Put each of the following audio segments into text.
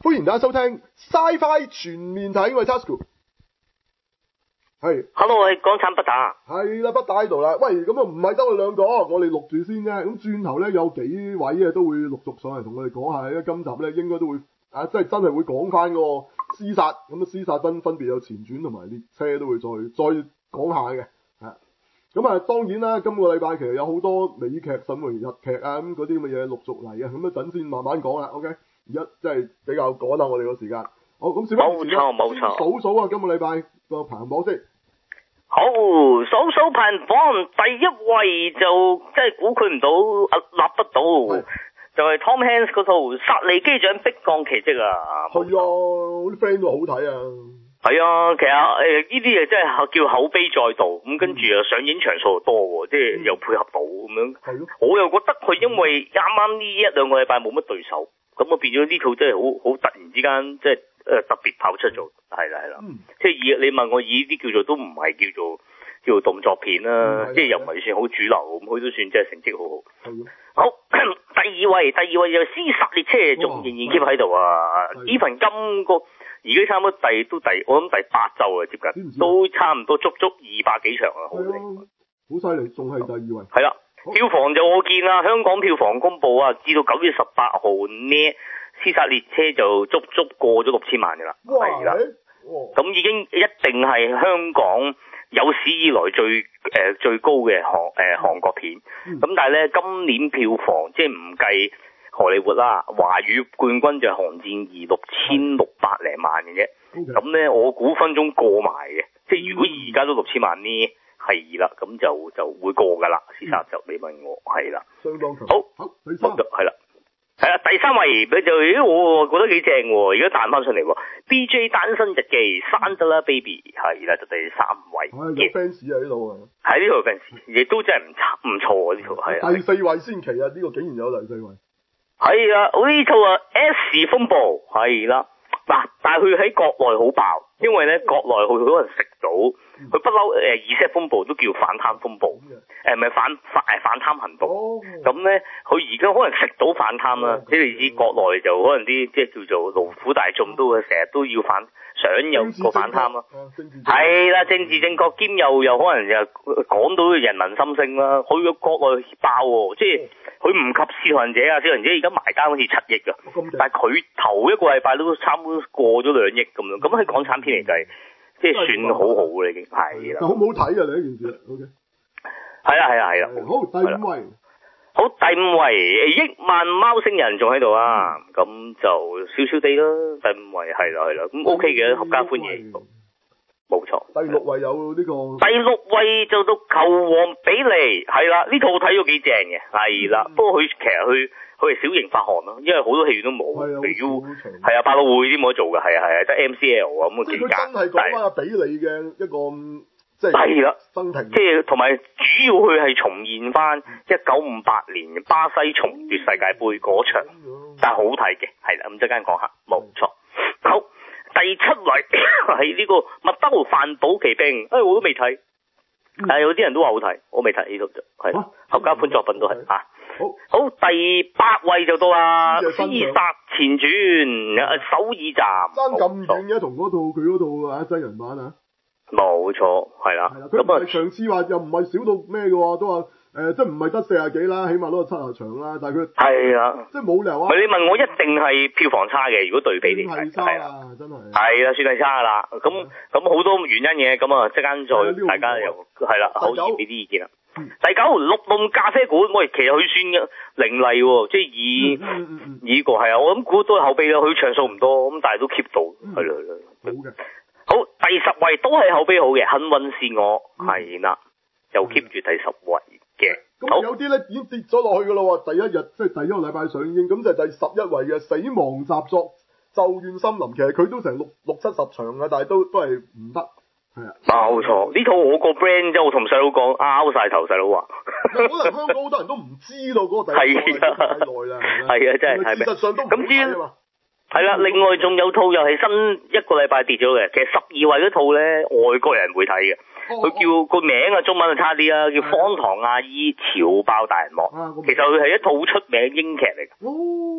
歡迎大家收聽 Sci-Fi 全面睇，我係 Tasuku。係 Hello， 我係港產不打。 係啦，不打喺度啦。喂，咁啊唔係得我兩個，我哋錄住先啫。咁轉頭咧有幾位啊都會陸續上嚟同我哋講下。因為今集咧應該都會即係真係會講翻個屍殺。咁啊屍殺分別有前傳同埋列車都會再講下嘅。咁啊當然啦，今個禮拜其實有好多美劇甚至日劇啊咁嗰啲咁嘅嘢陸續嚟啊。咁啊等先慢慢講啦。OK， 而家即係比較趕啦，我哋個時間。好，咁事不宜遲啦， 冇錯。 數數啊，今個禮拜個排行榜先。 好，數排行榜第一位就真係估佢唔到，立不到，就係 Tom Hanks 嗰套《殺利機長迫降奇蹟》啊。 係啊，我啲 friend 都好睇啊。 係啊，其實呢啲嘢真係叫口碑載道，咁跟住又上映場數又多喎，即係又配合到咁樣。係咯。我又覺得佢因為啱啱呢一兩個禮拜冇乜對手，咁啊變咗呢套真係好突然之間即係。特別跑出咗，係啦，即係你問我以啲叫做都唔係叫做動作片啦，即係又唔係算好主流，咁佢都算真係成績好好。好，第二位就《屍殺列車》仲仍然 keep 喺度啊 ！Even 今個而家差唔多我諗第8週啊，接近都差唔多足200幾場啊，好犀利， 好犀利，仲係第二位。 係啦，票房就我見啦，香港票房公佈啊，至到9月18號呢。屍殺列車就足過咗6000萬㗎啦，係啦，咁已經一定係香港有史以來最高嘅韓國片。咁但係咧今年票房即係唔計荷里活啦，華語冠軍就係《寒戰2》6600零萬嘅啫。咁咧我估分鐘過埋嘅，即係如果而家都6000萬呢，係啦，咁就會過㗎啦。屍殺就你問我係啦， 相當強。 好，第三係啦。係啦，第3位佢就我覺得幾正喎，而家彈翻上嚟喎。BJ 單身日記Sandra Baby 係啦，就第3位。 有 fans 喺呢度啊。 係呢套 fans， 亦都真係唔錯啊呢套係。第 4位先奇啊，呢個竟然有第4位。 係啊，呢套啊 S 風暴係啦，嗱，但係佢喺國內好爆，因為咧國內佢好多人食到，佢不嬲Z風暴都叫反貪風暴，唔係反貪行動。咁咧佢而家可能食到反貪啦，即係你知國內就可能啲即係叫做勞苦大眾都會成日都要想有個反貪啦。係啦，政治正確兼又可能又講到人民心聲啦。佢個國內爆喎，即係佢唔及使徒行者啊！使徒行者而家埋單好似7億㗎，但係佢頭一個禮拜都差唔多過咗2億咁樣。咁喺港產片嚟計，即係算好好嘅已經係啦。 好唔好睇啊？你一件事 ，OK。係啦。 好，第5位。 好，第5位億萬貓星人仲喺度啊，咁就少少地啦。第5位係啦，咁 OK 嘅，合家歡迎。冇錯。 第6位有呢個。 第6位就到球王比利，係啦，呢套睇咗幾正嘅，係啦。不過佢其實佢係小型發行咯，因為好多戲院都冇，譬如係啊百老匯啲冇得做㗎，係啊，得 MCL 咁嘅幾間。 佢真係講翻阿比利嘅一個。即係啦， 生平即係同埋主要佢係重現翻1958年巴西重奪世界盃嗰場，但係好睇嘅，係啦，咁陣間講下，冇錯。好，第7位係呢個麥兜飯堡奇兵，我都未睇，但係有啲人都話好睇，我未睇呢度就係合家歡作品都係嚇。好，第8位就到啦，《屍殺前傳》首爾站， 爭咁遠嘅同嗰套佢嗰套真人版啊！ 冇錯，係啦。 咁啊，場次話又唔係少到咩嘅喎，都話即係唔係得40幾啦，起碼都係70場啦。但係佢係啊，即係冇理由啊。 你問我一定係票房差嘅，如果對比嚟睇， 係啊，真係。 係啦，算係差㗎啦。咁好多原因嘅，咁啊，即間再大家又係啦，可以俾啲意見啦。第9六夢咖啡館，喂，其實佢算凌厲喎，即係以個係啊，我諗估都係後備啦，佢場數唔多，咁但係都 keep 到，係啦。好嘅。好，第10位都係口碑好嘅，幸運是我係啦，又 keep 住第10位嘅。 咁有啲咧已經跌咗落去噶啦喎，第一日即係第一個禮拜上映，咁就係第11位嘅《死亡習作咒怨森林》，其實佢都成60-70場嘅，但係都係唔得。係啊，冇錯，呢套我個 brand 即係我同細佬講，拗晒頭，細佬話。 可能香港好多人都唔知道嗰個第一個係太耐啦。 係啊，真係。 事實上都唔知啊嘛。 係啦，另外仲有套又係新一個禮拜跌咗嘅，其實12位嗰套咧外國人會睇嘅，佢叫個名啊中文就差啲啦，叫《荒唐阿姨潮爆大人幕》，其實佢係一套好出名英劇嚟嘅。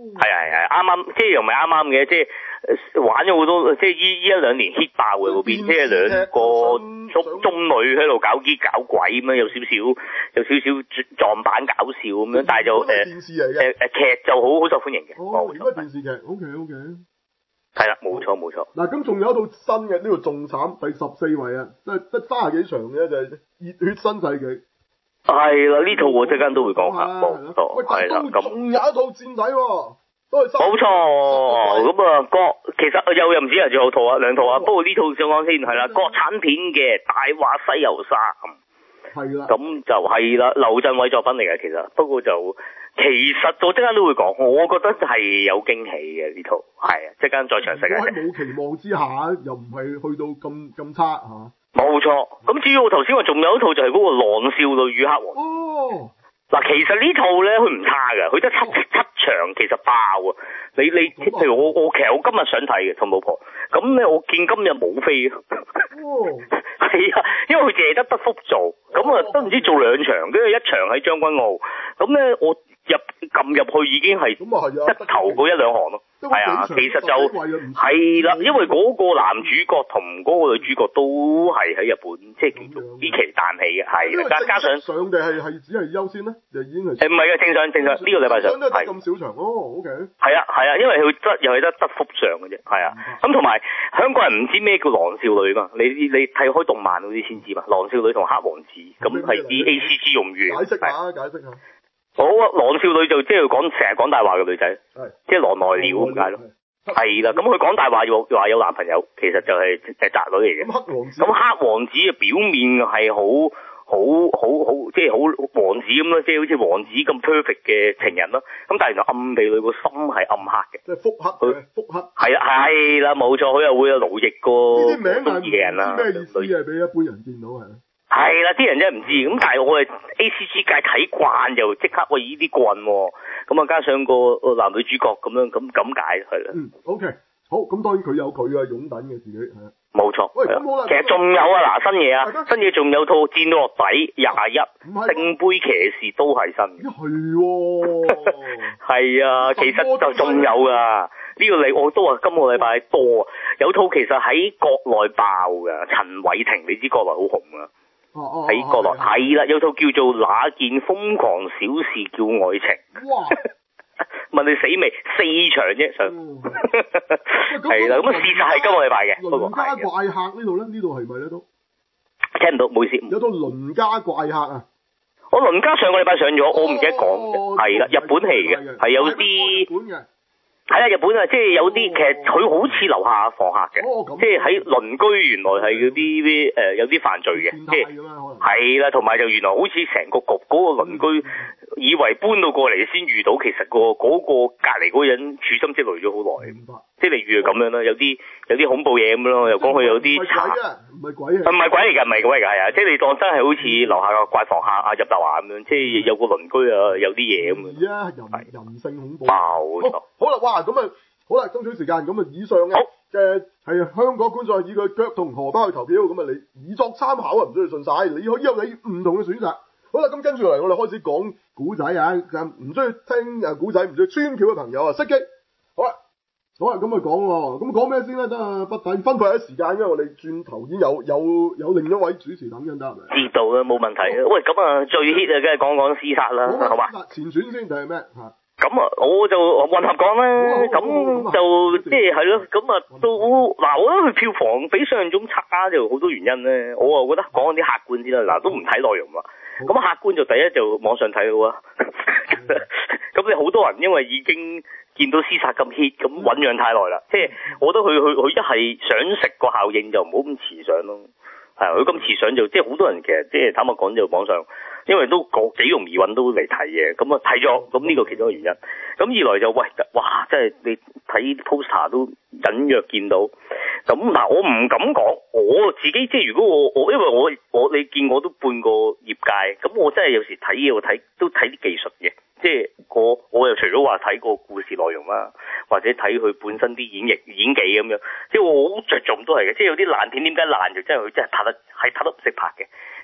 係啱啱，即係又唔係啱啱嘅，即係玩咗好多，即係依一兩年 hit 爆嘅嗰邊，即係兩個中女喺度搞基搞鬼咁樣，有少少撞板搞笑咁樣，但係就電視嚟嘅劇就好受歡迎嘅。 應該電視劇 ，OK。 係啦，冇錯。 嗱，咁仲有一套新嘅，呢個仲慘，第14位啊，即係得30幾場嘅，就係《熱血新世紀》。係啦，呢套我即間都會講下，冇錯。係啦，咁仲有一套戰底喎，都係冇錯。咁啊，其實又唔止係仲有套啊，兩套啊。不過呢套想講先，係啦，國產片嘅《大話西遊3》。 係啦。 咁就係啦，劉鎮偉作品嚟嘅，其實不過就。其實我即間都會講，我覺得係有驚喜嘅呢套，係啊，即間再詳細嘅。 喺冇期望之下，又唔係去到咁差嚇。 冇錯，咁至於我頭先話仲有一套就係嗰個《狼少女與黑王》。 哦。嗱， 其實呢套咧佢唔差㗎，佢得七場，其實爆啊！你譬如我其實我今日想睇嘅同老婆，咁咧我見今日冇飛。 哦。 係啊，因為佢淨係得德福做，咁啊都唔知做2場，跟住一場喺將軍澳，咁咧我。撳入去已經係得頭嗰1兩行咯，係啊，其實就係啦，因為嗰個男主角同嗰個女主角都係喺日本，即係叫做呢期彈起嘅，係啦，加上上定係只係優先咧，就已經係唔係嘅，正上呢個禮拜上係咁少場哦 ，OK， 係啊，因為佢又係得德福上嘅啫，係啊，咁同埋香港人唔知咩叫狼少女嘛，你睇開動漫嗰啲先知嘛，狼少女同黑王子咁係啲 ACG 用語， 解釋下。 好啊，狼少女就即係成日講大話嘅女仔，即係狼來了咁解咯。係啦，咁佢講大話話有男朋友，其實就係宅女嚟嘅。咁黑王子嘅表面係好即係好王子咁咯，即係好似王子咁 perfect 嘅情人咯。咁但係原來暗地裏個心係暗黑嘅。即係腹黑。係啦，冇錯，佢又會有奴役過中意嘅人啦。 咩意思係俾一般人見到係？ 係啦，啲人真係唔知，咁但係我係 ACG 界睇慣，就即刻依啲棍喎，咁啊加上個男女主角咁樣咁解係啦。 OK，好，咁當然佢有佢嘅擁躉嘅自己係啊。 冇錯。 喂，咁好啦。 其實仲有啊，新嘢啊，新嘢仲有套戰到落底21，聖杯騎士都係新嘅。 係喎。 係啊，其實就仲有㗎。呢個我都話今個禮拜多啊，有套其實喺國內爆㗎，陳偉霆你知國內好紅㗎。喺國內係啦，有套叫做那件瘋狂小事叫愛情。哇！問你死未？4場啫上。係啦，咁事實係今個禮拜嘅。 鄰家怪客呢度咧？呢度係咪咧都？ 聽唔到，唔好意思。 有套鄰家怪客啊！ 我鄰家上個禮拜上咗，我唔記得講。係啦，日本戲嘅，係有啲。係啊，日本啊，即係有啲其實佢好似樓下房客嘅，即係喺鄰居原來係嗰啲有啲犯罪嘅，即係係啦，同埋就原來好似成個局嗰個鄰居以為搬到過嚟先遇到，其實嗰個隔離嗰個人處心積慮咗好耐，即係例如咁樣啦，有啲恐怖嘢咁咯，又講佢有啲查唔係鬼嚟㗎， 唔係鬼嚟㗎，係啊，即係你當真係好似樓下個怪房客啊入大華咁樣，即係有個鄰居啊有啲嘢咁樣， 人性恐怖。 好啦，哇，咁啊，好啦，爭取時間，咁啊，以上嘅係香港觀眾以佢腳同荷包去投票，咁啊，你以作參考啊，唔需要信晒，你可以有你唔同嘅選擇。好啦，咁跟住嚟，我哋開始講古仔啊，唔需要聽古仔，唔需要穿橋嘅朋友啊，熄機。好啦，咁啊講喎，咁講咩先咧？得啊，不等分配下時間，因為我哋轉頭已經有另一位主持等緊得係咪？ 知道啦，冇問題。喂，咁啊最 hit 啊，梗係講屍殺啦，好嘛？ 前選先定係咩嚇？ 咁啊，我就混合講啦，咁就即係咯，咁啊都嗱，我覺得佢票房比想象中差就好多原因咧。我啊覺得講啲客觀先啦，嗱都唔睇內容啦。咁客觀就第一就網上睇到啊，咁你好多人因為已經見到屍殺咁 hit，咁醞釀太耐啦，即係我覺得佢一係想食個效應就唔好咁遲上咯。係佢咁遲上就即係好多人其實即係坦白講就網上。因為都幾容易揾到嚟睇嘅，咁啊睇咗，咁呢個其中一個原因。咁二來就哇，真係你睇 poster 都隱約見到。咁嗱，我唔敢講，我自己即係如果我因為我你見我都半個業界，咁我真係有時睇嘢我都睇啲技術嘅，即係我又除咗話睇個故事內容啦，或者睇佢本身啲演技咁樣，即係我好着重都係嘅，即係有啲爛片點解爛就真係佢真係拍得唔識拍嘅。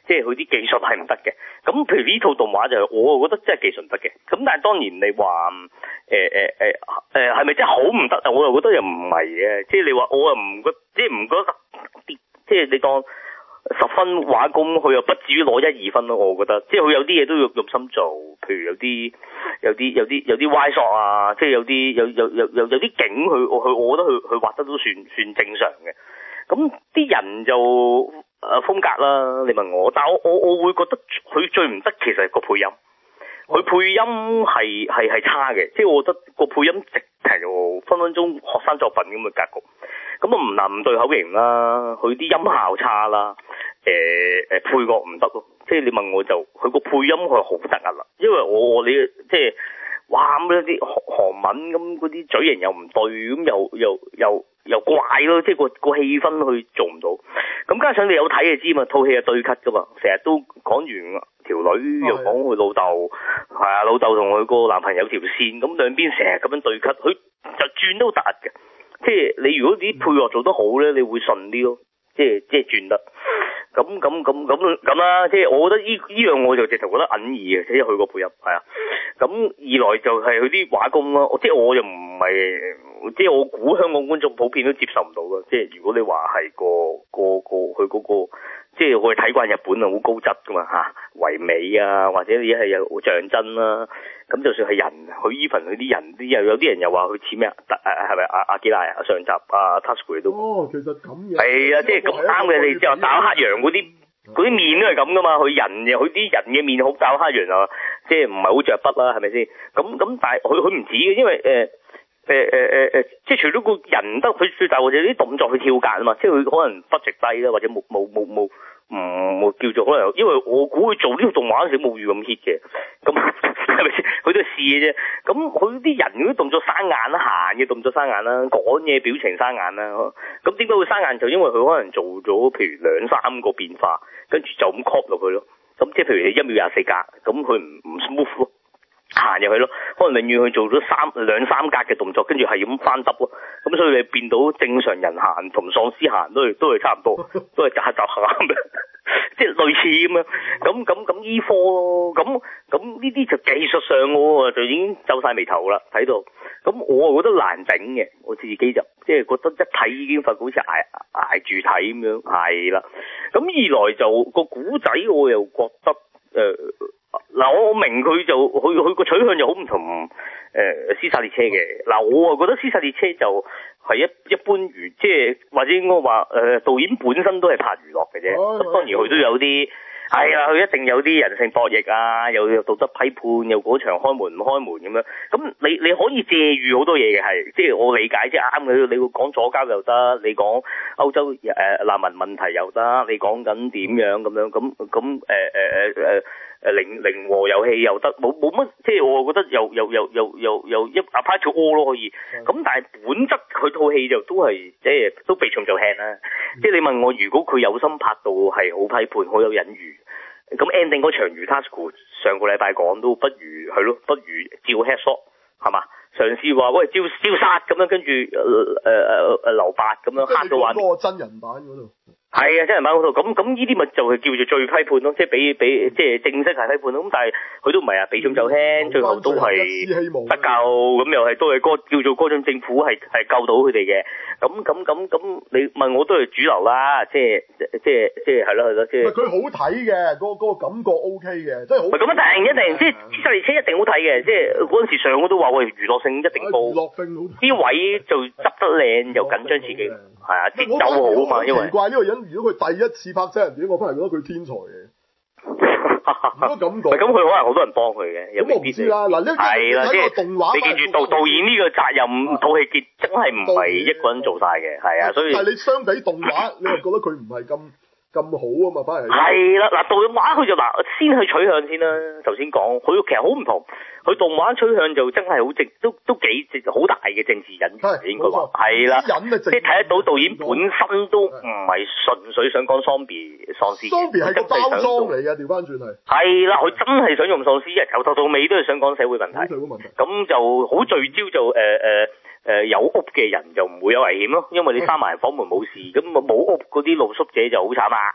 即係佢啲技術係唔得嘅。咁譬如呢套動畫就我覺得真係技術唔得嘅。咁但係當然你話係咪真係好唔得啊？我又覺得又唔係嘅。即係你話我又唔覺得即係你當10分畫工，佢又不至於攞1、2分咯。我覺得，即係佢有啲嘢都要用心做，譬如有啲歪索啊，即係有啲景我覺得佢畫得都算正常嘅。咁啲人就風格啦，你問我，但係我會覺得佢最唔得其實係個配音，佢配音係差嘅，即係我覺得個配音直頭分分鐘學生作品咁嘅格局。咁啊唔對口型啦，佢啲音效差啦，配樂唔得咯，即係你問我就佢個配音佢好得啦，因為你即係哇咁啲韓文咁嗰啲嘴型又唔對，咁又怪咯，即係個氣氛佢做唔到。咁加上你有睇就知嘛，套戲係對咳噶嘛，成日都講完條女又講佢老豆，係啊老豆同佢個男朋友條線，咁兩邊成日咁樣對咳，佢就轉都突嘅。即係你如果啲配樂做得好咧，你會順啲咯，即係轉得咁啦。即係我覺得呢樣我就直頭覺得隱義嘅，即係佢個配音係啊。咁二來就係佢啲畫工咯，即係我又唔係，即係我估香港觀眾普遍都接受唔到咯。即係如果你話係佢嗰個，即係我哋睇慣日本啊，好高質噶嘛嚇，唯美啊，或者你係有象徵啦。咁就算係人，佢 even 佢啲人啲有啲人又話佢似咩啊？係咪阿基拉啊？上集Tasuku 都其實咁嘅係啊，即係咁啱嘅。你之後打黑羊嗰啲面都係咁噶嘛？佢啲人嘅面好打黑羊啊，即係唔係好着筆啦，係咪先？咁但係佢唔止嘅，因為即係除咗個人得，佢最大或者啲動作去跳格啊嘛，即係佢可能筆值低啦，或者冇叫做可能，因為我估佢做呢套動畫嗰時冇預咁 hit 嘅，咁係咪先？佢都係試嘅啫。咁佢啲人嗰啲動作生眼啦，行嘅動作生眼啦，講嘢表情生眼啦。咁點解會生眼？就因為佢可能做咗譬如2-3個變化，跟住就咁 copy 落去咯。咁即係譬如你1秒24格，咁佢唔 smooth 咯。行入去咯，可能永遠去做咗2-3格嘅動作，跟住係咁翻揼咯，咁所以你變到正常人行同喪屍行都係差唔多，都係扎咁樣，即係類似咁樣。咁醫科咯，咁呢啲就技術上我就已經皺晒眉頭啦，睇到。咁我覺得難頂嘅，我自己就即係覺得一睇已經發覺好似捱住睇咁樣，係啦。咁二來就個古仔我又覺得嗱，我明佢個取向就好唔同屍殺列車嘅。嗱，我啊覺得屍殺列車就係一般即係或者應該話導演本身都係拍娛樂嘅啫。咁當然佢都有啲係啊，佢一定有啲人性博弈啊，有道德批判，有嗰場開門唔開門咁樣。咁你可以借喻好多嘢嘅，係即係我理解即係啱嘅。你會講左膠又得，你講歐洲難民問題又得，你講緊點樣咁樣咁零和遊戲又得，冇乜，即係我覺得又一 apply to all 咯可以。咁但係本質佢套戲就都係即係都避重就輕啦。即係你問我，如果佢有心拍到係好批判、好有隱喻，咁 ending 嗰場如 Tasuku 上個禮拜講都不如係咯，不如照 headshot 係嘛？嘗試話喂照殺咁樣，跟住留白咁樣黑到話嗰個真人版嗰度。 係啊，真人版嗰度，咁呢啲咪就係叫做最批判咯，即係比即係正式係批判咯。咁但係佢都唔係啊，避重就輕，最後都係得救，咁又係都係叫做嗰種政府係救到佢哋嘅。咁你問我都係主流啦，即係係咯，即係。佢好睇嘅，嗰個感覺 OK 嘅，即係好。唔係咁一定，即係屍殺列車一定好睇嘅，即係嗰陣時上我都話喂娛樂性一定高， 娛樂性好。 啲位就執得靚又緊張刺激，係啊，節奏好啊嘛，因為。 奇怪呢個人。如果佢第一次拍真人片，我反而覺得佢天才嘅。如果咁講， 咁佢可能好多人幫佢嘅，有冇必知啦。 嗱，係啦，即係動畫， 你記住導演呢個責任，套戲結真係唔係一個人做晒嘅，係啊，所以。 但係你相比動畫，你又覺得佢唔係咁好啊嘛，反而係啦，嗱，動畫佢就先去取向先啦。頭先講，佢其實好唔同，佢動畫取向就真係好正，都幾好大嘅政治隱喻，應該話係啦，即係睇得到導演本身都唔係純粹想講喪屍 ，zombie係個包裝嚟嘅，調翻轉係。 係啦，佢真係想用喪屍，由頭到尾都係想講社會問題。咁就好聚焦就有屋嘅人就唔會有危險咯，因為你閂埋房門冇事，咁冇屋嗰啲露宿者就好慘啊。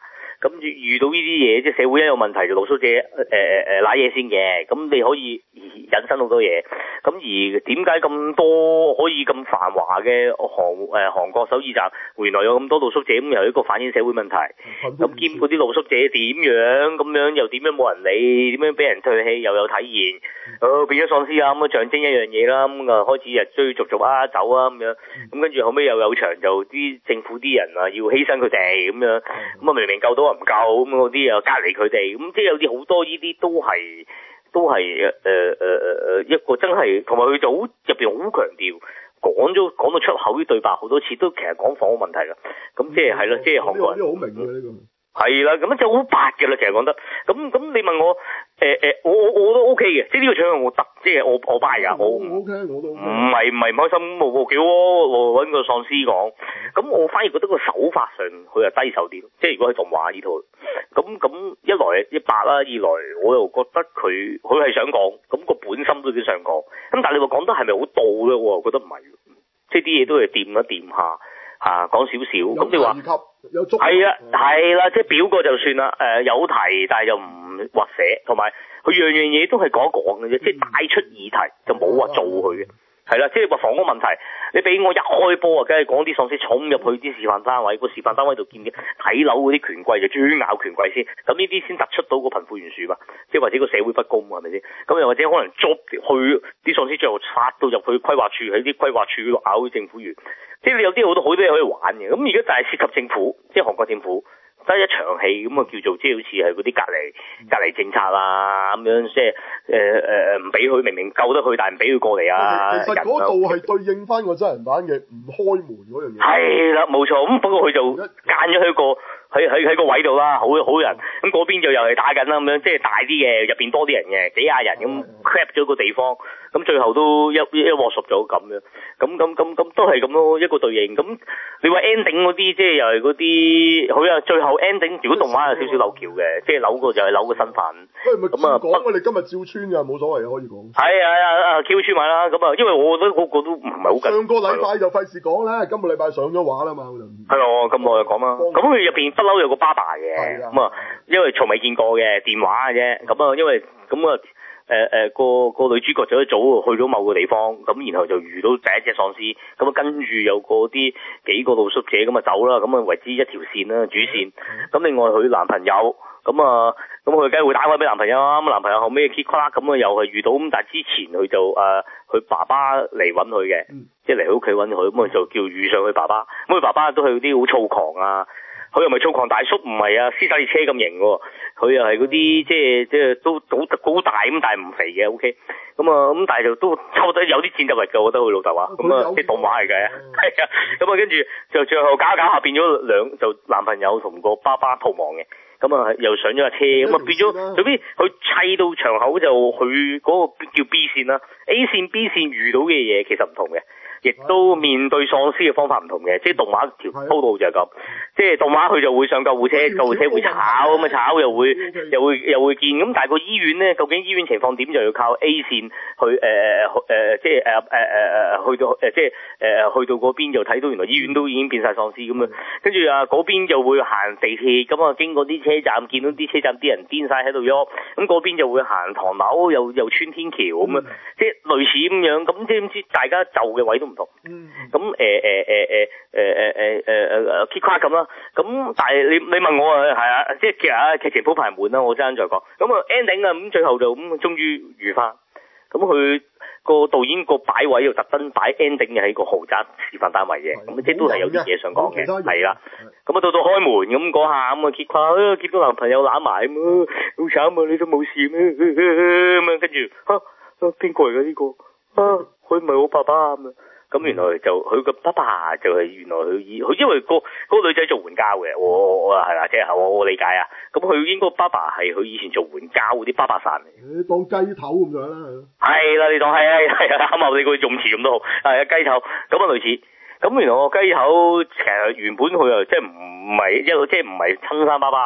咁遇到呢啲嘢，即係社會一有問題就露宿者揦嘢先嘅，咁你可以引申好多嘢。咁而點解咁多可以咁繁華嘅韓國首爾站，原來有咁多露宿者，咁又一個反映社會問題。咁兼嗰啲露宿者點樣咁樣又點樣冇人理，點樣俾人唾棄又有體現，變咗喪屍啊咁象徵一樣嘢啦，咁啊開始追逐啊走啊咁樣，咁跟住後尾又有場就啲政府啲人啊要犧牲佢哋咁樣，咁啊明明救到唔救咁嗰啲又隔離佢哋，咁即係有啲好多呢啲都係一個真係，同埋佢就好入邊好強調講到出口啲對白好多次都其實講房屋問題㗎，咁即係係咯，即係韓國人呢個好明嘅呢個。 係啦，咁樣就好白嘅啦，其實講得，咁你問我，我都 OK 嘅，即係呢個取向我得，即係我 buy 㗎，我 OK， 我都 OK。唔係唔開心，冇幾喎，揾個喪屍講，咁我反而覺得個手法上佢係低手啲，即係如果係動畫呢套，咁一來一白啦，二來我又覺得佢係想講，咁個本心都幾想講，咁但係你話講得係咪好到咧？我又覺得唔係，即係啲嘢都係掂一掂下。講少少，咁你話係啊，係啦，即係表過就算啦。有提，但係又唔或寫，同埋佢樣樣嘢都係講一講嘅啫，即係帶出議題就冇話做佢嘅。係啦，即係話房屋問題，你俾我一開波啊，梗係講啲喪屍衝入去啲示範單位，個示範單位度見嘅睇樓嗰啲權貴就專咬權貴先，咁呢啲先突出到個貧富懸殊嘛，即係或者個社會不公係咪先？咁又或者可能捉去啲喪屍最後殺到入去規劃處，喺啲規劃處度咬啲政府員，即係你有啲好多嘢可以玩嘅。咁而家就係涉及政府，即係韓國政府。得一場戲咁啊，叫做即係好似係嗰啲隔離政策啊咁樣，即係唔俾佢明明救得佢，但係唔俾佢過嚟啊。 其實嗰度係對應翻個真人版嘅唔開門嗰樣嘢。係啦，冇錯。咁不過佢就間咗喺個喺個位度啦，好人。咁嗰邊就又係打緊啦，咁樣即係大啲嘅，入邊多啲人嘅，幾廿人咁 crap 咗個地方。咁最後都一鑊熟咗咁樣。咁都係咁咯，一個對應。咁你話 ending 嗰啲，即係又係嗰啲，佢啊最後 ending 如果動畫有少少扭橋嘅，即係扭個就係扭個身份。咁啊， 講我哋今日照穿㗎，冇所謂可以講。 係Q 穿埋啦，咁啊，因為我覺得嗰個都唔係好緊。上個禮拜就費事講啦，今個禮拜上咗畫啦嘛，我就。 係咯，咁我就講啦。咁佢入邊不嬲有個爸爸嘅，咁啊，因為從未見過嘅電話嘅啫，咁啊，因為咁啊。個女主角就一早去咗某個地方，咁然後就遇到第一隻喪屍，咁啊跟住有啲幾個露宿者咁啊走啦，咁啊為之一條線啦主線。咁另外佢男朋友，咁佢梗係會打開俾男朋友啊，咁男朋友後尾 kick 啦，咁啊又係遇到，咁但係之前佢就佢爸爸嚟揾佢嘅，即係嚟佢屋企揾佢，咁啊就叫遇上佢爸爸，咁佢爸爸都係啲好躁狂啊。佢又唔係躁狂大叔，唔係啊，屍殺列車咁型喎。佢又係嗰啲即係都好大咁，但係唔肥嘅 ，OK。咁但係就都差唔多有啲戰鬥力嘅，我覺得佢老豆話。咁啊，啲動畫嚟嘅，係啊。咁啊，跟住就最後搞下變咗就男朋友同個爸爸逃亡嘅。咁啊，又上咗架車，咁啊變咗，最尾佢砌到場口就佢嗰個叫 B 線啦，A 線 B 線遇到嘅嘢其實唔同嘅。亦都面對喪屍嘅方法唔同嘅，即係動畫條鋪路就係咁，即係動畫佢就會上救護車，救護車會炒咁啊炒又會見，咁但係個醫院咧，究竟醫院情況點就要靠 A 線去去到嗰邊就睇到原來醫院都已經變晒喪屍咁啊，跟住嗰邊就會行地鐵，咁啊經過啲車站見到啲車站啲人癲晒喺度喐，咁嗰邊就會行唐樓又穿天橋咁啊，即係類似咁樣，咁即係唔知大家就嘅位都唔同，咁揭跨咁啦，咁但係你問我係啊，即係其實劇情鋪排滿啦，我陣間再講，咁啊 ending 啊，咁最後就咁終於如翻，咁佢個導演個擺位又特登擺 ending 嘅喺個豪宅示範單位嘅，咁即係都係有啲嘢想講嘅，係啦，咁啊到開門咁嗰下咁啊揭跨，見到男朋友攬埋咁好慘啊，你都冇事咩？咁啊跟住邊個嚟㗎呢個？佢唔係我爸爸咁原來就佢個爸爸就係原來佢因為個女仔做援交嘅，我係啦，即係我理解啊。咁佢應該爸爸係佢以前做援交嗰啲爸爸散嚟。你當雞頭咁樣啦， 係啦，你當係啊，啱啱你個用詞咁都好，係啊雞頭咁啊類似。咁原來個雞頭其實原本佢又即係唔係即係唔係親生爸爸。佢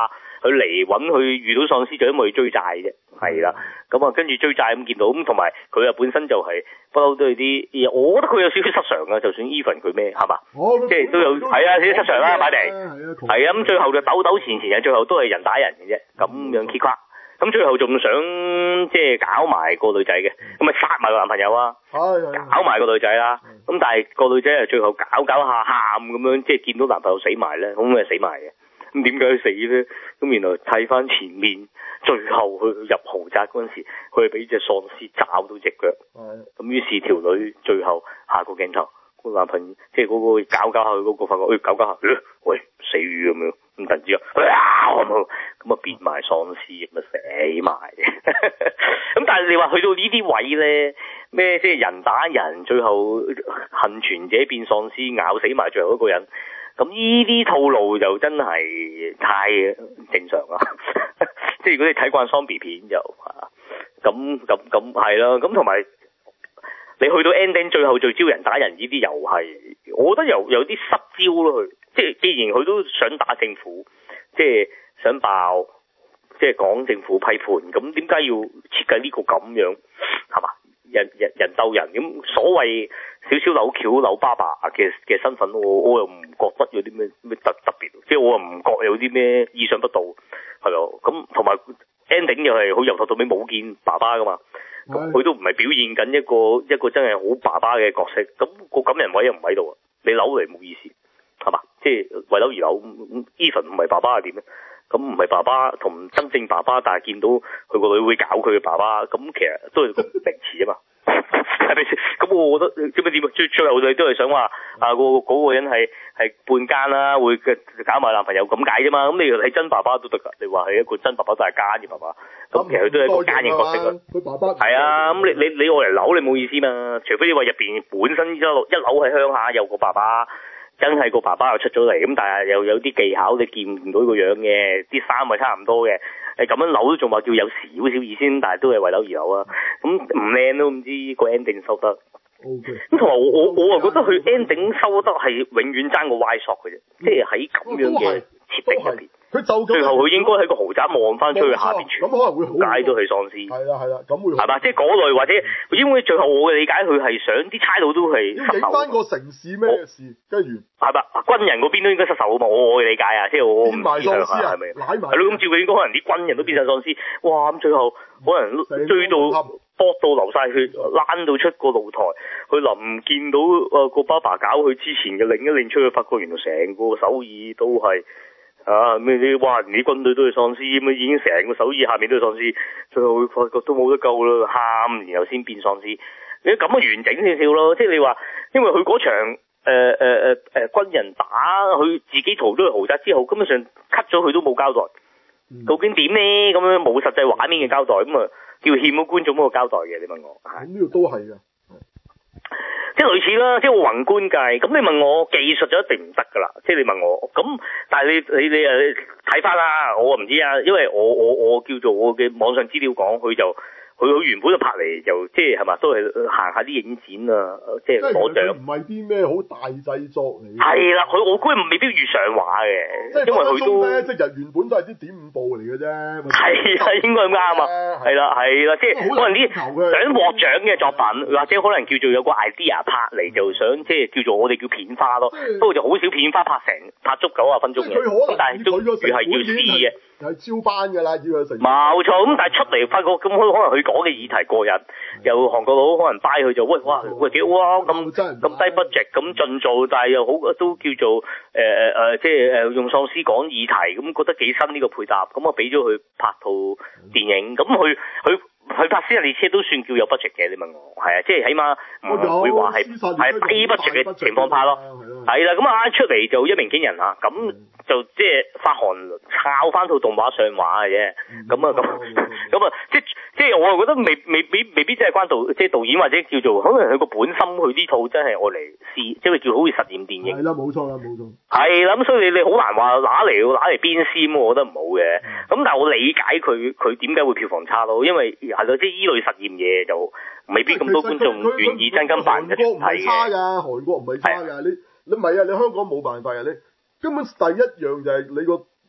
佢嚟揾佢遇到喪屍就因為佢追債啫，係啦。咁啊跟住追債咁見到咁，同埋佢啊本身就係不嬲都係啲，我覺得佢有少少失常啊。就算 even 佢咩係嘛，即係都有係啊，少少失常啦，擺地係啊。咁最後就糾糾纏纏啊，最後都係人打人嘅啫，咁樣揭垮。咁最後仲想即係搞埋個女仔嘅，咁咪殺埋個男朋友啊，搞埋個女仔啦。咁但係個女仔啊最後搞下喊咁樣，即係見到男朋友死埋咧，咁咪死埋嘅。咁點解佢死咧？咁原來睇翻前面，最後佢入豪宅嗰陣時，佢係俾隻喪屍抓到隻腳。咁於是條女最後下個鏡頭，個男朋友即係嗰個搞下佢嗰個發覺，搞下，喂死魚咁樣，咁突然之間，咁啊變埋喪屍，咁啊死埋。咁但係你話去到呢啲位咧，咩即係人打人，最後幸存者變喪屍，咬死埋最後一個人。咁呢啲套路就真係太正常啦。即係如果你睇慣喪屍片就咁係啦。咁同埋你去到 ending 最後就招人打人呢啲又係，我覺得有啲失焦咯。佢即係既然佢都想打政府，即係想爆，即係講政府批判，咁點解要設計呢個咁樣係嘛？人鬥人咁，所謂少少扭橋扭爸爸嘅身份，我又唔覺得有啲咩特別，即係我又唔覺有啲咩意想不到，係咯。咁同埋 ending 又係佢由頭到尾冇見爸爸噶嘛，咁佢都唔係表現緊一個真係好爸爸嘅角色，咁個感人位又唔喺度，你扭嚟冇意思，係嘛？即係為扭而扭，even 唔係爸爸係點咧？咁唔係爸爸同真正爸爸，但係見到佢個女會搞佢嘅爸爸，咁其實都係個名詞啊嘛，係咪先？咁我覺得點啊？最後你都係想話嗰個人係半奸啦，會搞埋男朋友咁解啫嘛。咁你係真爸爸都得㗎，你話係一個真爸爸都係奸嘅爸爸，咁其實佢都係一個奸嘅角色啦。 佢爸爸係啊，咁你我嚟扭你冇意思嘛？除非你話入邊本身一樓喺鄉下有個爸爸。真係個爸爸又出咗嚟，咁但係又有啲技巧，你見唔到個樣嘅，啲衫係差唔多嘅，咁樣扭都仲話叫有少少意思，但係都係為扭而扭啊，咁唔靚都唔知個 ending 收得。咁同埋我又覺得佢 ending 收得係永遠爭個 Y shot 嘅啫，即係喺咁樣嘅設定入邊。佢就最後佢應該喺個豪宅望翻出去下邊，咁可能會好解到係喪屍。係啦，咁會係嘛？即係嗰類或者，因為最後我嘅理解佢係想啲差佬都係失守。翻個城市咩事？跟住係嘛？軍人嗰邊都應該失守啊嘛！我嘅理解啊，即係我唔知啊，係咪？係咯，咁照佢應該可能啲軍人都變晒喪屍。哇！咁最後可能追到搏到流晒血，躝到出個露台，佢臨見到個爸爸搞佢之前嘅另一出去，發覺原來成個首爾都係。咩啲哇！連啲軍隊都係喪屍咁，已經成個首爾下面都係喪屍，最後會發覺都冇得救啦，喊然後先變喪屍。你咁啊完整少少咯，即係你話，因為佢嗰場軍人打佢自己逃咗去豪宅之後，根本上 cut 咗佢都冇交代，究竟點呢？咁樣冇實際畫面嘅交代，咁啊叫欠咗觀眾嗰個交代嘅。你問我， 呢個都係嘅。 即係類似啦，即係我宏觀計。咁你問我技術就一定唔得㗎啦。即係你問我，咁但係你睇翻啦，我唔知啊，因為我叫做我嘅網上資料講，佢原本就拍嚟就即係係嘛，都係行下啲影展啊，即係攞獎。唔係啲咩好大製作嚟。係啦，我估未必遇上畫嘅，因為佢都即係原本都係啲點五部嚟嘅啫。 係啊，應該咁啱啊。係啦，即係可能啲想獲獎嘅作品，或者可能叫做有個 idea 拍嚟就想即係叫做我哋叫片花咯。不過就好少片花拍足90分鐘嘅。咁但係都係要試嘅。 係超班㗎啦，要佢成。 冇錯，咁但係出嚟發覺咁可能佢講嘅議題過癮，又韓國佬可能 buy 佢就喂幾好啊，咁低 budget 咁盡做，但係又好都叫做即係用喪屍講議題，咁覺得幾新呢個配搭，咁我俾咗佢拍套電影，咁佢拍《屍殺列車》都算叫有 budget 嘅，你問我係啊，即係起碼唔會話係低 budget 嘅情況拍咯，係啦，咁啊出嚟就一鳴驚人啊，咁就即係發韓抄翻套動畫上畫嘅啫，咁啊即係我又覺得未必真係關即係導演或者叫做可能佢個本心，佢呢套真係我嚟試，即係叫好似實驗電影。係啦，冇錯。係啦，咁所以你好難話拿嚟邊先，我覺得唔好嘅。咁但係我理解佢點解會票房差咯，因為係咯，即係依類實驗嘢就未必咁多觀眾願意真金白銀一齊睇嘅。韓國唔係差㗎，你唔係啊，你香港冇辦法啊，你根本第一樣就係你個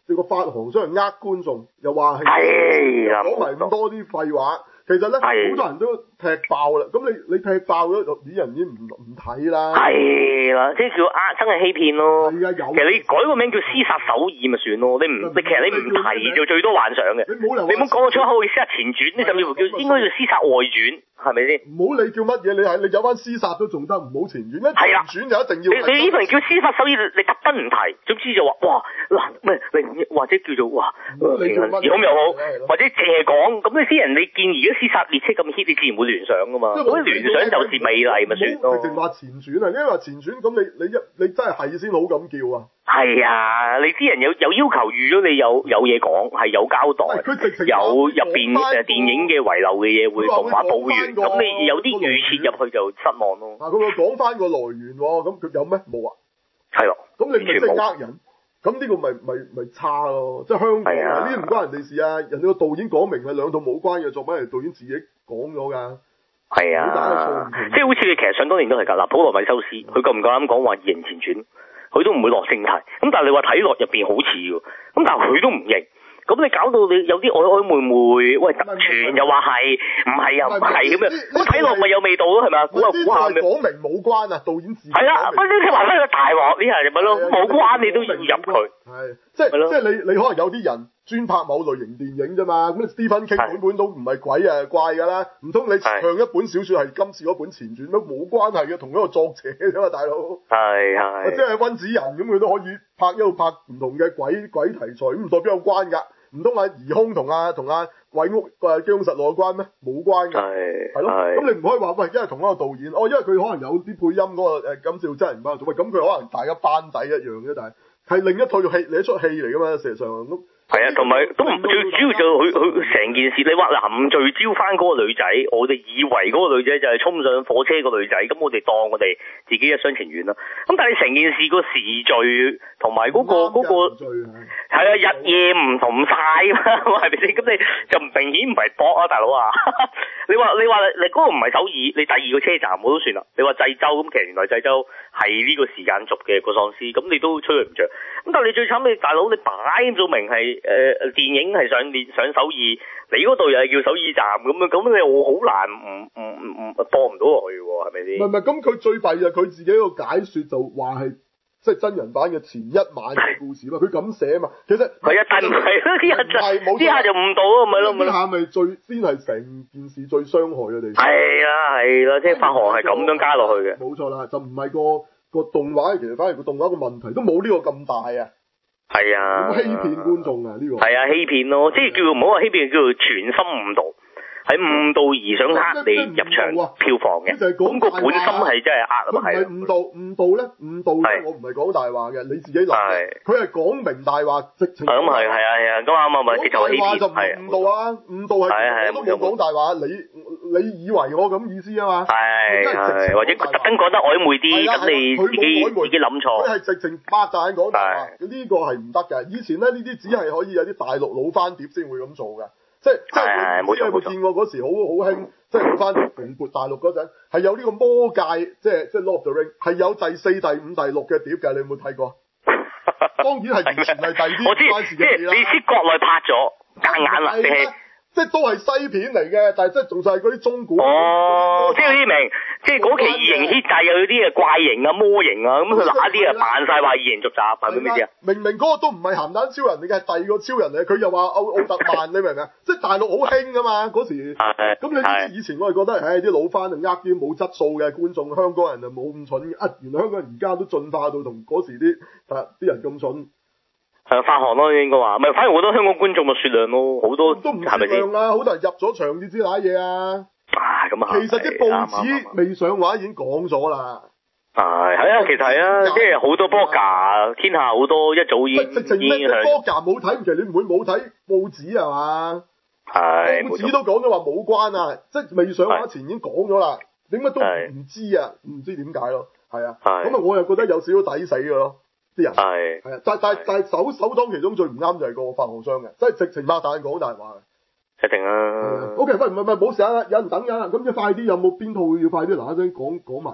個發行商係呃觀眾，又話係係啦， 講埋咁多啲廢話。其實咧，好多人都踢爆啦。咁你踢爆咗，啲人已經唔睇啦。 係啦，即係叫真係欺騙咯。 係啊，有。 其實你改個名叫《屍殺首爾》咪算咯。其實你唔提就最多幻想嘅。 你唔好講個出口，屍殺前傳，你甚至乎叫應該叫屍殺外傳，係咪先？ 唔好理叫乜嘢，你有翻屍殺都仲得，唔好前傳。前傳就一定要。 你呢份叫屍殺首爾，你特登唔提，總之就話哇嗱咩，或者叫做哇平行時空又好，或者淨係講咁，你啲人你見而家屍殺列車咁 hit，你自然會聯想噶嘛。嗰啲聯想就是美麗咪算咯。 直情話前傳啊，因為話前傳咁你真係先好咁叫啊。係啊，你啲人有要求預咗你有嘢講，係有交代，有入邊電影嘅遺漏嘅嘢會動畫補完，咁你有啲預設入去就失望咯。 佢會講翻個來源喎，咁佢有咩？冇啊。係咯。咁你咪即係呃人？咁呢個咪差咯，即係香港呢啲唔關人哋事啊！人哋個導演講明係兩套冇關嘅作品，係導演自己講咗㗎。係啊， 即係好似你其實想當年都係㗎嗱，普羅米修斯佢夠唔夠膽講話異形前傳，佢都唔會落正題。咁但係你話睇落入邊好似喎，咁但係佢都唔認。咁你搞到你有啲曖昧昧，喂傳又話係，唔係又唔係咁樣，咁睇落咪有味道咯，係咪啊？估下講明冇關啊，導演自己係啦，不呢啲話翻個大鑊，呢下就咪咯，冇關你都要入佢。 係，即係你可能有啲人專拍某類型電影啫嘛，咁你 Stephen King 本都唔係鬼啊怪㗎啦，唔通你唱一本小説係今次嗰本前傳都冇關係嘅，同一個作者啫嘛，大佬。係。即係溫子仁咁，佢都可以拍唔同嘅鬼題材，咁唔代表有關㗎。唔通疑兇同鬼屋機兇實錄有關咩？冇關㗎，係咯。咁你唔可以話喂，因為同一個導演，因為佢可能有啲配音嗰個金少真人唔喺度做，喂咁佢可能大家班底一樣啫，但係另一套戲，另一出戲嚟㗎嘛，事實上咁。係啊，同埋都唔最主要就佢成件事，你話嗱唔聚焦翻嗰個女仔，我哋以為嗰個女仔就係衝上火車個女仔，咁我哋當我哋自己一廂情願啦。咁但係成件事個時序同埋嗰個係啊日夜唔同晒啊嘛，係咪先？咁你就明顯唔係搏啊，大佬啊！你話你嗰個唔係首爾，你第二個車站我都算啦。你話濟州咁，其實原來濟州係呢個時間軸嘅個喪屍，咁你都吹佢唔着。咁但係你最慘，你大佬你擺咗明係電影係上首爾，你嗰度又係叫首爾站咁樣，咁你我好難唔播唔到落去喎，係咪先？唔係，咁佢最弊就佢自己個解說就話係即係真人版嘅前一晚嘅故事嘛，佢咁寫嘛，其實係啊，但唔係咯，啲下就誤導咯，咪咯，呢下咪先係成件事最傷害嘅地方。係啦，即係發行係咁樣加落去嘅。冇錯啦，就唔係個動畫，其實反而個動畫個問題都冇呢個咁大啊。係啊，咁欺騙觀眾啊呢個。係啊，欺騙咯，即係叫唔好話欺騙，叫做全心誤導，係誤導而想呃你入場票房嘅。咁個本心係真係呃啊嘛，係。誤導咧，我唔係講大話嘅，你自己諗。佢係講明大話，直情。咁係啊，咁啱，直頭係欺騙。誤導啊，誤導係我都冇講大話，你以為我咁意思啊嘛？係，或者特登講得曖昧啲，咁你自己諗錯。佢係直情擘大眼講大話，呢個係唔得嘅。以前咧呢啲只係可以有啲大陸老翻碟先會咁做嘅，即係冇見過嗰時好興，即係老翻碟蓬勃大陸嗰陣，係有呢個魔戒，即係 Lord of the Ring，係有第4、第5、第6嘅碟嘅，你有冇睇過？當然係完全係第啲關事嘅嘢啦。你知國內拍咗夾硬啦，即係都係西片嚟嘅，但係即係仲係嗰啲中古。即係啲明，即係嗰期異形 hit 就有啲怪形啊、魔形啊，咁佢嗱啲啊扮晒話異形續集，係咪咩知啊？明嗰個都唔係鹹蛋超人嚟嘅，係第二個超人嚟，佢又話奧特曼，你明唔明啊？即係大陸好興噶嘛嗰時。咁你知以前我係覺得，啲老番就呃啲冇質素嘅觀眾，香港人就冇咁蠢嘅。原來香港人而家都進化到同嗰時啲人咁蠢。發行咯，應該話，唔係，反而好多香港觀眾嘅雪量咯，好多都唔雪量啦，好多人入咗場你知瀨嘢啊！咁啊，其實啲報紙未上畫已經講咗啦。係啊，其實係啊，即係好多 blogger，天下好多一早已經直情咩 blogger 冇睇，其實你唔會冇睇報紙係嘛？係報紙都講咗話冇關啊，即係未上畫前已經講咗啦，點解都唔知啊？唔知點解咯？係啊，咁啊，我又覺得有少少抵死嘅咯。啲人係啊，但係首當其衝最唔啱就係個發行商嘅，即係直情擘大眼講大話嘅，一定啊。OK，喂，唔係冇事啊，有人等㗎，咁即係快啲，有冇邊套要快啲嗱一聲講埋佢？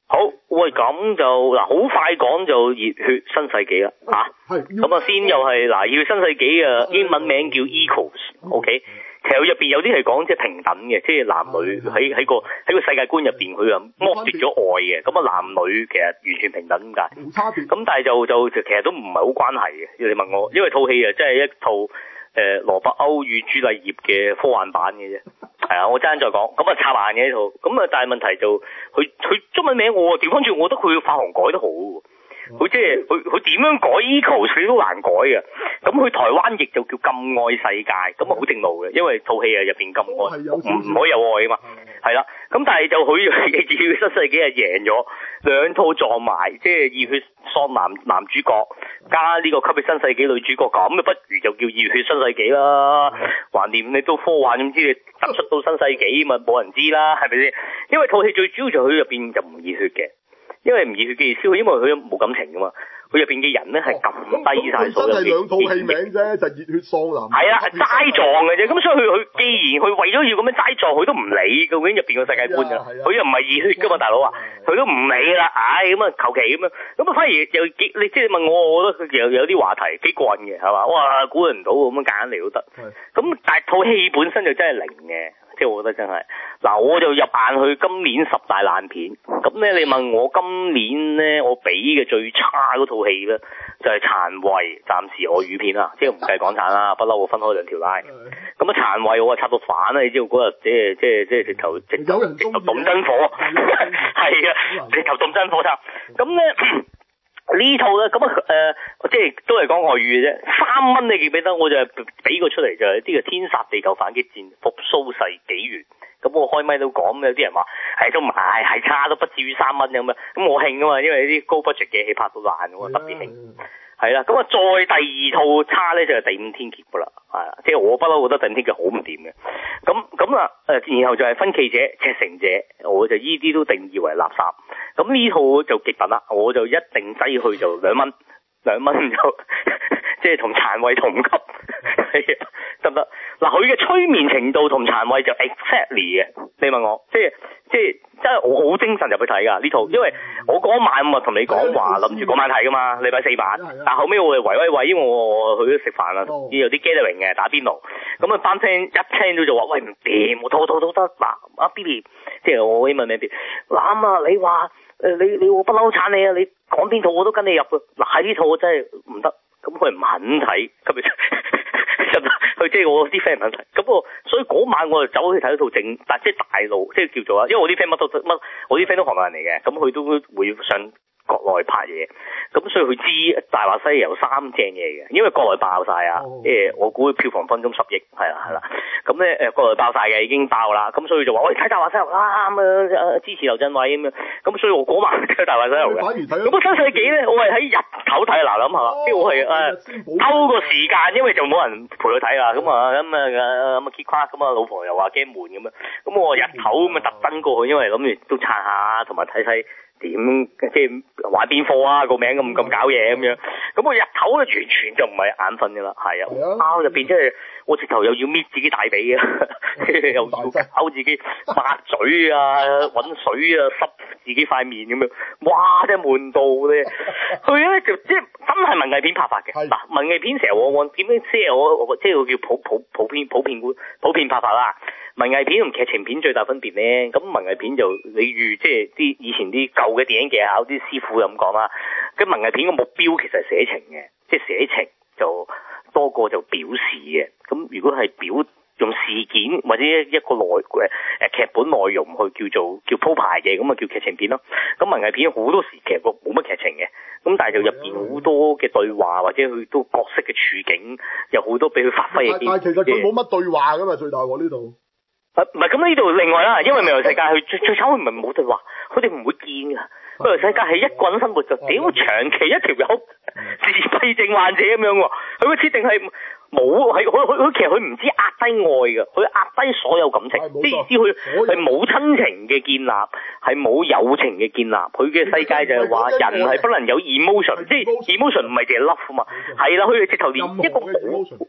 好，喂，咁就嗱，好快講就熱血新世紀啦，嚇。 係。 咁啊，先又係嗱，熱血新世紀啊，英文名叫 Equals，OK。其實入邊有啲係講即係平等嘅，即係男女喺個世界觀入邊，佢啊剝奪咗愛嘅，咁啊男女其實完全平等咁解。 冇差別。 咁但係就其實都唔係好關係嘅，你問我，因為套戲啊真係一套羅伯歐與朱麗葉嘅科幻版嘅啫。係啊，我陣間再講。咁啊插眼嘅呢套，咁啊但係問題就佢中文名我調翻轉，我覺得佢發行改得好。佢即係佢點樣改 Equals 都難改嘅，咁佢台灣譯就叫禁愛世界，咁啊好正路嘅，因為套戲啊入邊禁愛唔可以有愛啊嘛，係啦，咁但係就佢熱血新世紀係贏咗兩套撞埋，即係熱血喪男主角加呢個吸血新世紀女主角，咁啊不如就叫熱血新世紀啦，橫掂你都科幻咁知你突出到新世紀嘛，冇人知啦，係咪先？因為套戲最主要就佢入邊就唔熱血嘅。因為唔熱血嘅意思，因為佢冇感情噶嘛，佢入邊嘅人咧係撳低晒所有嘅。 真係兩套戲名啫，就熱血喪男。 係啊，係齋撞嘅啫。咁所以佢既然佢為咗要咁樣齋撞，佢都唔理究竟入邊個世界觀啊。佢又唔係熱血噶嘛，大佬啊，佢都唔理啦。唉，咁啊求其咁樣，咁啊反而又你即係問我覺得佢有啲話題幾過癮嘅，係嘛？哇，估唔到咁樣揀嚟都得。咁但係套戲本身就真係零嘅。即係我覺得真係，嗱我就入眼去今年10大爛片，咁咧你問我今年咧我俾嘅最差嗰套戲咧就係殘胃，暫時我語片啦，即係唔計港產啦，不嬲我分開兩條拉。咁啊殘胃我插到反啦，你知道嗰日即係直頭動真火，係啊，直頭動真火插。咁咧呢套咧咁即係都係講外語嘅啫，3蚊你記唔記得？我就俾個出嚟就係呢個天煞地球反擊戰復甦世紀元。咁我開咪都講，有啲人話係都唔係差都不至於3蚊咁樣。咁我興啊嘛，因為啲高 budget 嘅戲拍到爛，我特別興。係啦，咁啊再第二套差咧就係第五天劫噶啦，係即係我不嬲覺得第五天劫好唔掂嘅。咁啊然後就係分歧者、赤誠者，我就依啲都定義為垃圾。咁呢套就極品啦，我就一定擠去就2蚊就即係同殘胃同級，得唔得？嗱，佢嘅催眠程度同殘胃就 exactly 嘅。你問我，即係我好精神入去睇㗎呢套，因為我嗰晚我同你講話諗住嗰晚睇㗎嘛，禮拜4晚，但後尾我係圍，因為我去咗食飯啦，有啲 gathering 嘅打邊爐，咁啊班 friend 一聽到就話喂唔掂，我套都得嗱，阿 Billy 即係我英文名 Billy，嗱啊你話你我不嬲撐你啊，你講邊套我都跟你入㗎，嗱呢套我真係唔得，咁佢唔肯睇，咁佢即係我啲 friend 唔肯睇，咁所以嗰晚我就走去睇一套正，但即係大陸，即係叫做啊，因為我啲 friend 我啲 friend 都韓國人嚟嘅，咁佢都會上國內拍嘢，咁所以佢知《大話西遊3》正嘢嘅，因為國內爆晒啊，我估票房分鐘10億，係啦，咁咧國內爆晒嘅已經爆啦，咁所以就話喂睇《大話西遊》啦，咁啊支持劉鎮偉咁樣，咁所以我嗰晚睇《大話西遊》嘅，咁啊新世紀咧我係喺日頭睇，嗱諗下，即係我係偷個時間，因為就冇人陪佢睇啦，咁啊 keep quiet，咁啊老婆又話驚悶咁樣，咁我日頭咁啊特登過去，因為諗住都撐下，同埋睇。點即係玩邊科啊個名咁搞嘢咁樣，咁我日頭咧完全就唔係眼瞓噶啦，係啊，入邊即係我直頭又要搣自己大髀啊，又要搞自己抹嘴啊，搵水啊濕自己塊面咁樣，哇真係悶到咧，佢咧就即係真係文藝片拍法嘅，嗱文藝片成日我點樣即係我即係叫普遍拍法啦。文藝片同劇情片最大分別咧，咁文藝片就你預即係啲以前啲舊嘅電影技巧，啲師傅咁講啦。咁文藝片嘅目標其實係寫情嘅，即係寫情就多過就表示嘅。咁如果係用事件或者一個劇本內容去叫鋪排嘅，咁啊叫劇情片咯。咁文藝片好多時其實冇乜劇情嘅，咁但係就入邊好多嘅對話或者佢都角色嘅處境有好多俾佢發揮嘅。 但係其實佢冇乜對話噶嘛，最大鑊呢度。 唔係咁呢度另外啦，因為未來世界佢最慘佢唔係冇對話，佢哋唔會見噶。未來世界係一個人生活就屌長期一條友自閉症患者咁樣喎，佢個設定係冇係佢其實佢唔知壓低愛噶，佢壓低所有感情，即係意思佢係冇親情嘅建立，係冇友情嘅建立，佢嘅世界就係話人係不能有 emotion，即係 emotion 唔係淨係 love 嘛，係啦，佢直頭連一個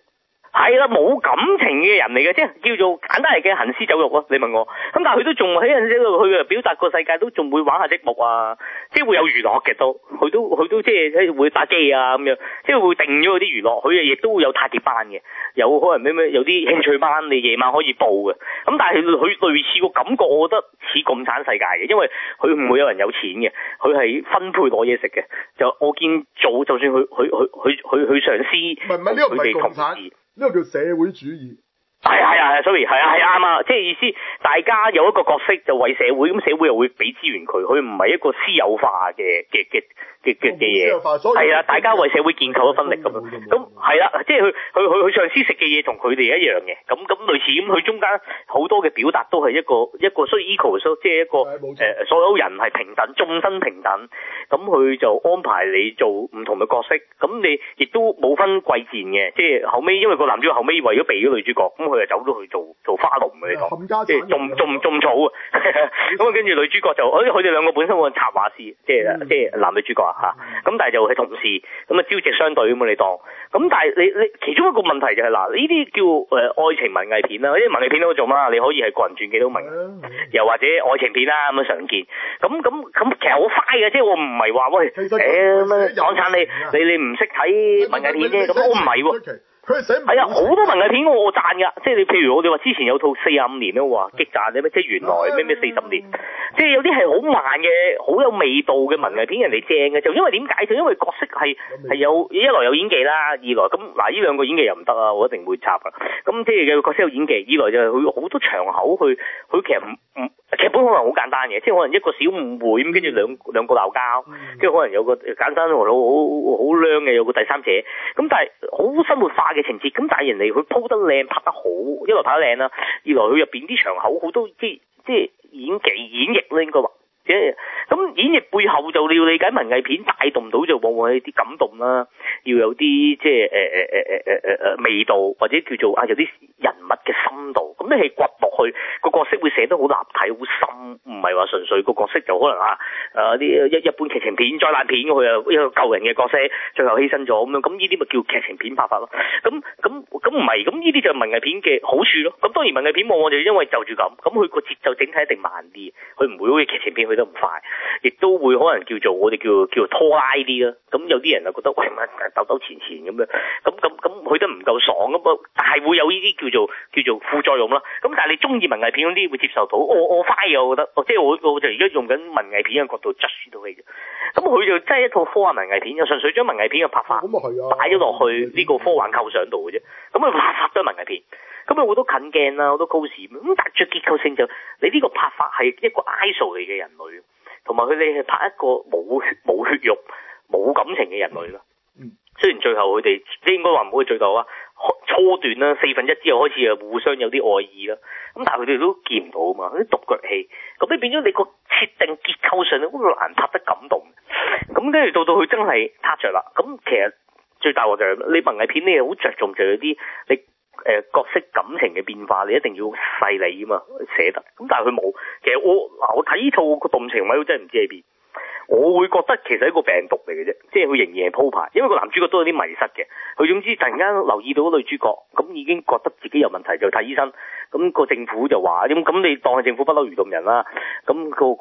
係啦，冇感情嘅人嚟嘅，即係叫做簡單嚟嘅行屍走肉咯。你問我，咁但係佢都仲喺人哋度，佢表達個世界都仲會玩下積木啊，即係會有娛樂嘅都，佢都即係會打機啊咁樣，即係會定咗嗰啲娛樂，佢亦都會有太極班嘅，有可能咩有啲興趣班，你夜晚可以報嘅。咁但係佢類似個感覺，我覺得似共產世界嘅，因為佢唔會有人有錢嘅，佢係分配攞嘢食嘅。就我見做，就算佢上司， 唔係呢個唔係共產。呢個叫社會主義。 係 sorry， 係啱啊，即係意思，大家有一個角色就為社會，咁社會又會俾資源佢唔係一個私有化嘅嘢，係啊，大家為社會建構咗分力咁樣，咁係啦，即係佢上司食嘅嘢同佢哋一樣嘅，咁類似咁，佢中間好多嘅表達都係一個所以 equal， 即係一個所有人係平等，眾生平等，咁佢就安排你做唔同嘅角色，咁你亦都冇分貴賤嘅，即係後尾因為個男主角後尾為咗避咗女主角，咁佢就走咗去做花農嘅，你講，即係種草啊，咁啊跟住女主角就，佢哋兩個本身個插畫師，即係男女主角啊，咁但係就係同事，咁啊朝夕相對咁你當，咁但係你其中一個問題就係嗱，呢啲叫愛情文藝片啦，啲文藝片都做嘛，你可以係個人傳記都明，又或者愛情片啦咁樣常見，咁其實好快嘅，即係我唔係話喂港產你唔識睇文藝片啫，咁我唔係喎。係啊，好多文藝片我讚噶，即係你譬如我哋話之前有套45年咯，話激讚咩，即係原來咩40年，即係有啲係好慢嘅，好有味道嘅文藝片，人哋正嘅，就因為點解？就因為角色係有一來有演技啦，二來咁嗱呢兩個演技又唔得啊，我一定會插噶，咁即係嘅角色有演技，二來就係佢好多場口佢其實劇本可能好簡單嘅，即係可能一個小誤會咁，跟住兩個鬧交，跟住可能有個簡單好靚嘅有個第三者，咁但係好生活化嘅情節，咁但係人哋佢鋪得靚拍得好，一來拍得靚啦，二來佢入邊啲場口好多即係演繹咧應該話。咁演繹背後就你要理解文藝片帶動到就往往係啲感動啦，要有啲即係味道或者叫做有啲人物嘅深度，咁你係掘落去個角色會寫得好立體好深，唔係話純粹個角色就可能啲一般劇情片災難片佢又一個救人嘅角色最後犧牲咗咁樣，咁呢啲咪叫劇情片拍法咯，咁唔係，咁呢啲就係文藝片嘅好處咯，咁當然文藝片往往就因為就住咁佢個節奏整體一定慢啲，佢唔會好似劇情片去得咁快，亦都會可能叫做我哋叫拖拉啲啦。咁有啲人就覺得喂乜鬥前咁樣，咁去得唔夠爽咁但係會有呢啲叫做副作用啦。咁但係你中意文藝片嗰啲會接受到，我快嘅，我覺得，即係我就而家用緊文藝片嘅角度質書到戲嘅。咁佢就真係一套科幻文藝片，就純粹將文藝片嘅拍法擺咗落去呢個科幻構想度嘅啫。咁佢拍法都係文藝片。咁有好多近鏡啦，好多高視咁，但係最結構性就你呢個拍法係一個 ISO 嚟嘅人類，同埋佢哋係拍一個冇血肉、冇感情嘅人類啦。雖然最後佢哋即係應該話唔好去最後啊，初段啦1/4之後開始互相有啲愛意啦，咁但係佢哋都見唔到啊嘛，啲獨腳戲，咁你變咗你個設定結構上好難拍得感動，咁跟住到佢真係拍着啦，咁其實最大鑊就係你文藝片你好着重就有啲你。角色感情嘅變化，你一定要細膩啊嘛，寫得。咁但係佢冇。其實我睇呢套個動情位，我真係唔知喺邊。我會覺得其實係一個病毒嚟嘅啫，即係佢仍然係鋪排。因為個男主角都有啲迷失嘅，佢總之突然間留意到女主角，咁已經覺得自己有問題，就睇醫生。咁個政府就話，咁你當係政府不嬲愚動人啦。咁個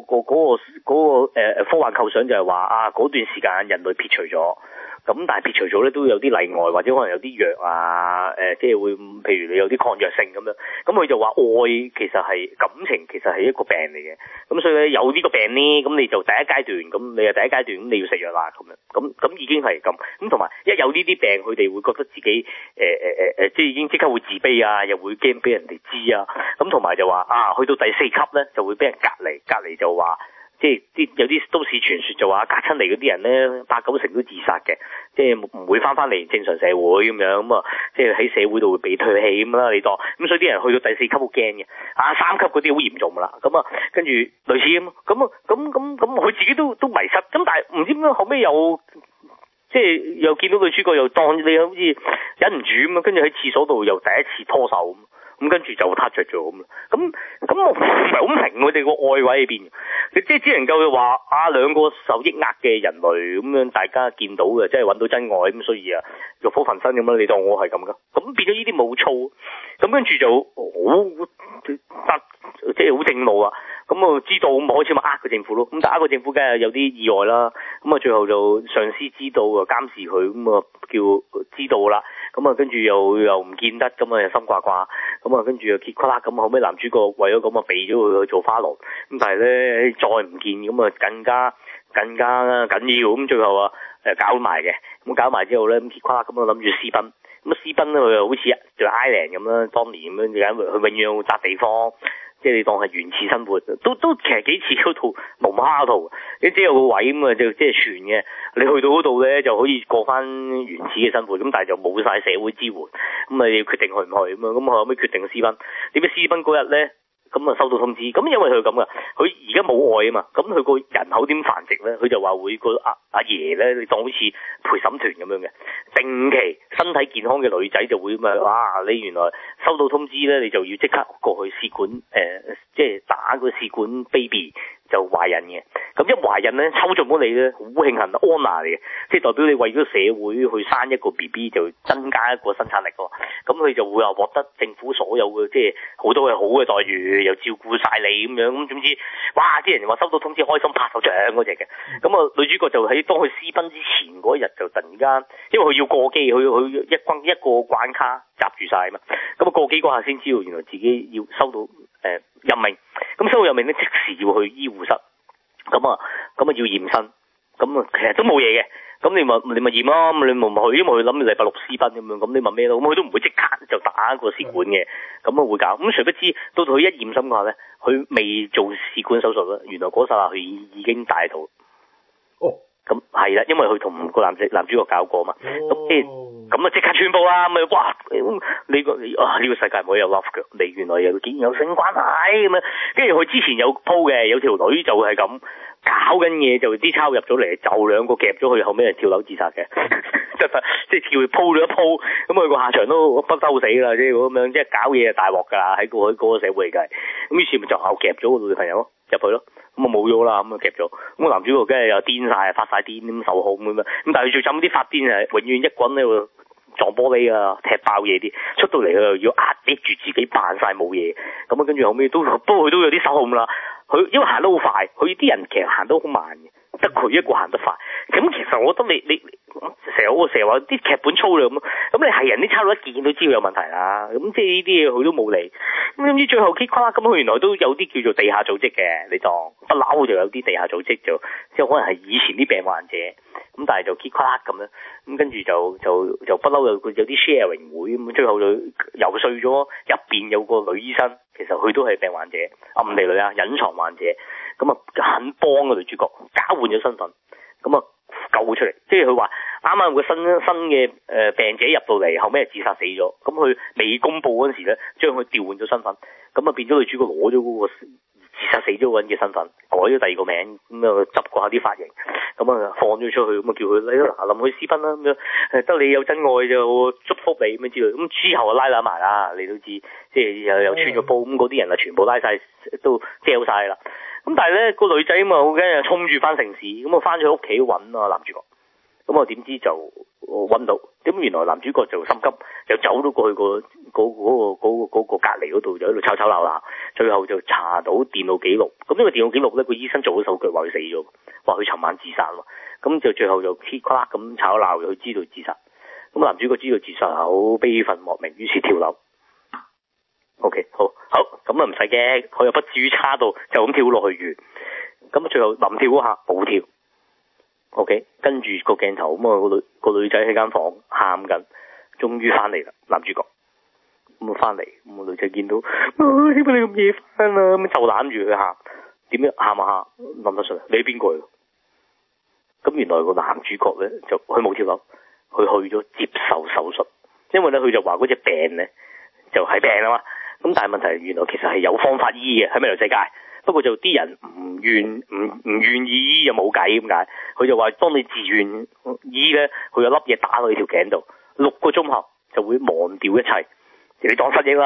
科幻構想就係話嗰段時間人類撇除咗。咁但係撇除咗咧都有啲例外，或者可能有啲藥啊，即係會譬如你有啲抗藥性咁樣，咁佢就話愛其實係感情，其實係一個病嚟嘅，咁所以咧有呢個病呢，咁你就第一階段，咁你又第一階段咁你要食藥啦，咁已經係咁同埋一有呢啲病，佢哋會覺得自己即係已經即刻會自卑啊，又會驚俾人哋知啊，咁同埋就話去到第4級咧就會俾人隔離就話。即係有啲都市傳說就話隔親嚟嗰啲人咧8-9成都自殺嘅，即係唔會翻嚟正常社會咁樣，咁即係喺社會度會被唾棄咁啦，你當咁所以啲人去到第4級好驚嘅，3級嗰啲好嚴重噶啦，咁跟住類似咁佢自己都迷失，咁但係唔知點解後尾又即係又見到女主角又當你好似忍唔住咁，跟住喺廁所度又第一次拖手咁咁跟住就撻着咗咁啦。咁我唔係好明佢哋個愛位喺邊，即係只能夠話兩個受抑壓嘅人類咁樣，大家見到嘅，即係揾到真愛咁，所以欲火焚身咁啦。你當我係咁噶，咁變咗呢啲冇粗，咁跟住就好即係好正路啊。咁啊知道咁開始咪個政府咯，咁但係個政府梗係有啲意外啦。咁啊最後就上司知道啊監視佢，咁啊叫知道啦。咁啊跟住又唔見得，咁啊又心掛掛，咁啊跟住又揭骨啦。咁後尾男主角為咗咁啊避咗佢去做花郎，咁但係咧再唔見，咁啊更加緊要。咁最後搞埋嘅，咁搞埋之後咧咁揭骨啦，咁啊諗住私奔。咁私奔咧佢又好似做 Island 咁啦，當年咁樣佢永遠要笪地方。即係你當係原始生活，都其實幾似嗰套龍蝦圖，你只有個位咁啊，就即係船嘅，你去到嗰度咧就可以過翻原始嘅生活，咁但係就冇晒社會支援，咁啊要決定去唔去咁啊，咁後尾決定私奔，點解私奔嗰日咧？咁啊收到通知，咁因為佢咁噶，佢而家冇愛啊嘛，咁佢個人口點繁殖咧？佢就話會個阿爺咧，你當好似陪審團咁樣嘅，定期身體健康嘅女仔就會你原來收到通知咧，你就要即刻過去試管即係打個試管 baby 就懷孕嘅，咁一懷孕咧抽中咗你咧，好慶幸安娜嚟嘅，即係代表你為咗社會去生一個 BB 就增加一個生產力喎，咁佢就會獲得政府所有嘅即係好多嘅好嘅待遇，又照顧晒你咁樣，咁總之，哇！啲人話收到通知開心拍手掌嗰隻嘅，咁啊女主角就喺當佢私奔之前嗰一日就突然間，因為佢要過機，佢一個關卡閘住晒啊嘛，咁啊過機嗰下先知道原來自己要收到任命，咁收到任命咧即時要去醫護室，咁啊要驗身，咁啊其實都冇嘢嘅。咁你咪驗咯，你咪去，因為佢諗住禮拜六私奔咁樣，咁你問咩咯？咁佢都唔會即刻就打個試管嘅，咁啊會搞。咁誰不知到佢一驗身嘅話咧，佢未做試管手術啦，原來嗰剎那佢已經大肚。 哦， 咁係啦，因為佢同個男主角搞過嘛，咁即刻傳播啦，咁哇！呢個世界唔可以有 love 嘅，你原來竟然有性關係咁樣，跟住佢之前有鋪嘅，有條女就係咁搞緊嘢，就啲抄入咗嚟，就兩個夾咗佢，後尾係跳樓自殺嘅，即係跳鋪咗一鋪，咁佢個下場都不收死啦，即係咁樣，即係搞嘢就大鑊㗎啦，喺嗰個社會嚟計，咁於是咪就夾咗個女朋友咯入去咯，咁啊冇咗啦，咁啊夾咗，咁個男主角梗係又癲晒，發晒癲咁受控咁樣，咁但係最憎啲發癲係永遠一滾喺度撞玻璃啊，踢爆嘢啲，出到嚟佢又要壓抑住自己扮晒冇嘢，咁啊跟住後尾不過佢都有啲手控啦，佢因為行得好快，佢啲人其實行得好慢嘅，得佢一個行得快，咁其實我覺得你成日話啲劇本粗略咁你係人啲差佬一見都知道有問題啦，咁即係呢啲嘢佢都冇理，咁點知最後 K 夸咁佢原來都有啲叫做地下組織嘅，你當不嬲就有啲地下組織就即係可能係以前啲病患者，咁但係就 K 夸咁樣，咁跟住就不嬲有啲 sharing 會咁，最後就游說咗入邊有個女醫生，其實佢都係病患者，暗地裏隱藏患者，咁啊肯幫個女主角交換咗身份，咁啊救佢出嚟，即係佢話啱啱有個新嘅病者入到嚟，後尾係自殺死咗，咁佢未公佈嗰陣時咧，將佢調換咗身份，咁啊變咗女主角攞咗嗰個自殺死咗嗰人嘅身份，改咗第二個名，咁啊執過下啲髮型，咁啊放咗出去，咁啊叫佢你臨去私奔啦，咁樣得你有真愛就祝福你咁樣之類，咁之後啊拉埋啦，你都知，即係又穿咗煲，咁嗰啲人啊全部拉晒都掉晒啦。咁但係咧個女仔咁啊好驚啊衝住翻城市，咁啊翻咗屋企揾啊男主角，咁啊點知就揾到，咁原來男主角就心急，又走到過去個隔離嗰度，就喺度吵鬧，最後就查到電腦記錄，咁呢個電腦記錄咧個醫生做咗手腳話佢死咗，話佢尋晚自殺喎，咁就最後就 click clack 咁吵鬧，佢知道自殺，咁男主角知道自殺好悲憤莫名，於是跳樓。O.K. 好，咁啊唔使驚，佢又不至於差到就咁跳落去完，咁最後臨跳嗰下冇跳。O.K. 跟住個鏡頭咁啊個女仔喺間房喊緊，終於翻嚟啦，男主角咁啊翻嚟，咁個女仔見到點解你咁夜翻啊？咁就攬住佢喊，點樣喊下諗得出嚟？你係邊個？咁原來個男主角咧就佢冇跳樓，佢去咗接受手術，因為咧佢就話嗰隻病咧就係病啊嘛。咁但係問題原來其實係有方法醫嘅喺未來世界，不過就啲人唔願意醫就冇計咁解。佢就話當你自願醫咧，佢有粒嘢打落你條頸度，6個鐘後就會忘掉一切，你當失憶啦。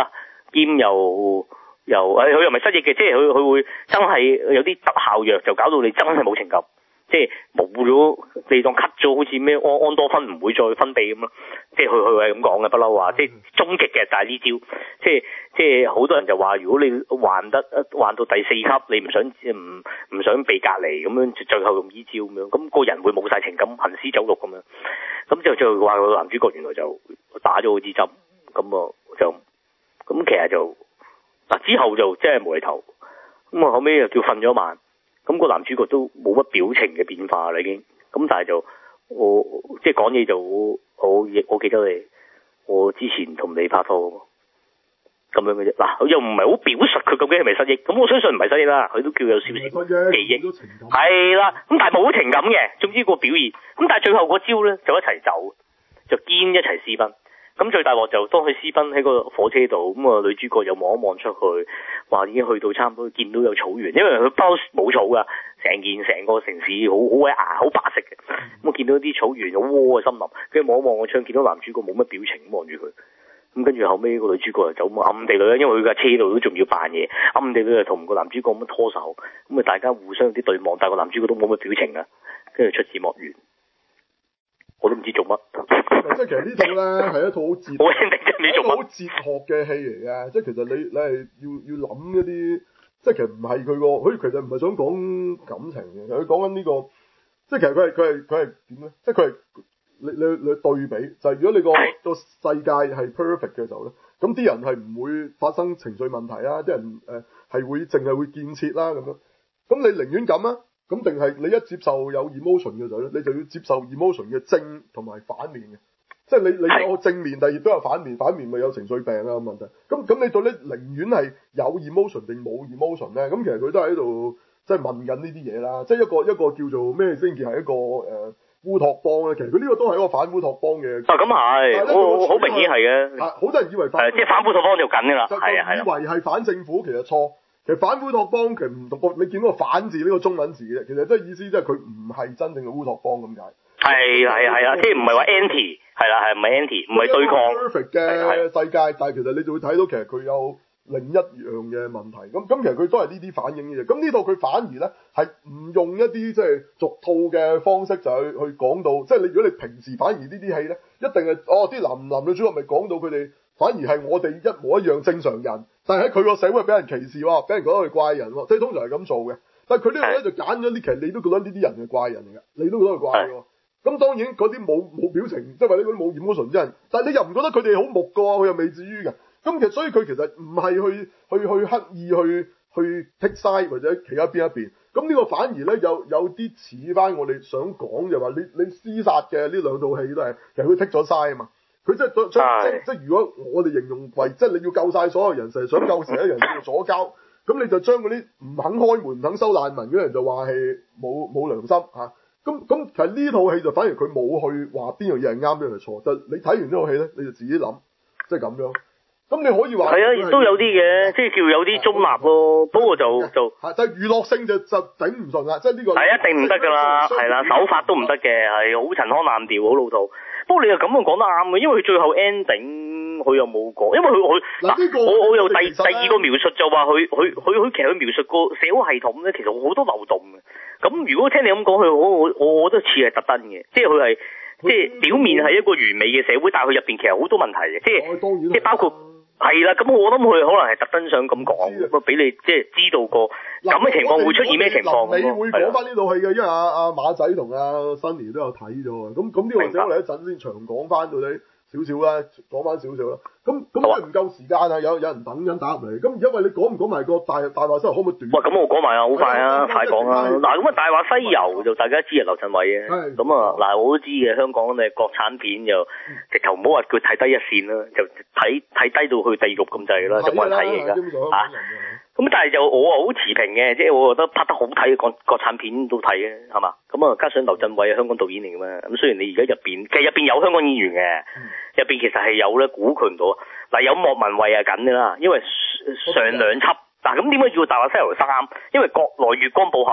兼又佢又唔係失憶嘅，即係佢會真係有啲特效藥就搞到你真係冇情感。即係冇咗，你當 cut 咗，好似咩安多酚唔會再分泌咁咯。即係佢係咁講嘅，不嬲話，即係終極嘅，但係呢招，即係好多人就話，如果你患到第4級，你唔想被隔離咁樣，最後用呢招咁樣，咁個人會冇晒情感，行屍走肉咁樣。咁就話個男主角原來就打咗嗰支針，咁其實就嗱之後就即係無厘頭，咁啊後尾又叫瞓咗一晚。咁個男主角都冇乜表情嘅變化啦已經，咁但係就我即係講嘢就我記得你，我之前同你拍拖咁樣嘅啫。嗱，佢又唔係好表述佢究竟係咪失憶，咁我相信唔係失憶啦，佢都叫有少少記憶，係啦，咁但係冇情感嘅，總之個表現，咁但係最後個招咧就一齊走，就堅一齊私奔。咁最大鑊就當佢私奔喺個火車度，咁啊女主角又望一望出去，話已經去到差唔多見到有草原，因為佢包冇草噶，成個城市好鬼牙好白色嘅，咁啊見到啲草原有窩嘅森林，跟住望一望個窗，見到男主角冇乜表情咁望住佢，咁跟住後尾個女主角就走暗地裏，因為佢架車度都仲要扮嘢，暗地裏就同個男主角咁拖手，咁啊大家互相有啲對望，但係個男主角都冇乜表情啊，跟住出字幕完。我都唔知做乜， 即係其實呢套咧係一套好哲學嘅戲嚟嘅，即係其實你係要諗一啲，即係其實唔係佢其實唔係想講感情嘅，佢講緊呢個，即係其實佢係點咧？即係佢係你對比，就係如果你個世界係 perfect 嘅時候咧，咁啲人係唔會發生情緒問題啦，啲人係會淨係會建設啦咁樣，咁你寧願咁啊？咁定係你一接受有 emotion 嘅時候咧，你就要接受 emotion 嘅正同埋反面嘅，即係你有正面，但亦都有反面，反面咪有情緒病啊問題。咁你到底寧願係有 emotion 定冇 emotion 咧？咁其實佢都喺度即係問緊呢啲嘢啦，即係一個叫做咩先至係一個烏托邦咧。其實佢呢個都係一個反烏托邦嘅。咁係， 我好明顯係嘅。 好多人以為即係反烏托邦就緊㗎啦，係啊， 以為係反政府，其實錯。其實反烏托邦其實唔同你見到個反字呢個中文字嘅，其實即係意思即係佢唔係真正嘅烏托邦咁解。係啊，即係唔係話 anti 係啦，係唔係 anti 唔係對抗 perfect 嘅世界，但係其實你就會睇到其實佢有另一樣嘅問題。咁其實佢都係呢啲反映嘅嘢。咁呢度佢反而咧係唔用一啲即係俗套嘅方式就去講到，即係如果你平時反而呢啲戲咧，一定係啲男女主角咪講到佢哋。反而係我哋一模一樣正常人，但係喺佢個社會俾人歧視喎，俾人覺得佢怪人喎，即係通常係咁做嘅。但係佢呢度咧就揀咗啲，其實你都覺得呢啲人係怪人嚟嘅，你都覺得佢怪喎。咁當然嗰啲冇表情，即係或者嗰啲冇 emotion 啲人，但係你又唔覺得佢哋好木㗎喎，佢又未至於嘅。咁其實所以佢其實唔係去刻意去 take side 或者企喺邊一邊。咁呢個反而咧有啲似翻我哋想講就話你廝殺嘅呢兩套戲都係其實佢 take 咗 side 啊嘛。佢即係如果我哋形容為即係你要救晒所有人，成日想救成一人叫做左膠，咁你就將嗰啲唔肯開門、唔肯收難民嗰啲人就話係冇良心嚇。咁其實呢套戲就反而佢冇去話邊樣嘢係啱，邊樣係錯。就你睇完呢套戲咧，你就自己諗，即係咁樣。咁你可以話係啊，亦都有啲嘅，即係叫有啲中立咯。不過就但係娛樂性就頂唔順啦，即係呢個係一定唔得㗎啦，係啦，手法都唔得嘅，係好陳腔濫調，好老土。不過你又咁樣講得啱嘅，因為佢最後 ending 佢又冇講，因為佢嗱我又第二個描述就話佢其實佢描述個社會系統咧，其實好多漏洞嘅。咁如果聽你咁講，我覺得似係特登嘅，即係佢係即係表面係一個完美嘅社會，但係佢入邊其實好多問題嘅，即係包括。係啦，咁我諗佢可能係特登想咁講，咁俾你即係知道個咁嘅情況會出現咩情況。你會講翻呢套戲嘅，因為阿馬仔同阿 Sunny 都有睇咗啊。咁呢個或者我哋一陣先長講翻到底少少啦，講翻少少啦。咁因為唔夠時間啊，有人等緊打入嚟。咁因為你講唔講埋個大話西遊可唔可以短？哇，咁我講埋啊，好快啊，快講啊。嗱，咁啊大話西遊就大家知啊，劉鎮偉嘅。咁啊嗱，我都知嘅，香港嘅國產片就直頭唔好話佢睇低一線啦，就睇低到去地獄咁滯啦，就冇人睇嘅而家嚇。咁但係就我啊好持平嘅，即係我覺得拍得好睇嘅國產片都睇嘅，係嘛？咁啊加上劉鎮偉係香港導演嚟嘅嘛，咁雖然你而家其實入邊有香港演員嘅，入邊其實係有咧估佢唔到。嗱有莫文蔚係緊嘅啦，因為上兩輯嗱咁點解叫大話西遊3？因為國內月光寶盒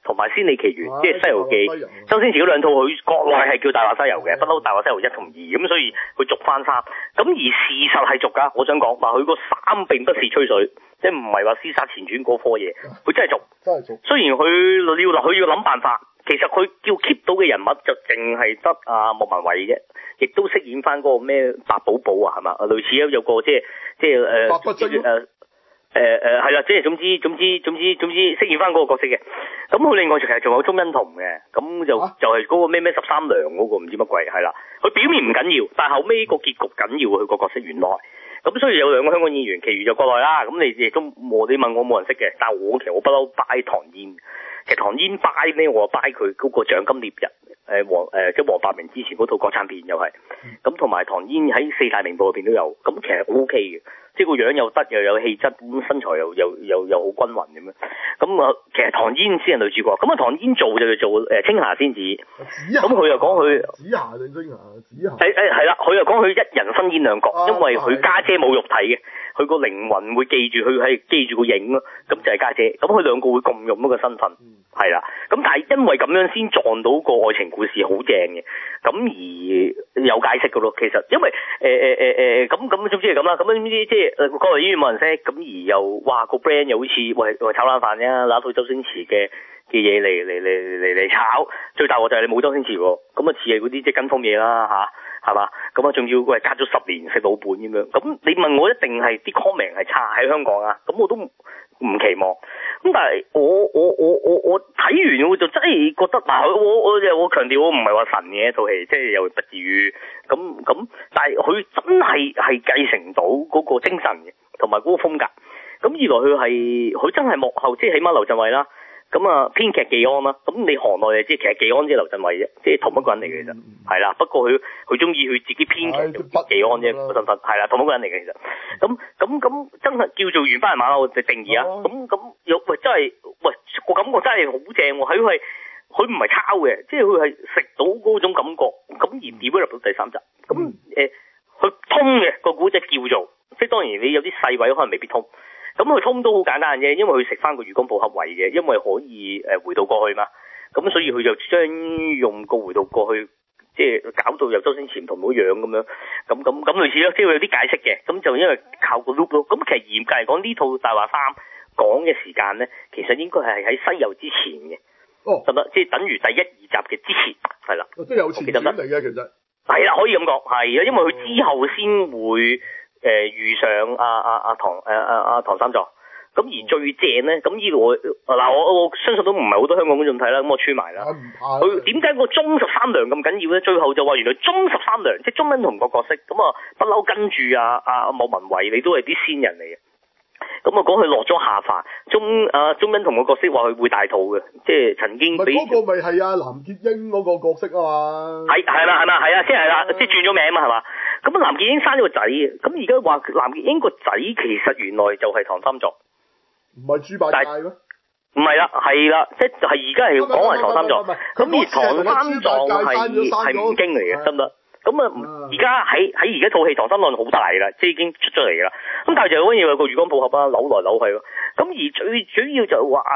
同埋《仙履奇緣》，即係《西遊記》 西遊。 周星馳嗰兩套佢國內係叫《大話西遊》嘅，不嬲《大話西遊》1同2，咁所以佢續翻3。咁而事實係續㗎，我想講話佢個3並不是吹水，即係唔係話《屍殺前傳》嗰科嘢，佢真係續。 真係續。 雖然佢要諗辦法，其實佢叫 keep 到嘅人物就淨係得莫文蔚啫，亦都飾演翻嗰個咩白寶寶啊，係嘛？類似有個即係白骨精係啦，即係總之飾演翻嗰個角色嘅。咁佢另外其實仲有鍾欣桐嘅，咁就係嗰個咩13娘嗰個唔知乜鬼係啦。佢表面唔緊要，但係後尾個結局緊要，佢個角色原來。咁所以有2個香港演員，其餘就國內啦。咁你亦都你問我冇人識嘅，但係我其實我不嬲 buy 唐嫣。其實唐嫣 buy 咧，我 buy 佢嗰個獎金獵人，即係黃百鳴之前嗰套國產片又係。咁同埋唐嫣喺4大名捕入邊都有，咁其實 O K 嘅。即係個樣又得，又有氣質，咁身材又好均勻咁樣。咁啊，其實唐嫣先係女主角。咁啊，唐嫣做就做青霞仙子。咁佢又講佢紫霞定青霞？紫霞。 係啦，佢又講佢一人分演兩角，因為佢家姐冇肉體嘅，佢個靈魂會記住佢係記住個影咯，咁就係家姐。咁佢兩個會共用一個身份，係啦。咁但係因為咁樣先撞到個愛情故事好正嘅，咁而有解釋嘅咯。其實因為咁總之係咁啦。咁呢啲即係國內演員冇人識，咁而又哇個 brand 又好似喂炒冷飯啫，拿套周星馳嘅嘢嚟炒，最大鑊就係你冇周星馳喎，咁啊似係嗰啲即係跟風嘢啦嚇，係嘛？咁啊仲要喂隔咗10年食老本咁樣，咁你問我一定係啲 comment 係差喺香港啊，咁我都唔期望。咁但係我睇完我就真係覺得嗱，我強調我唔係話神嘅一套戲，即係又不至於咁，但係佢真係繼承到嗰個精神嘅，同埋嗰個風格。咁二來佢真係幕後，即係起碼劉鎮偉啦。咁啊，編劇技安啦，咁你行內就知，其實技安即係劉鎮偉啫，即係同一個人嚟嘅其實，係啦。不過佢中意佢自己編劇做技安啫，個身份係啦，同一個人嚟嘅其實。咁真係叫做原班人馬啦，我定義啊。咁有喂真係喂個感覺真係好正喎，佢唔係抄嘅，即係佢係食到嗰種感覺，咁而 develop 到第3集。咁佢通嘅個古仔叫做，即係當然你有啲細位可能未必通。咁佢通都好簡單啫，因為佢食翻個魚缸寶盒位嘅，因為可以回到過去嘛。咁所以佢就將用個回到過去，即係搞到有周星馳唔同嗰樣咁樣。咁類似咯，即係有啲解釋嘅。咁就因為靠個 loop 咯。咁其實嚴格嚟講，呢套大話3講嘅時間咧，其實應該係喺西遊之前嘅。 哦， 得唔得？即係等於第1、2集嘅之前，係啦。 即係有前傳嚟嘅其實。係啦，可以咁講，係啊，因為佢之後先會。遇上唐三藏，咁而最正咧，咁呢度我相信都唔係好多香港觀眾睇啦，咁我穿埋啦。佢點解個鍾13娘咁緊要咧？最後就話原來鍾13娘即係鍾欣桐個角色，咁啊不嬲跟住莫文蔚，你都係啲仙人嚟嘅。咁啊講佢落咗下凡，鍾欣桐個角色話佢會大肚嘅，即係曾經俾嗰個咪係藍潔瑛嗰個角色啊嘛。係啦，即係啦，即係轉咗名嘛係嘛？咁藍潔瑛生咗個仔嘅，咁而家話藍潔瑛個仔其實原來就係唐三藏， 唔係豬八戒咩？ 唔係啦，係啦，即係而家係講係唐三藏，咁而唐三藏係吳京嚟嘅，得唔得？咁啊，而家喺而家套戲唐三藏好大啦，即係已經出咗嚟啦。咁但係就好似有個魚缸寶盒啊，扭來扭去咯。咁而最主要就話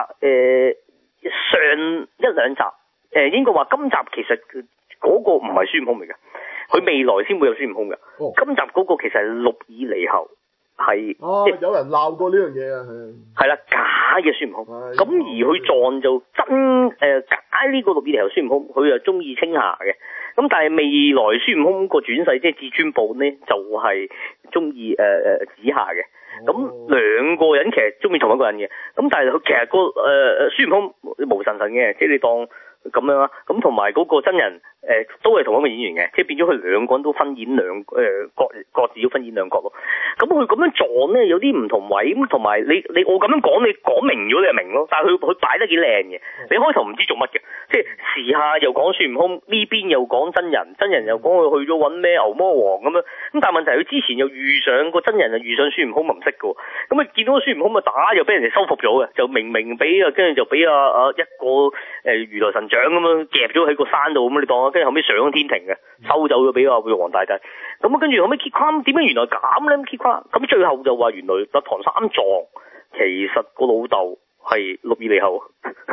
上1、2集應該話今集其實嗰個唔係孫悟空嚟嘅。佢未來先會有孫悟空嘅。今集嗰個其實係六耳獼猴，係有人鬧過呢樣嘢啊， 係啦，假嘅孫悟空。咁而佢撞就真假呢個六耳獼猴孫悟空，佢又中意青霞嘅。咁但係未來孫悟空個轉世即係至尊寶呢，就係中意紫霞嘅。咁兩個人其實中意同一個人嘅。咁但係佢其實個孫悟空無神嘅，即係你當咁樣啦。咁同埋嗰個真人都係同一個演員嘅，即係變咗佢兩個人都分演各自要分演兩角咯。咁佢咁樣撞咧有啲唔同位，咁同埋你我咁樣講，你講明咗你就明咯。但係佢擺得幾靚嘅，你開頭唔知做乜嘅，即係時下又講孫悟空，呢邊又講真人又講佢去咗揾咩牛魔王咁樣。咁但係問題佢之前又遇上個真人，又遇上孫悟空唔識嘅，咁啊見到孫悟空啊打又俾人哋收服咗嘅，就明俾跟住就俾一個如來神掌咁樣夾咗喺個山度咁，你當跟住後尾上咗天庭嘅，收走咗俾玉皇大帝。咁啊跟住後尾揭框，點解原來咁咧？揭框咁最後就話原來唐三藏其實個老豆係六耳獼猴。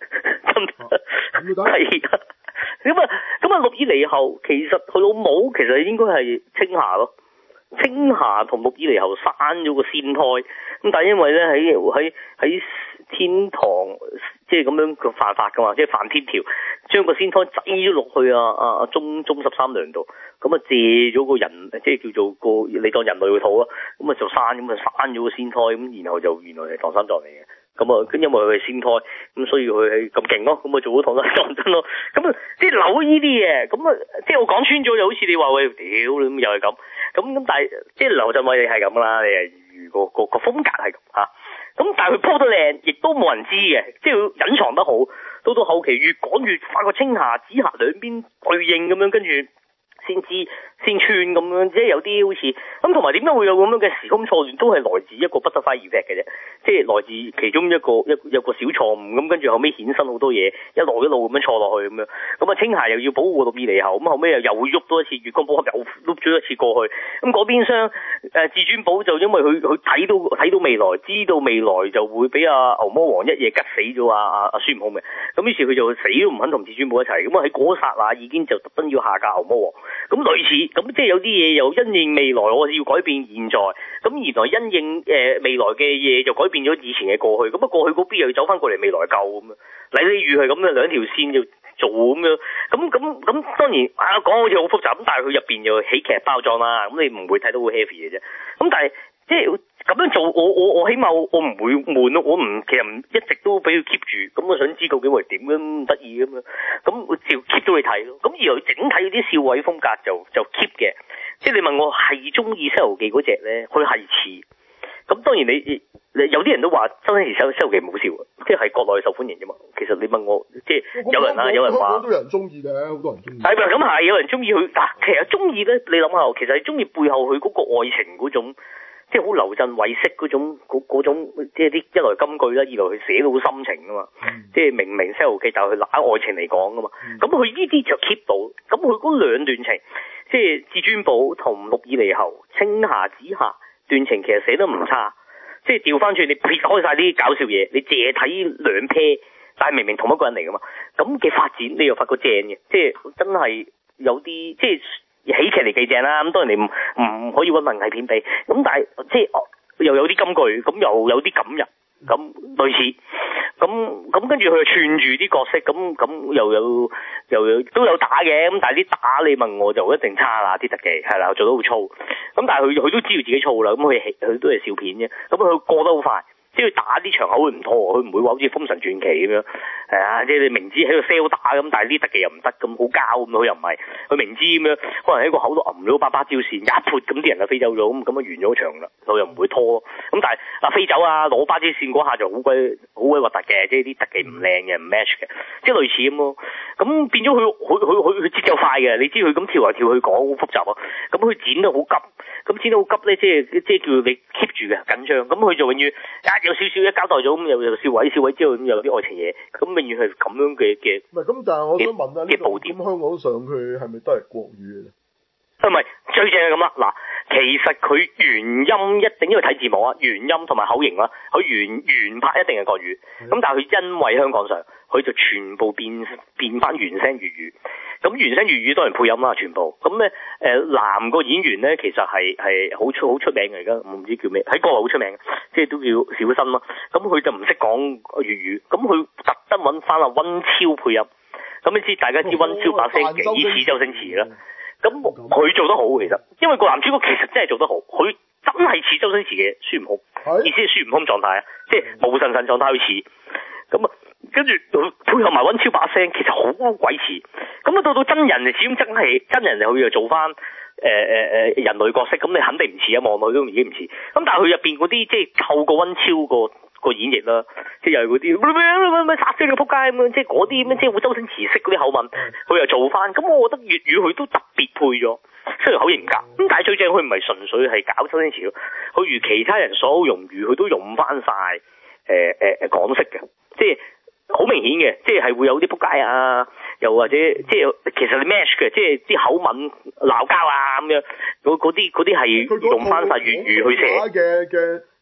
係啊，咁啊，陸以離后其實佢老母其實應該係青霞咯。青霞同陸以離后生咗個仙胎，咁但係因為咧喺天堂即係咁樣佢犯法噶嘛，即係犯天條，將個仙胎擠咗落去中13娘度，咁啊借咗個人即係叫做個你當人類嘅肚啊，咁啊就生咗個仙胎，咁然後就原來係唐三藏嚟嘅。咁啊，因為佢係仙胎，咁所以佢係咁勁咯，咁啊做咗唐三藏真咯。咁啊，即係扭呢啲嘢，咁啊，即係我講穿咗，就好似你話喂，屌你又係咁，咁但係即係劉鎮偉你係咁啦，你係如個風格係咁嚇，咁但係佢鋪得靚，亦都冇人知嘅，即係佢隱藏得好，到後期越講越發覺青霞紫霞兩邊對應咁樣，跟住先串咁樣，即係有啲好似咁，同埋點解會有咁樣嘅時空錯亂，都係來自一個butterfly effect嘅啫，即係來自其中一個小錯誤咁，跟住後尾衍生好多嘢，一路咁樣錯落去咁樣，咁啊青霞又要保護陸以離后，咁後尾又喐多一次月光寶盒，又碌咗一次過去，咁嗰邊廂至尊寶就因為佢睇到未來，知道未來就會俾牛魔王一夜吉死咗阿孫悟空嘅，咁於是佢就死都唔肯同至尊寶一齊，咁啊喺嗰剎那已經就特登要下架牛魔王。咁類似，咁即係有啲嘢又因應未來，我要改變現在。咁原來因應未來嘅嘢，就改變咗以前嘅過去。咁啊過去嗰邊又要走翻過嚟未來救咁樣。例如係咁樣兩條線要做咁樣。咁當然講好似好複雜，咁但係佢入邊又喜劇包裝啦。咁你唔會睇到好 heavy 嘅啫。咁但係即係咁樣做，我起碼我唔會悶咯。其實唔一直都俾佢 keep 住。咁我想知究竟會點咁得意咁樣。咁我照 keep 到你睇咯。咁而佢整體嗰啲笑位風格就 keep 嘅。即係你問我係中意《西遊記》嗰隻咧，佢係似。咁當然你有啲人都話周星馳《西遊記》唔好笑，即係國內受歡迎啫嘛。其實你問我，即係有人話， 好多人中意嘅，好多人中意。 係咪咁係？有人中意佢其實中意咧，你諗下，其實係中意背後佢嗰個愛情嗰種。即係好劉鎮偉式嗰種，即係啲一來金句啦，二來佢寫到好深情噶嘛。即係明明《西遊記》就係佢拿愛情嚟講噶嘛。咁佢呢啲就 keep 到。咁佢嗰兩段情，即係至尊寶同陸以離后、青霞紫霞段情，其實寫得唔差。即係調翻轉，你撇開晒啲搞笑嘢，你淨係睇兩 pair，但係明明同一個人嚟噶嘛。咁嘅發展你又發覺正嘅，即係真係有啲即係。喜劇嚟幾正啦，咁當然你唔可以揾文藝片比，咁但係即係又有啲金句，咁又有啲感人，咁類似，咁跟住佢又串住啲角色，咁又有都有打嘅，咁但係啲打你問我就一定差啦，啲特技係啦做得好粗，咁但係佢都知道自己粗啦，咁佢都係笑片啫，咁佢過得好快。即係打啲場口會唔妥，佢唔會話好似《封神傳奇》咁樣，係啊，即係你明知喺度 sell 打咁，但係啲特技又唔得咁好膠咁，佢又唔係，佢明知咁樣，可能喺個口度揞咗巴巴招線，一潑咁啲人就飛走咗，咁啊完咗場啦，佢又唔會拖咯。咁但係飛走攞巴招線嗰下就好鬼核突嘅，即係啲特技唔靚嘅，唔 match 嘅，即係類似咁咯。咁變咗佢節奏快嘅，你知佢咁跳嚟跳去講好複雜啊。咁佢剪得好急，咁剪得好急咧，即係叫你 keep 住嘅緊張。咁佢就永遠有少少一交代咗咁，又笑位之後咁又有啲愛情嘢，咁永遠係咁樣嘅。 唔係咁，但係我想問下呢部點香港上佢係咪都係國語嘅咧？ 唔係最正係咁啦，嗱，其實佢原音一定因為睇字幕啊，原音同埋口型啦，佢原拍一定係國語，咁但係佢因為香港上，佢就全部變翻原聲粵語，咁原聲粵語當然配音啦，全部，咁咧男個演員咧其實係好出名嘅，而家我唔知叫咩，喺國內好出名，即係都叫小新啦，咁佢就唔識講粵語，咁佢特登揾翻阿溫超配音，咁你知大家知溫超把聲幾似周星馳啦。咁佢做得好其實，因為個男主角其實真係做得好，佢真係似周星馳嘅孫悟空，意思係孫悟空狀態啊，即係無神狀態似。咁啊，跟住配合埋溫超把聲，其實好鬼似。咁啊，到真人，始終真係真人佢又做翻人類角色，咁你肯定唔似啊，望落去都已經唔似。咁但係佢入邊嗰啲即係透過溫超個演繹啦，即係又係嗰啲殺死你個仆街咁樣，即係嗰啲咁樣，即係會周星馳式嗰啲口吻，佢又做翻。咁我覺得粵語佢都特別配咗，雖然好型格，咁但係最正佢唔係純粹係搞周星馳咯，佢如其他人所有用語，佢都用翻晒港式嘅，即係好明顯嘅，即係會有啲仆街啊，又或者即係其實你 match 嘅，即係啲口吻鬧交啊咁樣，嗰啲係用翻晒粵語去寫。 嘅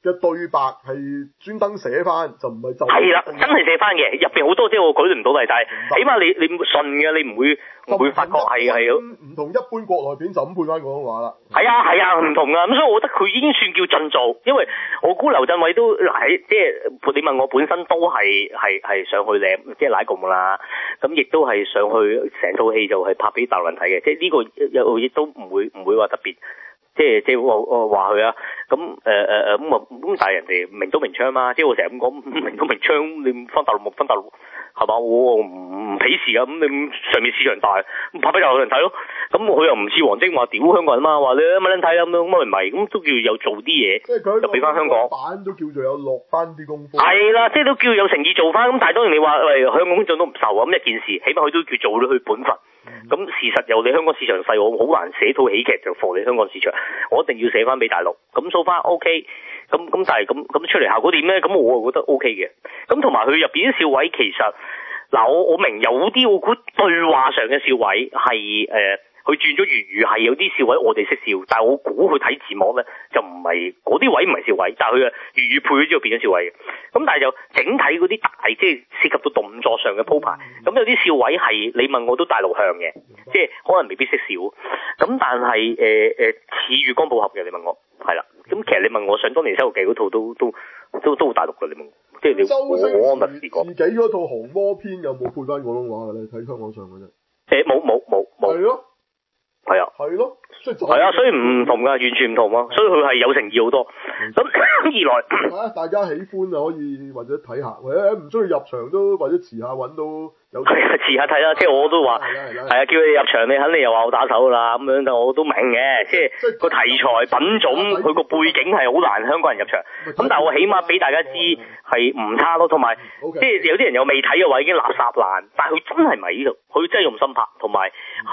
嘅對白係專登寫翻，就唔係就係啦，真係寫翻嘅，入邊好多即係我舉唔到例，但係起碼你信嘅，你唔會發覺係唔同一般國內片就咁配翻廣東話啦。 係啊，唔同噶，咁所以我覺得佢已經算叫盡做，因為我估劉鎮偉都嗱，即係你問我本身都係上去舐，即係奶共啦，咁亦都係上去成套戲就係拍俾大陸人睇嘅，即係呢個亦都唔會話特別。即係我話佢啊，咁咁但係人哋明刀明槍嘛，即係我成日咁講明刀明槍，你分大陸冇分大陸係嘛？我唔鄙視㗎，咁你上面市場大，咁拍俾大陸人睇咯。咁佢又唔似王晶話屌香港人嘛，話你乜撚睇啦咁樣，咁咪唔係，咁都叫有做啲嘢， 即係佢就俾翻香港版都叫做有落翻啲功夫。 係啦，即係都叫有誠意做翻。咁但係當然你話喂香港觀眾都唔受啊，咁一件事，起碼佢都叫做咗佢本分。咁事實又你香港市場細，我好難寫套喜劇就貨你香港市場，我一定要寫翻俾大陸。咁數翻 OK，咁但係咁出嚟效果點咧？咁我又覺得 OK 嘅。咁同埋佢入邊啲笑位其實嗱，我明有啲我估對話上嘅笑位係佢轉咗粵語係有啲笑位我哋識笑，但係我估佢睇字幕咧就唔係嗰啲位唔係笑位，但係佢嘅粵語配咗之後變咗笑位嘅。咁但係就整體嗰啲大即係涉及到動作上嘅鋪排，咁有啲笑位係你問我都大陸向嘅，即係可能未必識笑。咁但係似月光寶盒嘅，你問我係啦。咁其實你問我想當年西遊記嗰套都好大陸嘅，你問我即係你我咪試過自己嗰套降魔篇有冇配翻廣東話嘅咧？睇香港上嘅啫。 冇。係咯。 係啊。 係咯。 係啊，所以唔同噶，完全唔同啊，所以佢係有誠意好多。咁二來， 大家喜歡就可以或者睇下，或者唔中意入場都或者遲下揾到有。 遲下睇啦，即係我都話係啊，叫你入場你肯定又話我打手啦，咁樣就我都明嘅，即係個題材品種佢個背景係好難香港人入場。咁但係我起碼俾大家知係唔差咯，同埋即係有啲人又未睇嘅話已經垃圾爛，但係佢真係唔係呢度，佢真係用心拍，同埋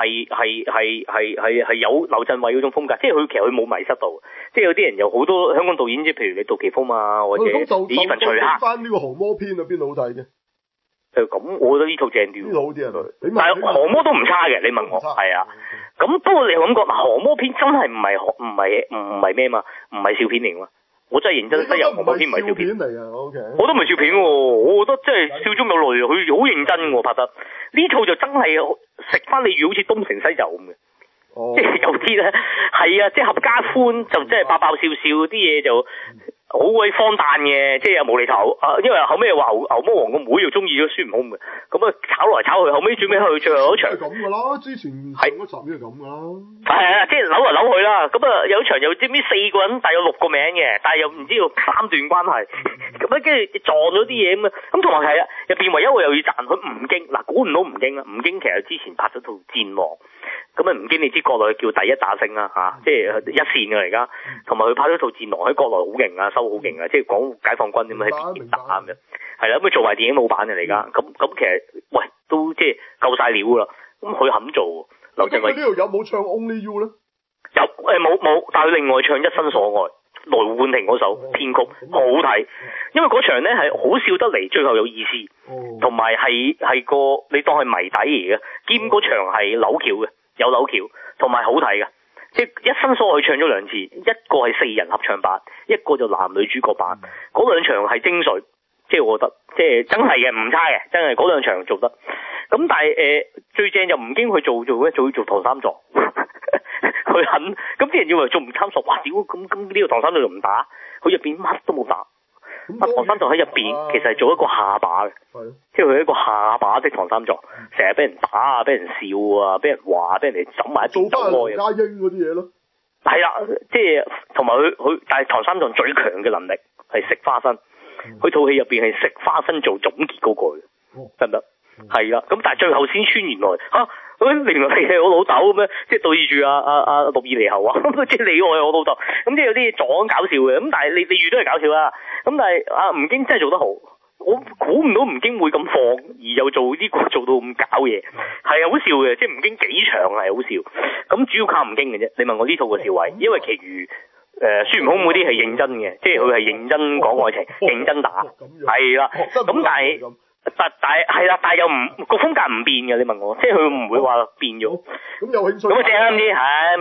係有劉鎮偉嗰種風格，即係佢其實佢冇迷失到，即係有啲人有好多香港導演，即係譬如你杜琪峰啊，或者李文徐克翻呢個降魔篇啊，邊度好睇嘅？ 咁我覺得呢套正啲， 呢套好啲啊， 但係降魔都唔差嘅，你問我係啊。咁不過你感覺嗱，降魔篇真係唔係咩嘛，唔係笑片嚟嘛。我真係認真西遊降魔篇唔係笑片嚟啊 ，OK。我都唔係笑片喎，我覺得真係笑中有淚，佢好認真喎拍得。呢套就真係食翻你魚好似東成西就咁嘅。即係有啲咧，係啊，即係合家歡就即係爆爆笑笑啲嘢就好鬼荒誕嘅，即係又無厘頭啊！因為後尾又話牛魔王個妹又中意咗孫悟空嘅，咁啊炒來炒去，後尾最尾去最後一場係咁噶啦，之前上一集都係咁噶啦。 係啊，即係扭嚟扭去啦，咁啊有場又知唔知4個人，但係有6個名嘅，但係又唔知道3段關係，咁啊跟住撞咗啲嘢咁啊，咁同埋係啊，入邊唯一我又要讚佢吳京，嗱估唔到吳京啊，吳京其實之前拍咗套戰王。咁啊，吳京你知國內叫第一打星啦嚇，即係一線嘅而家，同埋佢拍咗套戰狼喺國內好勁啊，收好勁啊，即係講解放軍點樣喺邊邊打咁樣，係啦，咁佢做埋電影老闆嘅而家，咁其實喂都即係夠晒料啦，咁佢肯做，劉鎮偉呢度有冇唱 Only You 咧？ 有冇，但係佢另外唱一生所愛，羅冠廷嗰首編曲好好睇，因為嗰場咧係好笑得嚟，最後有意思，同埋係個你當係謎底嚟嘅，兼嗰場係扭橋嘅。有扭橋，同埋好睇嘅，即係一生所愛唱咗2次，一個係4人合唱版，一個就男女主角版，嗰兩場係精髓，即係我覺得，即係真係嘅，唔差嘅，真係嗰兩場做得。咁但係最正就吳京去做咧，仲要做唐三藏，佢肯，咁啲人以為做吳三藏，哇屌，咁呢個唐三藏就唔打，佢入邊乜都冇打。唐三藏喺入邊其實係做一個下巴嘅，即係佢一個下巴的唐三藏，成日俾人打啊，俾人笑啊，俾人話，俾人哋走埋一邊走開啊。 家英嗰啲嘢咯， 係啦，即係同埋佢，但係唐三藏最強嘅能力係食花生，佢套戲入邊係食花生做總結嗰個嘅，得唔得？係啦，咁但係最後先穿原來原來係我老豆咁樣，即係對住阿陸二獼猴啊，即係你我係我老豆，咁即係有啲撞搞笑嘅，咁但係你遇到係搞笑啦，咁但係阿吳京真係做得好，我估唔到吳京會咁放，而又做呢個做到咁搞嘢，係好笑嘅，即係吳京幾場係好笑，咁主要靠吳京嘅啫。你問我呢套嘅笑位，因為其餘孫悟空嗰啲係認真嘅，即係佢係認真講愛情，認真打，係啦，咁但係。但係啦，但係又唔個風格唔變嘅，你問我，即係佢唔會話變咗。 咁有興趣？ 咁正啱啲，係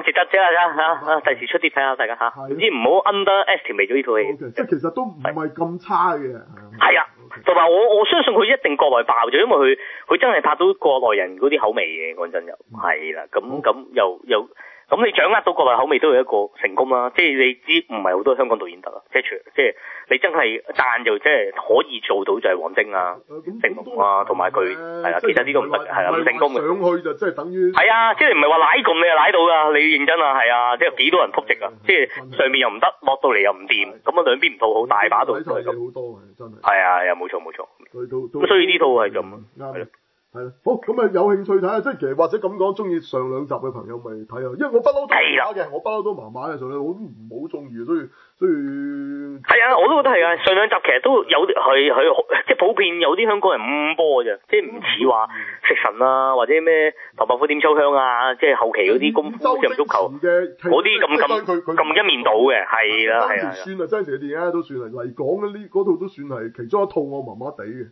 值得啫嚇，第時出啲睇下大家嚇，唔知唔好 underestimate 咗呢套戲。 即係其實都唔係咁差嘅。 係啊，同埋我相信佢一定國內爆咗，因為佢真係拍到國內人嗰啲口味嘅，講真又係啦，咁又。咁你掌握到國內口味都係一個成功啦，即係你知唔係好多香港導演得啦，即係你真係讚就即係可以做到就係王晶啊、成龍啊，同埋佢係啦，其實呢個唔得係啦，唔成功嘅。 上去就即係等於係啊，即係唔係話奶共你就奶到㗎，你認真啊係啊，即係幾多人撲直啊，即係上面又唔得，落到嚟又唔掂，咁啊兩邊唔討好，大把度係咁。 好多真係。 係啊，冇錯。咁所以呢套係咁啱。 係啦，好咁啊！有興趣睇下，即係其實或者咁講，中意上兩集嘅朋友咪睇下，因為我不嬲都麻麻嘅，我不嬲都麻麻嘅上兩，我都唔好中意，所以係啊，我都覺得係啊，上兩集其實都有啲係即係普遍有啲香港人唔波嘅啫，即係唔似話食神啊或者咩唐伯虎點秋香啊，即係後期嗰啲功夫即係足球嗰啲咁一面倒嘅，係啦。 算啊，真係電影都算係嚟講呢嗰套都算係其中一套我麻麻地嘅，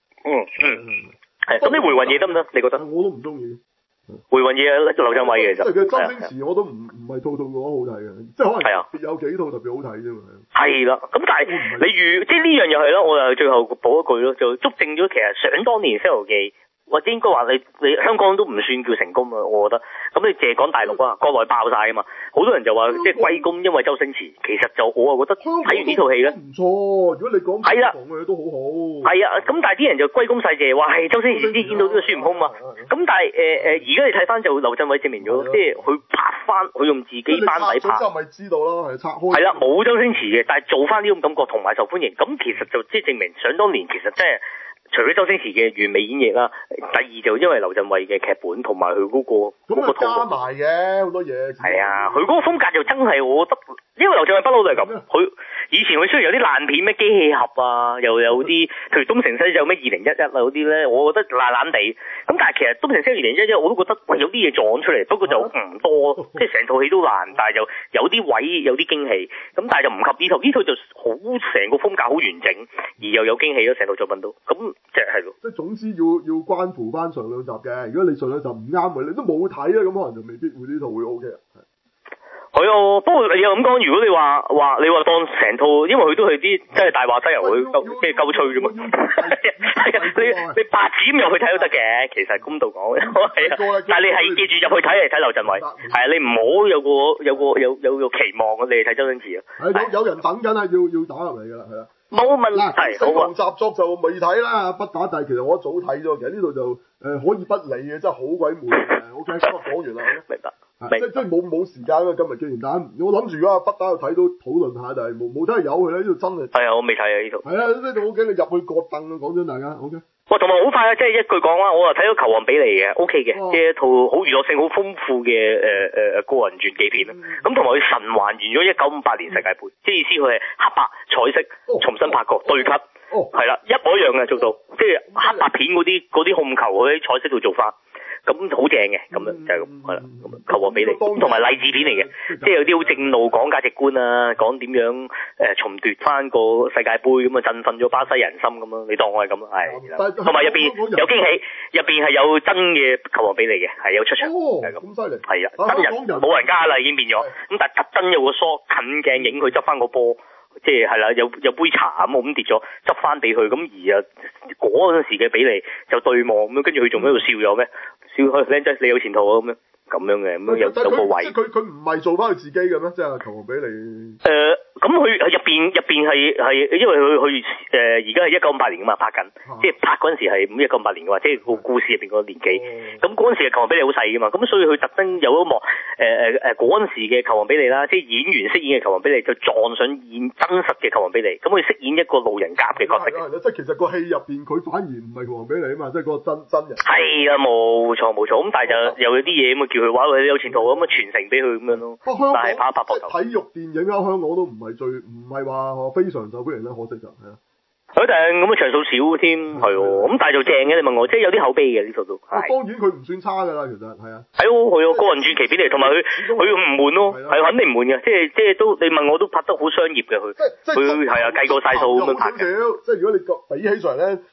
咁你回魂夜得唔得？你覺得？ 我都唔中意。 回魂夜劉鎮偉嘅其實。 即係佢周星馳我都唔係套套我都好睇嘅，即係可能有幾套特別好睇啫嘛。係啦，咁但係你即係呢樣又係咯，我又最後補一句咯，就足證咗其實想當年《西遊記》。或者應該話你香港都唔算叫成功啊，我覺得。咁你淨係講大陸啊，國內爆晒啊嘛，好多人就話即係歸功因為周星馳，其實就我啊覺得睇完呢套戲咧， 唔錯。如果你講係啦，講嘅都好好。 係啊，咁但係啲人就歸功晒謝，話係周星馳先演到呢個孫悟空嘛。咁但係而家你睇翻就劉鎮偉證明咗，即係佢拍翻，佢用自己班底拍。 就咪知道啦，係拆開。係啦，冇周星馳嘅，但係做翻呢種感覺同埋受歡迎，咁其實就即係證明想當年其實真係。除咗周星馳嘅完美演繹啦，第二就因為劉鎮偉嘅劇本同埋佢嗰個加埋嘅好多嘢。 係啊，佢嗰個風格就真係我覺得，因為劉鎮偉不嬲都係咁。佢以前佢雖然有啲爛片咩機器俠啊，又有啲譬如東成西就咩2011啊嗰啲咧，我覺得爛爛地。咁但係其實東成西2011我都覺得喂有啲嘢撞出嚟，不過就唔多，即係成套戲都爛，但係就有啲位有啲驚喜。咁但係就唔及呢套，呢套就好成個風格好完整，而又有驚喜咯，成套作品都咁。即係咯， 即係總之要關乎翻上兩集嘅。如果你上兩集唔啱嘅，你都冇睇啊，咁可能就未必會呢套會 OK 啊。 係啊，不過你又咁講，如果你話當成套，因為佢都係啲真係大話西遊去即係鳩吹啫嘛。你白紙入去睇都得嘅，其實公道講係啊。但係你係記住入去睇嚟睇劉鎮偉，係啊，你唔好有個期望你睇周星馳啊。 係有人等緊啊，要打入嚟㗎啦，係啦。 冇問題， 死亡習作就未睇啦，不打，但係其實我一早睇咗，其實呢度就可以不理嘅，真係好鬼悶嘅。OK，今日講完啦， 明白。 即係冇時間啊，今日既然但我諗住如果不打就睇到討論下，但係冇睇由佢啦，呢度真係。係啊， 我未睇啊呢度。 係啊，呢度好驚你入去割凳啊！講真，大家 OK。 哇，同埋好快啊！即係一句講啦，我啊睇咗球王比利嘅 OK 嘅，即係一套好娛樂性好豐富嘅個人傳記片啦。咁同埋佢神還原咗1958年世界盃，即係意思佢係黑白彩色重新拍過對級，係啦，一模一樣嘅做到，即係黑白片嗰啲控球佢喺彩色度做翻。咁好正嘅，咁樣就係咁，係啦，咁球王比利，同埋勵志片嚟嘅，即係有啲好正路講價值觀啊，講點樣重奪翻個世界盃咁啊，振奮咗巴西人心咁咯，你當我係咁咯，係，同埋入邊有驚喜，入邊係有真嘅球王比利嘅，係有出場，係咁犀利，係啊，真人冇人加啦，已經變咗，咁但係特登有個梳近鏡影佢執翻個波。即係啦，有杯茶咁跌咗，執翻俾佢，咁而嗰陣時嘅比利就對望咁樣，跟住佢仲喺度笑咗咩？笑佢靚仔，你有前途啊咁樣。咁樣嘅，咁有個位。 即係佢唔係做翻佢自己嘅咩？即係球王比利。 咁佢入邊係因為佢而家係1958年㗎嘛拍緊，即係拍嗰陣時係1958年嘅話，即係個故事入邊個年紀。咁嗰陣時嘅球王比利好細㗎嘛，咁所以佢特登有一幕嗰陣時嘅球王比利啦，即係演員飾演嘅球王比利就撞上演真實嘅球王比利，咁佢飾演一個路人甲嘅角色。 即係其實個戲入邊佢反而唔係球王比利啊嘛，即係個真人。 係啊，冇錯，咁但係就又有啲嘢咁啊，叫佢話佢有前途咁啊，傳承俾佢咁樣咯。但係拍膊頭。 體育電影喺香港都唔係話非常受歡迎啦，可惜就係啊。 佢但係咁啊場數少添，係喎。咁但係就正嘅，你問我，即係有啲口碑嘅呢套都。 當然佢唔算差㗎啦，其實係啊。 係喎，佢個人傳奇片嚟，同埋佢唔悶咯，係肯定唔悶嘅，即係都你問我都拍得好商業嘅佢。佢係啊計過晒數咁樣拍嘅。 即係如果你比起上嚟咧。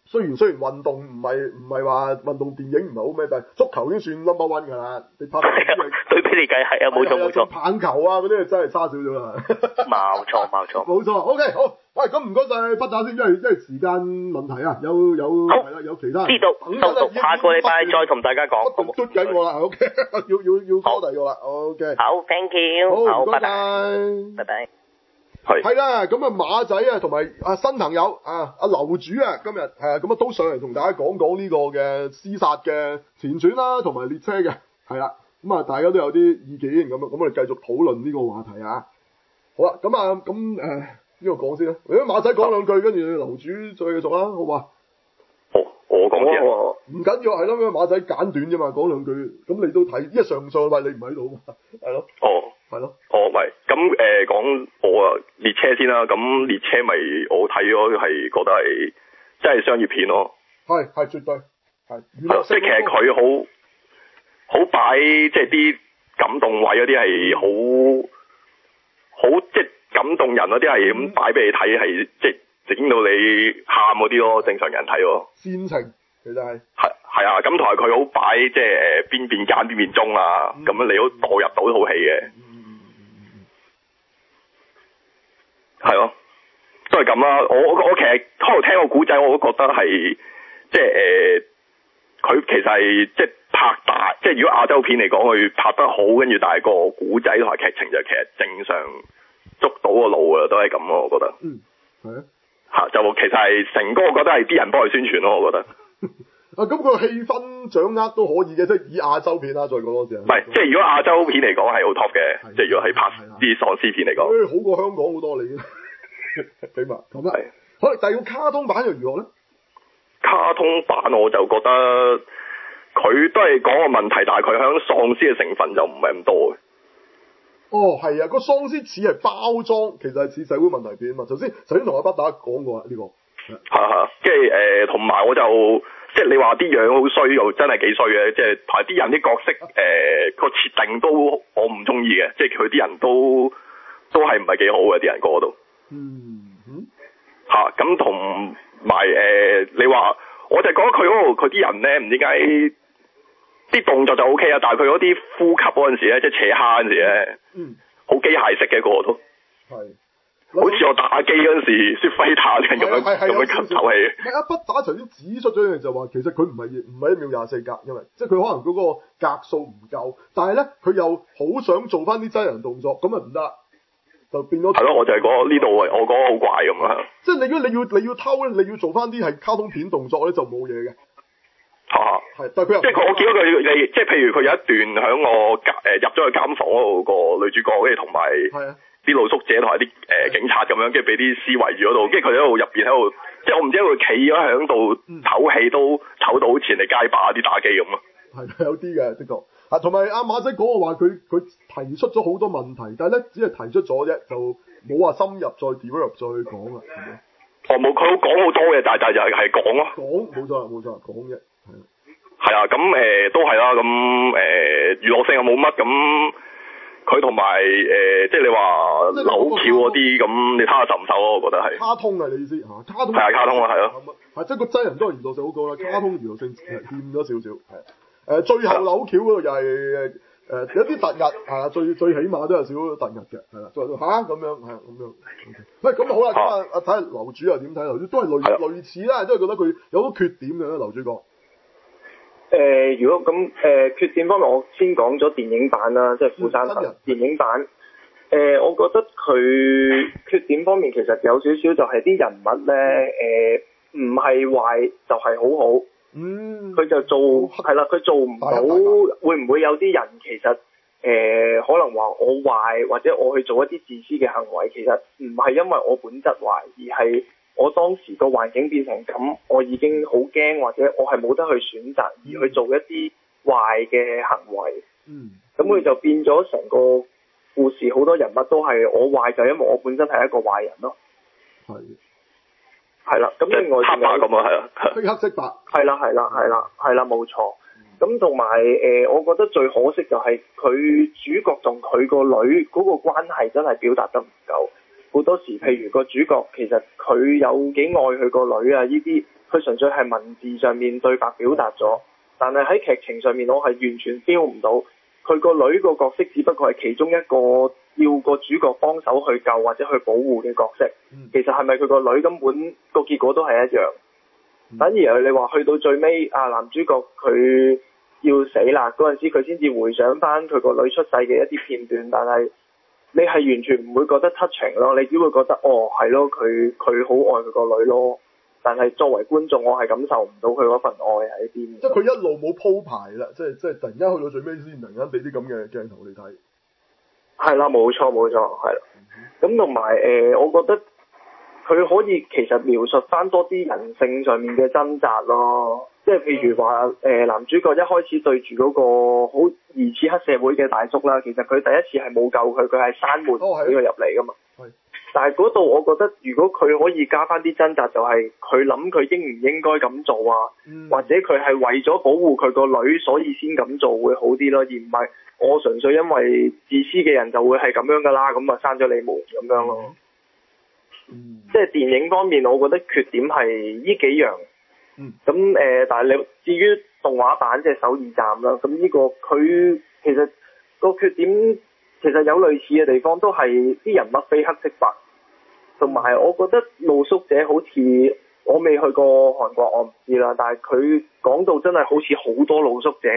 雖然運動唔係話運動電影唔係好咩，但係足球已經算 number one 㗎啦。你拍對比嚟計係啊，冇錯冇錯。 棒球啊嗰啲真係差少少啦。冇錯。OK 好，喂咁唔該晒不打先，因為時間問題啊，有係啦，有其他人。 知道，收到，下個禮拜再同大家講。 嘟緊我啦 ，OK， 要交第二個啦 ，OK。 好 ，thank you，好，拜拜，拜拜。 係啦，咁啊馬仔啊，同埋新朋友啊，阿樓主啊，今日係啊，咁啊都上嚟同大家講呢個嘅屍殺嘅前傳啦，同埋列車嘅，係啦，咁啊大家都有啲意見咁我哋繼續討論呢個話題啊。好啦，咁呢個講先啦，如果馬仔講兩句，跟住樓主再繼續啦，好嘛？ 我講先。 唔緊要，係咯，馬仔簡短啫嘛，講兩句，咁你都睇，因為上禮你唔喺度嘛，係咯。係咯。 喂，咁講我列車先啦，咁列車咪我睇咗係覺得係真係商業片咯。係絕對係。 即係其實佢好擺，即係啲感動位嗰啲係好即係感動人嗰啲係咁擺俾你睇，係即係整到你喊嗰啲咯，正常人睇喎。 煽情其實係。 係啊，咁同埋佢好擺，即係邊邊間邊邊中啊，咁樣你都代入到套戲嘅。係咯，都係咁啦。我其實開頭聽個古仔，我都覺得係即係佢其實係即係拍大，即係如果亞洲片嚟講，佢拍得好，跟住但係個古仔同埋劇情就其實正常捉到個路啊，都係咁咯，我覺得。 係啊。 就其實係成個，我覺得係啲人幫佢宣傳咯，我覺得。 咁個氣氛掌握都可以嘅，即係以亞洲片啦，再講多次。 唔係，即係如果亞洲片嚟講係好 top 嘅，即係如果係拍啲喪屍片嚟講， 好過香港好多你。起碼咁啊。好，但係個卡通版又如何咧？ 卡通版我就覺得佢都係講個問題，但係佢響喪屍嘅成分就唔係咁多嘅。 係啊，個喪屍似係包裝，其實係似社會問題片啊嘛。頭先同阿北打講過啊，呢個。 跟住同埋我就即係你話啲樣好衰，又真係幾衰嘅，即係同埋啲人啲角色個設定都我唔中意嘅，即係佢啲人都係唔係幾好嘅，啲人個都。咁同埋你話我就覺得佢嗰度佢啲人咧唔知點解啲動作就 O K 啊，但係佢嗰啲呼吸嗰陣時咧，即係扯蝦嗰陣時咧，好機械式嘅個都。好似我打機嗰陣時，雪輝塔咁樣吸口氣。 阿北打頭先指出咗一樣就話，其實佢唔係1秒24格，因為即係佢可能嗰個格數唔夠，但係咧佢又好想做翻啲真人動作，咁啊唔得，就變咗。係咯， 我就係講呢度，我覺得好怪咁啊。 即係如果你要偷咧，你要做翻啲係卡通片動作咧，就冇嘢嘅。但係佢又即係我見到佢，即係譬如佢有一段響我入咗去監房嗰度個女主角，跟住同埋。啲露宿者同埋啲警察咁樣，跟住俾啲屍圍住嗰度，跟住佢喺度入邊喺度，即係我唔知佢企咗喺度唞氣都唞到好似人哋街霸啲打機咁啊！ 係有啲嘅，的確。同埋阿馬仔講嘅話，佢提出咗好多問題，但係咧只係提出咗啫，就冇話深入再 develop 再講啦。 冇，佢講好多嘅，但係就係講咯。 講冇錯，講啫。 係啊，咁都係啦，咁娛樂性又冇乜咁。佢同埋即係你話扭橋嗰啲咁，你睇下受唔受咯？我覺得係卡通啊，你意思嚇？卡通係啊，卡通啊，係咯。 即係個真人都係娛樂性好高啦，卡通娛樂性欠咗少少。係最後扭橋嗰度又係有啲突兀係最起碼都有少少突兀嘅，係啦。咁樣係咁樣。喂，咁好啦，咁睇下樓主又點睇？樓主都係類似啦，都係覺得佢有好多缺點嘅樓主講。 如果咁缺點方面，我先講咗電影版啦，即係富山行電影版。我覺得佢缺點方面其實有少少就係啲人物咧，唔係壞就係好好。佢就做係啦，佢做唔到，會唔會有啲人其實可能話我壞，或者我去做一啲自私嘅行為，其實唔係因為我本質壞，而係我當時個環境變成咁，我已經好驚，或者我係冇得去選擇而去做一啲壞嘅行為。咁佢就變咗成個故事，好多人物都係我壞就因為我本身係一個壞人咯。係啦，咁另外黑白咁啊，係啊， 黑色白。 係啦，冇錯。咁同埋我覺得最可惜就係佢主角同佢個女嗰個關係真係表達得唔夠。 好多時，譬如個主角其實佢有幾愛佢個女啊，呢啲佢純粹係文字上面對白表達咗，但係喺劇情上面我係完全 feel 唔到佢個女個角色，只不過係其中一個要個主角幫手去救或者去保護嘅角色。其實係咪佢個女根本個結果都係一樣？反而你話去到最尾啊，男主角佢要死啦嗰陣時，佢先至回想翻佢個女出世嘅一啲片段，但係你係完全唔會覺得 touching 咯，你只會覺得哦係咯，佢好愛佢個女咯。但係作為觀眾，我係感受唔到佢嗰份愛喺邊。 即係佢一路冇鋪排啦，即係突然間去到最尾先突然間俾啲咁嘅鏡頭你睇。 係啦，冇錯，係啦。咁同埋我覺得佢可以其實描述翻多啲人性上面嘅掙扎咯。即係譬如話男主角一開始對住嗰個好疑似黑社會嘅大叔啦，其實佢第一次係冇救佢，佢係閂門俾佢入嚟噶嘛。但係嗰度我覺得如果佢可以加翻啲掙扎，就係佢諗佢應唔應該咁做啊，或者佢係為咗保護佢個女所以先咁做會好啲咯，而唔係我純粹因為自私嘅人就會係咁樣噶啦，咁啊閂咗你門咁樣咯。即係電影方面，我覺得缺點係呢幾樣。咁但係你至於動畫版即係首爾站啦，咁呢個佢其實個缺點其實有類似嘅地方，都係啲人物非黑即白，同埋我覺得露宿者好似我未去過韓國，我唔知啦，但係佢講到真係好似好多露宿者。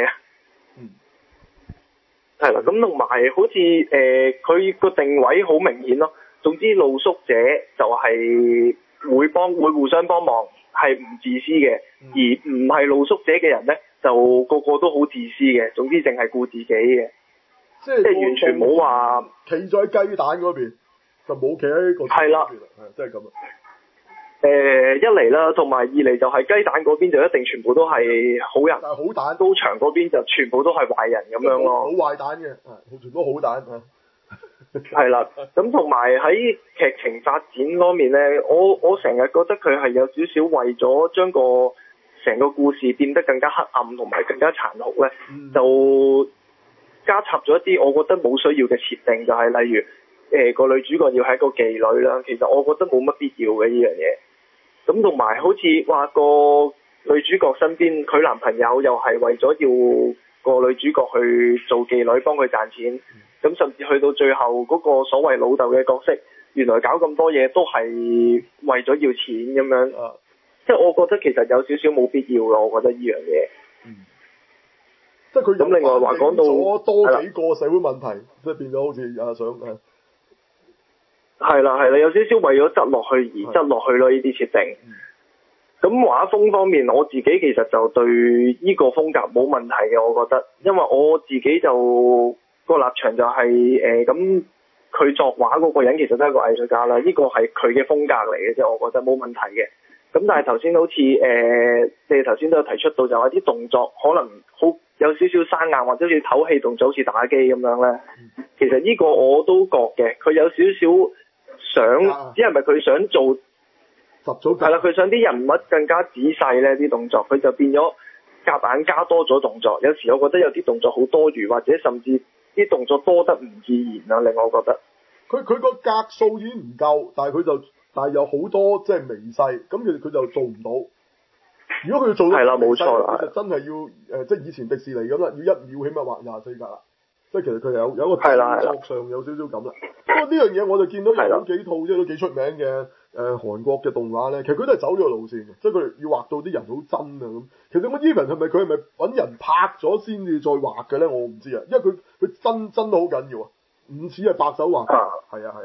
係啦，咁同埋好似佢個定位好明顯咯。總之露宿者就係會互相幫忙，係唔自私嘅，而唔係露宿者嘅人呢，就個個都好自私嘅。總之淨係顧自己嘅，即係完全冇話企咗喺雞蛋嗰邊，就冇企喺個係啦， 即係咁啊。 一嚟啦，同埋二嚟就係雞蛋嗰邊就一定全部都係好人， 但係好蛋高牆嗰邊就全部都係壞人咁樣咯。 好壞蛋嘅，全部都好蛋啊。 係啦，咁同埋喺劇情發展方面呢，我成日覺得佢係有少少為咗將個成個故事變得更加黑暗同埋更加殘酷呢，就加插咗一啲我覺得冇需要嘅設定，就係例如個女主角要係一個妓女啦，其實我覺得冇乜必要嘅呢樣嘢。咁同埋好似話個女主角身邊佢男朋友又係為咗要個女主角去做妓女幫佢賺錢，咁甚至去到最後嗰個所謂老豆嘅角色，原來搞咁多嘢都係為咗要錢咁樣。即係我覺得其實有少少冇必要咯，我覺得呢樣嘢。 即係佢咁另外話講到多幾個社會問題，即係變咗好似想係啦，有少少為咗執落去而執落去咯，呢啲設定。咁畫風方面，我自己其實就對呢個風格冇問題嘅，我覺得，因為我自己就個立場就係咁佢作畫嗰個人其實都係個藝術家啦，呢個係佢嘅風格嚟嘅啫，我覺得冇問題嘅。咁但係頭先好似你哋頭先都有提出到，就話啲動作可能好有少少生硬，或者好似唞氣動作，好似打機咁樣咧。其實呢個我都覺嘅，佢有少少想，只係咪佢想做係啦，佢想啲人物更加仔細咧啲動作，佢就變咗夾硬加多咗動作。有時我覺得有啲動作好多餘，或者甚至啲動作多得唔自然啊，令我覺得佢個格數已經唔夠，但係有好多即係微細，咁其實佢就做唔到。如果佢要做到，係啦，冇錯啦，佢就真係要即係以前迪士尼咁啦，要1秒起碼畫24格啦。即係其實佢有一個動作上有少少咁啦。不過呢樣嘢我就見到有好幾套即係都幾出名嘅韓國嘅動畫咧，其實佢都係走呢個路線嘅，即係佢哋要畫到啲人好真啊咁。其實我 even 係咪佢係咪揾人拍咗先至再畫嘅咧？我唔知啊，因為佢真都好緊要啊，唔似係白手畫。係啊。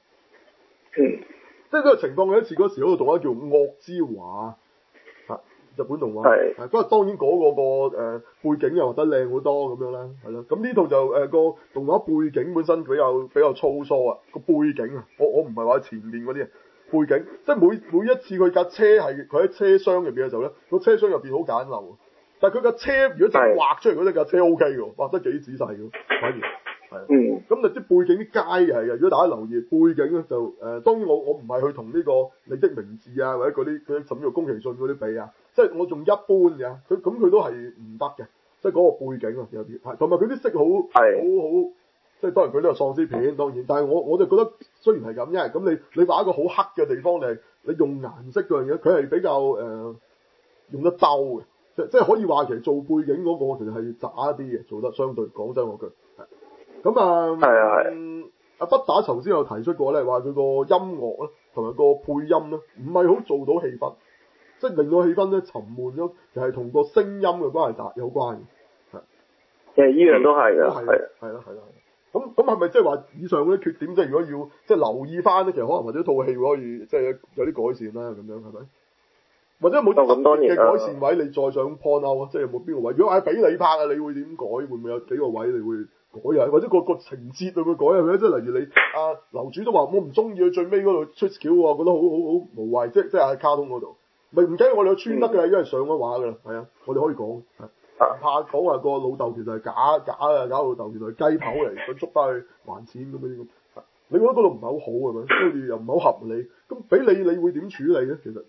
即係呢個情況，有一次嗰時嗰個動畫叫《惡之華》日本動畫。不過當然嗰個背景又畫得靚好多咁樣啦，係咯。咁呢套就個動畫背景本身比較粗疏啊，個背景啊，我唔係話前面嗰啲啊，背景即係每一次佢架車係佢喺車廂入邊嘅時候咧，個車廂入邊好簡陋，但係佢架車如果真係畫出嚟嗰隻架車 O K 嘅，畫得幾仔細嘅，反而。係咁啲背景啲街係嘅，如果大家留意背景咧就當然我唔係去同呢個你的名字啊或者嗰啲甚至乎宮崎駿嗰啲比啊，即係我仲一般嘅，佢都係唔得嘅，即係嗰個背景啊有啲係，同埋佢啲色好即即係當然佢都有喪屍片，當然，但係我就覺得雖然係咁啫，咁你話一個好黑嘅地方，你用顏色嗰樣嘢，佢係比較用得兜嘅，即係可以話其實做背景嗰個其實係渣啲嘅，做得相對講真嗰句。咁阿不打頭先有提出過咧，話佢個音樂咧同埋個配音咧唔係好做到氣氛，即係令到氣氛咧沉悶咗，就係同個聲音嘅關係有關嘅。 其實依樣都係㗎， 係啦。咁係咪即係話以上嗰啲缺點，即係如果要即係留意翻咧，其實可能或者套戲可以即係有啲改善啦，咁樣係咪？或者有冇特別嘅改善位，你再想 point out 啊？即係有冇邊個位？如果係俾你拍啊，你會點改？會唔會有幾個位你會改啊？或者個情節會唔會改啊？即係例如你樓主都話我唔中意佢最尾嗰度出橋喎，覺得好無謂，即係喺卡通嗰度。咪唔緊要，我哋有穿得㗎，因為上咗畫㗎啦，係啊，我哋可以講。怕講話個老豆其實係假老豆，原來係雞頭嚟，佢捉翻去還錢咁樣。你覺得嗰度唔係好好係咪？好似又唔係好合理。咁俾你會點處理咧？其實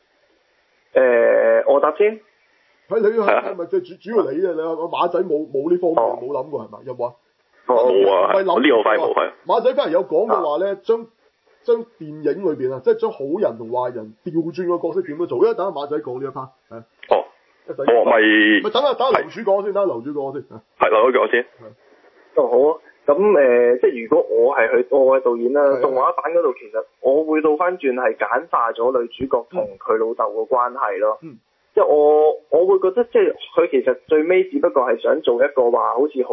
我答先。 係你係咪即係主要你啊？你話馬仔冇呢方面冇諗過係咪？有冇啊？ 冇啊！呢個反而冇係。 馬仔反而有講嘅話咧，將電影裏邊啊，即係將好人同壞人調轉個角色點樣做？因為等下馬仔講呢一 part 係。 咪等下樓主講先，樓主講先。 係樓主講先。 好啊。咁即係如果我係導演啦，動畫版嗰度其實我會倒翻轉係簡化咗女主角同佢老豆嘅關係咯。即係我會覺得即係佢其實最尾只不過係想做一個話好似好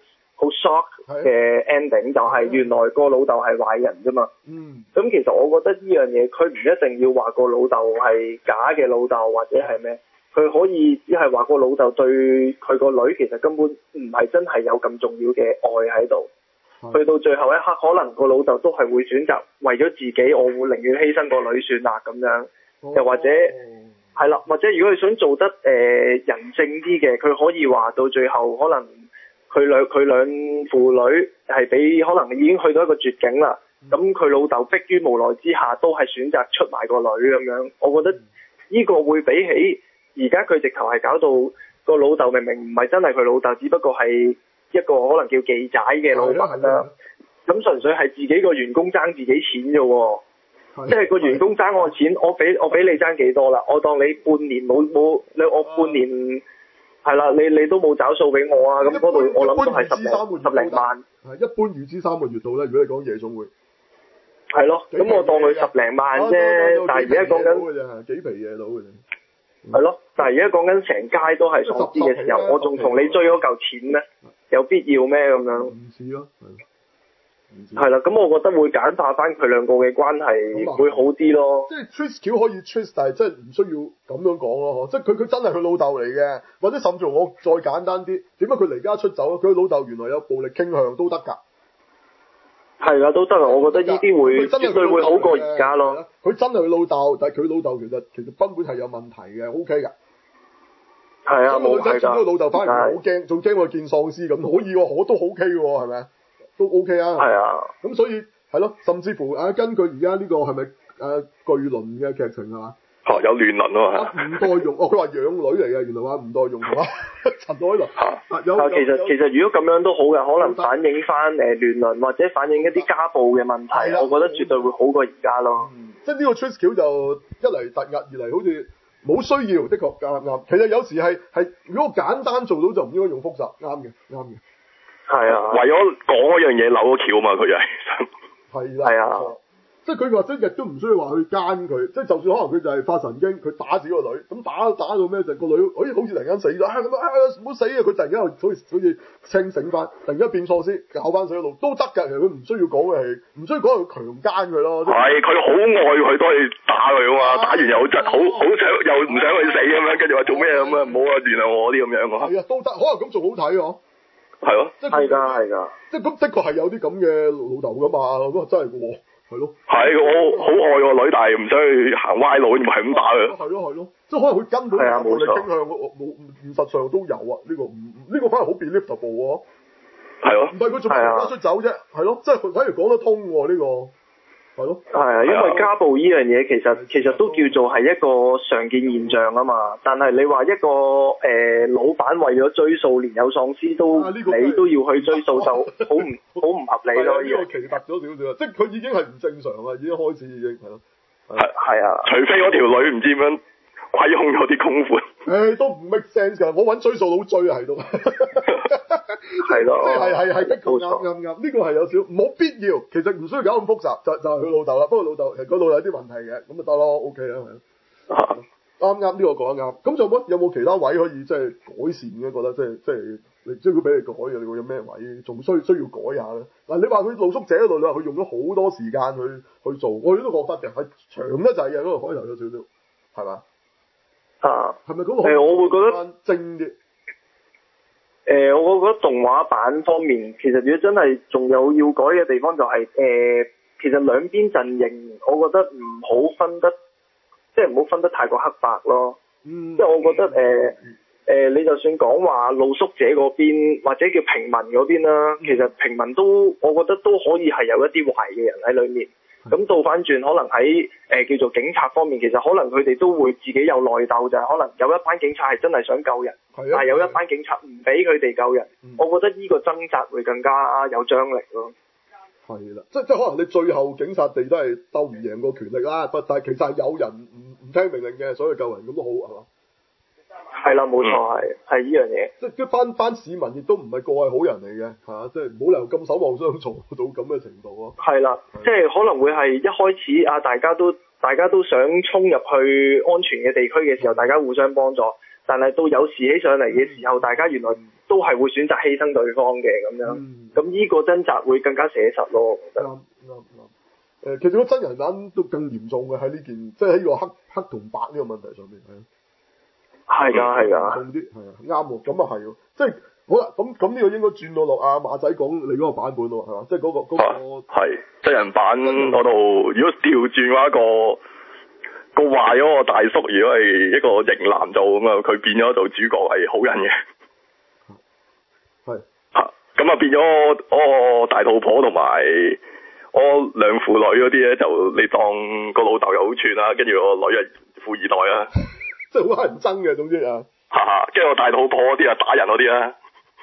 shock 嘅 ending，就係原來個老豆係壞人啫嘛。咁其實我覺得呢樣嘢佢唔一定要話個老豆係假嘅老豆或者係咩。佢可以只係話個老豆對佢個女其實根本唔係真係有咁重要嘅愛喺度，去到最後一刻可能個老豆都係會選擇為咗自己，我會寧願犧牲個女算啦咁樣，又或者係啦，或者如果佢想做得人性啲嘅，佢可以話到最後可能佢兩父女係俾可能已經去到一個絕境啦，咁佢老豆迫於無奈之下都係選擇出賣個女咁樣，我覺得呢個會比起而家佢直頭係搞到個老豆明明唔係真係佢老豆，只不過係一個可能叫記仔嘅老闆啦。咁純粹係自己個員工爭自己錢啫喎，即係個員工爭我錢，我俾你爭幾多啦？我當你半年冇我半年係啦，你都冇找數俾我啊！咁嗰度我諗都係十零萬。係一般預支3個月度咧，如果你講夜總會。係咯，咁我當佢10零萬啫，但係而家講緊幾皮嘢到嘅啫。 係咯，但係而家講緊成街都係喪屍嘅時候，我仲同你追嗰嚿錢咩？有必要咩咁樣？ 唔似咯， 係啦，咁我覺得會簡化翻佢兩個嘅關係會好啲咯。 即係 twist 橋可以 twist，但係真係唔需要咁樣講咯。即係佢真係佢老豆嚟嘅，或者甚至我再簡單啲，點解佢離家出走？佢老豆原來有暴力傾向都得㗎。 係啊，都得啊！我覺得呢啲會絕對會好過而家咯。 佢真係佢老豆，但係佢老豆其實根本係有問題嘅，OK 㗎。 係啊，冇係㗎。咁個老豆反而好驚，仲驚我見喪屍咁，可以喎，我都 OK 喎，係咪啊？都 OK 啊。係啊。咁所以係咯，甚至乎根據而家呢個係咪巨輪嘅劇情係嘛？ 有亂倫喎。 吳岱融佢話養女嚟嘅，原來話吳岱融係嘛？陳凱琳。 其實如果咁樣都好嘅，可能反映翻亂倫或者反映一啲家暴嘅問題，我覺得絕對會好過而家咯。 即係呢個 twist 橋就一嚟突兀，二嚟好似冇需要，的確啱。其實有時係如果簡單做到就唔應該用複雜，啱嘅。 係啊。 為咗講嗰樣嘢扭咗橋嘛，佢就係。 係啦。係啊。即係佢話真亦都唔需要話去奸佢，即係就算可能佢就係發神經，佢打自己個女，咁打到咩就個女，好似突然間死咗，咁唔好死啊！佢突然間好似清醒翻，突然間變喪屍，搞翻死一路都得㗎。其實佢唔需要講嘅係，唔需要講佢強奸佢咯。 係佢好愛佢，都係打佢啊嘛，打完又好想又唔想佢死咁樣，跟住話做咩咁啊？唔好啊，原諒我啲咁樣啊。係啊，都得，可能咁仲好睇喎。係咯。係㗎。即係咁的確係有啲咁嘅老豆㗎嘛，咁真係喎。係咯，係我好愛個女，但係唔想去行歪路，咪係咁打佢。係咯，即係可能佢根本暴力傾向，冇現實上都有啊。呢個反而好 believable 喎。係咯，唔係佢仲離家出走啫，係咯，即係佢反而講得通喎呢個。 係咯。 係啊，因為家暴呢樣嘢其實都叫做係一個常見現象啊嘛。但係你話一個老闆為咗追數，年幼喪屍你都要去追數，就好唔合理咯。 呢個奇特咗少少，即係佢已經係唔正常啦，已經開始已經係咯。 係啊，除非嗰條女唔知點樣虧空咗啲公款。 都唔 make sense 㗎，我揾追數佬追啊喺度。 係咯， 係的確啱，呢個係有少冇必要，其實唔需要搞咁複雜，就係佢老豆啦。不過老豆其實佢老豆有啲問題嘅，咁就得咯 ，OK 啦，係啱呢個講得啱。咁有冇其他位可以即係改善嘅？覺得即係如果俾你改嘅，你會有咩位仲需要改下咧？嗱，你話佢露宿者嗰度，你話佢用咗好多時間去做，我哋都覺得嘅，係長得滯嘅嗰個開頭有少少，係嘛？係咪嗰個我會覺得精啲。 我覺得動畫版方面，其實如果真係仲有要改嘅地方，就係其實兩邊陣營，我覺得唔好分得，即係唔好分得太過黑白咯。即係我覺得你就算講話露宿者嗰邊或者叫平民嗰邊啦，其實平民我覺得都可以係有一啲壞嘅人喺裏面。咁倒翻轉，可能喺叫做警察方面，其實可能佢哋都會自己有內鬥，就係可能有一班警察係真係想救人，但係有一班警察唔俾佢哋救人。我覺得呢個掙扎會更加有張力咯。 係啦，即係可能你最後警察地都係鬥唔贏個權力啦，但係其實係有人唔聽命令嘅，所以救人咁都好係嘛？ 係啦，冇錯，係呢樣嘢。 即係班市民亦都唔係個係好人嚟嘅，嚇，即係唔好理由咁守望相助到咁嘅程度咯。 係啦，即係可能會係一開始大家都想衝入去安全嘅地區嘅時候，大家互相幫助，但係到有事起上嚟嘅時候，大家原來都係會選擇犧牲對方嘅咁樣。咁呢個掙扎會更加寫實咯，我覺得。 啱。其實個真人版都更嚴重嘅喺呢件，即係喺呢個黑同白呢個問題上面係。係㗎。重啲係啊，啱喎，咁啊係喎，即係好啦，咁呢個應該轉到落阿馬仔講你嗰個版本咯，係嘛？即係嗰個係真人版嗰度，如果調轉嘅話，個壞嗰個大叔，如果係一個型男做咁啊，佢變咗做主角係好人嘅。 係。 咁啊變咗個大肚婆同埋兩父女嗰啲咧，就你當個老豆又好串啦，跟住個女係富二代啦。 即係好乞人憎嘅，總之啊。 跟住個大肚婆嗰啲啊，打人嗰啲啦。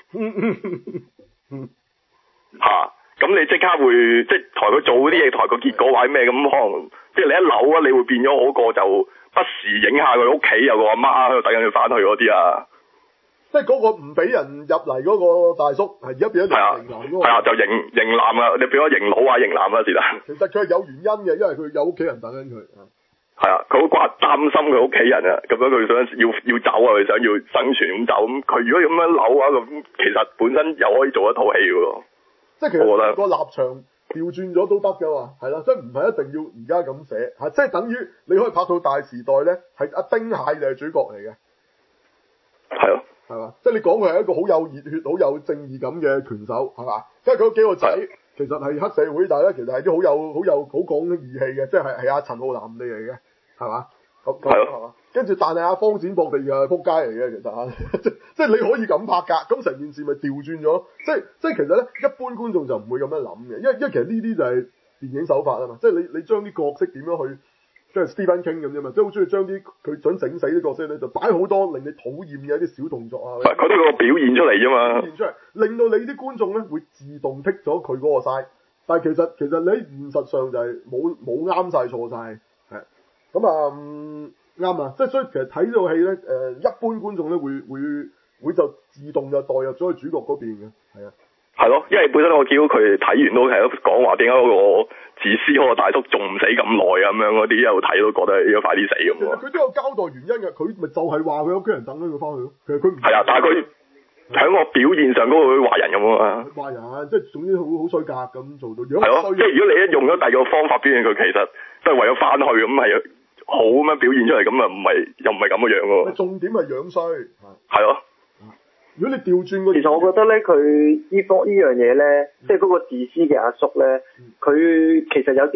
咁你即刻會即係抬佢做嗰啲嘢，抬個結果或者咩咁，可能即係你一扭啊，你會變咗嗰個就不時影下佢屋企有個阿媽喺度等緊佢翻去嗰啲啊。 即係嗰個唔俾人入嚟嗰個大叔，係而家變咗型男嗰個。係啊， 就型男啊，你變咗型佬啊，型男啊，是但。 其實佢係有原因嘅，因為佢有屋企人等緊佢。 係啊，佢好擔心佢屋企人啊，咁樣佢想要走啊，佢想要生存咁走，咁佢如果咁樣扭啊，咁其實本身又可以做一套戲嘅喎。 即係其實個立場調轉咗都得㗎嘛，係啦，即係唔係一定要而家咁寫，即係等於你可以拍到大時代咧，係阿丁蟹就係主角嚟嘅。 係咯。 係嘛？即係你講佢係一個好有熱血、好有正義感嘅拳手，係嘛？即係佢幾個仔其實係黑社會，但係咧其實係啲好講義氣嘅，即係阿陳浩南你嚟嘅。係嘛？係嘛？跟住，但係阿方展博地又係撲街嚟嘅，其實即係你可以咁拍㗎，咁成件事咪調轉咗？即係其實咧，一般觀眾就唔會咁樣諗嘅，因為其實呢啲就係電影手法啊嘛，即係你將啲角色點樣去，即係 Stephen King 咁啫嘛，即係好中意將啲佢想整死啲角色咧，就擺好多令你討厭嘅一啲小動作啊， 佢都個表現出嚟啫嘛， 表現出嚟，令到你啲觀眾咧會自動剔咗佢嗰個 side，但係其實你喺現實上就係冇啱晒錯晒。咁啱啊！即係所以其實睇呢套戲咧，一般觀眾咧會就自動就代入咗去主角嗰邊嘅，係啊。 係咯，因為本身我見到佢睇完都係講話點解嗰個自私嗰個大叔仲唔死咁耐啊咁樣嗰啲，一路睇都覺得應該快啲死咁喎。 佢都有交代原因嘅，佢咪就係話佢屋企人等緊佢翻去咯。其實佢唔係啊，但係佢喺個表現上嗰個壞人咁啊嘛。壞人即係總之好衰格咁做到。 係咯，即係如果你一用咗第二個方法表現佢，其實都係為咗翻去咁係。好咁樣表現出嚟，咁啊又唔係咁嘅樣喎。 重點係樣衰， 係咯。 如果你調轉個， 其實我覺得咧，佢呢樣嘢咧，即係嗰個自私嘅阿叔咧，佢其實有啲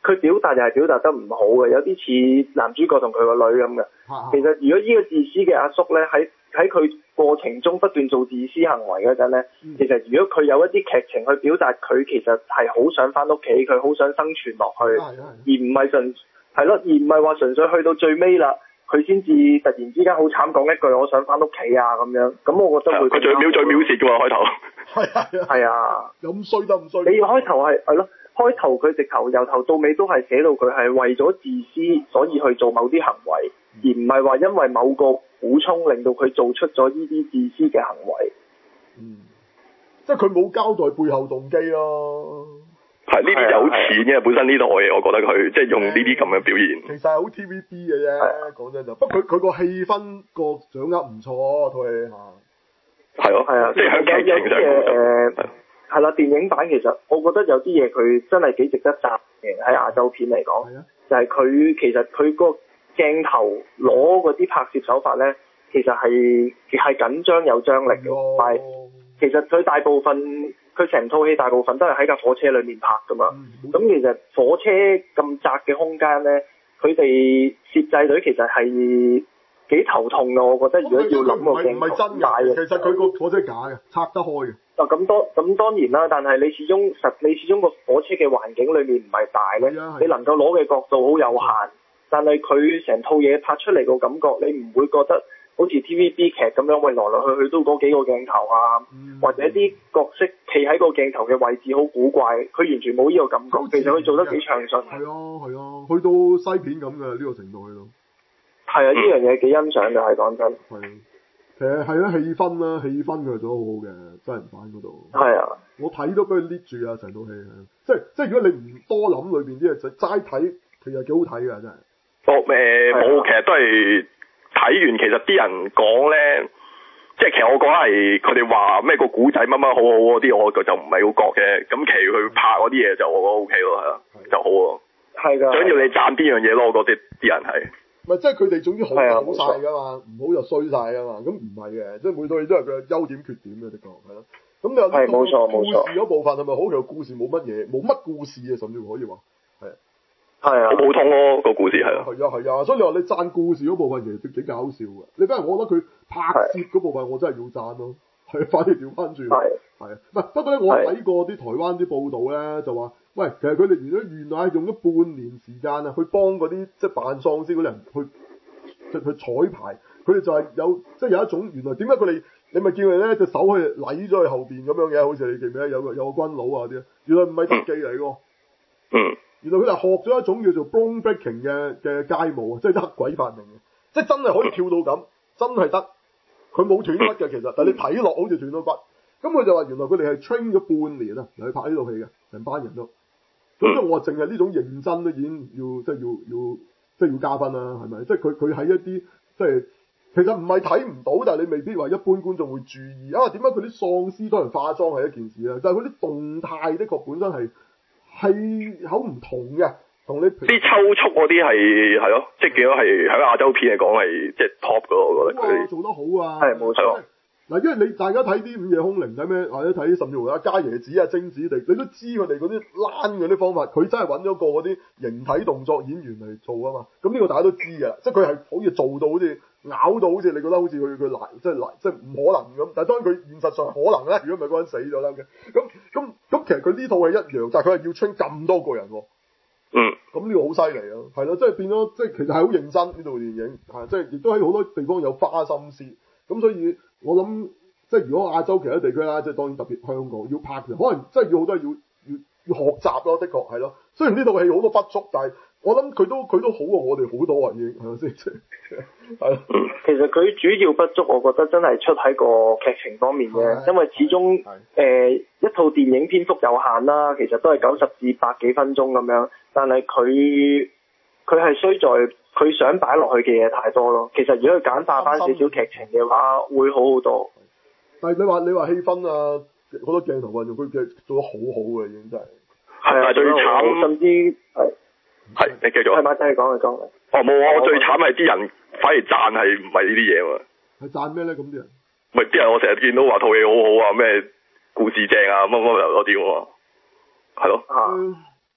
佢表達又係表達得唔好嘅，有啲似男主角同佢個女咁嘅。其實如果呢個自私嘅阿叔咧，喺佢過程中不斷做自私行為嗰陣咧，其實如果佢有一啲劇情去表達佢其實係好想翻屋企，佢好想生存落去，而唔係而唔係話純粹去到最尾啦，佢先至突然之間好慘講一句我想翻屋企啊咁樣，咁我覺得會佢最藐視嘅喎開頭。 係啊， 咁衰得唔衰？ 你開頭係咯。開頭佢直頭由頭到尾都係寫到佢係為咗自私，所以去做某啲行為，而唔係話因為某個補充令到佢做出咗呢啲自私嘅行為。 即係佢冇交代背後動機咯。 係呢啲就好淺嘅，本身呢套嘢我覺得佢即係用呢啲咁嘅表現。 其實係好 TVB 嘅啫，講真就。不過佢個氣氛個掌握唔錯，套戲嚇。 係咯，係啊，即係喺劇情上係啦，電影版其實我覺得有啲嘢佢真係幾值得讚嘅，喺亞洲片嚟講，就係佢其實佢個鏡頭攞嗰啲拍攝手法咧，其實係緊張有張力嘅，但係其實佢大部分佢成套戲大部分都係喺架火車裏面拍噶嘛，咁其實火車咁窄嘅空間咧，佢哋攝製隊其實係幾頭痛㗎，我覺得如果要諗個鏡頭大嘅， 其實佢個火車假嘅，拆得開嘅。 咁當然啦，但係你始終個火車嘅環境裏面唔係大咧，你能夠攞嘅角度好有限，但係佢成套嘢拍出嚟個感覺，你唔會覺得好似 TVB 劇咁樣，喂來來去去都嗰幾個鏡頭啊，或者啲角色企喺個鏡頭嘅位置好古怪，佢完全冇呢個感覺，其實佢做得幾暢順。 係啊，去到西片咁嘅呢個程度去到。 係啊，呢樣嘢幾欣賞嘅，係講真。 係。其實係啦，氣氛佢做得好好嘅，真人版嗰度。係啊，我睇都俾佢 lift 住啊，成套戲即係如果你唔多諗裏邊啲嘢，就齋睇，其實幾好睇㗎，真係。 冇，其實都係睇完，其實啲人講咧，即係其實我覺得係佢哋話咩個古仔乜乜好好嗰啲，我就唔係好覺嘅。咁其實佢拍嗰啲嘢就我覺得 OK 咯，係啊，就好咯。係㗎。想要你讚邊樣嘢咯？我覺得啲人係。唔係，即係佢哋總之好晒㗎嘛，唔好就衰晒㗎嘛，咁唔係嘅，即係每套戲都係佢嘅優點缺點嘅，的確係咯。咁你話呢個故事嗰部分係咪好？其實故事冇乜嘢，冇乜故事嘅，甚至乎可以話係。係啊。好普通咯，個故事係啊。係啊，所以你話你讚故事嗰部分其實幾搞笑嘅。你反而我覺得佢拍攝嗰部分我真係要讚咯。係，反而調翻轉。係啊，不過咧，我睇過啲台灣啲報道咧，就話。喂，其實佢哋原來用咗半年時間啊，去幫嗰啲即係扮喪屍嗰啲人去彩排，佢哋就係有一種原來點解佢哋你咪叫佢咧隻手去攆咗去後邊咁樣嘅，好似你記唔記得有個軍佬啊啲，原來唔係特技嚟㗎。原來佢哋學咗一種叫做 bone breaking 嘅街舞啊，即係黑鬼發明嘅，即係真係可以跳到咁，真係得。佢冇斷骨嘅其實，但係你睇落好似斷咗骨。咁佢就話原來佢哋係 train 咗半年啊嚟去拍呢套戲嘅，成班人都。咁即係我話淨係呢種認真都已經要加分啦，係咪？即係佢喺一啲即係其實唔係睇唔到，但係你未必話一般觀眾會注意啊。點解佢啲喪屍多人化妝係一件事啊？但係佢啲動態的確本身係好唔同嘅，同你啲抽搐嗰啲係咯，即係見到係喺亞洲片嚟講係即係 top 嘅，我覺得佢做得好啊， 係冇錯。 嗱，因為你大家睇啲午夜凶鈴睇咩，或者睇甚至乎家椰子啊、貞子地，你都知佢哋嗰啲躝嗰啲方法，佢真係揾咗個嗰啲形體動作演員嚟做啊嘛。咁呢個大家都知㗎啦，即係佢係可以做到好似咬到好似你覺得好似佢即係唔可能咁。但係當然佢現實上可能咧，如果唔係嗰個人死咗啦嘅。咁其實佢呢套係一樣，但係佢係要 train 咁多個人喎。咁呢個好犀利啊，係咯，即係變咗即係其實係好認真呢套電影，即係亦都喺好多地方有花心思。咁所以我諗，即係如果亞洲其他地區啦，即係當然特別香港要拍嘅，可能真係要好多要學習咯，的確係咯。雖然呢套戲好多不足，但係我諗佢都好過我哋好多啊，已經係咪先？係。 其實佢主要不足，我覺得真係出喺個劇情方面嘅，因為始終一套電影篇幅有限啦，其實都係90至100幾分鐘咁樣，但係佢係衰在。佢想擺落去嘅嘢太多咯，其實如果佢簡化翻少少劇情嘅話，會好好多。 但係你話氣氛啊，好多鏡頭運用佢做得好好嘅，已經真係。 係啊，最慘甚至係你繼續。 係咪？你講。哦冇啊！我最慘係啲人反而讚係唔係呢啲嘢喎。 係讚咩咧？咁啲人？ 咪啲人我成日見到話套戲好好啊，咩故事正啊，乜乜嗰啲喎，係咯。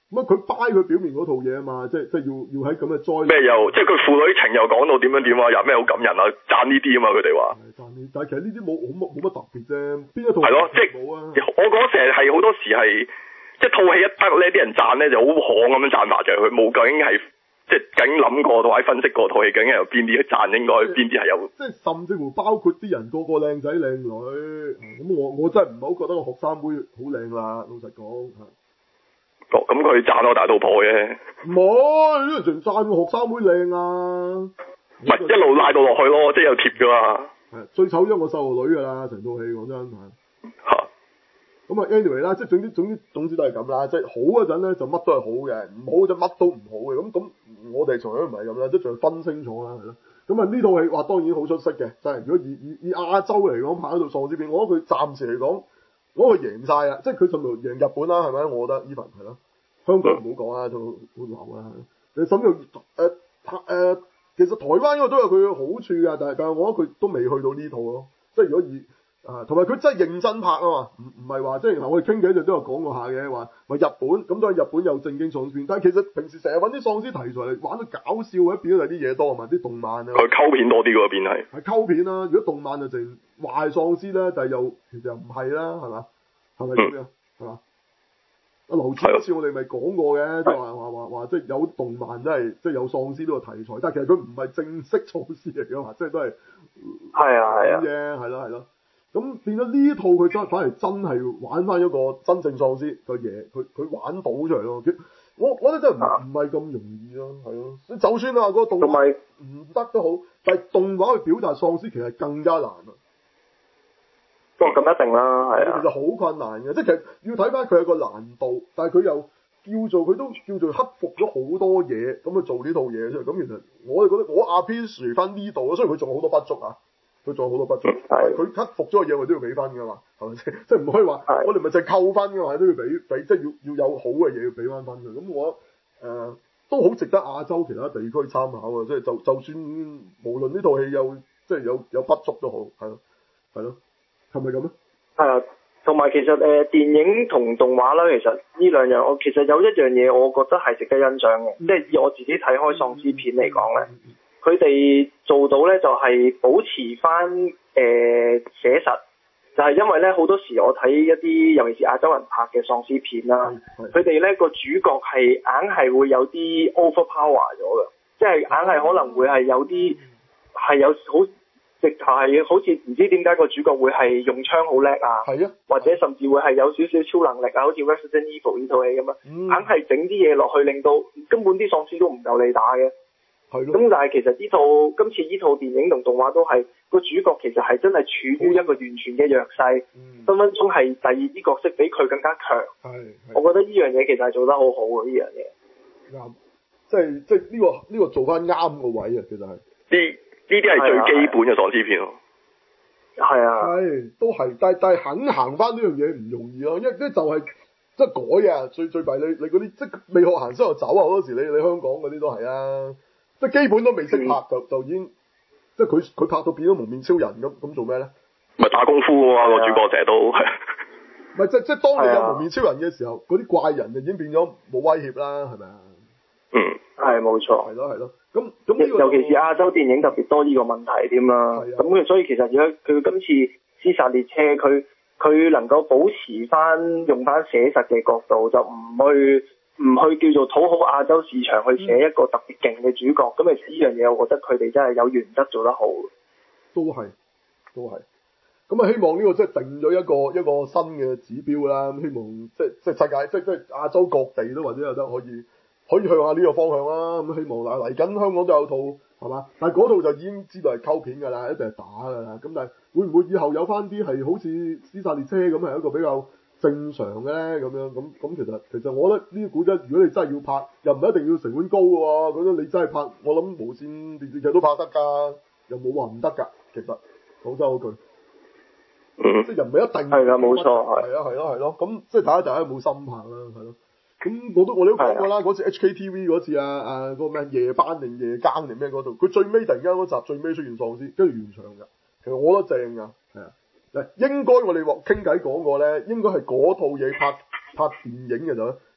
咁佢掰佢表面嗰套嘢啊嘛，即係要喺咁嘅災咩又即係佢父女情又講到點樣點啊，有咩好感人啊，讚呢啲啊嘛佢哋話。 讚呢，但係其實呢啲冇乜特別啫，邊一套係咯，即係冇啊。 我覺得成日係好多時係即係套戲一得咧，啲人讚咧就好行咁樣讚埋就係佢冇究竟係即係究竟諗過或者分析過套戲究竟有邊啲讚應該邊啲係有。即係甚至乎包括啲人個靚仔靚女，咁我真係唔係好覺得個學生妹好靚啦，老實講。 咁佢讚我大肚婆嘅。 唔好，呢個仲讚個學生妹靚啊！ 唔係一路拉到落去咯，即係有貼噶嘛。 係最醜咗個細路女噶啦，成套戲講真係。嚇！咁啊，anyway 啦，即係總之都係咁啦。即係好嗰陣咧，就乜都係好嘅；唔好嗰陣乜都唔好嘅。咁我哋從來都唔係咁啦，即係仲要分清楚啦，係咯。咁啊，呢套戲話當然好出色嘅，真係。如果以亞洲嚟講拍一套喪屍片，我覺得佢暫時嚟講，我覺得佢贏晒啊！即係佢甚至贏日本啦，係咪？我覺得 even 係咯。香港唔好講啦，都好流啦。你甚至其實台灣嗰個都有佢嘅好處㗎，但係我覺得佢都未去到呢套咯。即係如果同埋佢真係認真拍啊嘛，唔係話即係我哋傾偈就都有講過下嘅，話日本咁都係日本有正經喪屍片，但係其實平時成日揾啲喪屍題材嚟玩到搞笑嘅，變咗係啲嘢多啊嘛，啲動漫啊。 佢溝片多啲嗰邊係。係溝片啦，如果動漫就淨壞喪屍咧，但係其實又唔係啦，係嘛？係咪咁樣？係嘛？阿劉志嗰次我哋咪講過嘅，即係話即係有動漫真係即係有喪屍呢個題材，但係其實佢唔係正式喪屍嚟㗎嘛，即係都係咁啫，係咯。咁變咗呢套佢反而真係玩翻一個真正喪屍嘅嘢，佢玩到出嚟咯。我覺得真係唔係咁容易咯，係咯。就算話個動畫唔得都好，但係動畫去表達喪屍其實更加難啊。 咁一定啦，係啊。 其實好困難嘅，即係其實要睇翻佢有個難度，但係佢又佢都叫做克服咗好多嘢，咁去做呢套嘢出嚟。咁其實我哋覺得我 appreciate 翻呢度咯，雖然佢仲有好多不足啊，佢仲有好多不足，佢克服咗嘅嘢我都要俾分㗎嘛，係咪先？即係唔可以話我哋咪淨係扣分㗎嘛，都要俾，即係要有好嘅嘢要俾翻分嘅。咁我都好值得亞洲其他地區參考啊！即係就算無論呢套戲即係有不足都好，係咯。係咪咁咧？ 係啊，同埋其實電影同動畫啦，其實呢兩樣我其實有一樣嘢，我覺得係值得欣賞嘅，即係以我自己睇開喪屍片嚟講咧，佢哋做到咧就係保持翻寫實，就係因為咧好多時我睇一啲尤其是亞洲人拍嘅喪屍片啦，佢哋咧個主角係硬係會有啲 overpower 咗嘅，即係硬係可能會係有啲係有好。直頭係好似唔知點解個主角會係用槍好叻啊，或者甚至會係有少少超能力啊，好似 Resident Evil 呢套戲咁啊，硬係整啲嘢落去，令到根本啲喪屍都唔夠你打嘅。咁但係其實今次呢套電影同動畫都係個主角其實係真係處於一個完全嘅弱勢，分分鐘係第二啲角色比佢更加強。我覺得呢樣嘢其實係做得好好嘅呢樣嘢。 啱，即係呢個做翻啱個位啊，其實係。 呢啲係最基本嘅喪屍片咯。 係啊。 係，都係，但係肯行翻呢樣嘢唔容易咯，因為就係即係改啊，最弊你嗰啲即係未學行先又走啊，好多時你香港嗰啲都係啊，即係基本都未識拍就已經，即係佢拍到變咗蒙面超人咁做咩咧？ 咪打功夫啊嘛，個主角成日都係。 唔係即係當你有蒙面超人嘅時候，嗰啲怪人就已經變咗冇威脅啦，係咪啊？ 係冇錯。 係咯。咁呢個尤其是亞洲電影特別多呢個問題添啦。咁所以其實如果佢今次屍殺列車，佢能夠保持翻用翻寫實嘅角度，就唔去叫做討好亞洲市場去寫一個特別勁嘅主角。咁其實呢樣嘢，我覺得佢哋真係有原則做得好。都係。 咁啊，希望呢個即係定咗一個新嘅指標啦。咁希望即係世界即係亞洲各地都或者有得可以去下呢個方向啦。咁希望嚟緊香港都有套係嘛，但係嗰套就已經知道係溝片㗎啦，一定係打㗎啦。咁但係會唔會以後有翻啲係好似《屍殺列車》咁係一個比較正常嘅咧？咁樣咁其實我覺得呢啲古仔，如果你真係要拍，又唔一定要成本高嘅喎。咁樣你真係拍，我諗無線電視劇都拍得㗎，又冇話唔得㗎。其實講真嗰句。即係又唔係一定係啦，冇錯， 係咯，咁即係睇下大家有冇心拍啦，係咯。咁我都講過啦，嗰次 HKTV 嗰次嗰個咩夜班定夜更定咩嗰度，佢最尾突然間嗰集最尾出現喪屍，跟住完場㗎。其實我覺得正㗎，係啊。嗱，應該我哋傾偈講過咧，應該係嗰套嘢拍電影嘅就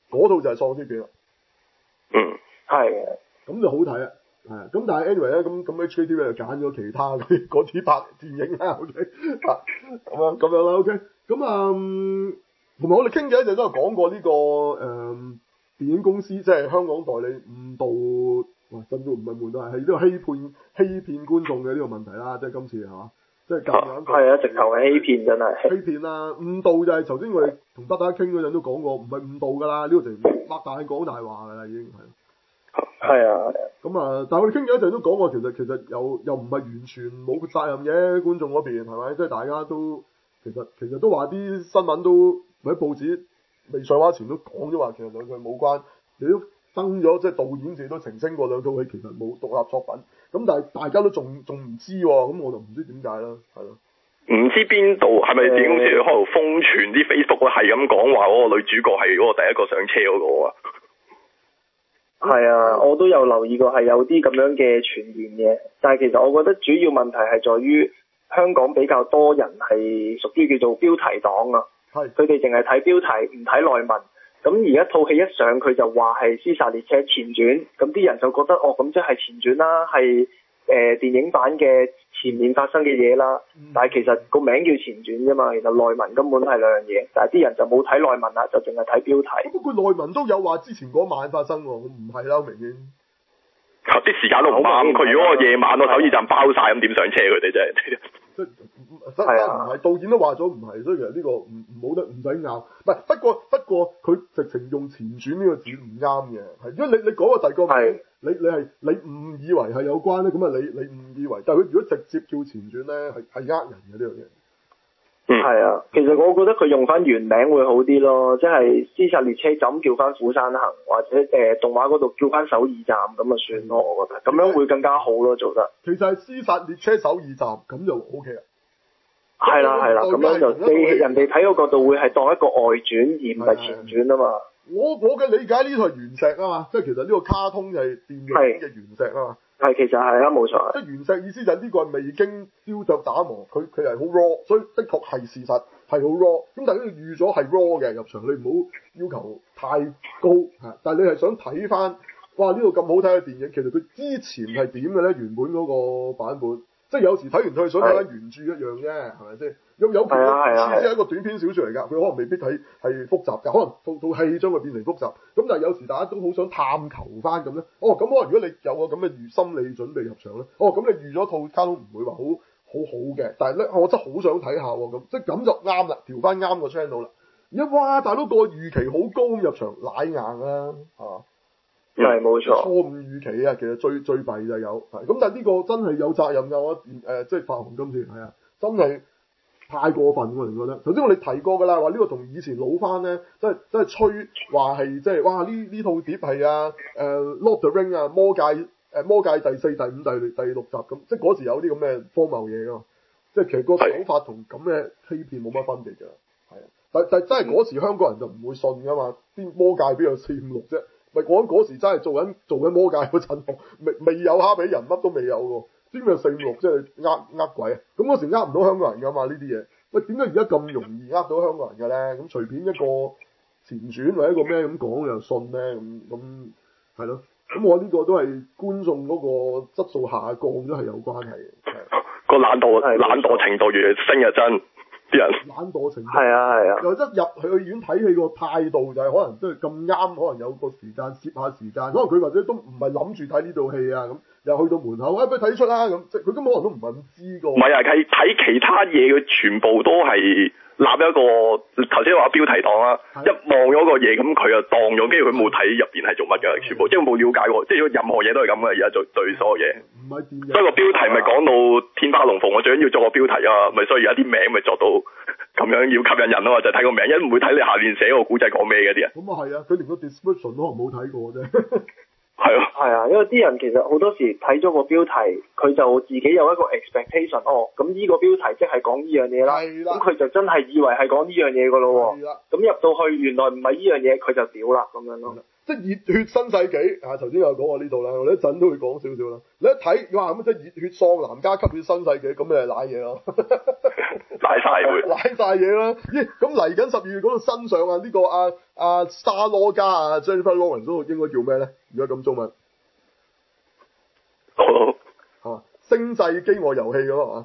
嗰套就係喪屍片啦。 係嘅。 咁就好睇啊！係咁，但係 anyway 咧，咁 HKTV 就揀咗其他嗰啲拍電影啦，OK，咁樣啦，OK，咁同埋我哋傾嘅一陣都有講過呢個電影公司即係香港代理誤導，甚至唔係誤導係呢個欺騙觀眾嘅呢個問題啦，即係今次係嘛，即係咁樣。係啊， 直頭係欺騙真係。 欺騙啦，誤導就係頭先我哋同大家傾嗰陣都講過，唔係誤導㗎啦，呢個就擘大講大話㗎啦，已經係。 係啊， 咁但係我哋傾咗一陣都講過，其實又唔係完全冇責任嘅，觀眾嗰邊係咪？即係大家都其實都話啲新聞都或者報紙未上畫前都講咗話，其實兩佢冇關，你都登咗，即係導演自己都澄清過兩套戲其實冇獨立作品。咁但係大家都仲唔知喎，咁我就唔知點解啦，係咯。 唔知邊度係咪電影公司開度瘋傳啲 Facebook 係咁講話嗰個女主角係嗰個第一個上車嗰個啊？ 係啊，我都有留意過係有啲咁樣嘅傳言嘅，但係其實我覺得主要問題係在於香港比較多人係屬於叫做標題黨啊，佢哋淨係睇標題唔睇內文，咁而家套戲一上佢就話係《屍殺列車前傳》，咁啲人就覺得咁即係前傳啦，係電影版嘅前面發生嘅嘢啦，但係其實個名叫前傳啫嘛，其實內文根本都係兩樣嘢，但係啲人就冇睇內文啦，就淨係睇標題。 不過內文都有話之前嗰晚發生喎，唔係啦，明顯。 啲時間都唔啱，佢如果個夜晚個首爾站包晒，咁點上車佢哋啫？ 真係唔係，導演都話咗唔係，所以其實呢個冇得唔使拗。唔係，不過佢直情用前傳呢個字唔啱嘅，係因為你講個第二個名，你誤以為係有關咧，咁你誤以為，但係佢如果直接叫前傳咧，係呃人嘅呢樣嘢。 係啊，其實我覺得佢用翻原名會好啲咯，即係屍殺列車就咁叫翻釜山行，或者動畫嗰度叫翻首爾站咁啊算咯，我覺得咁樣會更加好咯，做得。 其實係屍殺列車首爾站咁就 OK 啦。 係啦，咁樣就人哋睇個角度會係當一個外傳而唔係前傳啊嘛。我嘅理解呢套係原石啊嘛，即係其實呢個卡通就係電影嘅原石啊嘛。 係，其實係啊，冇錯。 即係原石意思就係呢個係未經雕琢打磨，佢係好 raw，所以的確係事實係好 raw。咁但係你預咗係 raw 嘅入場，你唔好要求太高嚇。但係你係想睇翻，哇呢個咁好睇嘅電影，其實佢之前係點嘅咧？原本嗰個版本。即係有時睇完佢想睇翻原著一樣啫，係咪先？有其實只係一個短篇小説嚟㗎，佢可能未必係複雜㗎，可能套戲將佢變成複雜。咁但係有時大家都好想探求翻咁咧。咁可能如果你有個咁嘅心理準備入場咧，咁你預咗套卡通唔會話好嘅，但係咧我真係好想睇下喎咁，即係咁就啱啦，調翻啱個 channel 啦。而家哇大佬個預期好高咁入場，奶硬啦，係嘛？ 係冇錯， 錯誤預期啊，其實最弊就有，咁但係呢個真係有責任㗎，我即係發行今次係啊，真係太過分喎，你覺得？頭先我哋提過㗎啦，話呢個同以前老翻咧，真係吹話係即係哇呢套碟係Lord of the Ring 啊魔戒第4、第5、第6集咁，即係嗰時有啲咁嘅荒謬嘢㗎嘛，即係其實個手法同咁嘅欺騙冇乜分別㗎，係啊，但真係嗰時香港人就唔會信㗎嘛，啲魔戒邊有4、5、6啫？咪講嗰時真係做緊魔戒嗰陣，未有蝦比人，乜都未有喎。邊個4、5、6即係呃鬼啊？咁嗰時呃唔到香港人㗎嘛呢啲嘢。喂，點解而家咁容易呃到香港人嘅咧？咁隨便一個前傳或者一個咩咁講又信咧？咁係咯。咁我呢個都係觀眾嗰個質素下降都係有關係嘅。 個懶惰程度越升啊真。啲人懶惰程度係啊， 又一入去戲院睇戲個態度就係可能都係咁啱，可能有個時間接下時間，可能佢或者都唔係諗住睇呢套戲啊咁，又去到門口，不如睇出啦咁，即係佢根本可能都唔係咁知個。唔係啊，係睇其他嘢，佢全部都係立一個頭先話標題黨啦，一望咗個嘢咁佢就當咗，跟住佢冇睇入邊係做乜㗎，全部即係冇了解過，即係任何嘢都係咁嘅，而家對所有嘢。唔係電影。所以個標題咪講到天花龍鳳，我最緊要做個標題啊，咪所以而家啲名咪作到咁樣要吸引人啊嘛，就睇個名，因為唔會睇你下面寫個古仔講咩嘅啲人。咁啊係啊，佢連個 description 都冇睇過啫。係啊， 因為啲人其實好多時睇咗個標題， 佢就自己有一個 expectation，咁呢個標題即係講呢樣嘢啦， 係啦， 咁佢就真係以為係講呢樣嘢噶咯喎，咁入到去原來唔係呢樣嘢，佢就屌啦咁樣咯。 即係熱血新世紀啊！頭先有講過呢度啦，我哋一陣都會講少少啦。你一睇哇咁即係熱血喪男加吸血新世紀，咁你係賴嘢咯， 賴晒會， 賴晒嘢啦！咦，咁嚟緊12月嗰度新上啊，呢個Star-Lord加Jennifer Lawrence 嗰個應該叫咩咧？如果咁中文，係嘛？星際飢餓遊戲咁係嘛？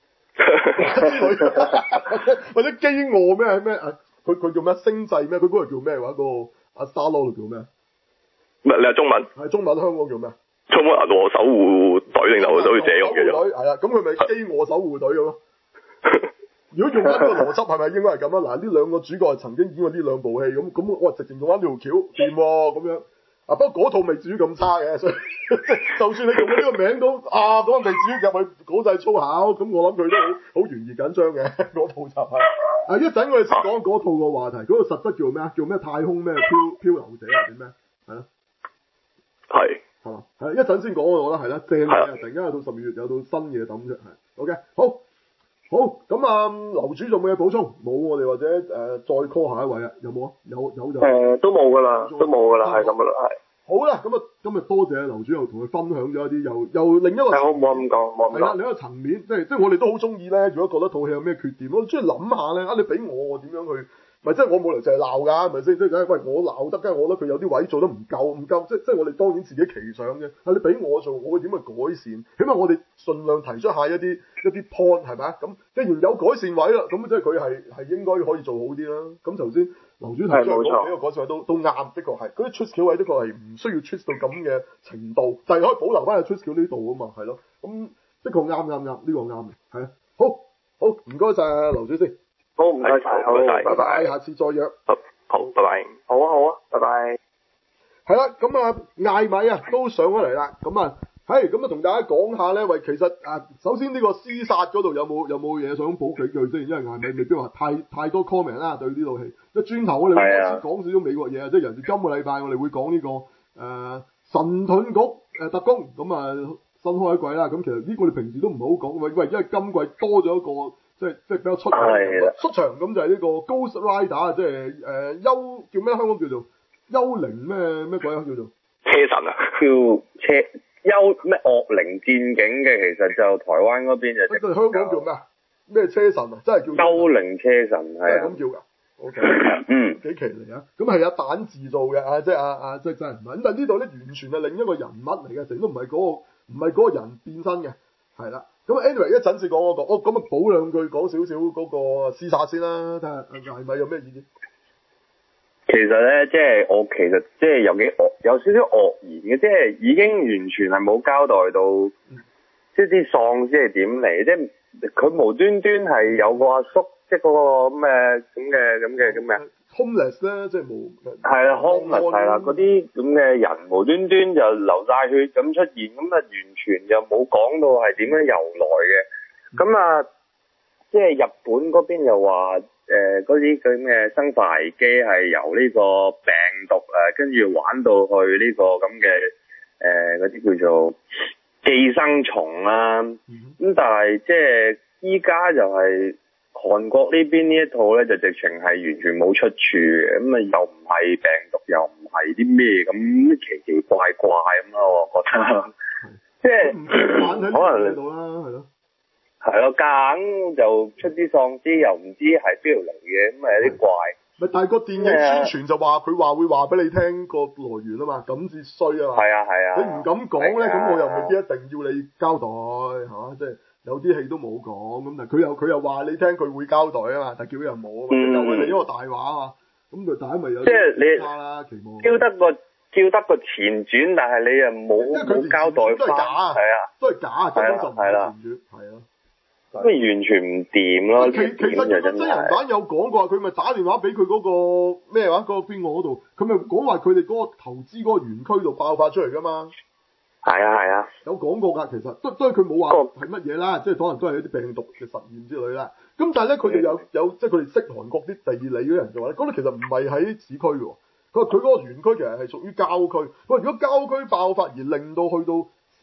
或者飢餓咩咩啊？佢叫咩？星際咩？佢嗰個叫咩話？嗰個Star-Lord 叫咩？ 唔係你係中文？ 係中文，香港叫咩？ 中文銀河守護隊定就好似這樣嘅啫。 係啦，咁佢咪飢餓守護隊咁咯？如果用翻呢個邏輯，係咪應該係咁啊？嗱，呢兩個主角係曾經演過呢兩部戲，咁我直情用翻呢條橋掂喎咁樣。不過嗰套未至於咁差嘅，所以就算你用咗呢個名都嗰個未至於入去講晒粗口，咁我諗佢都好懸疑緊張嘅嗰套就係。一陣我哋先講嗰套個話題，嗰個實質叫咩啊？叫咩太空咩漂流者定咩？係咯，係嘛？係一陣先講我覺得係啦，正嘅，突然間有到12月有到新嘢抌出，係 OK 好咁啊！樓主仲冇嘢補充？冇，我哋或者再 call 下一位啊？有冇啊？有就都冇噶啦，係咁噶啦，係。 好啦，咁啊今日多謝樓主又同佢分享咗一啲又另一個係，我冇咁講， 係啦，另一個層面，即係我哋都好中意咧。如果覺得套戲有咩缺點，我中意諗下咧。你俾我點樣去？咪即係我冇理由淨係鬧㗎，係咪先？即係喂我鬧得，梗係我覺得佢有啲位做得唔夠，即係我哋當然自己奇想嘅。你俾我做，我會點去改善？起碼我哋盡量提出下一啲 point 係咪啊？咁既然有改善位啦，咁即係佢係應該可以做好啲啦。咁頭先樓主提出嗰幾個改善位都啱，的確係嗰啲出橋位的確係唔需要出到咁嘅程度，但係可以保留翻喺出橋呢度啊嘛，係咯。咁的確啱，呢個啱嘅，係啊。好唔該晒樓主先。 好，唔該晒，好，拜拜， 下次再約。 好，拜拜。 好啊，拜拜。 係啦，咁艾米都上咗嚟啦，咁啊同大家講下咧，喂，其實首先呢個屍殺嗰度有冇嘢想補幾句先？因為艾米未必話太多 comment 啦，對呢套戲。一轉頭我哋開始講少少美國嘢啊，即係人哋今個禮拜我哋會講呢個神盾局特工，咁新開一季啦。咁其實呢個你平時都唔好講，喂，因為今季多咗一個。即係比較出場咁就係呢個 Ghost Rider， 即係叫咩？香港叫做幽靈咩鬼啊？叫做車神啊， 叫咩惡靈戰警嘅，其實就台灣嗰邊就即係香港叫咩啊？咩車神啊？真係叫幽靈車神係咁叫㗎。OK， 幾奇嚟啊！咁係有蛋字做嘅即係即係真係唔係咁，但係呢度咧完全係另一個人物嚟嘅，成都唔係嗰個人變身嘅，係啦。咁 anyway 一陣先講嗰個，咁補兩句講少少嗰個屍殺先啦，睇下係咪有咩意見？ 其實咧，即係我其實即係有少少愕然嘅，即係已經完全係冇交代到，即係啲喪屍係點嚟，即係佢無端端係有個阿叔，即係嗰個咁嘅 homeless 咧，即係冇係啦 homeless 係啦，嗰啲咁嘅人無端端就流晒血咁出現，咁完全就冇講到係點樣由來嘅。咁即係日本嗰邊又話嗰啲咁嘅生化危機係由呢個病毒跟住玩到去呢個咁嘅嗰啲叫做寄生蟲啦。咁但係即係依家就係韓國呢邊呢一套咧，就直情係完全冇出處嘅，咁又唔係病毒，又唔係啲咩咁奇奇怪怪咁咯，我覺得，即係可能到啦， 係咯，夾硬就出啲喪屍，又唔知係邊度嚟嘅，咁有啲怪。 咪但係個電影宣傳就話佢會話俾你聽個來源啊嘛，咁至衰啊嘛。 係啊。 你唔敢講咧，咁我又未必一定要你交代，係嘛？即係。有啲戲都冇講，咁但佢又話你聽佢會交代啊嘛，但叫佢又冇啊嘛，又係另一個大話啊嘛，咁佢大家咪有啲差啦，期望。叫得個前傳，但係你又冇交代翻，係啊， 都係假，根本就唔係前傳，係咯， 咁完全唔掂咯。 其實個真人版有講過，佢咪打電話俾佢嗰個咩話，嗰個邊個嗰度，佢咪講話佢哋嗰個投資嗰個園區度爆發出嚟噶嘛。 係啊， 有講過㗎，其實都係佢冇話係乜嘢啦，即係可能都係一啲病毒嘅實驗之類啦。咁但係咧，佢哋有即係佢哋識韓國啲地理嗰啲人就話咧，嗰度其實唔係喺市區喎。佢話佢嗰個園區其實係屬於郊區。佢話如果郊區爆發而令到去到市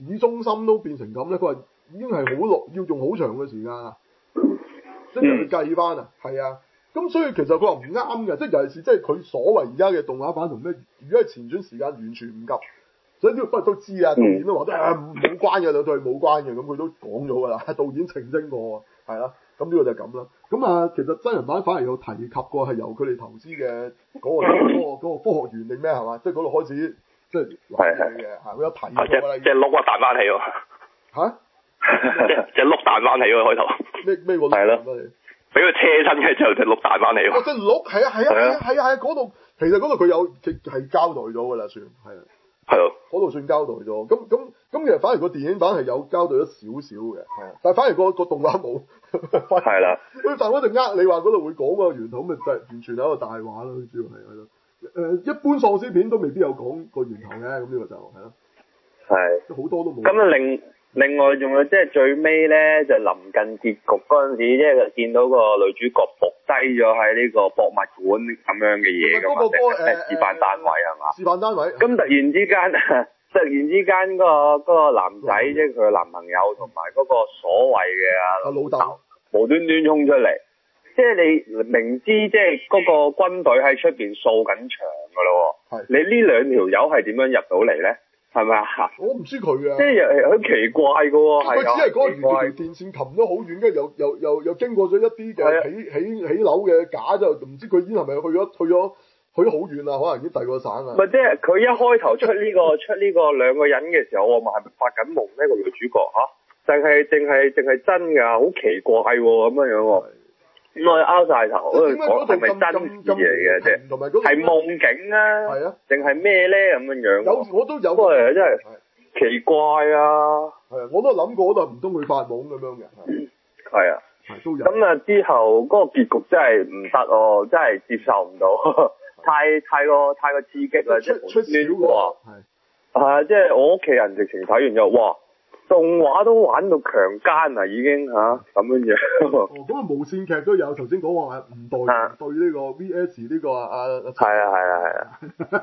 市中心都變成咁咧？佢話已經係好耐，要用好長嘅時間啊！即係佢計翻啊，係啊。咁所以其實佢話唔啱嘅，即係尤其是即係佢所謂而家嘅動畫版同咩，如果係前傳時間完全唔夾，所以呢個不過都知啊，導演都話得冇關嘅，兩套係冇關嘅，咁佢都講咗㗎啦，導演澄清過，係啦，咁呢個就係咁啦。咁啊，其實真人版反而有提及過係由佢哋投資嘅嗰個科學園定咩係嘛，即係嗰度開始即係嘅嚇，佢有提過啦。 即係碌啊彈翻起喎嚇？ 即係碌彈翻起喎開頭。 咩個碌？ 係咯。俾佢車親嘅之後就碌彈翻嚟喎。 哦，即係碌，係啊，嗰度其實嗰度佢有係交代咗㗎啦，算係啊。 係咯。 嗰度算交代咗，咁其實反而個電影版係有交代咗少少嘅，係啊，但係反而個動畫冇。 係啦。 但係我哋你話嗰度會講個源頭，咪就係完全係一個大話咯，主要係咯。一般喪屍片都未必有講個源頭嘅，咁呢個就係咯。係。好多都冇。咁啊另外仲有即係最尾咧，就臨近結局嗰陣時，即係見到個女主角伏低咗喺呢個博物館咁樣嘅嘢㗎嘛，示範單位係嘛？ 示範單位。咁突然之間嗰個男仔，即係佢嘅男朋友同埋嗰個所謂嘅老豆，無端端衝出嚟，即係你明知即係嗰個軍隊喺出邊掃緊場㗎咯喎，你呢兩條友係點樣入到嚟咧？係咪啊？ 我唔知佢啊， 即係好奇怪嘅喎， 佢只係嗰個沿住條電線擒咗好遠，跟住又經過咗一啲嘅起樓嘅架，就唔知佢已經係咪去咗好遠啦？可能已經第二個省啊。 唔係即係佢一開頭出呢個兩個人嘅時候，我話係咪發緊夢呢個女主角嚇？定係真㗎？好奇怪喎咁樣喎。咁我拗晒頭，講係咪真事嚟嘅啫？係夢境啊？係啊？定係咩咧咁樣？ 我都有。 真係奇怪啊！ 係啊，我都諗過，都唔通佢發夢咁樣嘅。 係啊。 都有。 咁啊之後嗰個結局真係唔得哦，真係接受唔到，太過刺激啦！即係出少喎。係啊，即係我屋企人直情睇完就哇！動畫都玩到強姦啊，已經咁樣。 咁啊無線劇都有，頭先講話吳岱源對呢個 VS 呢個係啊，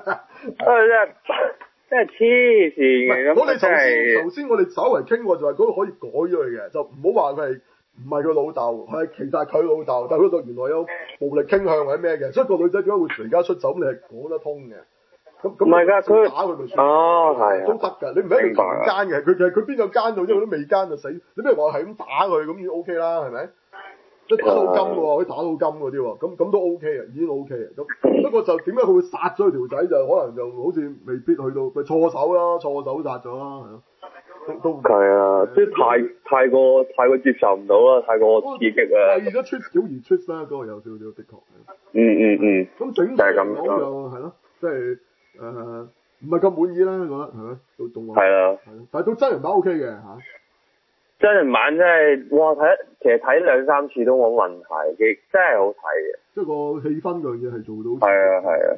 真係黐線嘅。 我哋頭先我哋稍為傾過就係嗰個可以改咗佢嘅，就唔好話佢係唔係佢老豆，係其實係佢老豆，但係佢老豆原來有暴力傾向或者咩嘅，所以個女仔點解會離家出走，咁你係講得通嘅。咁唔係㗎，佢打佢咪算係都得㗎，你唔係一定強姦嘅，佢邊有姦到，因為佢都未姦就死，你不如話係咁打佢咁已經 OK 啦，係咪？即係打到金喎，可以打到金嗰啲喎，咁都 OK 啊，已經 OK 啊。咁不過就點解佢會殺咗佢條仔，就可能就好似未必去到佢錯手啦，錯手殺咗啦，係咯。都係啊， 即係太過接受唔到啦，太過刺激啊。 為咗出小而出啦，嗰個有少少的確。咁整體就係咁講就係咯，即係。唔係咁滿意啦，我覺得係咪？到動畫係啊， 但係到真人版 OK 嘅嚇。 真人版真係哇其實睇2-3次都冇問題，亦真係好睇嘅。 即係個氣氛嗰樣嘢係做到。係啊。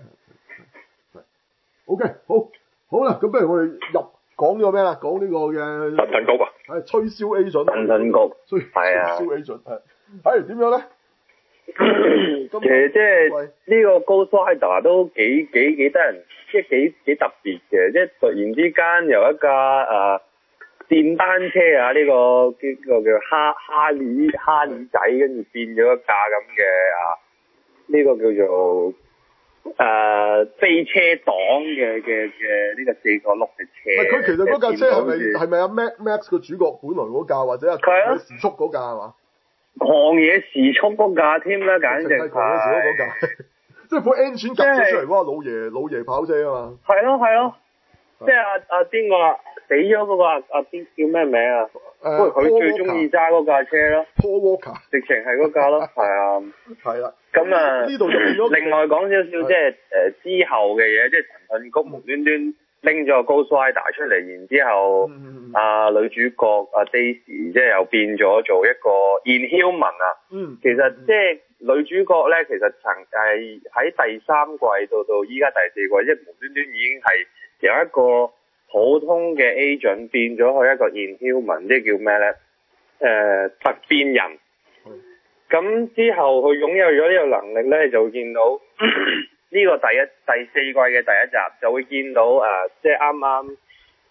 OK，好啦，咁不如我哋講呢個咩啦？講呢個嘅神盾局啊。 係吹簫 agent。 神盾局。 係啊。吹簫 agent 係點樣咧？ 其實即係呢個 Ghost Rider 都幾得人，即係幾特別嘅，即係突然之間由一架電單車啊，呢個叫哈利仔，跟住變咗一架咁嘅呢個叫做飛車黨嘅呢個4個轆嘅車。 佢其實嗰架車係咪阿 Max 個主角本來嗰架，或者係時速嗰架係嘛？ 狂野時速嗰架添啦，簡直係狂野時速嗰架，即係部 engine 夾咗出嚟嗰個老爺跑車啊嘛。係咯，即係阿邊個死咗嗰個阿邊叫咩名啊？不過佢最中意揸嗰架車咯。 Paul Walker 直情係嗰架咯，係啊。係啦。咁啊， 呢度就變咗。 另外講少少即係之後嘅嘢，即係神盾局無端端拎咗個 Ghost Rider 出嚟，然之後女主角Daisy 即係又變咗做一個 Inhuman 啊。其實即係女主角咧，其實曾係喺第3季到依家第4季，即係無端端已經係由一個普通嘅 agent 變咗去一個 Inhuman， 即係叫咩咧？突變人。咁之後佢擁有咗呢個能力咧，就會見到呢個第4季嘅第1集就會見到即係啱啱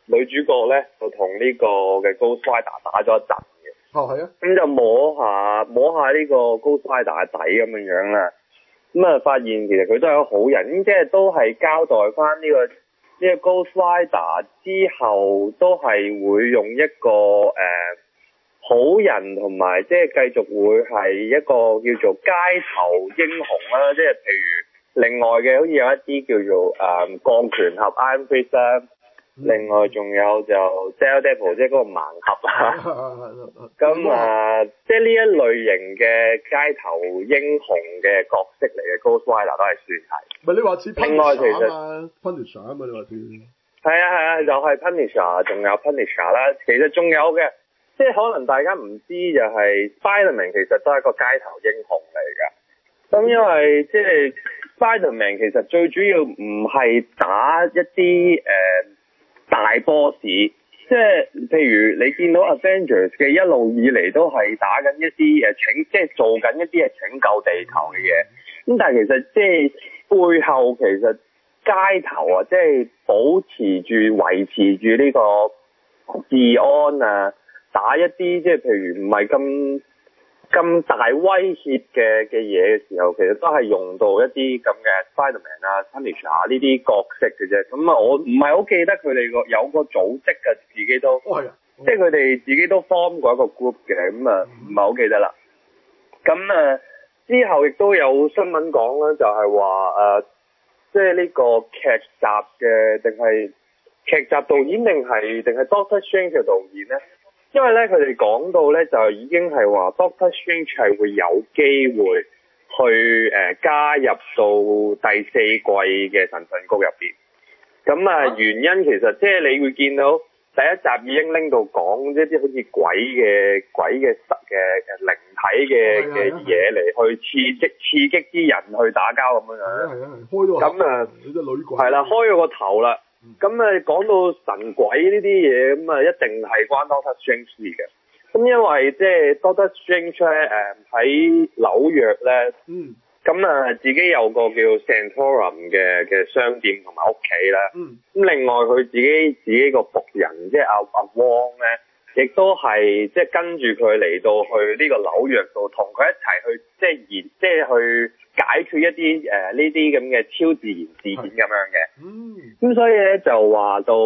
女主角咧就同呢個嘅 Ghost Rider 打咗一陣嘅。 係啊。 咁就摸下呢個 Ghost Rider 嘅底咁樣樣啦。咁啊，發現其實佢都係一個好人，咁即係都係交代翻呢個 Ghost Rider 之後，都係會用一個好人同埋即係繼續會係一個叫做街頭英雄啦，即係譬如另外嘅好似有一啲叫做鋼拳俠 Iron Fist 啦，另外仲有就 Daredevil 即係嗰個盲俠啊，咁即係呢一類型嘅街頭英雄嘅角色嚟嘅 Ghost Rider 都係算係。 唔係你話似 Punisher 啊嘛 ，Punisher 啊嘛，你話似。 係啊，就係 Punisher， 仲有 Punisher 啦，其實仲有嘅。即係可能大家唔知就係 Spider-Man 其實都係一個街頭英雄嚟㗎。咁因為即係 Spider-Man 其實最主要唔係打一啲大 boss， 即係譬如你見到 Avengers 嘅一路以嚟都係打緊一啲即係做緊一啲拯救地球嘅嘢。咁但係其實即係背後其實街頭啊，即係保持住維持住呢個治安啊。打一啲即係譬如唔係咁大威脅嘅嘢嘅時候，其實都係用到一啲咁嘅 Spider-Man 啊、Punisher 呢啲角色嘅啫。咁我唔係好記得佢哋有個組織嘅，自己都，即係佢哋自己都 form 過一個 group 嘅，咁唔係好記得啦。咁之後亦都有新聞講啦，就係話即係呢個劇集嘅定係劇集導演定係 Doctor Strange 嘅導演咧？因為咧，佢哋講到咧，就已經係話 Doctor Strange 係會有機會去加入到第4季嘅神盾局入邊。咁原因其實即係你會見到第一集已經拎到講一啲好似鬼嘅靈體嘅嘢嚟去刺激啲人去打交咁樣樣。 開咗咁你隻女鬼。係啦，開咗個頭啦。咁講到神鬼呢啲嘢，咁一定係關 Doctor Strange 事嘅。咁因為即係 Doctor Strange 咧，喺紐約咧，咁自己有個叫 Santorum 嘅商店同埋屋企啦。咁另外佢自己個僕人即係阿汪咧，亦都係即係跟住佢嚟到去呢個紐約度，同佢一齊去即係去解決一啲呢啲咁嘅超自然事件咁樣嘅。咁所以咧就話到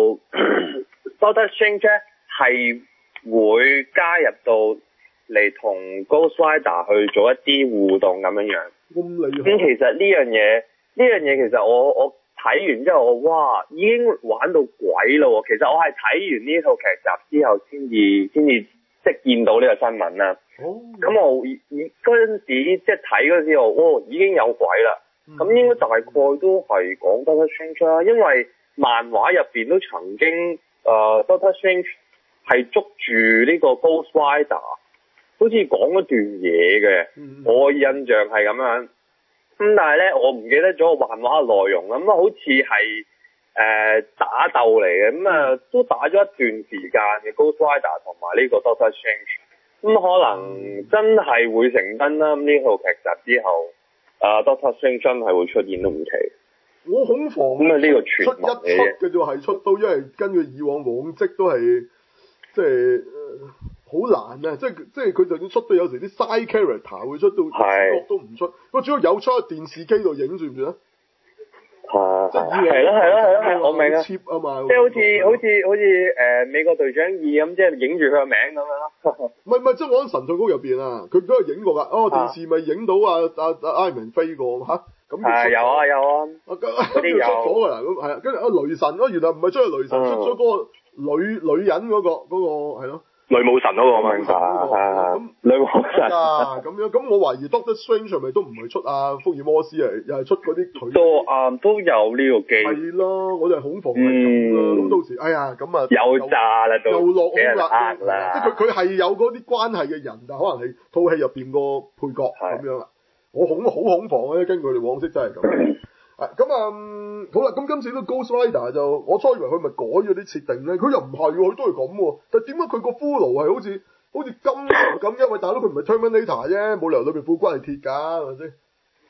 Doctor Strange 咧係會加入到嚟同 Ghost Rider 去做一啲互動咁樣樣。咁其實呢樣嘢其實我睇完之後，哇已經玩到鬼咯喎！其實我係睇完呢套劇集之後先至即係見到呢個新聞啦。咁我嗰陣時即係睇嗰陣時候，已經有鬼啦。咁應該大概都係講 Doctor Strange 啦，因為漫畫入邊都曾經Doctor Strange 係捉住呢個 Ghost Rider， 好似講一段嘢嘅。我印象係咁樣。咁但係咧，我唔記得咗個漫畫嘅內容啦。咁好似係打鬥嚟嘅。咁都打咗一段時間嘅 Ghost Rider 同埋呢個 Doctor Strange。咁可能真係會成真啦。咁呢套劇集之後，Doctor Strange 真係會出現都唔奇。 我恐防咁呢個傳聞嚟嘅， 嘅啫，係出到，因為根據以往往績都係即係好難啊！即係佢就算出到有時啲 side character 會出到主角都唔出，個主角有出喺電視機度影算唔算啊？即係係啦，我明啊， 即係好似美國隊長2咁，即係影住佢個名咁樣咯。 唔係，即係我喺神盾局入邊啊，佢都係影過㗎。電視咪影到Iron Man 飛過嚇，咁有啊， 嗰啲出咗㗎啦，咁係啊，跟住雷神原來唔係出去雷神，出咗嗰個女人嗰個係咯。 女武神嗰個嘛， 咁女武神咁樣，咁我懷疑 Doctor Strange 係咪都唔係出福爾摩斯嚟，又係出嗰啲佢都有呢個機。 係咯，我就係恐防係咁啦。咁到時，哎呀，咁有炸啦， 又落空啦， 啦。 即係佢係有嗰啲關係嘅人，但可能係套戲入邊個配角咁樣啦。我好恐防啊！根據佢哋往昔真係咁。咁好啦，咁今次都 Ghost Rider 就，我初以為佢咪改咗啲設定咧，佢又唔係喎，佢都係咁喎。但係點解佢個骷髏係好似金屬咁？因為大佬佢唔係 Terminator 啫，冇理由裏邊副骨係鐵㗎，係咪先？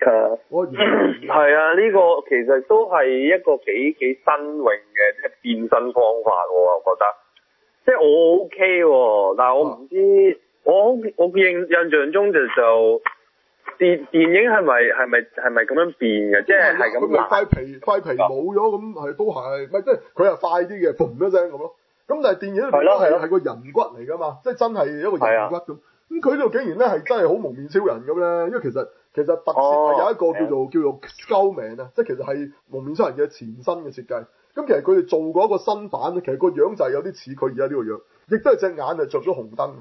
我係啊，呢個其實都係一個幾新穎嘅即係變身方法喎，我覺得。即係我 OK 喎，但係我唔知，我印象中就電影係咪咁樣變嘅？即係咁佢咪塊皮冇咗咁，係都係，咪即係佢係快啲嘅，嘣一聲咁咯。咁但係電影裏邊係個人骨嚟㗎嘛，即係真係一個人骨咁。咁佢呢度竟然咧係真係好蒙面超人咁咧，因為其實特攝係有一個叫做 Skullman 啊，即係其實係蒙面超人嘅前身嘅設計。咁其實佢哋做過一個新版咧，其實個樣就係有啲似佢而家呢個樣，亦都係隻眼係着咗紅燈，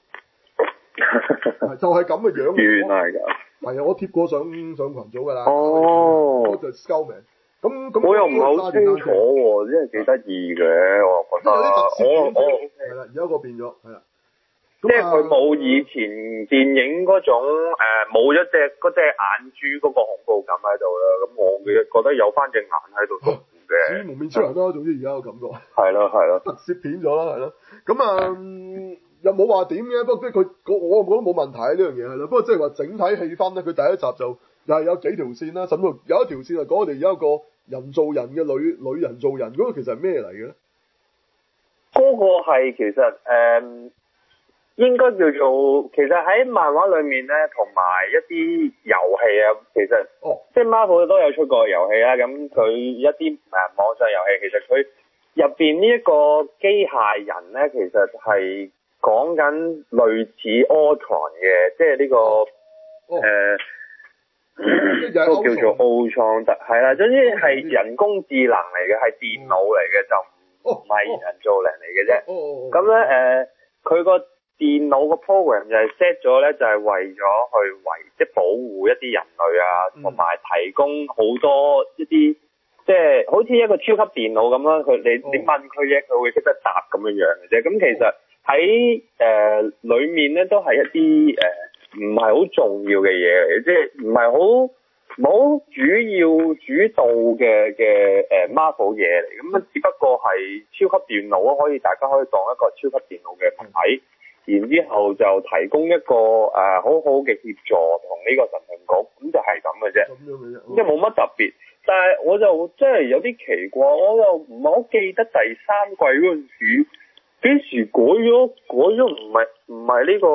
就係咁嘅樣。 原來㗎。 係啊，我貼過上群組㗎啦。嗰就 Skullman。咁我又唔係好清楚喎，真係幾得意嘅，我覺得。 有啲特攝係啦，而家個變咗係啦。 即係佢冇以前電影嗰種冇咗嗰隻眼珠嗰個恐怖感喺度啦。咁我覺得有翻隻眼喺度都嘅。似蒙面超人啦，總之而家個感覺。係咯。特攝片咗啦，係咯。咁又冇話點嘅，不過即係我覺得冇問題呢樣嘢係啦。不過即係話整體氣氛咧，佢第一集就又係有幾條線啦，甚至乎有一條線係講我哋有一個人造人嘅女人造人，嗰個其實係咩嚟嘅咧？ 嗰個係其實應該叫做，其實喺漫畫裏面咧，同埋一啲遊戲啊，其實即係 Marvel 都有出過遊戲啦。咁佢一啲網上遊戲，其實佢入邊呢一個機械人咧，其實係講緊類似 Ultron 嘅，即係呢個都叫做奧創特，係啦，總之係人工智能嚟嘅，係電腦嚟嘅，就唔係人造人嚟嘅啫。咁咧佢個電腦個 program 就係 set 咗咧，就係為咗去即係保護一啲人類啊，同埋提供好多一啲即係好似一個超級電腦咁啦。你問佢嘢，佢會識得答咁樣樣嘅啫。咁其實喺裏面咧都係一啲唔係好重要嘅嘢嚟嘅，即係唔係好主要主導嘅Marvel 嘢嚟。咁只不過係超級電腦可以大家可以當一個超級電腦嘅體。然之後就提供一個好好嘅協助同呢個神盾局，咁就係咁嘅啫，即係冇乜特別。但係我就真係有啲奇怪，我又唔係好記得第三季嗰陣時幾時改咗唔係呢個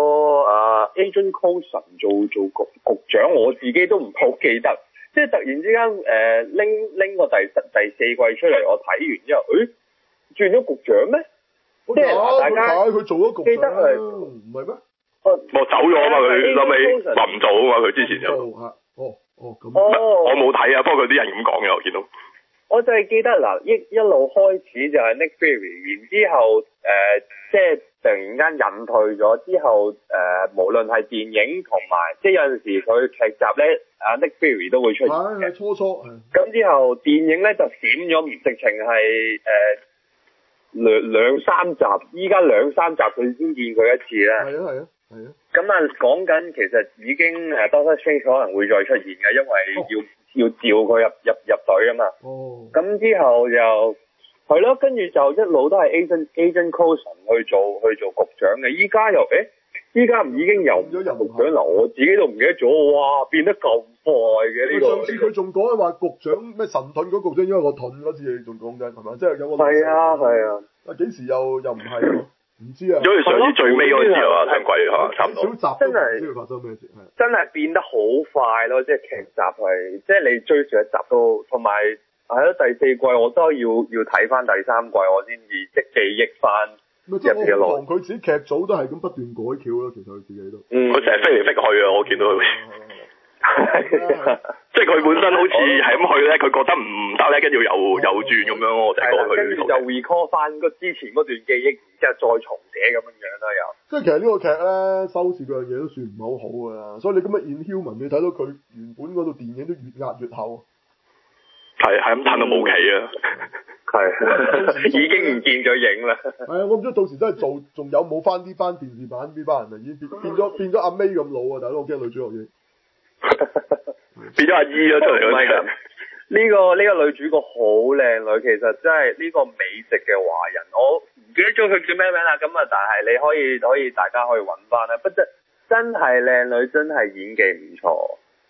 Agent Coulson 做局長，我自己都唔好記得。即係突然之間拎個第四季出嚟，我睇完之後，轉咗局長咩？即係大家佢做咗局長，唔係咩？ 我走咗啊嘛，佢後尾話唔做啊嘛，佢之前就咁。 我冇睇啊，不過佢啲人咁講嘅，我見到。 我就係記得嗱，一路開始就係 Nick Fury， 然之後即係突然間隱退咗之後，無論係電影同埋即係有陣時佢劇集咧，Nick Fury 都會出現嘅。 初。 咁之後電影咧就閃咗，直情係兩三集，依家兩三集佢先見佢一次啦。 係啊。 咁講緊其實已經Doctor Strange 可能會再出現嘅，因為要召佢入隊啊嘛。咁之後就係咯，跟住就一路都係 Agent Coulson 去做局長嘅。依家依家唔已經由局長啦，我自己都唔記得咗。哇，變得咁快嘅呢個。 上次佢仲講話局長咩神盾嗰局長，因為我盾嗰次你仲講緊係咪？即係有個係啊。 幾時又唔係咯？唔知啊。 因為上次最尾嗰次啊，上季差唔多。 少集真係唔知發生咩事， 真係變得好快咯！即係劇集係，即係你追住一集都，同埋係咯第四季我都要睇翻第三季，我先至即係記憶翻入邊嘅內容。 佢自己劇組都係咁不斷改橋咯，其實佢自己都。 佢成日飛嚟飛去啊！我見到佢。即係佢本身好似係咁去咧，佢覺得唔得咧，跟住又轉咁樣咯。我就講佢。跟住就 recall 翻個之前嗰段記憶，然之後再重寫咁樣樣啦又。 即係其實呢個劇咧收視嗰樣嘢都算唔係好好㗎啦，所以你今日 Inhuman 你睇到佢原本嗰套電影都越壓越後。係咁褪到冇期啊！ 係已經唔見咗影啦。 係啊，我唔知到時真係做仲有冇翻呢班電視版呢班人啊？已經變咗阿 May 咁老啊！大佬，我驚女主角已經變咗阿姨咗出嚟嗰啲。 呢個女主角好靚女，其實真係呢個美籍嘅華人，我唔記得咗佢叫咩名啦。咁啊，但係你可以大家可以揾翻啦。不真係靚女，真係演技唔錯。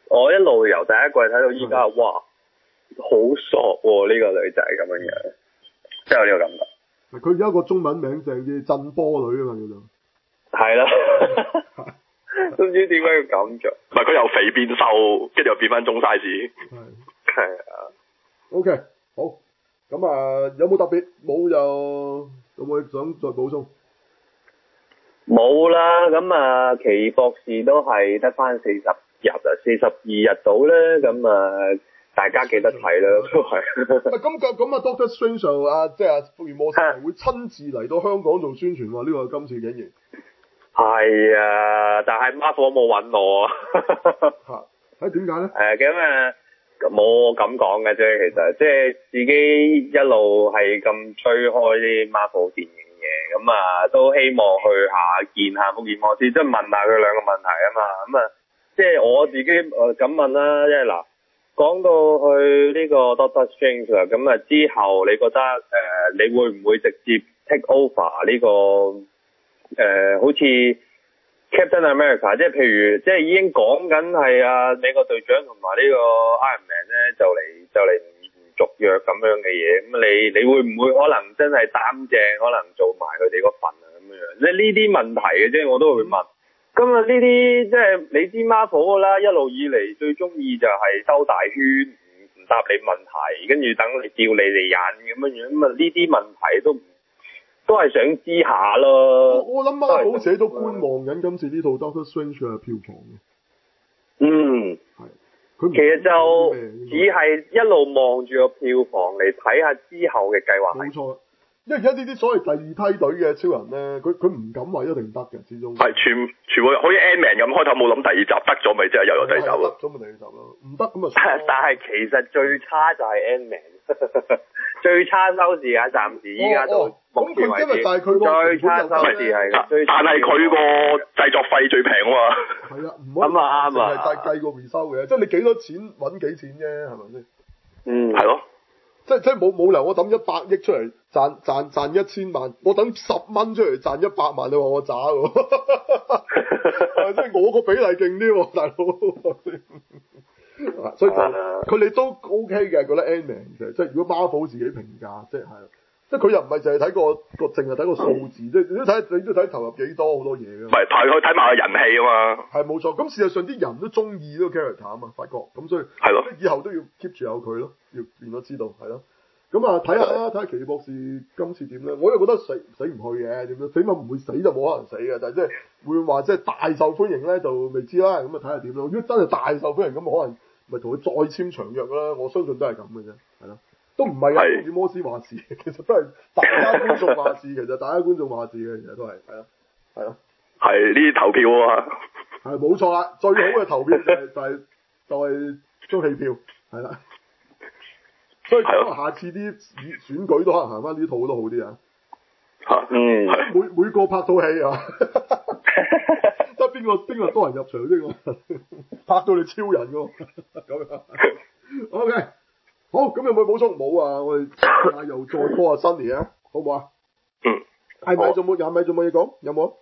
我一路由第一季睇到依家，哇，好索喎呢個女仔咁樣樣，真係有呢個感覺。 佢而家個中文名就係震波女啊嘛，叫做。 係啦，都唔知點解要咁做。 唔係佢由肥變瘦，跟住又變翻中 size。 係啊。 OK，好。咁啊，有冇特別？冇就有冇想再補充？ 冇啦，咁啊，奇異博士都係得翻40日啊，42日到咧，咁啊，大家記得睇啦，都係。 咁啊，Doctor Strange 啊，即係福爾摩斯會親自嚟到香港做宣傳喎，呢個今次竟然。 係啊，但係 Marvel 冇揾我啊。 嚇？點解咧？ 咁啊，冇咁講嘅啫，其實即係自己一路係咁追開啲 Marvel 電影嘅，咁啊都希望去見下福爾摩斯，即係問下佢兩個問題啊嘛，咁啊即係我自己咁問啦，即係嗱講到去呢個 Doctor Strange 啦，咁啊之後你覺得你會唔會直接 take over 呢個好似 Captain America， 即係譬如即係已經講緊係美國隊長同埋呢個 Iron Man 咧就嚟唔續約咁樣嘅嘢，咁你會唔會可能真係擔正，可能做埋佢哋嗰份啊咁樣？即係呢啲問題嘅啫，我都會問。咁啊呢啲即係你知 Marvel 啦，一路以嚟最中意就係兜大圈，唔答你問題，跟住等你叫你哋引咁樣，咁啊呢啲問題都係想知下咯。 我諗啊，好似都觀望緊今次呢套 Doctor Strange 嘅票房嘅。 嗯，係。其實就只係一路望住個票房嚟睇下之後嘅計劃。 冇錯，因為而家呢啲所謂第二梯隊嘅超人咧，佢唔敢話一定得嘅，始終。係全部好似 Ant-Man 咁，開頭冇諗第二集，得咗咪即係又有第二集咯。 得咗咪第二集咯，唔得咁啊。 但係其實最差就係 Ant-Man，最差收視啊！暫時依家到目前為止，最差收視係。 但係佢個製作費最平啊嘛。 係啊，唔可以咁啊啱啊。 係計個回收嘅，即係你幾多錢揾幾錢啫，係咪先？ 嗯， 係咯。 即係冇理由我抌100億出嚟賺1000萬，我等10蚊出嚟賺100萬，你話我渣喎？即係我個比例勁啲喎，大佬。所以佢哋都 OK 嘅，覺得 Ant-Man 嘅，即係如果 Marvel 自己評價，即係佢又唔係淨係睇個淨係睇個數字，即係你都睇投入幾多好多嘢㗎。 唔係睇埋個人氣啊嘛。係冇錯，咁事實上啲人都中意呢個 character 啊嘛，發覺咁所以係咯， 以後都要 keep 住有佢咯，要變咗知道係咯。咁啊睇下啦，睇下奇異博士今次點咧？我又覺得死唔去嘅，點樣？起碼唔會死就冇可能死嘅，但係即係會話即係大受歡迎咧就未知啦。咁啊睇下點咯。如果真係大受歡迎咁，可能咪同佢再簽長約啦。我相信都係咁嘅啫，係咯。都唔係福爾摩斯話事，其實都係大家觀眾話事。其實大家觀眾話事嘅，其實都係係咯。 係呢啲投票啊。 係冇錯啦，最好嘅投票就係張戲票，係啦。所以可能下次啲選舉都可能行翻呢套都好啲啊！每個拍套戲啊，得邊個多人入場啫？拍到你超人㗎咁樣。OK， 好，咁有冇補充？冇啊！我哋又再 call 下 Sunny 啊，好唔好啊？係咪仲冇嘢講？有冇？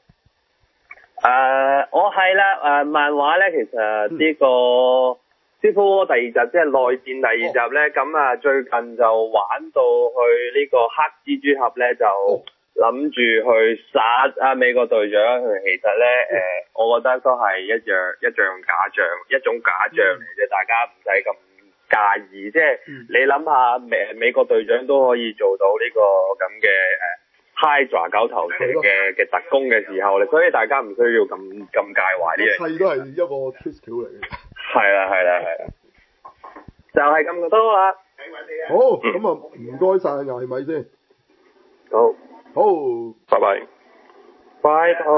我係啦，漫畫咧，其實呢個。Civil War 第二集即係內戰第二集咧，咁啊最近就玩到去呢個黑蜘蛛俠咧，就諗住去殺美國隊長。其實咧我覺得都係一種假象嚟啫，大家唔使咁介意。即係你諗下美國隊長都可以做到呢個咁嘅Hydra 九頭蛇嘅特工嘅時候咧，所以大家唔需要咁介懷呢樣嘢。 係都係一個 twist 嚟嘅。 係啦，就係咁多啦。 好，咁啊唔該晒艾米先。好， 拜拜。 拜拜。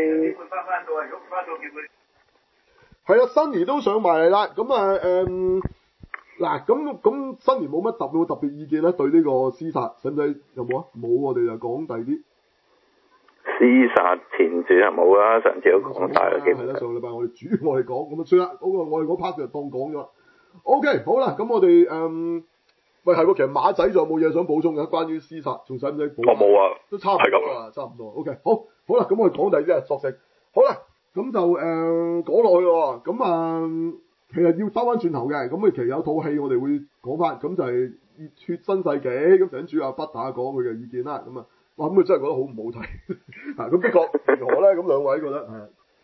係啦，Sunny都想埋嚟啦。咁啊嗱，咁Sunny冇乜特別意見啦，對呢個屍殺，使唔使有冇啊？冇，我哋就講第啲。 屍殺前傳係冇啦，上次都講晒啦，基本上。 係啦，上個禮拜我哋講，咁啊算啦，嗰個我哋嗰 part 就當講咗。OK， 好啦，咁我哋喂係喎，其實馬仔仲有冇嘢想補充嘅？關於屍殺，仲使唔使補？ 我冇啊， 都差唔多啦，差唔多。OK， 好啦，咁我哋講第二啲啊，索性。好啦，咁就講落去咯。咁其其實要兜翻轉頭嘅，咁其實有套戲我哋會講翻，咁就係《熱血新世紀》，咁等主阿不打講佢嘅意見啦，咁啊，哇，咁佢真係覺得好唔好睇，啊，咁的確如何咧？咁兩位覺得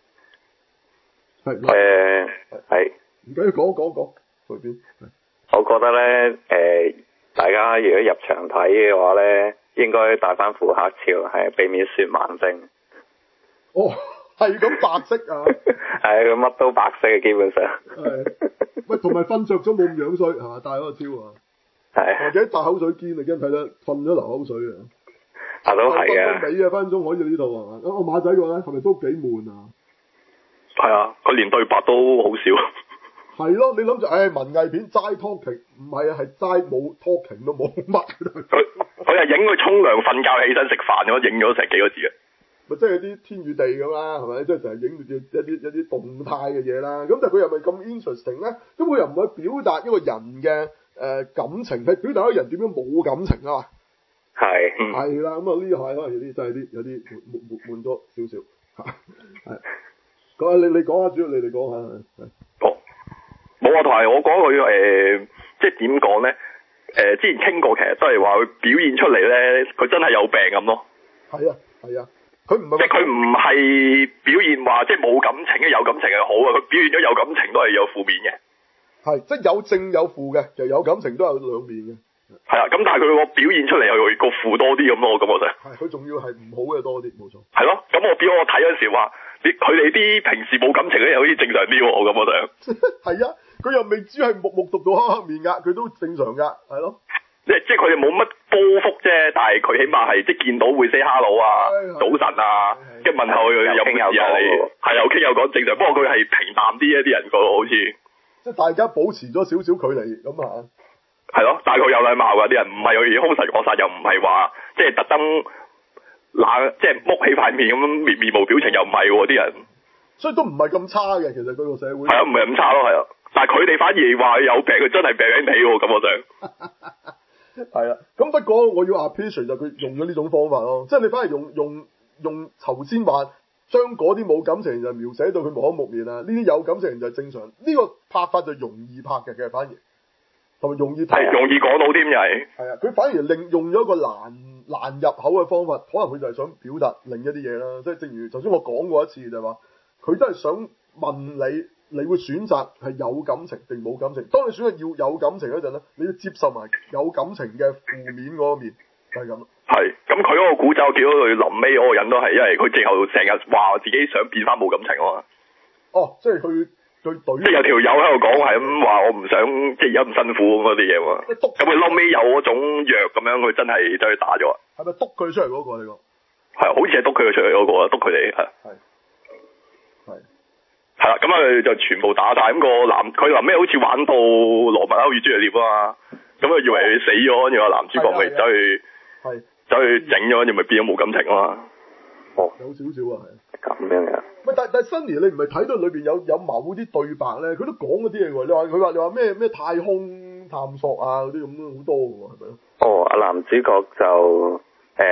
係唔緊要講隨便。 我覺得咧大家如果入場睇嘅話咧，應該戴翻副黑超，係避免雪盲症。 哦，係咁白色啊！ 係佢乜都白色嘅，基本上。 係，喂，同埋瞓着咗冇咁樣衰係嘛？戴嗰個超啊， 係。 或者戴口水肩，你驚睇得瞓咗流口水啊！ 啊，都係嘅。 尾啊，分鐘可以呢度啊！咁我馬仔個咧，係咪都幾悶啊？ 係啊，佢連對白都好少。 係咯，你諗住文藝片齋 talking， 唔係啊，係齋冇 talking 都冇乜。 佢係影佢沖涼、瞓覺、起身食飯咁，影咗成幾個字嘅。 咪即係啲天與地咁啦，係咪？即係成日影住一啲動態嘅嘢啦。咁但係佢又咪咁 interesting 咧？咁佢又唔係表達一個人嘅感情，係表達一個人點樣冇感情啊嘛。 係。 係啦，咁啊呢個係可能有啲真係有啲悶咗少少嚇。係。講下你講下，主要你哋講下。 哦。冇啊，同埋我講佢即係點講咧？之前傾過，其實都係話佢表現出嚟咧，佢真係有病咁咯。係啊。佢唔係即係佢唔係表現話即係冇感情嘅，有感情係好啊。佢表現咗有感情都係有負面嘅。係，即係有正有負嘅，其實有感情都有兩面嘅。係啊，咁但係佢個表現出嚟又個負多啲咁咯，我感覺上。係，佢仲要係唔好嘅多啲，冇錯。係咯，咁我表我睇嗰時話，佢哋啲平時冇感情咧，有啲正常啲喎，我感覺上。係啊，佢又未知係木獨到黑面㗎，佢都正常㗎，係咯。即係佢哋冇乜波幅啫，但係佢起碼係即係見到會 say hello 啊、早晨啊，跟住問候佢有咩事啊，係有傾有講正常。不過佢係平淡啲一啲人個好似。即係大家保持咗少少距離咁啊。係咯，但係佢有禮貌㗎，啲人唔係佢兇神惡煞，又唔係話即係特登冷，即係剝起塊面咁面無表情，又唔係喎啲人。所以都唔係咁差嘅，其實佢個社會。係啊，唔係咁差咯，係啊。但係佢哋反而話有病，佢真係病緊起喎，感覺上。係啊，咁不過我要 appreciate 就佢用咗呢種方法咯，即係你反而用頭先話將嗰啲冇感情人就描寫到佢木口木面啊，呢啲有感情人就係正常，呢個拍法就容易拍嘅，反而同埋容易睇，容易講到添又係。係啊，佢反而用咗一個難入口嘅方法，可能佢就係想表達另一啲嘢啦，即係正如頭先我講過一次就係話，佢都係想問你會選擇係有感情定冇感情？當你選擇要有感情嗰陣咧，你要接受埋有感情嘅負面嗰面，就係咁。係，咁佢嗰個古仔我見到佢臨尾嗰個人都係，因為佢最後成日話自己想變翻冇感情啊嘛。哦，即係佢對，即係有條友喺度講係咁話，我唔想即係而家咁辛苦嗰啲嘢嘛。咁佢後尾有嗰種藥咁樣，佢真係走去打咗。係咪督佢出嚟嗰個？你講係，好似係督佢出嚟嗰個，督佢哋係。係啦，咁啊就全部打晒，咁佢臨尾好似玩到羅密歐與朱麗葉啊嘛，咁啊以為佢死咗，跟住個男主角咪走去整咗，跟住咪變咗冇感情啊嘛。哦，有少少啊，係。咁樣嘅。喂，但係Sunny你唔係睇到裏邊有某啲對白咧，佢都講嗰啲嘢喎。你話咩太空探索啊嗰啲咁都好多嘅喎，係咪？哦，阿男主角就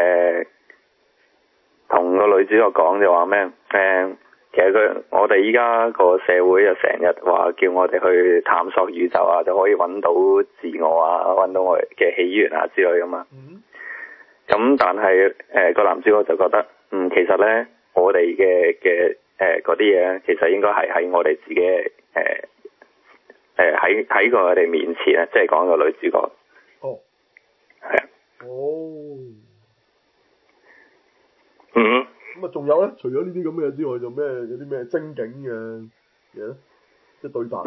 同個女主角講就話咩其實我哋依家個社會就成日話叫我哋去探索宇宙啊，就可以揾到自我啊，揾到我哋嘅起源啊之類噶嘛。咁但係個男主角就覺得，其實咧我哋嘅嗰啲嘢其實應該係喺我哋自己喺我哋面前咧，即係講個女主角。哦。係啊。哦。咁啊，仲有咧？除咗呢啲咁嘅嘢之外，仲有啲咩精警嘅嘢咧？即係對白。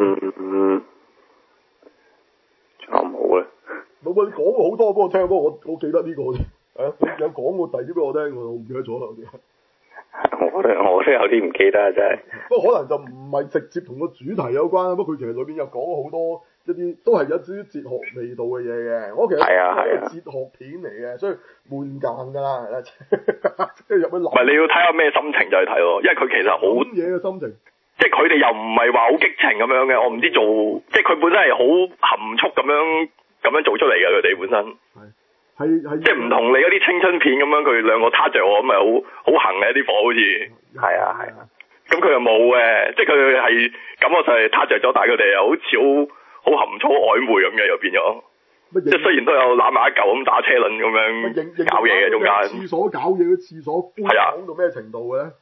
仲有冇咧？冇啊！你講過好多俾我聽，不過我記得呢個啫。你有講過第啲俾我聽，我唔記得咗啦。我都有啲唔記得啊，真係。不過可能就唔係直接同個主題有關，不過佢其實裏邊又講咗好多一啲都係有啲哲學味道嘅嘢嘅。我其實係哲學片嚟嘅，所以悶硬㗎啦，即係入去諗。唔係你要睇下咩心情就去睇咯，因為佢其實好嘢嘅心情，即係佢哋又唔係話好激情咁樣嘅，我唔知做，即係佢本身係好含蓄咁樣做出嚟嘅，佢哋本身。係即係唔同你嗰啲青春片咁樣，佢兩個撻着我咁咪好行嘅一啲火好似。係啊。咁咁佢又冇嘅，即係佢係感覺上係撻着咗，但係佢哋又好似好含蓄曖昧咁嘅，又變咗。即係雖然都有攬埋一嚿咁打車輪咁樣搞嘢嘅中間。 廁所搞嘢，啲廁所寬講到咩程度嘅咧？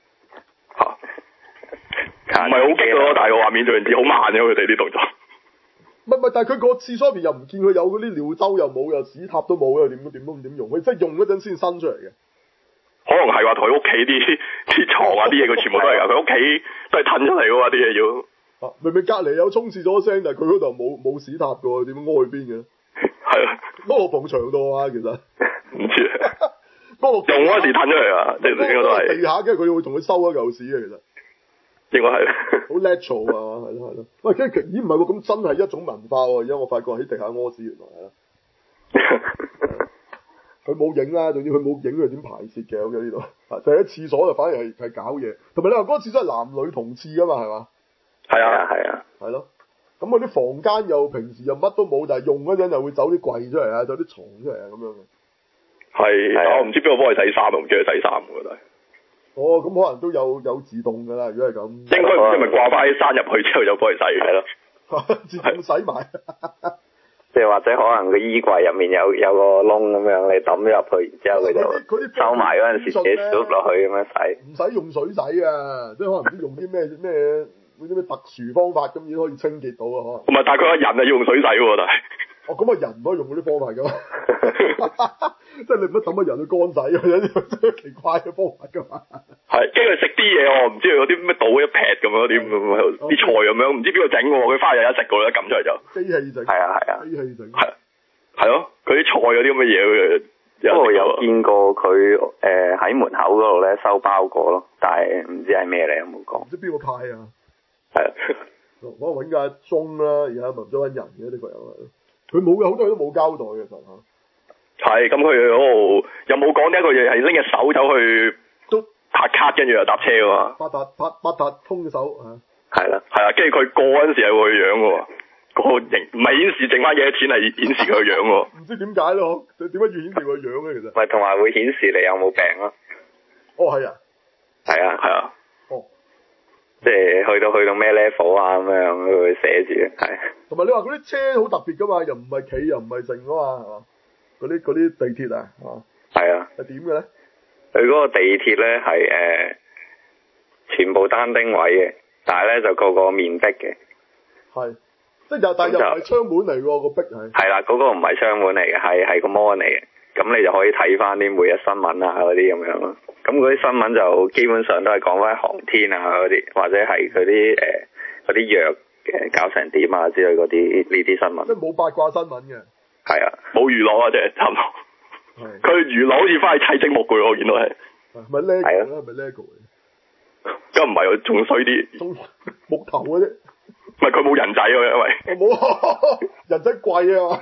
唔係好激咯，但係個畫面上好慢嘅佢哋啲動作。 唔係，但係佢個廁所入面又唔見佢有嗰啲尿兜又冇，又屎塔都冇，又點用？佢真係用嗰陣先伸出嚟嘅。 可能係話佢屋企啲床啊啲嘢，佢全部都係㗎。佢屋企都係褪出嚟㗎嘛啲嘢要。 明明隔離有沖廁所聲，但係佢嗰度冇屎塔㗎喎，點樣屙去邊嘅？係啊，不過埲牆度啊，其實唔知啊。 不過用嗰時褪出嚟啊，即係應該都係。 地下跟住佢會同佢收一嚿屎嘅，其實。應該係。好 natural 啊，係咯。喂，跟住咦唔係喎，咁真係一種文化喎。而家我發覺喺地下屙屎原來係啦。佢冇影啦，總之佢冇影佢點排泄嘅咁呢度。就喺廁所就反而係搞嘢，同埋你話嗰個廁所係男女同廁㗎嘛係嘛？係啊。係咯。咁嗰啲房間又平時又乜都冇，但係用嗰陣又會走啲櫃出嚟啊，走啲床出嚟啊咁樣嘅。係，我唔知邊個幫佢洗衫啊，唔知佢洗衫㗎真係。哦，咁可能都有自動㗎啦，如果係咁。應該唔知咪掛翻啲衫入去之後就幫佢洗，係咯。自動洗埋。 即係或者可能個衣櫃入面有個窿咁樣，你抌咗入去，然之後佢就收埋嗰陣時自己掃落去咁樣洗。唔使用水洗啊，即係可能唔知用啲咩嗰啲咩特殊方法咁已經可以清潔到啊，可能。唔係，但係佢個人係要用水洗喎，但係。哦，咁啊，人唔可以用嗰啲方法㗎嘛。即係你唔好抌個人去乾洗，有啲奇怪嘅方法㗎嘛。係，跟住佢食啲嘢我唔知佢嗰啲咩倒一劈咁樣啲菜咁樣，唔知邊個整喎，佢翻去有得食㗎啦，撳出嚟就。機器整。係啊。機器整。係咯，佢啲菜嗰啲咁嘅嘢，不過有見過佢喺門口嗰度咧收包裹咯，但係唔知係咩嚟，有冇講？唔知邊個派啊？係啊。我揾個阿鐘啦，而家咪唔想揾人嘅呢個人係。佢冇嘅，好多嘢都冇交代嘅實嚇。係，咁佢嗰度有冇講呢一個嘢係拎隻手走去都拍卡，跟住又搭車㗎嘛？八達通手嚇。係啦，跟住佢過嗰陣時係會樣嘅喎，個形唔係顯示剩翻幾多錢，係顯示佢個樣喎。唔知點解咯？點解要顯示佢個樣咧？其實。咪同埋會顯示你有冇病咯。哦，係啊。係啊。哦。即係去到咩 level 啊咁樣，佢會寫住係。同埋你話嗰啲車好特別㗎嘛，又唔係企又唔係剩㗎嘛，係嘛？嗰啲地鐵啊，係嘛？係啊。係點嘅咧？佢嗰個地鐵咧係全部單丁位嘅，但係咧就個面壁嘅。係。即係但係又唔係窗門嚟喎，個壁係。係啦，嗰個唔係窗門嚟嘅，係個 mon 嚟嘅。咁你就可以睇翻啲每日新聞啊嗰啲咁樣咯。咁嗰啲新聞就基本上都係講翻航天啊嗰啲，或者係嗰啲藥搞成點啊之類嗰啲呢啲新聞。即係冇八卦新聞嘅。係啊，冇娛樂啊，即係差唔多。係。佢娛樂好似翻去砌積木嘅，我見到係。係咪 LEGO 咧？係咪 LEGO 嚟？咁唔係喎，仲衰啲。仲木頭嘅啫。唔係佢冇人仔喎，因為。我冇人仔貴啊嘛。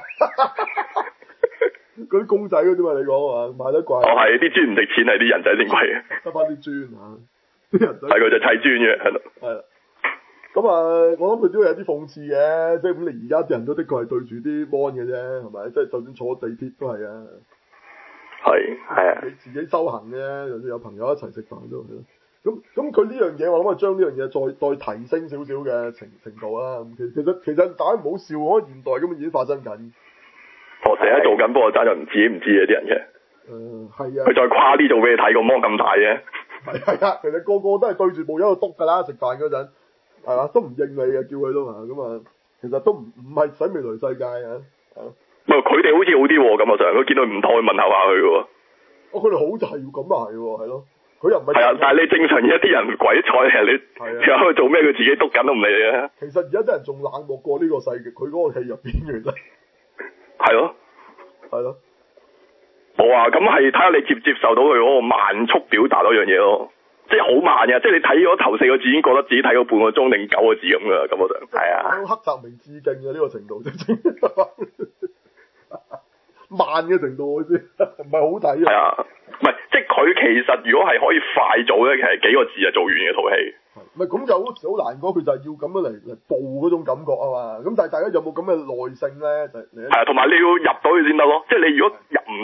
嗰啲公仔嗰啲嘛，你講啊，賣得貴。哦，係啲磚唔值錢，係啲人仔先貴嘅。得翻啲磚啊，啲人仔。係佢就砌磚嘅，係咯。係啦。咁啊，我諗佢都有啲諷刺嘅，即係咁你而家啲人都的確係對住啲 mon 嘅啫，係咪？即係就算坐地鐵都係啊。係啊。你自己修行啫，就算有朋友一齊食飯都係咯。咁佢呢樣嘢，我諗係將呢樣嘢再提升少少嘅程度啦。其實大家唔好笑，我覺得現代咁樣已經發生緊。我成日做緊，不過真係唔知啊啲人嘅。係啊。佢再誇啲做俾你睇，個芒咁大嘅。係啊，其實個個都係對住部喺度篤㗎啦，食飯嗰陣，係嘛，都唔應你嘅，叫佢都嘛，咁啊，其實都唔係使未來世界啊。唔係佢哋好似好啲喎，咁我成日都見到唔妥去問候下佢嘅喎。哦，佢哋好就係要咁啊，係喎，係咯。佢又唔係。係啊，但係你正常而家啲人鬼睬你，你喺度做咩？佢自己篤緊都唔理你啊。其實而家啲人仲冷漠過呢個世界，佢嗰個戲入邊其實。係咯，冇啊，咁係睇下你接唔接受到佢嗰個慢速表達嗰樣嘢咯，即係好慢嘅，即係你睇咗頭4個字已經覺得自己睇咗半個鐘定9個字咁噶，咁我就係啊，黑澤明致敬嘅呢個程度啫，慢嘅程度先，唔係好睇啊。係啊，唔係，即係佢其實如果係可以快做咧，其實幾個字就做完嘅套戲。唔係咁就好難講，佢就係要咁樣嚟報嗰種感覺啊嘛。咁但係大家有冇咁嘅耐性咧？就係啊，同埋你要入到去先得咯。即係你如果入唔到去，你硬係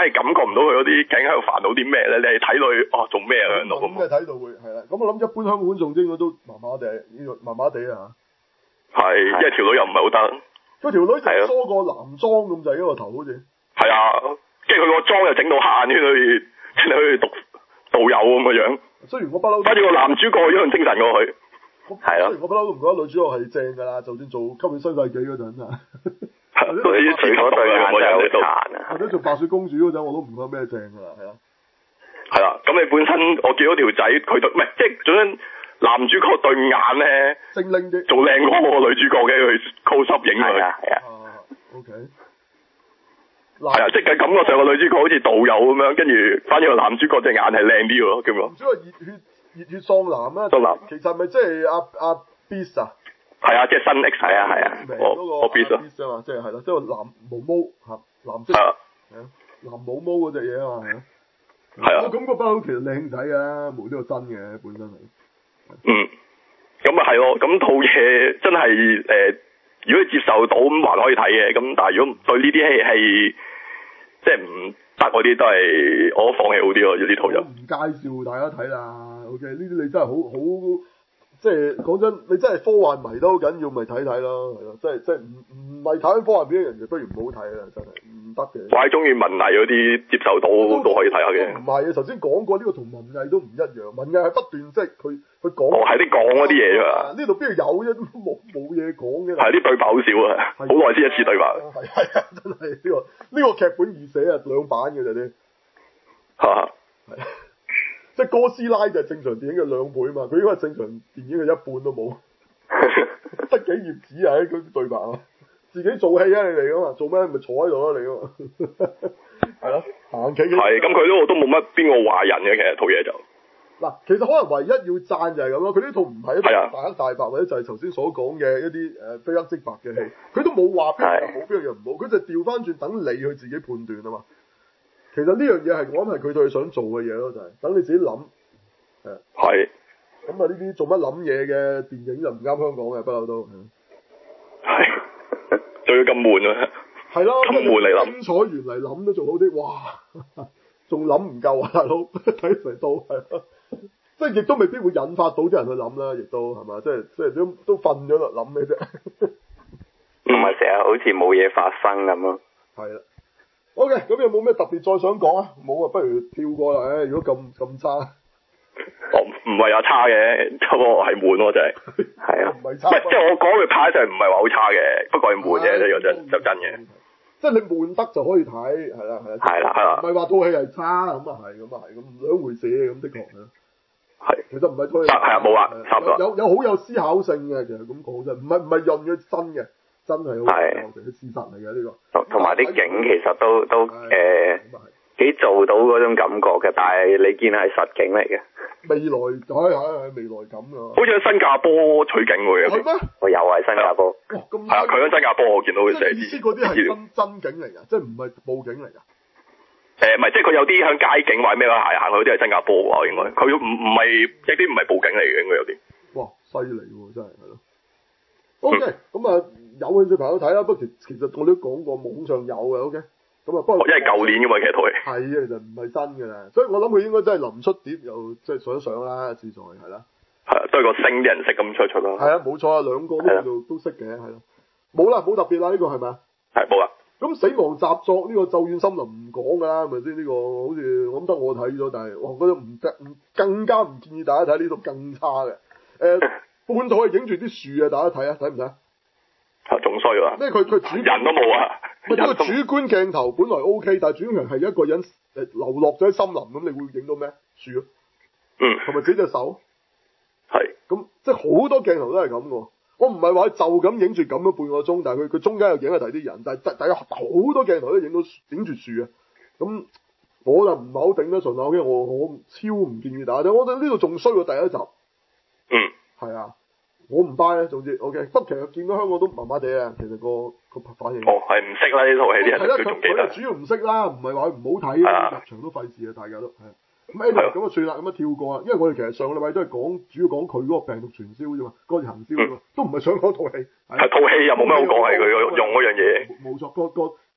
係感覺唔到佢嗰啲究竟喺度煩惱啲咩咧？你係睇佢做咩啊喺度咁嘅睇到會係啦。咁我諗一般香港觀眾應該都麻麻地，呢個麻麻地啊。 係，因為條女又唔係好得。 嗰條女就梳個男裝咁滯一個頭好似。係啊，跟住佢個妝又整到黑眼圈，真係好似讀導遊咁嘅樣。 雖然我不嬲， 反正個男主角一樣精神過佢。係咯。 雖然我不嬲都唔覺得女主角係正㗎啦，就算做吸血新世紀嗰陣啊。 嗰啲水火對眼真係好殘啊！ 或者做白雪公主嗰陣，我都唔覺得咩正㗎啦，係啦。 係啦，咁你本身我見到條仔佢對唔係即係總之男主角對眼咧， 精靈啲， 做靚過個女主角嘅佢 close up 影佢。係啊。 OK。 係啊，即係感覺上個女主角好似導遊咁樣，跟住反正個男主角隻眼係靚啲喎，咁樣。 唔知話熱血喪男啊？喪男。其實係咪即係阿 Beast 啊？係啊，即係新 X 係啊，我 Beast 啊， 即係啦，即係藍毛毛嚇，藍色係啊，藍毛毛嗰隻嘢啊嘛，係啊。咁個包其實靚仔啊，冇呢個真嘅本身係。 咁啊係咯，咁套嘢真係如果你接受到咁還可以睇嘅，咁但係如果對呢啲戲係即係唔得嗰啲都係我放棄好啲咯，呢套就。唔介紹大家睇啦 ，OK？呢啲你真係好。即係講真，你真係科幻迷都好緊要，咪睇睇咯，係咯，即係唔係睇科幻片嘅人，就不如唔好睇啦，真係唔得嘅。我係中意文藝嗰啲接受到都可以睇下嘅。唔係啊，頭先講過呢個同文藝都唔一樣，文藝係不斷即係佢講。係啲講嗰啲嘢㗎。呢度邊度有啫？冇嘢講嘅。係啲對白好少啊，好耐先一次對白。係啊，真係呢個劇本易寫啊，2版嘅啫啲。係。即係哥斯拉就係正常電影嘅2倍嘛，佢應該係正常電影嘅1半都冇，得幾頁紙啊！嗰對白啊，自己做戲啊你嚟噶嘛，做咩咪坐喺度咯你噶嘛，係咯，行企。係咁佢都冇乜邊個壞人嘅，其實套嘢就嗱，其實可能唯一要讚就係咁咯，佢呢套唔係一套大黑大白或者就係頭先所講嘅一啲非黑即白嘅戲，佢都冇話邊樣好邊樣唔好，佢就調翻轉等你去自己判斷啊嘛。其實呢樣嘢係我諗係佢哋想做嘅嘢咯，就係等你自己諗，係。咁啊呢啲做乜諗嘢嘅電影就唔啱香港嘅，不嬲都係。仲要咁悶啊！係咯，咁悶嚟諗。精彩完嚟諗都仲好啲，哇！仲諗唔夠啊，大佬睇成套係，即係亦都未必會引發到啲人去諗啦，亦都係嘛，即係都瞓咗啦，諗咩啫？唔係成日好似冇嘢發生咁咯。係啦。OK，咁有冇咩特別再想講啊？冇啊，不如跳過啦。如果咁差，唔係有差嘅，不過係悶咯，真係。係啊，唔係差。即係我講嘅 part 就唔係話好差嘅，不過係悶嘅呢個就真嘅。即係你悶得就可以睇，係啦。係啦。唔係話套戲係差咁啊係，咁兩回事咁的確係。其實唔係套戲。係啊，冇啊，差唔多。有好有思考性嘅，其實咁講真，唔係潤嘅真嘅。真係好有啲事實嚟嘅呢個，同埋啲景其實都幾做到嗰種感覺嘅，但係你見係實景嚟嘅。未來係未來感㗎。好似喺新加坡取景喎。係咩？我又係新加坡。哇，咁係啊！佢喺新加坡，我見到佢寫啲。嗰啲係真景嚟㗎，即係唔係佈景嚟㗎？唔係，即係佢有啲響街景或者咩行行去嗰啲係新加坡喎，應該。佢唔係一啲唔係佈景嚟嘅，應該有啲。哇！犀利喎，真係係咯。OK，咁啊。有興趣朋友睇啦，不過其實我都講過網上有嘅 ，OK，咁啊，不過因為舊年嘅嘛，其實套戲係啊，其實唔係新嘅啦，所以我諗佢應該真係臨出碟又即係上一上啦，自在係啦，係都係個星啲人識咁出啦，係啊，冇錯啊，兩個都識嘅，係咯，冇啦，冇特別啦，呢個係咪啊？係冇啦。咁死亡習作呢個咒怨森林唔講㗎啦，係咪先？呢個好似我諗得我睇咗，但係我覺得更加唔建議大家睇呢套更差嘅，半套係影住啲樹啊，大家睇啊，睇唔睇？仲衰啊！咩佢主人都冇啊！咪個主觀鏡頭本來 OK， 但係主觀係一個人流落咗喺森林咁，你會影到咩樹咯？同埋自己隻手。係。咁即係好多鏡頭都係咁嘅。我唔係話就咁影住咁樣半個鐘，但係佢中間又影下第啲人，但係好多鏡頭都影住樹啊！咁我就唔係好頂得順啊！因為我超唔建議大家睇，我覺得呢度仲衰過第一集。係啊。我唔 buy 咧，總之 OK。不過其實見到香港都麻麻地啊，其實個反應。係唔識啦呢套戲啲人。係啦，佢主要唔識啦，唔係話唔好睇，入場都費事啊，大家都係。咁咁啊算啦，咁啊跳過啦，因為我哋其實上個禮拜都係主要講佢嗰個病毒傳銷啫嘛，嗰個行銷啫嘛，都唔係想講套戲。係套戲又冇咩好講，係佢用嗰樣嘢。冇錯，個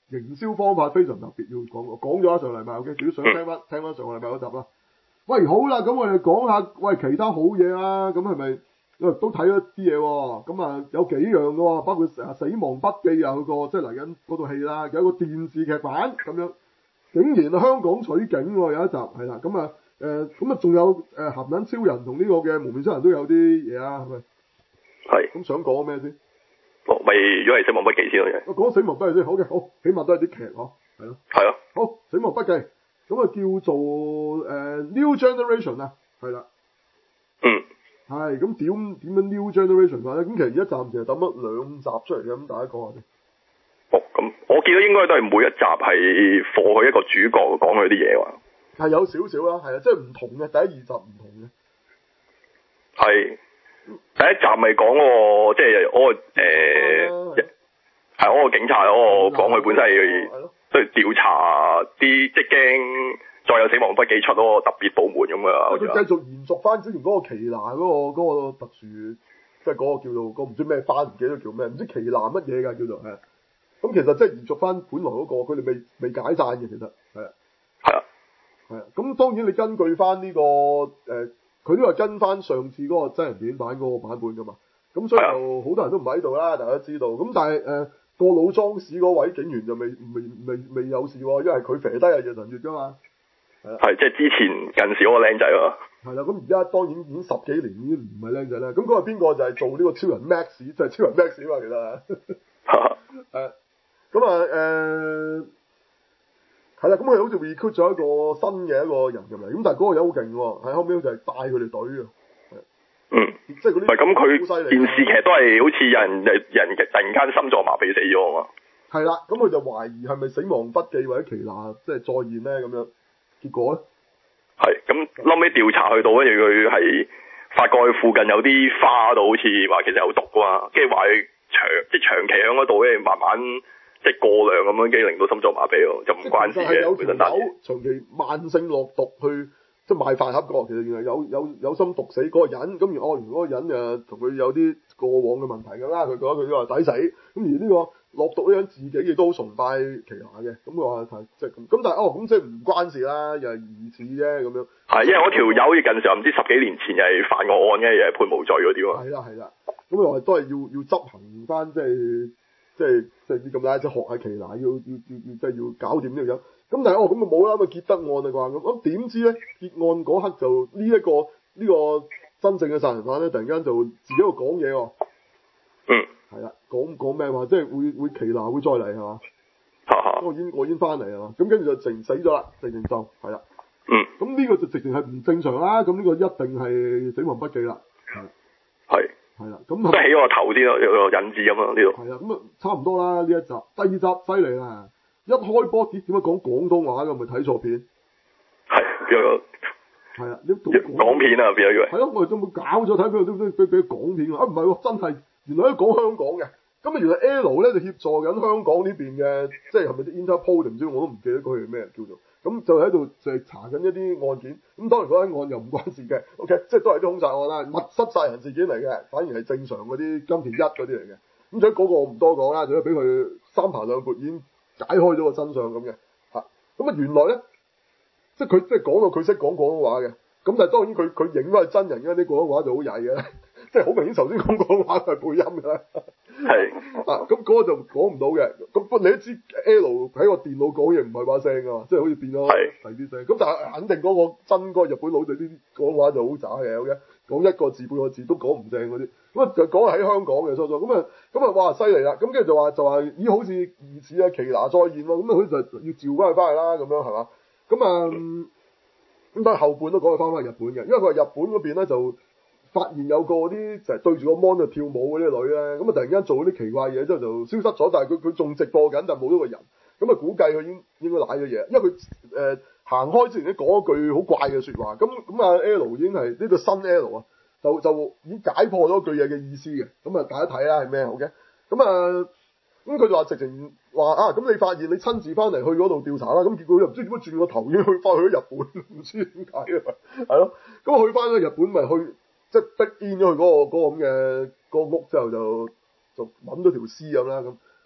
營銷方法非常特別，要講咗上禮拜 OK， 如果想聽翻上個禮拜嗰集啦。喂，好啦，咁我哋講下喂其他好嘢啦，咁係咪都睇咗啲嘢喎？咁啊有幾樣嘅喎，包括死亡筆記有個即係嚟緊嗰套戲啦，有一個電視劇版咁樣，竟然香港取景喎有一集係啦，咁啊仲有鹹蛋超人同呢個嘅幪面超人都有啲嘢啊，係咪？ 係。 咁想講咩先？ 咪如果係死亡筆記先嘅。 我講死亡筆記先，好嘅，好，起碼都係啲劇嗬，係咯。 係啊。 好，死亡筆記。咁啊叫做New Generation 啊，係啦。 嗯。係， 咁點樣 New Generation 法咧？咁其實而家暫時係抌咗2集出嚟嘅，咁大家講下先。 哦，咁我記得應該都係每一集係放佢一個主角講佢啲嘢喎。 係有少少啦，係啊，即係唔同嘅，第一2集唔同嘅。 係。第一集咪講個即係嗰個係嗰個警察嗰個講佢本身係即係調查啲即係驚再有死亡筆記出嗰個特別部門咁啊！ 佢繼續延續翻之前嗰個奇拿嗰個特殊，即係嗰個叫做個唔知咩班，唔記得叫咩，唔知奇拿乜嘢㗎叫做係。咁其實即係延續翻本來嗰個，佢哋未解散嘅其實係啊。 係啊。 係啊，咁當然你根據翻呢個佢都係跟翻上次嗰個真人電影版嗰個版本㗎嘛。咁所以就好多人都唔喺度啦，大家都知道。咁但係個老裝屎嗰位警員就未有事喎，因為佢肥低係夜神月㗎嘛。 係即係之前近時嗰個僆仔喎。 係啦，咁而家當然已經10幾年已經唔係僆仔啦。咁嗰個邊個就係做呢個超人 Max，即係超人 Max 嘛，其實係。咁係啦，咁佢好似 recruit 咗一個新嘅一個人入嚟，咁但係嗰個人好勁喎，喺後尾就係帶佢哋隊嘅。 嗯。 即係嗰啲。 唔係咁，佢電視劇都係好似有人突然間心臟麻痹死咗啊嘛。 係啦，咁佢就懷疑係咪死亡筆記或者奇拿即係再現咧咁樣，結果咧係咁後尾調查去到，跟住佢係發覺佢附近有啲花度好似話其實有毒㗎嘛，跟住話佢長期喺嗰度，跟住慢慢即係過量咁樣，跟住令到心臟麻痹喎，就唔關事嘅。 本身係有長期慢性落毒去即係賣飯盒個，其實原來有心毒死嗰個人，咁而嗰個人同佢有啲過往嘅問題㗎啦，佢覺得佢都話抵死，咁而呢個落毒呢人自己亦都好崇拜奇拿嘅，咁佢話即係咁，但係咁即係唔關事啦，又係疑似啫咁樣。係因為嗰條友近時唔知10幾年前又係犯過案嘅，又係判無罪嗰啲喎。 係啦，咁佢話都係要執行翻，即係啲咁啦，即係學下奇拿，要即係要搞掂呢個樣。咁但係咁冇啦，咁結得案啦啩咁點知咧結案嗰刻就呢個真正嘅殺人犯咧，突然間就自己喺度講嘢喎。 嗯。係啦，講咩話？即係會奇拿會再嚟係嘛？我已經翻嚟係嘛？咁跟住就直情死咗啦，直情就係啦。 嗯。 咁呢個就直情係唔正常啦。咁呢個一定係死亡筆記啦。 係。 係啦，咁即係起個頭啲咯，有個引子咁咯呢度。 係啊，咁啊差唔多啦呢一集，第2集犀利啦！一開波點解講廣東話嘅？咪睇錯片。 係邊個？ 係啊，你港片啊，邊個以為？ 係咯，我哋都冇搞咗睇邊度俾港片啊！唔係喎，真係原來都講香港嘅。咁原來 L 咧就協助緊香港呢邊嘅，即係咪啲 Interpol 定唔知我都唔記得佢係咩叫做。咁就喺度就係查緊一啲案件。咁當然嗰單案又唔關事嘅。OK，即係都係啲兇殺案啦，密室殺人事件嚟嘅，反而係正常嗰啲金田一嗰啲嚟嘅。咁所以嗰個我唔多講啦，就俾佢3爬2撥已經解開咗個真相咁嘅。咁原來咧，即係佢即係講到佢識講廣東話嘅。咁但係當然佢影翻係真人嘅啲廣東話就好曳嘅，即係好明顯頭先講廣東話係配音嘅啦。係咁嗰個就講唔到嘅。咁你都知 L 喺個電腦講嘢唔係把聲㗎嘛，即係好似變咗第啲聲。咁但係肯定嗰個真嗰個日本佬仔啲廣東話就好渣嘅，OK，講一個字半個字都講唔正嗰啲。咁啊就講喺香港嘅初初。咁啊哇犀利啦！咁跟住就話咦好似疑似奇拿再現喎。咁佢就要召翻去啦咁樣係嘛？咁但係後半都講佢翻日本嘅，因為佢話日本嗰邊咧就發現有個啲就係對住個 mon 跳舞嗰啲女咧，咁啊突然間做嗰啲奇怪嘢之後就消失咗，但係佢仲直播緊，但係冇咗個人，咁啊估計佢應該賴咗嘢，因為佢行開之前咧講一句好怪嘅説話，咁啊 L 已經係呢個新 L 啊，就已經解破咗句嘢嘅意思嘅，咁啊大家睇啦係咩 OK，咁佢就話直情話咁你發現你親自翻嚟去嗰度調查啦，咁結果又唔知點解轉個頭已經翻去咗日本，唔知點解啊，係咯，咁去翻咗日本咪去即係逼癲咗去嗰個咁嘅個屋之後就揾到條屍咁啦咁，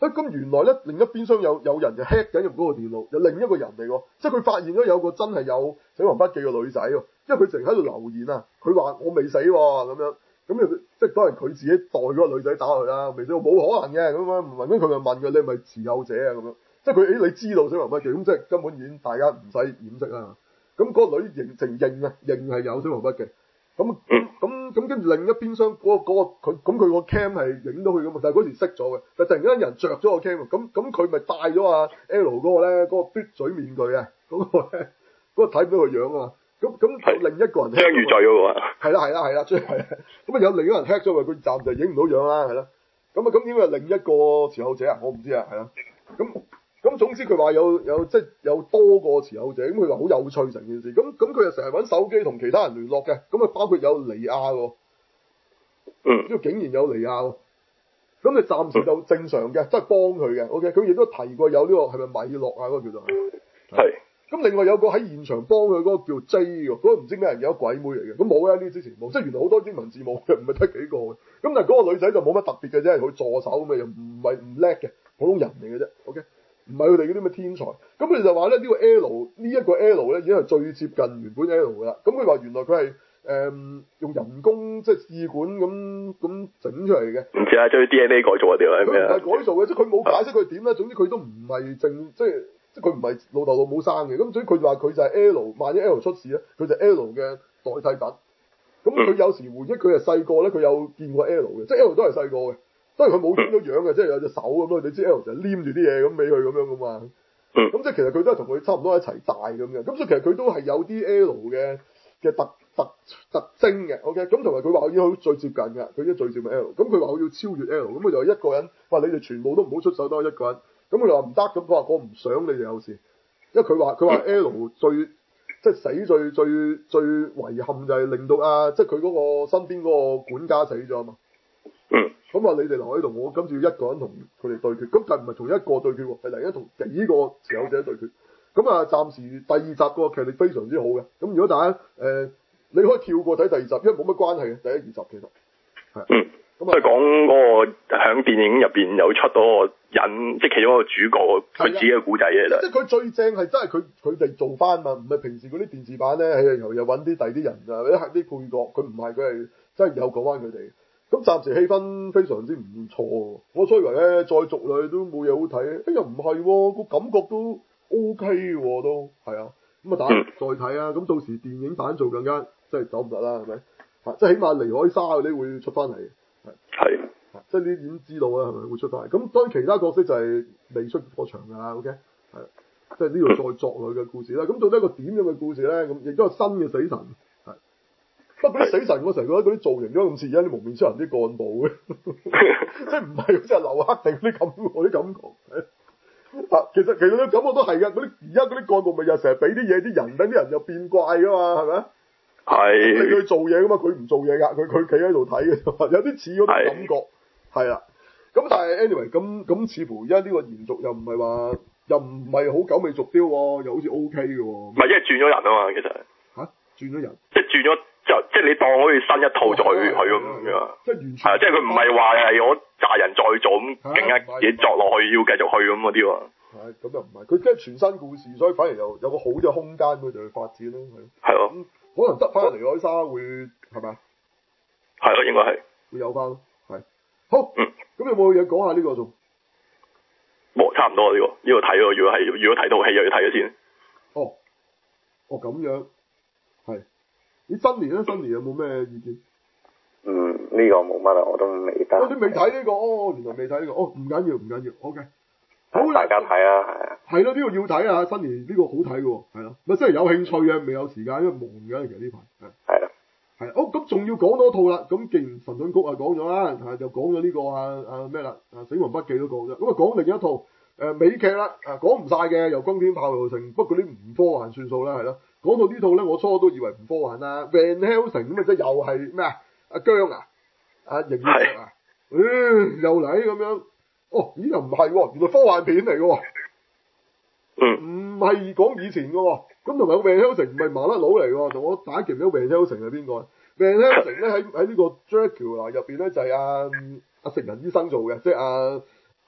咁原來咧另一邊廂有人就 hack 緊入嗰個電腦，有另一個人嚟喎，即係佢發現咗有個真係有死亡筆記嘅女仔喎，因為佢成日喺度留言啊，佢話我未死喎咁樣，咁即係當然佢自己代嗰個女仔打佢啦，未死，冇可能嘅咁樣，問緊佢就問佢你係咪持有者啊咁樣，即係佢你知道死亡筆記，咁即係根本已經大家唔使掩飾啦，咁嗰個女認係有死亡筆記。咁跟住另一邊廂嗰個佢咁佢個 cam 係影到佢噶嘛，但係嗰時熄咗嘅，但係突然間有人着咗個 cam 咁佢咪戴咗阿 L 嗰個咧，嗰個嘟嘴面具啊，嗰個咧，嗰個睇唔到佢樣啊嘛，咁另一個人章魚嘴嗰個啊， 係啦，即係咁啊有另一個人 hack 咗佢暫時影唔到樣啦，係啦，咁應該係另一個持有者啊，我唔知啊，係啦，咁總之佢話有即係有多個持有者，咁佢話好有趣成件事，咁佢又成日揾手機同其他人聯絡嘅，咁啊包括有尼亞喎，呢個竟然有尼亞喎，咁你暫時就正常嘅，即係幫佢嘅 ，OK， 佢亦都提過有呢個係咪米洛啊嗰個叫做係，咁另外有個喺現場幫佢嗰個叫 J 喎，嗰個唔知咩人有個鬼妹嚟嘅，咁冇啊呢之前冇，即係原來好多英文字母嘅，唔係得幾個嘅，咁但係嗰個女仔就冇乜特別嘅啫，佢助手咁啊，又唔係唔叻嘅，普通人嚟嘅啫 ，OK。唔係佢哋嗰啲咩天才，咁佢哋就話咧呢個 L 呢一個 L 咧已經係最接近原本 L 噶啦，咁佢話原來佢係用人工即係試管咁整出嚟嘅， 唔知啊，將啲 DNA 改造嗰啲係咩啊？ 佢唔係改造嘅，即係佢冇解釋佢點咧，總之佢都唔係即係佢唔係老豆老母生嘅，咁所以佢話佢就係 L， 萬一 L 出事咧，佢就係 L 嘅代替品，咁佢有時回憶佢係細個咧，佢有見過 L 嘅，即係 L 都係細個嘅。當然佢冇見到樣嘅，即係有隻手咁咯。你知 L 就係黏住啲嘢咁俾佢咁樣噶嘛。咁即係其實佢都係同佢差唔多一齊大咁嘅。咁所以其實佢都係有啲 L 嘅特徵嘅。OK，咁同埋佢話已經最接近㗎，佢已經最接近 L。咁佢話佢要超越 L，咁佢就一個人話你哋全部都唔好出手，得我一個人。咁佢就話唔得，咁佢話我唔想你哋有事，因為佢話 L 即係死最遺憾就係令到即係佢嗰個身邊嗰個管家死咗啊嘛。咁話你哋留喺度，我跟住一個人同佢哋對決，咁但唔係同一個對決喎，係嚟緊同幾個持有者對決。咁暫時第二集個劇力非常之好嘅。咁如果大家你可以跳過睇第二集，因為冇乜關係嘅第一二集其實係。 咁佢講嗰個喺電影入邊有出嗰個人，即係其中一個主角佢自己嘅故仔嘅。 即係佢最正係真係佢哋做翻嘛，唔係平時嗰啲電視版咧，又揾啲第啲人啊，或者係啲配角，佢唔係佢係真係有講翻佢哋。咁暫時氣氛非常之唔錯喎，我所以以為咧再續落去都冇嘢好睇，又唔係喎，個感覺都 OK 喎，都係啊，咁大家再睇啊，咁到時電影版做更加即係走唔得啦，係咪？即係起碼離開沙嗰啲會出翻嚟，係，即係呢啲已經知道啦，係咪會出翻嚟？咁當然其他角色就係未出過場㗎啦 ，OK， 係，即係呢度再作落去嘅故事啦。咁到底一個點樣嘅故事咧？咁亦都有新嘅死神。不過嗰啲死神，我成日覺得嗰啲造型都咁似而家啲蒙面超人啲幹部嘅，即係唔係好似係劉克定嗰啲感覺。其實啲感覺都係㗎，而家嗰啲幹部咪又成日俾啲嘢啲人，等啲人又變怪㗎嘛，係咪？係。你佢做嘢㗎嘛，佢唔做嘢㗎，佢企喺度睇嘅啫，有啲似嗰種感覺。係啦。咁但係 anyway，咁似乎而家呢個延續又唔係話，又唔係好久未續貂喎，又好似 OK 嘅喎。唔係，因為轉咗人啊嘛，其實。轉咗人。即係轉咗。即係你當好似新一套再去咁樣，即係完全係即係佢唔係話係我炸人再做咁勁一嘢作落去，要繼續去咁嗰啲喎。係咁又唔係，佢即係全新故事，所以反而有個好嘅空間佢哋去發展咯。係咯，可能得翻嚟海沙會係咪？係咯，應該係會有翻。係好，咁有冇嘢講下呢個仲？冇，差唔多呢個睇咯。如果睇套戲又要睇咗先。哦咁樣係。你新年有冇咩意見？呢個冇乜啦，我都未得。你未睇呢個？原來未睇呢個。唔緊要 ，OK。好啦，大家睇啊，係咯，呢個要睇啊，新年呢個好睇嘅，係咯。咪真係有興趣嘅，未有時間，因為忙嘅其實呢排。係啦。係。咁仲要講多套啦。咁既然神盾局講咗啦，就講咗呢個咩啦？死亡筆記都講咗。咁講另一套美劇啦。講唔晒嘅，又轟天炮又成，不過啲唔科幻算數啦，係咯。講到呢套咧，我初都以為唔科幻啦。Van Helsing 咁即係又係咩啊？阿姜啊，阿邢月石啊，又嚟咁樣。咦又唔係喎，原來科幻片嚟嘅喎。唔係講以前嘅喎。咁同埋 Van Helsing 唔係麻甩佬嚟喎，同我打極咗 Van Helsing 係邊個 ？Van Helsing 咧喺呢個 Dracula 入邊咧就係阿食人醫生做嘅，即係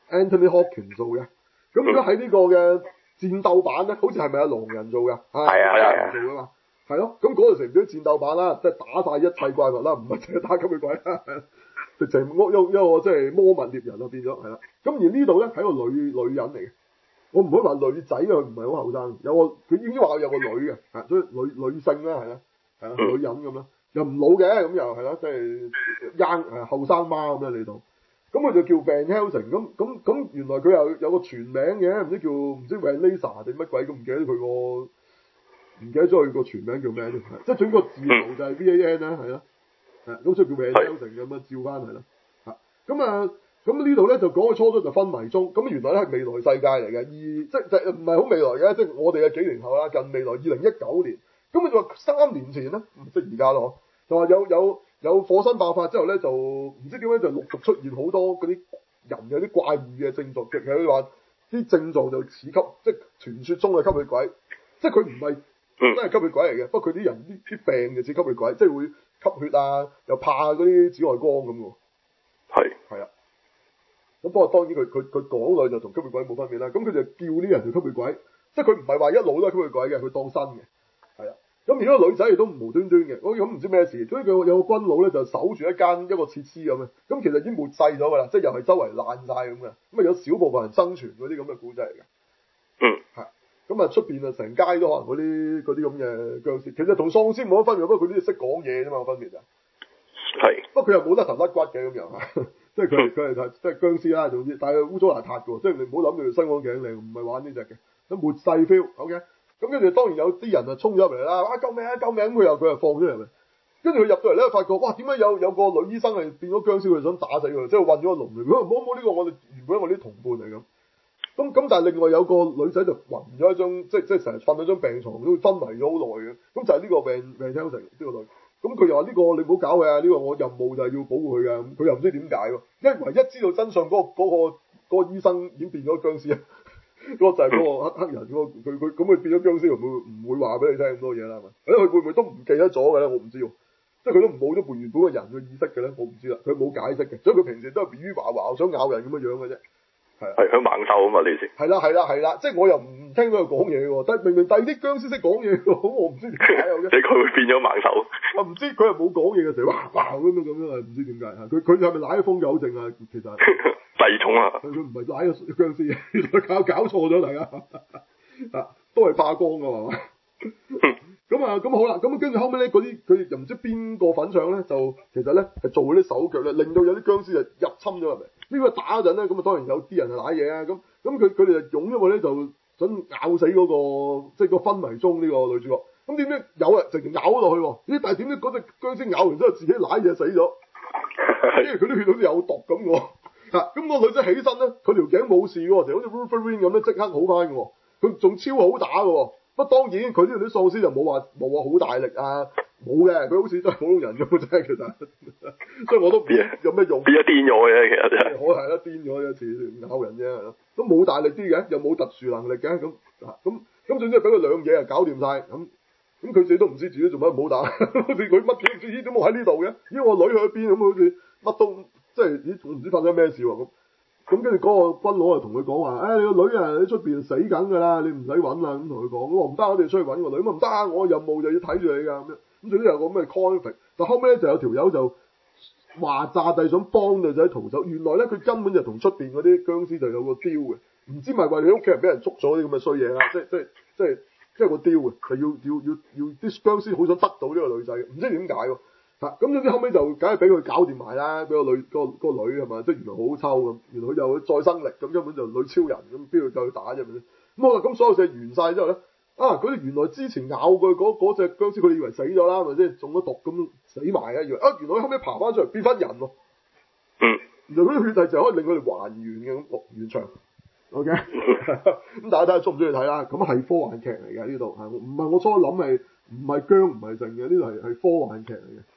Anthony Hopkins 做嘅。咁如果喺呢個嘅戰鬥版咧，好似係咪阿狼人做嘅？係做噶嘛。係咯，咁嗰陣時唔知戰鬥版啦，即係打晒一切怪物啦，唔係淨係打吸血鬼啦，直情一個即係魔物獵人啊變咗係啦。咁而呢度咧係一個女人嚟嘅，我唔可以話女仔，因為佢唔係好後生，佢已經話有個女嘅，所以女性啦係啦，女人咁啦，又唔老嘅咁又係啦，即係後生媽咁樣嚟到。咁佢就叫 Van Helsing，咁原來佢有個全名嘅，唔知 Van Lisa 定乜鬼，咁唔記得咗佢個全名叫咩添，即係總個字頭就係 VAN 啦，係啦，咁所以叫 Van Helsing咁樣照翻係啦，咁呢度咧就講佢初初就昏迷中，咁原來咧係未來世界嚟嘅，即係唔係好未來嘅，即係我哋嘅幾年後啦，近未來2019年，咁佢就話3年前咧，即係而家咯，就話有火山爆發之後咧，就唔知點解就陸續出現好多嗰啲人有啲怪異嘅症狀，其實佢話啲症狀就似即係傳說中嘅吸血鬼，即係佢唔係真係吸血鬼嚟嘅，不過佢啲人啲病就似吸血鬼，即係會吸血啊，又怕嗰啲紫外光咁喎。係啊。咁不過當然佢講落就同吸血鬼冇分別啦。咁佢就叫啲人做吸血鬼，即係佢唔係話一路都係吸血鬼嘅，佢當新嘅。係啊。咁而家個女仔亦都無端端嘅，咁唔知咩事，所以佢有個軍佬咧就守住一個設施咁嘅，咁其實已經末世咗㗎啦，即係又係周圍爛晒咁嘅，咁啊有少部分人生存嗰啲咁嘅古仔嚟嘅。係。咁啊出邊啊成街都可能嗰啲咁嘅僵屍，其實同喪屍冇乜分別，不過佢啲識講嘢啫嘛，分別就係。不過佢又冇得頭甩骨嘅咁樣嚇，即係佢係即係僵屍啦，總之，但係污糟邋遢嘅喎，即係你唔好諗住身光頸靚，唔係玩呢隻嘅，咁末世 feel，OK。咁跟住當然有啲人啊衝咗入嚟啦，哇救命啊救命！佢又放咗入嚟，跟住佢入到嚟咧，發覺哇點解有個女醫生係變咗僵屍，佢想打死佢，即係混咗個籠嚟。佢話唔好呢個我哋原本我啲同伴嚟咁。咁但係另外有個女仔就暈咗一張，即係成日瞓喺張病床，都昏迷咗好耐嘅。咁就係呢個Van Helsing呢個女。咁佢又話呢個你唔好搞佢啊！呢個我任務就係要保護佢㗎。咁佢又唔知點解喎，因為唯一知道真相嗰個醫生已經變咗僵屍啊！嗰個就係嗰個黑人嗰個，佢咁佢變咗僵屍，唔會話俾你聽咁多嘢啦，係咪？佢會唔會都唔記得咗嘅咧？我唔知喎，即係佢都冇咗原本個人嘅意識嘅咧，我唔知啦。佢冇解釋嘅，所以佢平時都係語話話想咬人咁樣嘅啫。 係佢猛獸啊嘛，你先。係啦，即係我又唔聽到佢講嘢喎，但係明明第二啲僵屍識講嘢喎，咁我唔知點解有嘅。 即係佢會變咗猛獸。 我唔知佢又冇講嘢嘅時候，哇咁樣啊，唔知點解嚇？佢係咪舐咗瘋狗症啊？其實。 第二種啊。 佢唔係舐咗僵屍，原來搞錯咗大家。都係怕光㗎嘛。咁好啦，咁跟住後尾咧，嗰啲佢又唔知邊個粉腸咧，就其實咧係做嗰啲手腳咧，令到有啲僵屍就入侵咗入嚟。呢個打嗰陣咧，咁啊當然有啲人係舐嘢啊，咁佢哋就湧咗去咧，就想咬死嗰個即係個昏迷中呢個女主角。咁點知有啊，直情咬落去喎？咦？但係點知嗰隻僵屍咬完之後自己舐嘢死咗？因為佢啲血好似有毒咁喎。咁個女仔起身咧，佢條頸冇事嘅喎，就好似 Wolverine 咁咧，即刻好翻嘅喎。佢仲超好打嘅喎。不過當然佢呢度啲喪屍就冇話好大力啊，冇嘅，佢好似都係普通人咁嘅啫，其實。所以我都唔知有咩用。變咗癲咗嘅，其實真係。可係啦，癲咗一次咬人啫，係咯。都冇大力啲嘅，又冇特殊能力嘅，咁總之係俾佢兩嘢啊搞掂晒。咁佢自己都唔知自己做乜唔好打，好似佢乜嘢都唔知，咦點解喺呢度嘅？咦我女去咗邊咁，好似乜都即係咦唔知發生咩事喎咁。咁跟住嗰個軍佬就同佢講話，你個女啊喺出邊死緊㗎啦，你唔使揾啦咁同佢講。我唔得，我哋出去揾個女。咁唔得，我任務就要睇住你㗎咁樣。咁總之有個咩 conflict，但後尾咧就有條友就話炸帝想幫女仔逃走。原來咧佢根本就同出邊嗰啲僵屍就有個 deal 嘅，唔知咪為你屋企人俾人捉咗啲咁嘅衰嘢啦，即係個 deal 嘅，係要啲僵屍好想得到呢個女仔，唔知點解喎。咁總之後尾就梗係俾佢搞掂埋啦，俾個女係嘛，即係原來好抽咁，原來佢有再生力，咁根本就女超人咁，邊度夠佢打啫？咁好啦，咁所有嘢完晒之後咧，佢哋原來之前咬佢嗰隻僵屍，佢哋以為死咗啦，係咪先中咗毒咁死埋啊？以為原來後尾爬翻出嚟變翻人喎。原來嗰啲血液就可以令佢哋還原嘅咁，完場。OK，咁大家睇下中唔中意睇啦？咁係科幻劇嚟嘅呢度，唔係我初諗係唔係僵唔係剩嘅，呢度係科幻劇嚟嘅。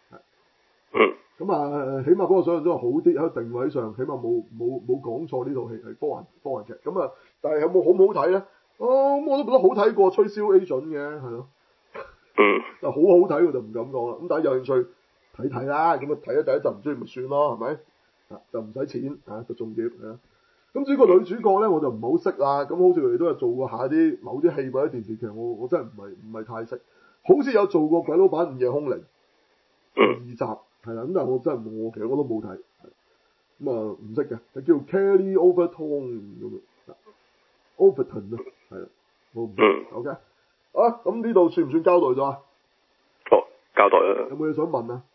咁起碼嗰個想像中係好啲喺定位上，起碼冇講錯呢套戲係科幻劇。咁但係有冇好唔好睇咧？我都覺得好睇過《吹簫 Agent》嘅，係咯。但好好睇我就唔敢講啦。咁大家有興趣睇啦，咁睇咗第一集唔中意咪算咯，係咪？就唔使錢個重點係啦。 咁至於個女主角咧，我就唔係好識啦。咁好似佢哋都係做過下啲某啲戲或者電視劇，我真係唔係太識。好似有做過鬼佬版《午夜凶鈴》2集，係啦。咁但係我真係其實我都冇睇。咁啊唔識嘅，就叫 Kelly Overton 咁啊 ，Overton 啊，係啦，我唔識。OK，啊咁呢度算唔算交代咗啊？ 哦，交代啦。 有冇嘢想問啊？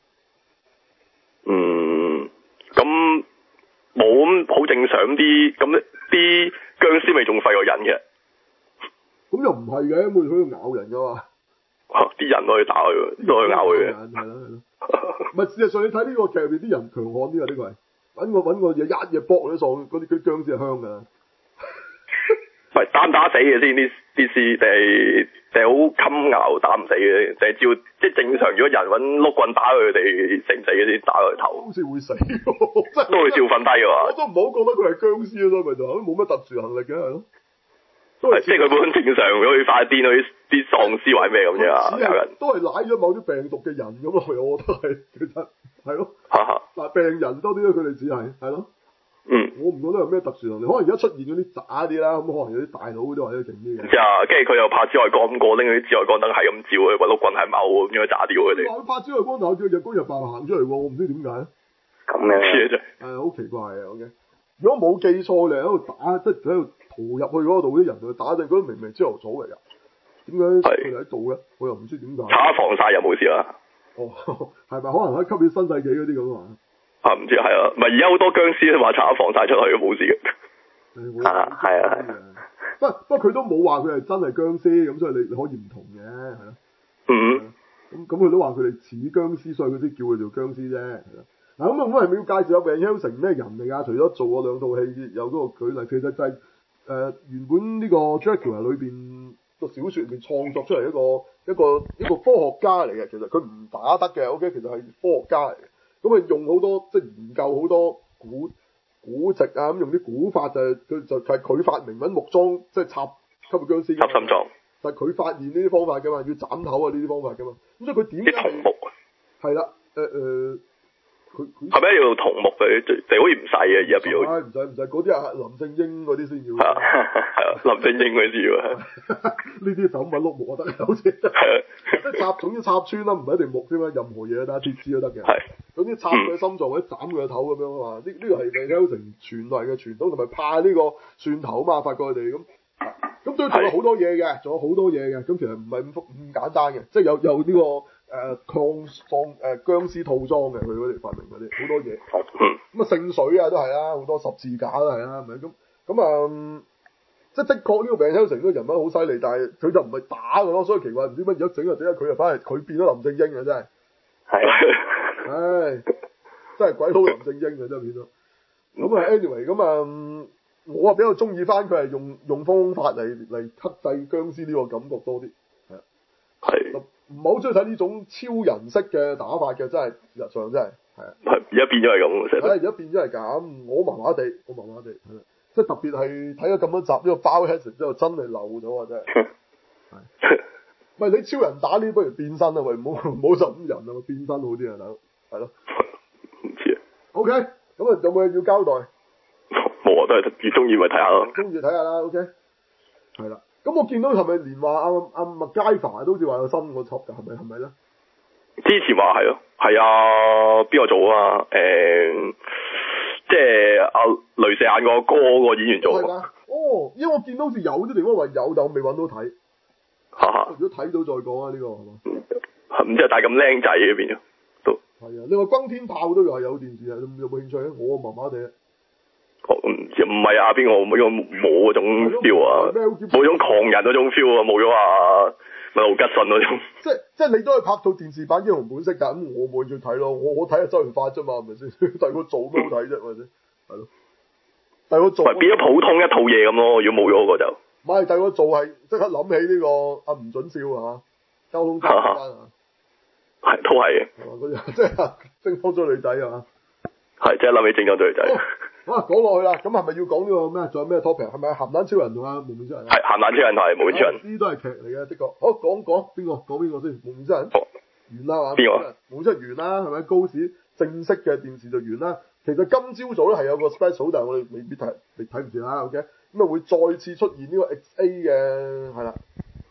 咁冇咁好正常啲，咁啲殭屍咪仲廢過人嘅？ 咁又唔係嘅，每佢喺度咬人噶嘛。 啲人都可以打佢，都可以咬佢嘅。 係咯。唔係事實上你睇呢個劇入邊啲人強悍啲啊，呢個係揾個嘢一嘢搏你喪，嗰啲殭屍係香㗎。 唔係打死嘅先啲屍，定係好襟咬打唔死嘅，定係照即係正常。如果人揾碌棍打佢哋死唔死嘅先打佢頭？ 好似會死喎， 都會照瞓低嘅嘛。 我都唔好覺得佢係殭屍咯，咪就係冇乜特殊能力嘅係咯。 即係佢本身正常，好似發癲嗰啲喪屍或者咩咁啫啊，咬人。 都係舐咗某啲病毒嘅人咁咯，我覺得係其實係咯。嗱病人多啲咯，佢哋只係咯。我唔覺得有咩特殊能力，可能而家出現嗰啲渣啲啦，咁可能有啲大佬嗰啲或者勁啲嘅。跟住佢又拍紫外光過，拎嗰啲紫外光燈係咁照佢，揾碌棍係踎咁應該渣啲喎佢哋。 佢拍紫外光頭叫日光日白行出嚟喎，我唔知點解。 咁樣嘅啫。 係好奇怪嘅，OK。如果冇記錯，你喺度打，即係喺度逃入去嗰度啲人去打，陣嗰啲明明朝頭早嚟㗎，點解佢哋喺度嘅？我又唔知點解。 搽防曬又冇事啦。 哦，係咪可能喺吸血新世紀嗰啲咁啊？ 唔知係啊，唔係而家好多僵屍都話搽防曬出去冇事嘅。 係。 不過佢都冇話佢係真係僵屍，咁所以你可以唔同嘅，係咯。咁佢都話佢哋似僵屍，所以佢先叫佢做僵屍啫，係咯。嗱咁係咪要介紹下 Van Helsing 咩人嚟㗎？除咗做過2套戲，有嗰個舉例，其實就係原本呢個 Dracula 裏邊個小説入面創作出嚟一個科學家嚟嘅。其實佢唔打得嘅 ，OK， 其實係科學家嚟嘅。咁啊用好多即係研究好多古籍啊，咁用啲古法就係佢發明揾木樁，即係插吸血僵屍。 插心臟。 就係佢發現呢啲方法㗎嘛，要斬頭啊呢啲方法㗎嘛。咁所以佢點解係？係啦，佢係咪要桐木嘅？地好似唔使嘅，而家變咗。 唔使，嗰啲係林正英嗰啲先要。 係啊，林正英嗰啲要。 呢啲就咁揾碌木就得嘅，好似。即係插，總之插穿啦，唔係一定木啫嘛，任何嘢打鐵枝都得嘅。係。總之插佢心臟或者斬佢個頭咁樣啊嘛，呢個係 Van Helsing傳嚟嘅傳統，同埋派呢個蒜頭啊嘛，發覺佢哋咁。咁都仲有好多嘢嘅，仲有好多嘢嘅。咁其實唔係咁簡單嘅，即係有呢個抗殭屍套裝嘅，佢哋發明嗰啲好多嘢。咁啊聖水啊都係啦，好多十字架都係啦，係咪咁啊？即係的確呢個 Van Helsing 呢個人物好犀利，但係佢就唔係打嘅咯，所以奇怪唔知乜而家整啊整下佢又反而佢變咗林正英嘅真係。係。唉，真係鬼佬林正英嘅真係變咗。咁啊 anyway 咁啊。我啊比較中意翻佢係用方法嚟克制僵屍呢個感覺多啲，係啊，係唔係好中意睇呢種超人式嘅打法嘅，真係事實上真係係啊， 而家變咗係咁，成日而家變咗係咁，我麻麻地，係啦，即係特別係睇咗咁多集呢個 Biohazard 之後，真係漏咗啊，真係，係，喂你超人打呢，不如變身啊，喂唔好就咁人啊，變身好啲啊，大佬，係咯， 唔知啊 ，OK，咁啊有冇嘢要交代？ 冇啊，都係越中意咪睇下咯。 中意睇下啦 ，OK。係啦，咁我見到係咪連話阿麥佳凡都好似話有新個輯㗎？係咪咧？ 之前話係咯，係啊，邊個做啊？即係阿雷射眼個哥個演員做。係㗎。哦，因為我見到好似有啲地方話有，但我未揾到睇。如果睇到再講啊，呢個係嘛？ 唔知係帶咁靚仔嘅變咗都。 係啊，你話轟天炮都係有電視啊？有冇興趣咧？我麻麻地。 唔係啊，邊個冇嗰種 feel 啊，冇種狂人嗰種 feel 啊，冇咗啊盧吉信嗰種。即係你都係拍套電視版《英雄本色》，但咁我冇興趣睇咯。我睇下周潤發啫嘛，係咪先？第二個做咩好睇啫？係咪先？係咯。第二個做。變咗普通一套嘢咁咯，如果冇咗嗰個就。唔係，第二個做係即刻諗起呢個阿吳準少啊，交通燈啊。係都係嘅。即係精裝追女仔啊。係即係諗起精裝追女仔。講落去啦，咁係咪要講呢個咩？仲有咩 topic？係咪鹹蛋超人同阿幪面超人？係鹹蛋超人同幪面超人。呢啲都係劇嚟嘅，的確。好，講邊個？講邊個先？幪面超人。完啦嘛？邊個？幪面超人完啦，係咪？高士正式嘅電視就完啦。 其實今朝早咧係有個 special，但係我哋未必睇唔住啦。OK，咁啊會再次出現呢個 XA 嘅係啦，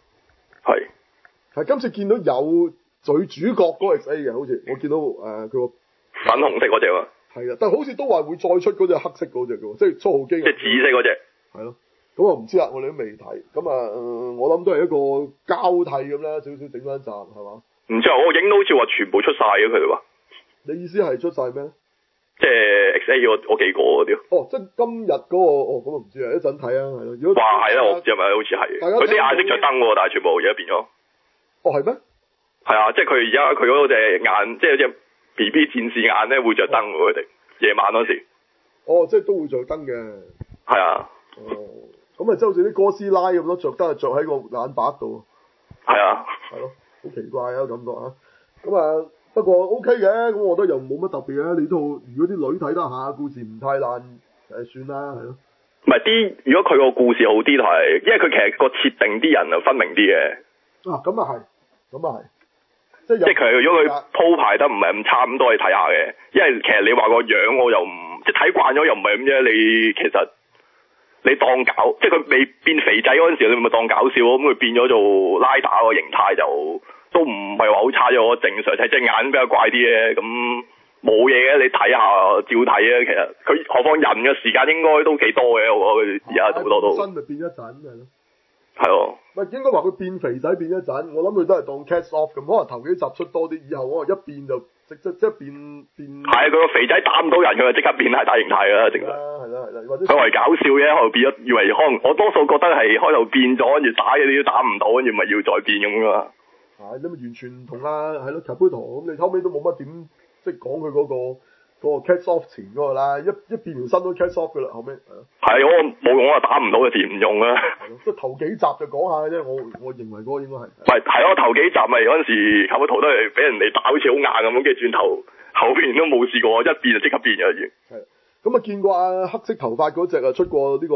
係今次見到有最主角嗰個 XA 嘅，好似我見到佢個粉紅色嗰隻喎。 係啊，但係好似都話會再出嗰隻黑色嗰隻嘅喎，即係初號機。 即係紫色嗰隻。 係咯，咁我唔知啦，我哋都未睇。咁我諗都係一個交替咁啦，少少整翻集係嘛？ 唔知啊，我影到好似話全部出晒嘅佢哋話。 你意思係出晒咩？ 即係 XA 嗰幾個嗰啲。 哦，即係今日嗰個，咁我唔知啊，一陣睇啊，係咯。如果話係啦，我唔知係咪好似係。佢啲顏色着燈喎，但係全部而家變咗。 哦，係咩？ 係啊，即係佢而家佢嗰隻眼，即係有隻 BB 戰士眼咧會着燈喎，佢哋夜晚嗰時。哦， 即係都會着燈嘅。 係啊。 哦，咁啊，即係好似啲哥斯拉咁咯，着燈係着喺個眼白度。 係啊。 係咯，好奇怪啊感覺啊。咁啊。不過 OK 嘅，咁我覺得又冇乜特別嘅。你套如果啲女睇得下，故事唔太爛，算啦，係咯。 唔係啲，如果佢個故事好啲就係，因為佢其實個設定啲人就分明啲嘅。 啊，咁啊係，咁啊係。即係佢如果佢鋪排得唔係咁差，咁都可以睇下嘅。因為其實你話個樣我又唔，即係睇慣咗又唔係咁啫。你其實你當搞，即係佢未變肥仔嗰陣時，你咪當搞笑咯。咁佢變咗做拉打個形態就。都唔係話好差咗，正常睇隻眼比較怪啲嘅，咁冇嘢嘅，你睇下照睇啊。其實佢何況人嘅時間應該都幾多嘅，我覺得佢而家好多都。 身咪變一陣係咯。 係咯。 咪應該話佢變肥仔變一陣，我諗佢都係當 cast off 咁，可能頭幾集出多啲，以後可能一變就即變。 係啊，佢個肥仔打唔到人，佢就即刻變係大形態㗎啦，正常。 係啦，或者。 佢為搞笑嘅，開頭變咗，以為可能我多數覺得係開頭變咗，跟住打嘢你都打唔到，跟住咪要再變咁㗎嘛。 你咪完全唔同啦，係咯，Kabuto咁你後尾都冇乜點即係講佢嗰個 cast off 前嗰個啦，一變完身都 cast off 噶啦，後尾係我冇用啊，打唔到嘅字唔用啊。 即係頭幾集就講下嘅啫，我認為嗰個應該係。 唔係咯，頭幾集咪嗰陣時 Kabuto 都係俾人哋打好似好硬咁，跟住轉頭後邊都冇試過，一變就即刻變咗已經。 係咁啊，見過啊黑色頭髮嗰隻啊出過呢個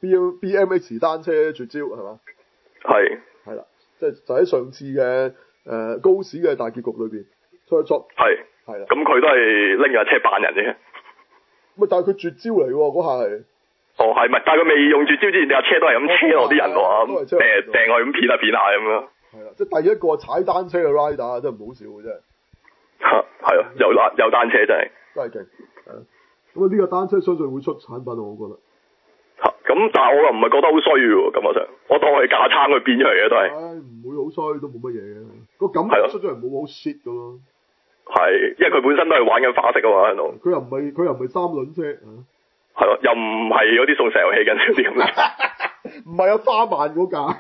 BMX 單車絕招係嘛？係啦。即係就喺上次嘅高士嘅大結局裏邊出一出，係啦。 咁佢都係拎架車扮人啫。 咪但係佢絕招嚟喎，嗰下係。 哦，係咪？但係佢未用絕招之前，架車都係咁車落啲人喎，掟佢咁片下片下咁樣。 係啦，即係第一個踩單車嘅 rider 真係唔好笑嘅真係。 係啊，有單車真係。 真係勁。係啊。咁啊，呢個單車相信會出產品，我覺得。 咁但係我又唔係覺得好衰喎，感覺上，我當佢架撐佢變出嚟嘅都係。 唔會好衰，都冇乜嘢嘅。個感覺出咗嚟冇好 shit 㗎咯。 係，因為佢本身都係玩緊花式啊嘛喺度。 佢又唔係三輪車。 係咯，又唔係嗰啲送石油氣緊嗰啲咁嘅。 唔係有花曼嗰架。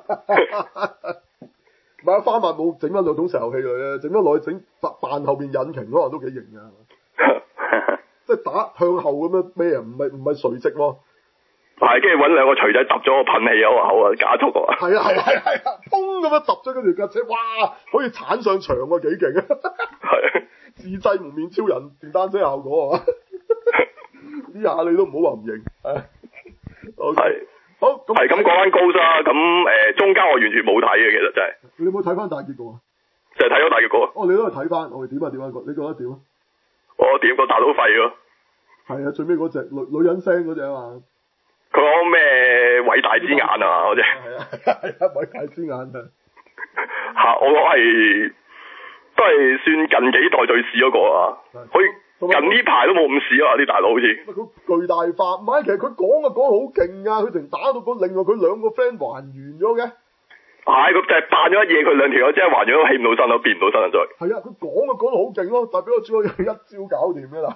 唔係有花曼冇整翻兩桶石油氣嚟咧，整翻落去整扮後邊引擎可能都幾型㗎。即係打向後咁樣咩啊？唔係垂直喎。 係，跟住揾兩個錘仔揼咗個噴氣喺個口啊，加速啊！ 係啊，砰咁樣揼咗嗰條架車，哇！可以鏟上牆啊，幾勁啊！ 係自製蒙面超人電單車效果啊！呢下你都唔好話唔認，係好咁。係咁講翻高啦，咁中間我完全冇睇嘅，其實真係。 你有冇睇翻大結局啊？ 就係睇咗大結局啊！ 哦，你都係睇翻，我哋點啊？你覺得點啊？ 我點個大佬廢咯。 係啊，最尾嗰隻女人聲嗰隻啊嘛。 佢講咩偉大之眼啊？嗰隻係啊，偉大之眼啊！ 嚇，我係都係算近幾代最屎嗰個啊！佢近呢排都冇咁屎啊！啲大佬好似佢巨大化，唔係其實佢講好勁啊！佢成打到另外佢兩個 friend 還原咗嘅。係，佢就係扮咗一嘢，佢兩條友真係還原咗，起唔到身咯，變唔到身啊！再係啊，佢講到好勁咯，但係俾我主角一招搞掂嘅啦。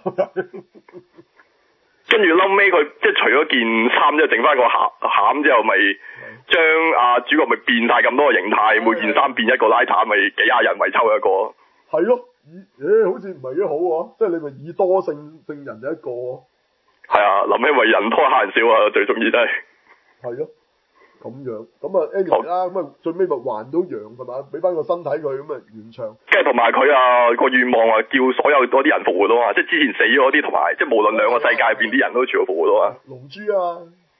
跟住後尾佢即係除咗件衫，之後剩翻個餡之後，咪將主角咪變晒咁多個形態，每件衫變一個拉塔，咪幾廿人圍抽一個。係咯，好似唔係幾好喎，即係你咪以多勝人就一個。係啊，諗起為人多蝦人少啊，最中意都係。係咯，咁樣咁啊 anyway 啦，咁啊最尾咪還到陽係嘛，俾翻個身體佢咁啊完場。跟住同埋佢個願望啊，叫所有嗰啲人復活咯嘛，即係之前死咗啲，同埋即係無論兩個世界入邊啲人都全部復活咯嘛。龍珠啊！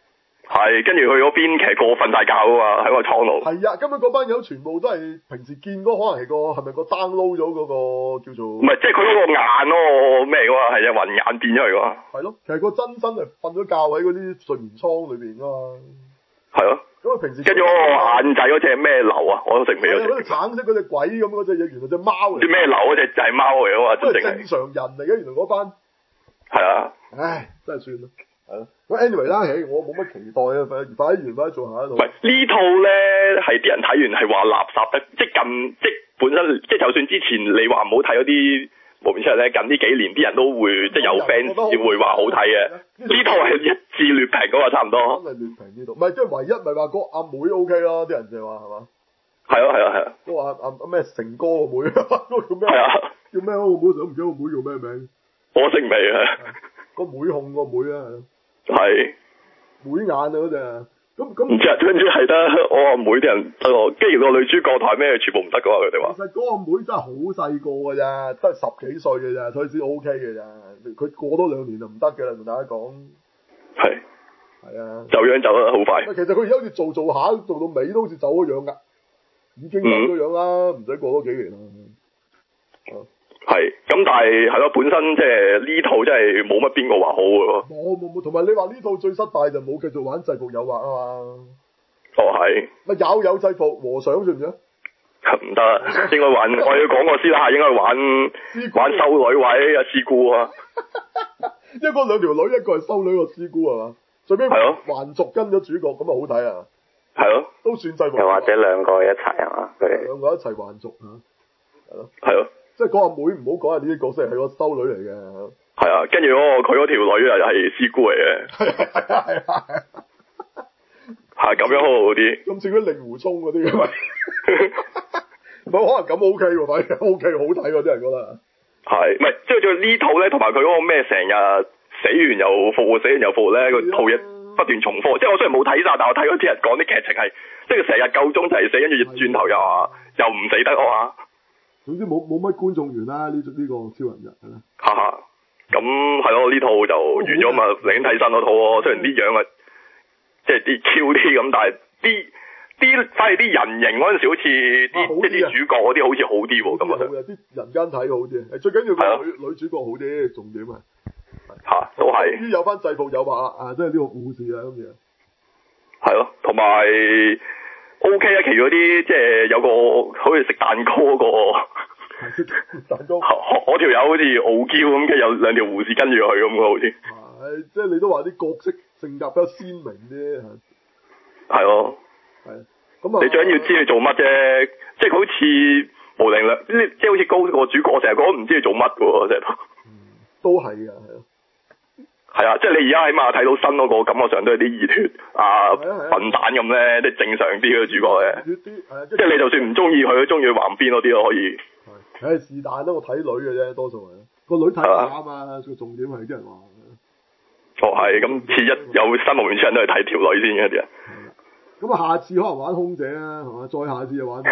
係，跟住佢嗰邊其實個瞓大覺啊嘛，喺個倉度。 係啊，根本嗰班友全部都係平時見嗰可能係係咪個 download 咗嗰個叫做？ 唔係，即係佢嗰個眼嗰個咩嘅嘛，係隻雲眼變咗嚟嘅嘛。 係咯，其實個真身係瞓咗覺喺嗰啲睡眠倉裏邊噶嘛。 係咯。 咁啊，平時跟住嗰個眼仔嗰隻咩流啊，我都食唔起嗰隻。 嗰隻橙色嗰隻鬼咁嗰隻嘢，原來隻貓嚟。 啲咩流嗰隻就係貓嚟啊嘛， 都係正常人嚟嘅，原來嗰班。 係啊。 唉，真係算啦。係咯。咁 anyway 啦，我冇乜期待啊，快啲完快啲做下一套。 唔係呢套咧，係啲人睇完係話垃圾得，即本身即就算之前你話唔好睇嗰啲無面出嚟咧，近呢幾年啲人都會即有 fans 會話好睇嘅。呢套係一致劣評嗰個差唔多。 真係劣評呢度，唔係即係唯一咪話個阿妹 OK 咯，啲人就話係嘛？ 係咯係啊係啊。 嗰個阿咩成哥個妹，嗰個叫咩？ 係啊。 叫咩？我唔記得個妹叫咩名。 我識未啊？ 個妹控個妹啊。 係。 妹眼啊嗰隻，咁唔知啊，跟住係得我阿妹啲人得我，既然個女主角台咩全部唔得嘅話，佢哋話。 其實嗰個妹真係好細個㗎咋，得10幾歲嘅咋，所以先 OK 嘅咋。佢過多2年就唔得嘅啦，同大家講。係。係啊。走樣走得好快。其實佢而家好似做下，做到尾都好似走咗樣㗎，已經走咗樣啦，唔使過多幾年啦。 係，咁但係咯，本身即係呢套真係冇乜邊個話好嘅咯。 冇，同埋你話呢套最失敗就冇繼續玩制服誘惑啊嘛。 哦係。咪有制服和尚算唔算？ 唔得，應該玩，我要講個先啦，應該玩修女位阿師姑啊。 因為嗰兩條女，一個係修女，個師姑係嘛？最尾還俗跟咗主角，咁啊好睇啊。係咯。都算制服。 又或者兩個一齊係嘛？佢哋兩個一齊還俗啊。係咯。 係咯。 即係講阿妹唔好講係呢啲角色係個修女嚟嘅。 係啊，跟住佢嗰條女啊係師姑嚟嘅。 係。 係咁樣好嗰啲。 咁似嗰令狐沖嗰啲嘅咪？唔係可能咁 OK 喎，反正 OK 好睇喎，啲人覺得。係， 唔係即係呢套咧，同埋佢嗰個咩成日死完又復活，死完又復活咧，個套嘢不斷重複。即係我雖然冇睇晒，但我睇嗰啲人講啲劇情係，即係成日夠鐘就係死，跟住轉頭又話又唔死得啊嘛。 總之冇乜觀眾緣啦，呢個超人日係啦。 咁係咯，呢套就完咗嘛，寧願睇新嗰套喎。雖然啲樣啊，即係啲 Q 啲咁，但係反而啲人形嗰陣時好似即係啲主角嗰啲好似好啲喎，咁啊。 啲人間睇好啲，最緊要個女主角好啲，重點係。 都係。 終於有翻制服誘惑啦，即係呢個故事啊咁樣。 係咯，同埋 OK 啊，其餘嗰啲即係有個好似食蛋糕嗰個。 蛋糕。 我條友好似傲嬌咁，跟住有兩條護士跟住佢咁好似。 係，即係你都話啲角色性格比較鮮明啲係咯。係。咁啊。你最緊要知佢做乜啫，即係好似無零兩，即係好似高個主角成日講唔知佢做乜嘅喎，成日都。 都係㗎，係咯。 係啊，即係你而家起碼睇到新嗰個感覺上都係啲熱血笨蛋咁咧，即係正常啲嘅主角嘅。即係你就算唔中意佢，中意佢橫邊嗰啲咯，可以。係。是但啦，我睇女嘅啫，多數係。個女睇下啊嘛，個重點係啲人話。係，咁次一有新無面出人都係睇條女先嘅啲人。咁啊，下次可能玩空姐啊，係嘛？再下次就玩。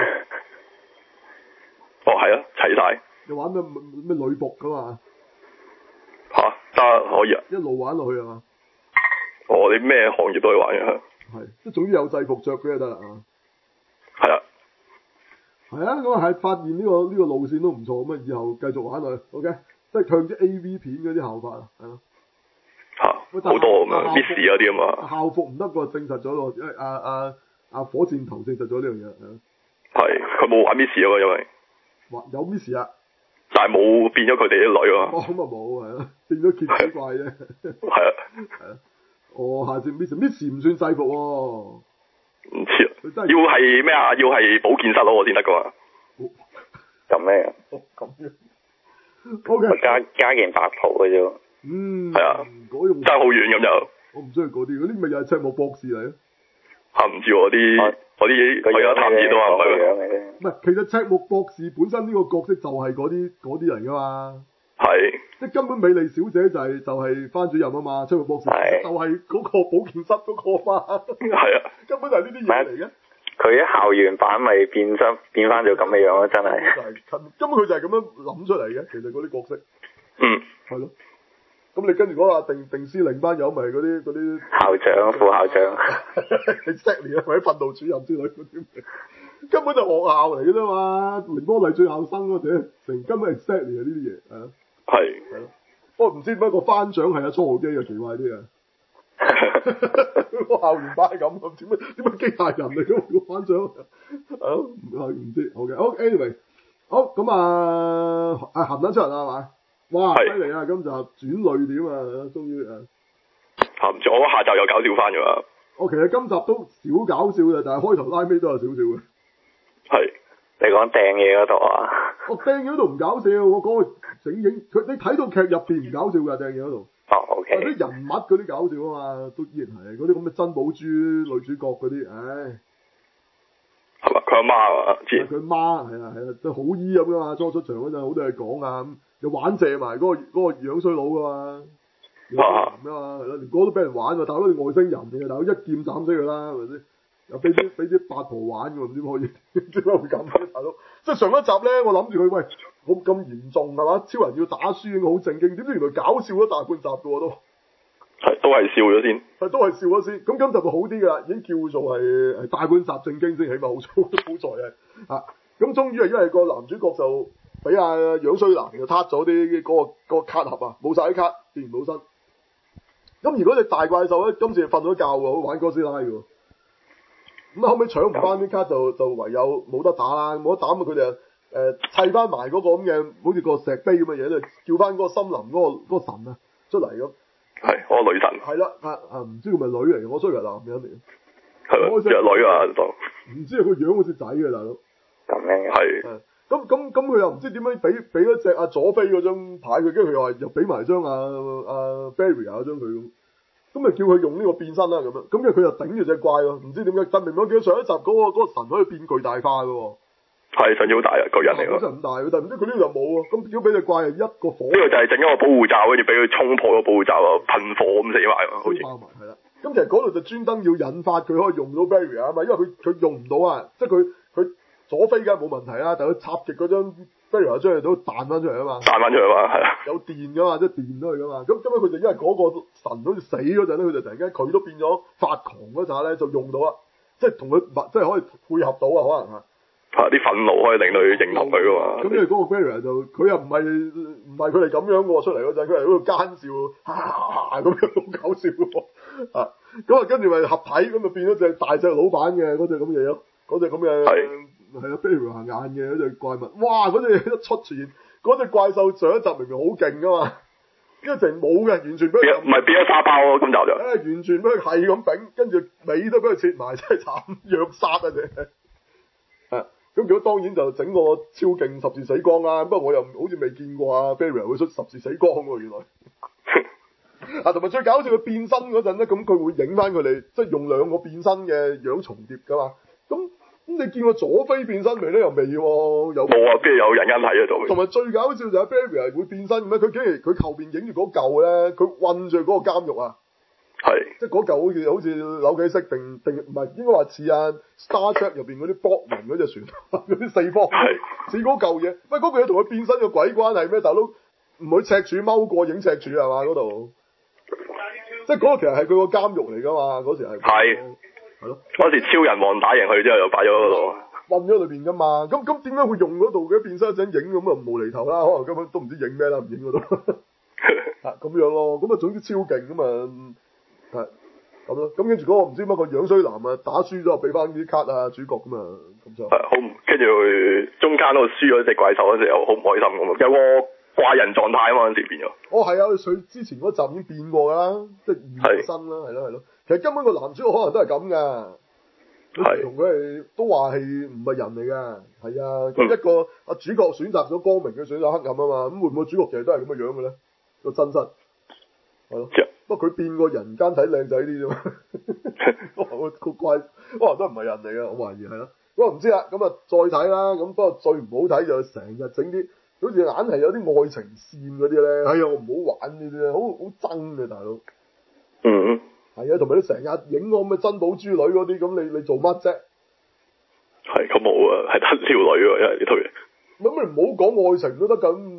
係啊，齊晒。你玩咩女僕噶嘛？得可以啊。一路玩落去啊嘛。你咩行業都可以玩嘅。係，即係總之有制服着嘅就得啦。係啊。係啊，咁啊係發現呢個路線都唔錯，咁啊以後繼續玩落去 ，OK，即係向啲 AV 片嗰啲效法啊，係咯。好多咁啊，Miss 嗰啲啊嘛。校服唔得個，證實咗咯，因為阿火箭頭證實咗呢樣嘢。係，佢冇玩 Miss 啊嘛，因為。有 Miss 啊。但係冇變咗佢哋啲女啊。咁啊冇係咯，變咗奇怪啫。係啊。係啊。下次 Miss 唔算制服喎。唔知啊。要係咩啊？要係保健室咯，先得噶嘛。咁咩？咁樣。O K。加件白袍嘅啫。係啊。爭好遠咁就。我唔中意嗰啲咪又係赤木博士嚟啊？唔知喎，啲佢有探熱都話唔係喎。唔係，其實赤木博士本身呢個角色就係嗰啲人噶嘛。係。即係根本美麗小姐就係班主任啊嘛，赤木博士就係嗰個保健室嗰個嘛。係啊。根本就係呢啲嘢嚟嘅。佢喺校園版咪變翻做咁嘅樣咯，真係。根本佢就係咁樣諗出嚟嘅，其實嗰啲角色。嗯。係咯。 咁你跟住嗰個定司令班友咪嗰啲校長、副校長， exactly 啊，或者訓導主任之類嗰啲，根本就學校嚟嘅啫嘛，寧波麗最後生嗰陣，成根本係 exactly 啊呢啲嘢，係啊。 係。 係咯。不過唔知點解個班長係阿初號機啊，奇怪啲啊。個校園班係咁，點解機械人嚟嘅個班長？唔知。好 anyway， 好咁含得出嚟啦係咪？哇，犀利啊！今集轉淚點啊，終於啊。 唔知我下集又搞笑翻㗎嘛。 我其實今集都少搞笑嘅，但係開頭拉尾都有少少嘅。 係。 你講掟嘢嗰度啊？ 我掟嘢嗰度唔搞笑，我講整影佢，你睇到劇入邊唔搞笑㗎，掟嘢嗰度。 哦 ，OK。 啲人物嗰啲搞笑啊嘛，都依然係嗰啲咁嘅珍寶珠女主角嗰啲，唉。 係嘛？佢阿媽啊，知。 佢媽係啊，即係好醫咁噶嘛，初出場嗰陣好多嘢講啊，咁又玩謝埋嗰個樣衰佬噶嘛，樣衰男噶嘛，係咯，連嗰個都俾人玩喎，大佬你外星人嚟嘅，大佬一劍斬死佢啦，係咪先？又俾啲八婆玩喎，唔知可以點解會咁咧，大佬？即係上一集咧，我諗住佢喂咁嚴重係嘛？超人要打輸已經好正經，點知原來搞笑咗大半集嘅喎都。 係都係笑咗先。 係都係笑咗先，咁今集就好啲㗎啦，已經叫做係大半集正經先，起碼好在係啊。咁終於係因為個男主角就俾阿樣衰男就撻咗啲嗰個卡盒啊，冇晒啲卡，變唔到身。咁而嗰隻大怪獸咧，今次係瞓咗覺喎，好玩哥斯拉嘅喎。咁後尾搶唔翻啲卡就唯有冇得打啦，冇得打咁佢哋砌翻埋嗰個咁嘅好似個石碑咁嘅嘢咧，叫翻嗰個森林嗰個神啊出嚟咁。 係，我個女神。係啦，唔知佢咪女嚟嘅，我衰係男人嚟嘅。 係咯，隻女啊， 唔知佢個樣好似仔嘅大佬。 咁樣嘅。 係。 咁佢又唔知點樣俾咗隻阿佐菲嗰張牌佢，跟住佢又話又俾埋張阿 Barry 嗰張佢咁咪叫佢用呢個變身啦咁樣，咁跟住佢又頂住隻怪喎，唔知點解，但明明見到上一集嗰個神可以變巨大化嘅喎。係上次好大啊，個人嚟㗎。 真係咁大嘅，但唔知佢呢度又冇喎。咁如果俾隻怪係一個火， 呢個就係整一個保護罩，跟住俾佢衝破個保護罩啊，噴火咁死埋喎，好似。 係啦。咁其實嗰度就專登要引發佢可以用到 Barry 啊嘛，因為佢用唔到啊，即係佢左飛梗係冇問題啦，但係佢插極嗰張 Barry 嗰張嘢都彈翻出嚟啊嘛。彈翻出嚟嘛，係啊。有電㗎嘛，即係電咗佢㗎嘛。咁今日佢就因為嗰個神好似死嗰陣咧，佢就突然間佢都變咗發狂嗰陣咧，就用到啦，即係同佢即係可以配合到啊，可能係。啲憤怒可以令到佢認同佢噶嘛？咁因為嗰個 Barry 就佢又唔係佢哋咁樣喎，出嚟嗰陣佢係喺度奸笑，咁樣好搞笑喎啊！咁啊跟住咪合體咁就變咗隻大隻老闆嘅嗰隻咁嘢咯，嗰隻咁嘅係啊 Barry 行眼嘅嗰隻怪物，哇！嗰隻嘢一出現，嗰隻怪獸上一集明明好勁噶嘛，跟住淨冇嘅，完全俾佢唔係變咗沙包咯，今集就完全俾佢係咁頂，跟住尾都俾佢切埋，真係慘虐殺啊！隻咁如果當然就整個超勁十字死光啦，不過我又好似未見過啊 Barry 會出十字死光喎原來。同埋最搞笑佢變身嗰陣咧，咁佢會影翻佢哋，即係用兩個變身嘅樣重疊噶嘛。咁你見過佐菲變身未咧？又未喎，有冇啊？邊有人間睇啊？度同埋最搞笑就係 Barry 係會變身嘅咩？佢竟然佢後邊影住嗰嚿咧，佢韞住嗰個監獄啊！即係嗰嚿好似扭計骰定唔係應該話似啊 Star Trek 入邊嗰啲博文嗰隻船嗰啲四方似嗰嚿嘢。喂，嗰嚿嘢同佢變身嘅鬼關係咩？大佬唔會赤柱踎過影赤柱係嘛嗰度？即係嗰個其實係佢個監獄嚟㗎嘛，嗰時係咯。 嗰時超人王打贏佢之後又擺咗嗰度， 韞咗裏邊㗎嘛。咁點解會用嗰度嘅變身整影咁啊？無厘頭啦，可能根本都唔知影咩啦，唔影嗰度咁樣咯。咁啊總之超勁㗎嘛。係咁咯，咁跟住嗰個唔知乜個樣衰男啊，打輸咗俾翻啲卡啊主角咁啊，咁就好跟住中間嗰度輸咗隻怪獸嗰時又好唔開心咁啊，有個怪人狀態啊嘛嗰時變咗。哦係啊，佢之前嗰集已經變過㗎啦，即係變身啦，係咯。其實根本個男主角可能都係咁㗎，同佢係都話係唔係人嚟㗎，係啊。咁一個主角選擇咗光明，佢選擇黑暗啊嘛，咁會唔會主角其實都係咁嘅樣嘅咧？個真身係咯。不過佢變個人間睇靚仔啲啫嘛，個怪可能都唔係人嚟嘅，我懷疑係咯。不過唔知啦，咁啊再睇啦。咁不過最唔好睇就成日整啲好似硬係有啲愛情線嗰啲咧，哎呀我唔好玩呢啲咧，好憎嘅大佬。嗯。係啊，同埋你成日影個咁嘅珍寶珠女嗰啲，咁你做乜啫？係咁冇啊，係得條女喎，因為呢套嘢。咁你唔好講愛情都得㗎，唔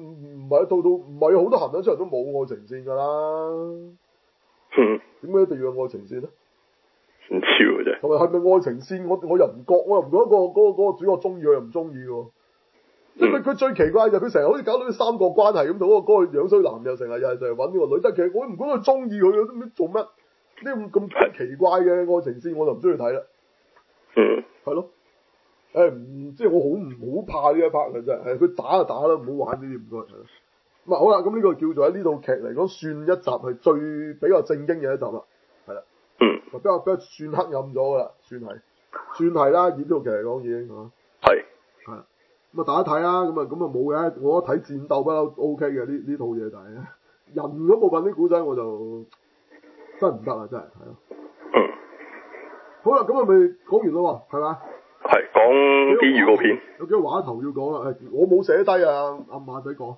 唔係套唔係好多鹹蛋出嚟都冇愛情線㗎啦。點解一定要有愛情線咧？ 唔知喎真係。 同埋係咪愛情線？我又唔覺，我又唔覺得嗰個主角中意佢又唔中意喎。因為佢最奇怪就佢成日好似搞到啲三角關係咁，同嗰個樣衰男又成日揾呢個女，但係其實我唔覺得佢中意佢，都唔知做乜呢咁奇怪嘅愛情線，我就唔中意睇啦。係咯。唔知我好怕呢一 part 嘅真係，佢打就打啦，唔好玩呢啲唔該。咁好啦，咁呢個叫做喺呢套劇嚟講算一集係最比較正經嘅一集啦，係啦。比較算黑暗咗㗎啦，算係啦，以呢套劇嚟講已經嚇。係。咁啊，大家睇啦，咁啊冇嘅，我睇戰鬥不嬲 OK 嘅呢套嘢，但係人嗰部分啲古仔我就真係唔得啦，真係係咯。好啦，咁係咪講完啦喎？係嘛？ 係講啲預告片。 有幾個話頭要講啦，我冇寫低啊，阿馬仔講。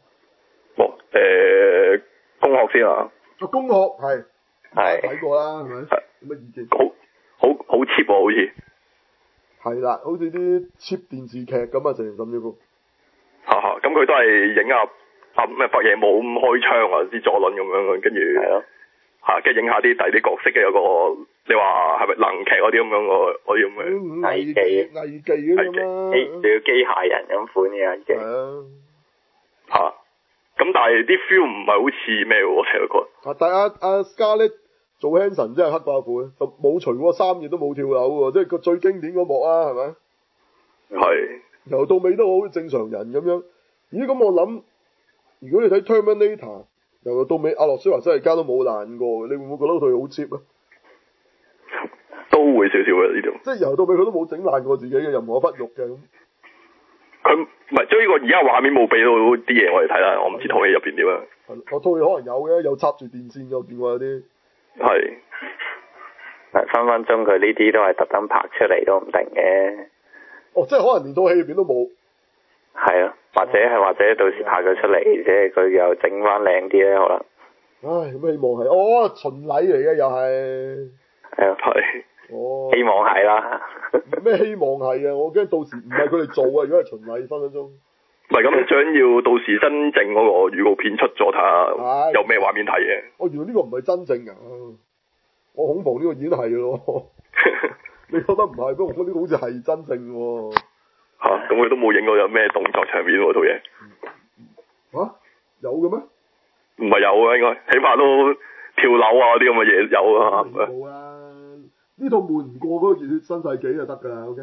攻殼先啊。 攻殼係睇過啦，係咪？有乜意見？ 好 cheap 喎，好似。 係啦，好似啲 cheap 電視劇咁啊，成咁樣個。 咁佢都係影下咩北野武咁開槍啊，啲左輪咁樣，跟住係咯。跟住影下啲第啲角色嘅有個，你話係咪能劇嗰啲咁樣嗰啲咁嘅？ 藝伎嗰啲咁啦。 仲要機械人咁款嘅藝伎。 係啊。 咁但係啲 feel 唔係好似咩喎，我成日覺得。 但係阿 Scarlett 做 Hanson 真係黑寡婦，就冇除過衫亦都冇跳樓喎，即係個最經典嗰幕啊，係咪？係。由到尾都好正常人咁樣。咦？咁我諗，如果你睇 Terminator，由到尾阿諾舒華辛力加都冇爛過，你會唔會覺得佢好 cheap 啊？ 都會少少嘅呢種。即係由到尾佢都冇整爛過自己嘅任何一忽肉嘅咁。 佢唔係，即係呢個而家畫面冇俾到啲嘢我哋睇啦，我唔知套戲入邊點樣。 我套戲可能有嘅，有插住電線，我見過有啲。係。 分分鐘佢呢啲都係特登拍出嚟都唔定嘅。 即係可能連套戲入邊都冇。 係啊，或者到時拍咗出嚟，即係佢又整翻靚啲咧，可能。 唉，咁希望係，巡禮嚟嘅又係。 係啊。係。希望係啦。 咩希望係啊？我驚到時唔係佢哋做啊！如果係巡禮分分鐘。 唔係咁，將要到時真正嗰個預告片出咗，睇下有咩畫面睇嘅。 原來呢個唔係真正㗎。我恐怖呢個已經係咯。你覺得唔係？不過我覺得呢個好似係真正喎。 咁佢都冇影過有咩動作場面喎套嘢。 有嘅咩？ 唔係有啊，應該，起碼都跳樓啊啲咁嘅嘢有啊。 冇啊！呢套悶唔過嗰個熱血新世紀就得㗎啦，OK。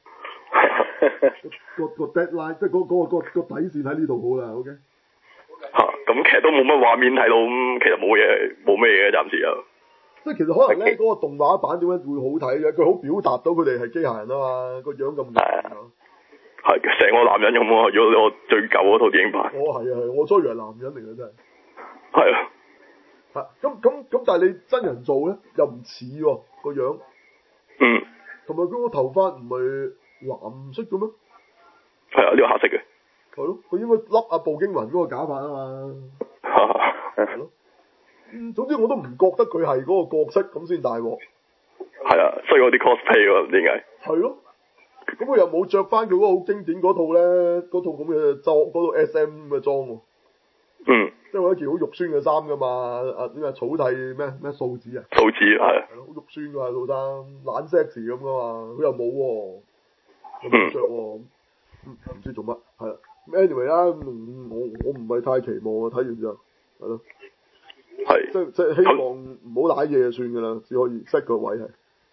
個 deadline 即係個底線喺呢度好啦，OK。 咁其實都冇乜畫面睇到，咁其實冇咩嘢嘅，暫時又。即係其實可能咧，嗰個動畫版點解會好睇嘅？佢好表達到佢哋係機械人啊嘛，個樣咁靚。係成個男人咁喎，如果我最舊嗰套電影版。係，我初以為男人嚟嘅真係。係啊。咁，但係你真人做咧，又唔似喎個樣。同埋嗰個頭髮唔係藍色嘅咩？係啊，呢個黑色嘅。係咯，佢應該笠阿步驚雲嗰個假髮啊嘛。係咯。總之我都唔覺得佢係嗰個角色咁先大鑊。係啊，所以我啲 cosplay 喎，唔知點解。係咯。咁佢又冇着翻佢嗰個好經典嗰套咧，嗰套咁嘅裝，嗰套 SM 嘅裝喎。即係我一件好肉酸嘅衫噶嘛，點解草剃咩素子啊？素子係。係咯，好肉酸噶套衫，懶 sexy 咁噶嘛，佢又冇喎，又冇着喎，唔知做乜，係啦。anyway 啦，我唔係太期望啊，睇完之後，係咯。係。即係希望唔好瀨嘢就算噶啦，只可以 set 個位係。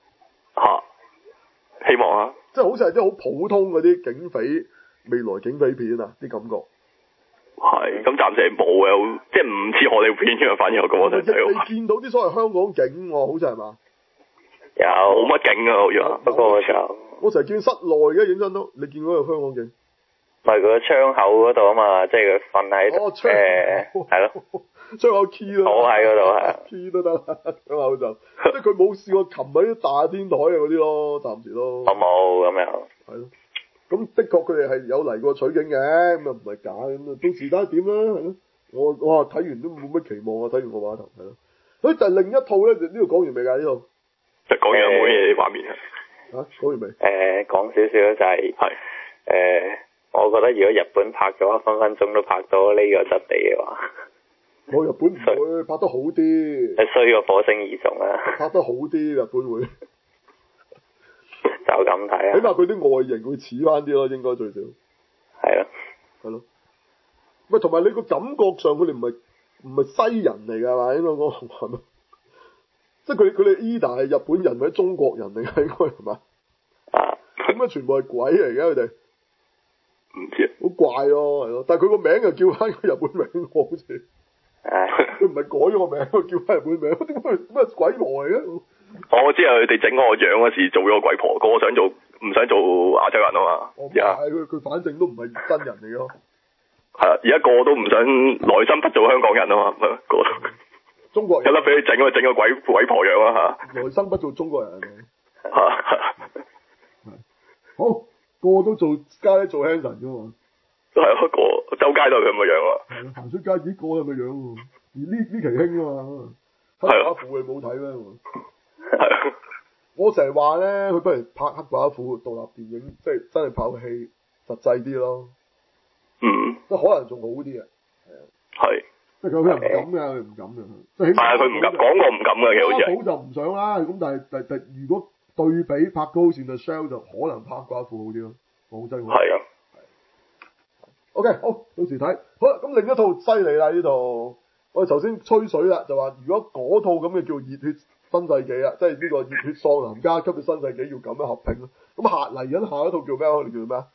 希望啊！即係好似係啲好普通嗰啲警匪未來警匪片啊，啲感覺。係，咁暫時係冇嘅，即係唔似荷里活片嘅，反而我覺得睇。你見到啲所謂香港景喎，好似係嘛？有。冇乜景啊，好似。不過就。我成日見室內嘅影真都，你見到有香港景？唔係佢個窗口嗰度啊嘛，即係佢瞓喺係咯。窗口 key 咯。坐喺嗰度係。key 都得啦，窗口就，即係佢冇試過擒喺啲大天台啊嗰啲咯，暫時咯。我冇咁樣。係咯。咁的確佢哋係有嚟過取景嘅，咁啊唔係假咁啊，到時睇下點啦，係咯。我睇完都冇乜期望啊，睇完個話頭係咯。所但係另一套咧，呢度講完未㗎？呢度。即係講完冇嘢畫面啊。講完未？講少少就係我覺得如果日本拍嘅話，分分鐘都拍到呢個質地嘅話， 我日本唔會拍得好啲， 係衰過火星異種啊！ 拍得好啲日本會， 就咁睇啊！ 起碼佢啲外形會似翻啲咯，應該最少。 係咯， 係咯。喂，同埋你個感覺上佢哋唔係西人嚟㗎嘛？應該講係咪？即係佢哋 either 係日本人或者中國人嚟㗎，應該係嘛？ 啊！ 點解全部係鬼嚟嘅佢哋？ 唔知啊， 好怪咯，係咯。但係佢個名又叫翻個日本名喎，好似。佢唔係改咗個名，佢叫翻日本名。點解咩鬼婆嚟嘅？ 我知啊，佢哋整我個樣嗰時做咗個鬼婆，個個唔想做亞洲人啊嘛。 我係佢反正都唔係真人嚟咯。 係啊，而家個個都唔想內心不做香港人啊嘛，個個都中國人有得俾佢整個鬼婆樣啊嚇。 內心不做中國人嚇！ 好，個個都做街做輕神㗎嘛。 係啊，個周街都係佢咁嘅樣啊。 係行出街自己個咁嘅樣喎，而呢期興啊嘛。黑寡婦你冇睇咩？ 係啊。 我成日話咧，佢不如拍黑寡婦獨立電影，即係真係拍戲實際啲咯。 嗯。 即係可能仲好啲啊。 係。 即係佢又唔敢㗎，佢唔敢㗎。即係起碼係佢唔敢講過唔敢㗎，其實好似。 好就唔想啦，咁但係如果對比拍高線嘅 Shell 就可能拍寡婦好啲咯。講真。 係啊。 OK，好，到時睇。好啦，咁另一套犀利啦呢套，我哋頭先吹水啦，就話如果嗰套咁嘅叫熱血新世紀啊，即係呢個熱血喪男加級嘅新世紀要咁樣合併咯。咁嚟緊下一套叫咩？我哋叫咩啊？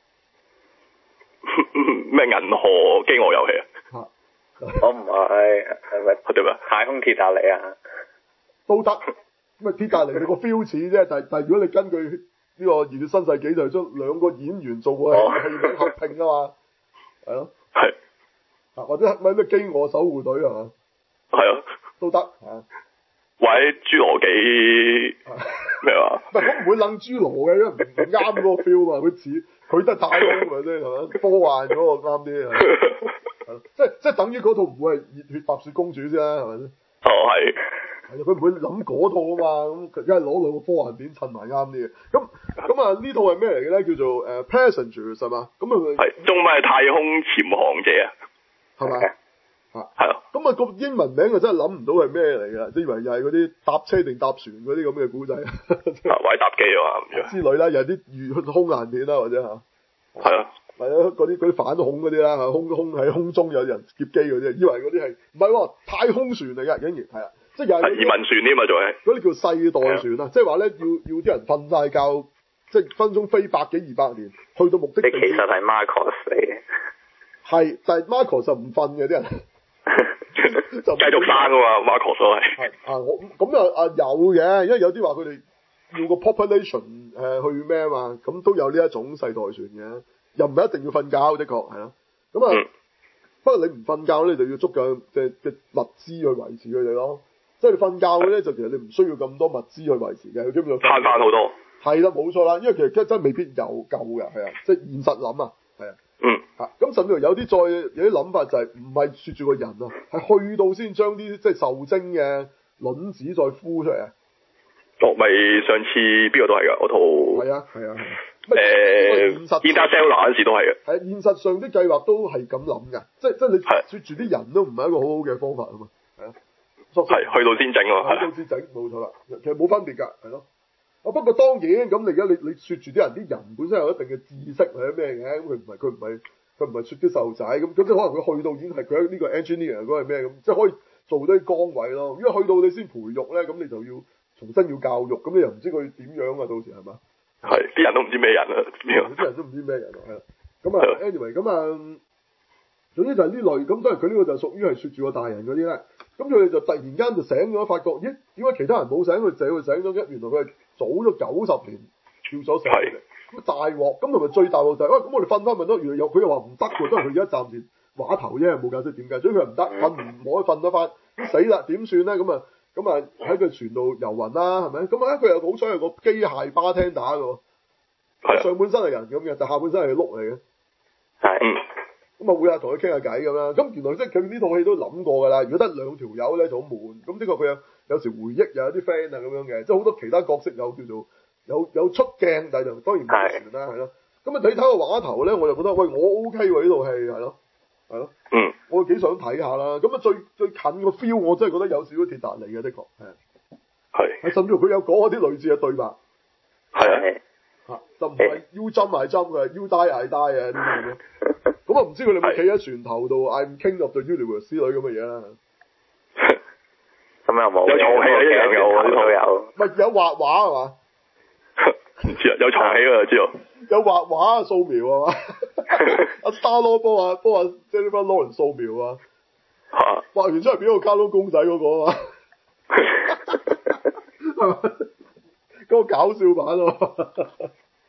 咩銀河飢餓遊戲啊？ 我唔係咪點啊？ 太空鐵達尼啊？ 都得。咁啊鐵達尼你個 feel 似啫，但係如果你根據呢個熱血新世紀就係將兩個演員做個戲名合併啊嘛。係咯， 係， 或者咩飢餓守護隊係嘛？ 係啊， 都得啊。 或者侏羅紀咩話？ 唔係我唔會諗侏羅嘅，因為唔啱嗰個 feel 嘛，佢都係太空嘅啫，係嘛？科幻嗰個啱啲啊，即係等於嗰套唔會係熱血白雪公主啫，係咪先？ 哦，係。 係啊，佢唔會諗嗰套啊嘛，咁佢梗係攞兩個科幻片襯埋啱啲嘅。咁啊呢套係咩嚟嘅咧？叫做Passengers 係嘛？咁啊係中文係太空潛航者啊， 係咪？ 係啊。 咁啊個英文名就真係諗唔到係咩嚟㗎，即以為又係嗰啲搭車定搭船嗰啲咁嘅古仔， 或者搭機啊嘛， 之類啦，又係啲空難片啦，或者嚇。 係啊。 係啊，嗰啲反恐嗰啲啦，空喺空中有人劫機嗰啲，以為嗰啲係唔係喎？太空船嚟㗎，竟然係啊，即係又係移民船添啊，仲係嗰啲叫世代船啊，即係話咧要啲人瞓晒覺，即係分鐘飛100幾200年去到目的地。 其實係 Marcos 嚟嘅。 係，但係 Marcos 就唔瞓嘅啲人。 就繼續生㗎嘛，Marcos 都係。 係我咁有嘅，因為有啲話佢哋要個 population 去咩啊嘛，咁都有呢一種世代船嘅。又唔係一定要瞓覺，的確係咯。咁啊，不過你唔瞓覺咧，就要足夠嘅物資去維持佢哋咯。即係你瞓覺咧，就其實你唔需要咁多物資去維持嘅，佢基本上慳翻好多。 係啦，冇錯啦，因為其實真係未必有夠嘅，係啊，即係現實諗啊，係啊。咁甚至乎有啲有啲諗法就係唔係雪住個人啊，係去到先將啲即係受精嘅卵子再孵出嚟啊。 咪上次邊個都係㗎，嗰套。係啊。Interstellar 嗰陣時都係嘅。係現實上啲計劃都係咁諗㗎，即係你雪住啲人都唔係一個好好嘅方法啊嘛。係啊。 係去到先整喎。 去到先整，冇錯啦。其實冇分別㗎，係咯。不過當然咁，你而家你雪住啲人本身有一定嘅知識或者咩嘅，咁佢唔係雪啲細路仔咁，即係可能佢去到已經係佢呢個 engineer 嗰個係咩咁，即係可以做到啲崗位咯。如果去到你先培育咧，咁你就要重新要教育，咁你又唔知佢點樣啊？到時係嘛？ 係啲人都唔知咩人啊， 啲人都唔知咩人啊，係啦。咁啊 ，anyway 咁啊，總之就係呢類咁，當然佢呢個就屬於係雪住個大人嗰啲咧。咁佢哋就突然間就醒咗，發覺咦點解其他人冇醒，佢醒咗？原來佢係早咗90年跳咗醒嘅。咁大鑊，咁同埋最大鑊就係咁我哋瞓翻咪得？原來佢又話唔得喎，都係佢而家暫時話頭啫，冇解釋點解。所以佢唔得，瞓唔可以瞓得翻，咁死啦點算咧？咁啊喺個船度遊魂啦，係咪？咁佢又好想有個機械巴廳打嘅喎，上半身係人咁嘅，但下半身係碌嚟嘅。 係。 咁啊會同佢傾下偈咁啦。咁原來即係佢呢套戲都諗過㗎啦。如果得兩條友咧就好悶。咁呢個佢有時回憶又有啲 friend 啊咁樣嘅，即係好多其他角色有叫做有出鏡，但係就當然唔係船啦，係咯。 咁啊，你睇個畫頭咧，我就覺得喂，我 OK 喎，呢套戲係咯， 嗯， 我幾想睇下啦。咁啊，最近個 feel 我真係覺得有少少鐵達尼嘅，的確係，甚至乎佢有講嗰啲類似嘅對白， 係啊， 就唔係 You jump I jump 嘅 You die I die 啊啲咁嘅。咁啊，唔知佢哋有冇企喺船頭度 I'm king of the universe 之類咁嘅嘢啦。 咁又冇， 有床戲啊，一樣有呢套有。 咪有畫畫係嘛？ 唔知啊，有床戲啊，知道。 有畫畫素描係嘛？阿 Star-Lord 幫阿 Jennifer Lawrence 素描啊！畫完出嚟變個卡通公仔嗰個啊嘛，係嘛？嗰個搞笑版喎。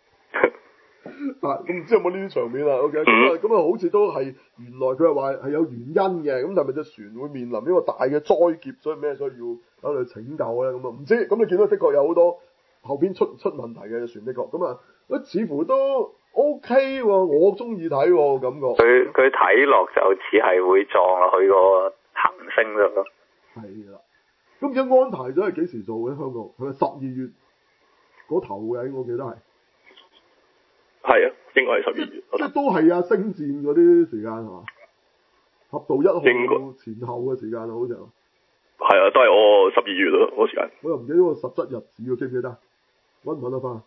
咁唔知有冇呢啲場面啊 ？OK，咁啊，好似都係原來佢係話係有原因嘅，咁係咪隻船會面臨呢個大嘅災劫，所以要走去拯救咧？咁啊唔知，咁你見到的確有好多後邊出問題嘅船的確，咁啊，似乎都 OK 喎，我中意睇喎感覺。 佢睇落就似係會撞落去個行星度咯。 係啦，咁而家安排咗係幾時做嘅？香港係咪12月嗰頭嘅？我記得係。 係啊，應該係12月。 即都係啊，星戰嗰啲時間係嘛？俠盜1號前後嘅時間啊，好似係啊，都係我12月咯，嗰時間。 我又唔記得個實質日子喎，記唔記得？揾唔揾得翻？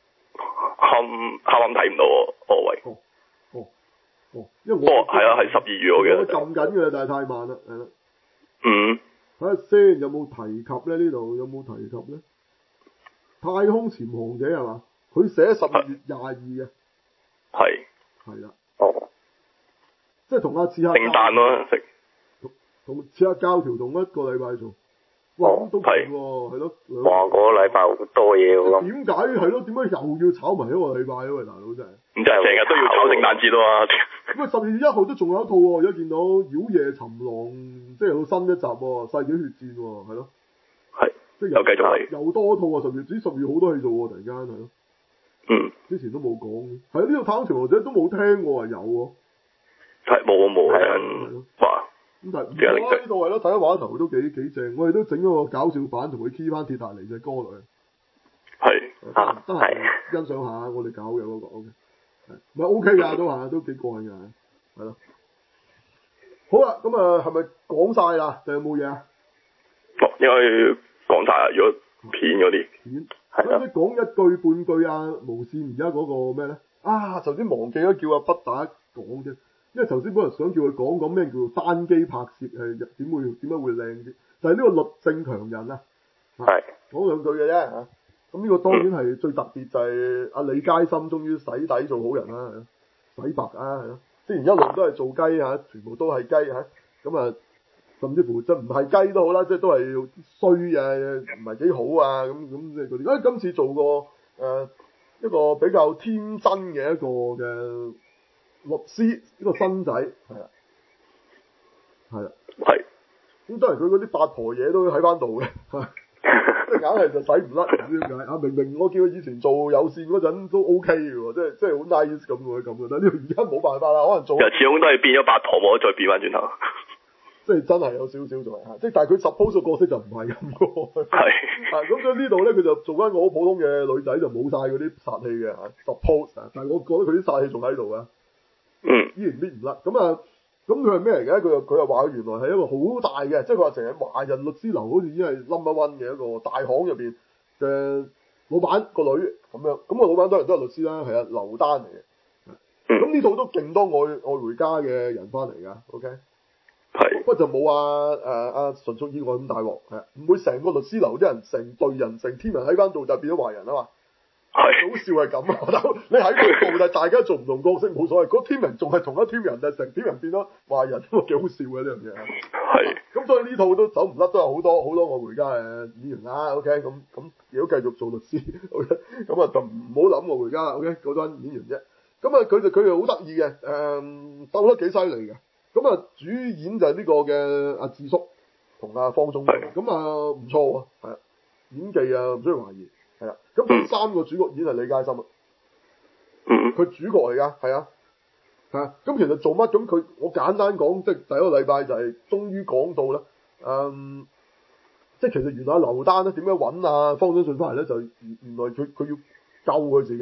啱睇唔到喎，喂。 因為係啊，係12月我記得。 我撳緊嘅，但係太慢啦，係啦。 嗯。 睇下先，有冇提及咧？呢度有冇提及咧？太空潛航者係嘛？佢寫12月22嘅。 係。 係啦。 哦。 即係同阿刺客。 聖誕咯， 同刺客教條同一個禮拜做。哇，咁都勁喎，係咯。 哇，嗰個禮拜好多嘢喎。 點解係咯？點解又要炒埋一個禮拜啊？喂，大佬真係。 咁就係成日都要炒聖誕節啊嘛。 咁啊，12月1號都仲有一套喎，而家見到《妖夜尋狼》，即係有新一集喎，《世紀血戰》喎，係咯。 係。 即係又繼續嚟。 又多一套啊！10月好多戲做喎，突然間係咯。 嗯。 之前都冇講，係呢套《太空潛航者》都冇聽過啊，有喎。 係冇人話。 咁但係呢度係咯，睇下畫頭都幾正，我哋都整咗個搞笑版同佢 key 翻鐵達尼隻歌落去。 係。 得閒欣賞下我哋搞嘅嗰個 OK，唔係 OK 㗎都幾過癮㗎，係咯。好啦，咁啊係咪講晒啦？定有冇嘢啊？ 應該講晒啦，如果片嗰啲。 片係咯。講一句半句啊，無線而家嗰個咩咧？啊，頭先忘記咗叫阿不打講啫。因為頭先本來想叫佢講咩叫做單機拍攝係點解會靚啲，就係呢個律政強人啊， 係講兩句嘅啫嚇。咁呢個當然係最特別就係阿李佳芯終於洗底做好人啦，洗白啊，係咯。之前一路都係做雞嚇，全部都係雞嚇，咁啊甚至乎即唔係雞都好啦，即係都係衰啊，唔係幾好啊咁即係嗰啲。今次做個一個比較天真嘅一個嘅律師，呢個新仔係啦，咁當然佢嗰啲八婆嘢都喺翻度嘅，即係硬係就洗唔甩，唔知點解啊！明明我叫佢以前做有線嗰陣都 OK 嘅喎，即係好 nice 咁嘅咁嘅，但係呢個而家冇辦法啦，可能做始終都係變咗八婆，冇得再變翻轉頭。 即係真係有少少做即係但係佢 suppose 個角色就唔係咁嘅。咁所以呢度咧佢就做翻個好普通嘅女仔，就冇晒嗰啲殺氣嘅 suppose 但係我覺得佢啲殺氣仲喺度嘅。依然搣唔甩，咁佢係咩嚟嘅？佢又話佢原來係一個好大嘅，即係佢話成日華人律師樓好似已經係 number one 嘅一個大行入邊嘅老闆個女咁樣，咁個老闆當然都係律師啦，係啊劉丹嚟嘅。咁呢套都勁多愛回家嘅人翻嚟㗎 ，OK。不過就冇阿純屬意外咁大鑊，唔會成個律師樓啲人成隊人成天人喺翻度就變咗壞人啊嘛。好笑係咁啊！你喺度做，但係大家做唔同角色冇所謂。嗰 team 人仲係同一 team 人，但係成 team 人變咗壞人，都幾好笑嘅呢樣嘢。咁所以呢套都走唔甩，都有好多愛回家嘅演員啦。OK，咁如果繼續做律師，OK，咁啊就唔好諗愛回家啦。OK，嗰班演員啫。咁啊佢又好得意嘅，鬥得幾犀利嘅。咁啊主演就係呢個嘅阿智叔同阿方中信，咁啊唔錯喎，係啊演技啊唔需要懷疑。係啦，咁第三個主角演係李佳芯啊，佢主角嚟噶，係啊，咁其實做乜？咁我簡單講，即係第一個禮拜就係終於講到咧，即係其實原來劉丹咧點樣揾啊方中信翻嚟咧，就原來佢要救佢自己，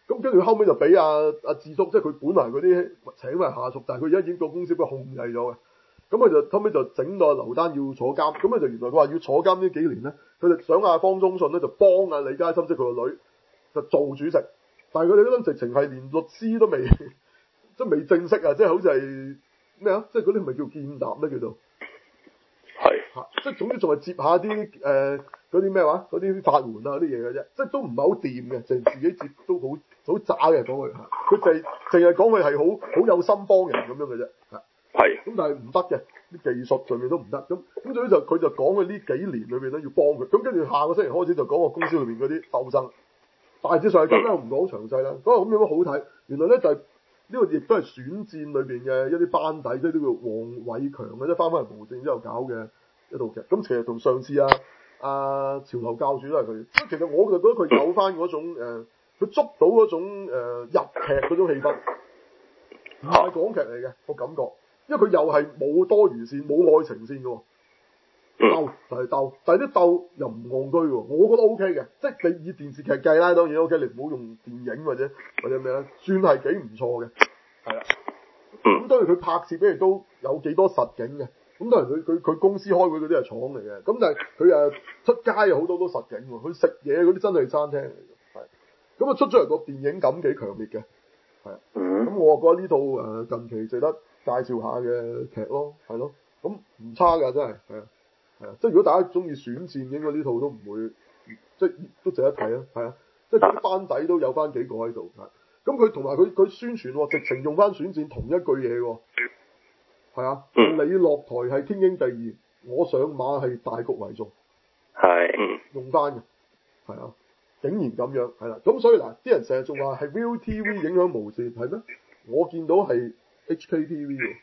咁跟住後尾就俾阿智叔，即係佢本來嗰啲請埋下屬，但係佢而家已經個公司俾控制咗嘅。咁佢就後尾就整到劉丹要坐監，咁就原來佢話要坐監呢幾年咧，佢就想阿方中信咧就幫阿李嘉欣即係佢個女就做主席，但係佢哋嗰陣直情係連律師都未，即係未正式啊，即係好似係咩啊？即係嗰啲係咪叫建立咧叫做？ 係。 即係總之仲係接下啲嗰啲咩話，嗰啲法援啊嗰啲嘢嘅啫，即係都唔係好掂嘅，就自己接都好渣嘅講佢，佢淨係講佢係好有心幫人咁樣嘅啫， 係。 咁但係唔得嘅，啲技術上面都唔得，咁所以佢就講佢呢幾年裏邊咧要幫佢，咁跟住下個星期開始就講個公司裏邊嗰啲鬥爭，大致上係咁啦，我唔講詳細啦。嗰個咁有乜好睇？原來咧就係呢個亦都係選戰裏邊嘅一啲班底，即係呢個黃偉強嘅，即係翻返嚟無線之後搞嘅一套劇。咁其實同上次潮流教主都係佢，即係其實我就覺得佢有翻嗰種佢捉到嗰種入劇嗰種氣氛，唔係港劇嚟嘅個感覺。因為佢又係冇多餘線，冇愛情線嘅喎，鬥就係鬥，但係啲鬥又唔戇居喎，我覺得 O K 嘅，即係你以電視劇計啦，當然 O K，你唔好用電影或者咩啦，算係幾唔錯嘅，係啦。咁當然佢拍攝嘅亦都有幾多實景嘅，咁當然佢公司開會嗰啲係廠嚟嘅，咁但係佢出街有好多都實景喎，佢食嘢嗰啲真係餐廳嚟嘅，係。咁啊出咗嚟個電影感幾強烈嘅，係。咁我覺得呢套近期值得介紹下嘅劇咯，係咯，咁唔差㗎真係，係啊，即係如果大家中意選戰，應該呢套都唔會，即係都值得睇啊，係啊，即係啲班底都有翻幾個喺度，係，咁佢同埋佢宣傳喎，直情用翻選戰同一句嘢喎，係啊，你落台係天經地義，我上馬係大局為重， 係， 用翻嘅，係啊，竟然咁樣，係啦，咁所以嗱，啲人成日仲話係 ViuTV 影響無線，係咩？我見到係HKTV 喎，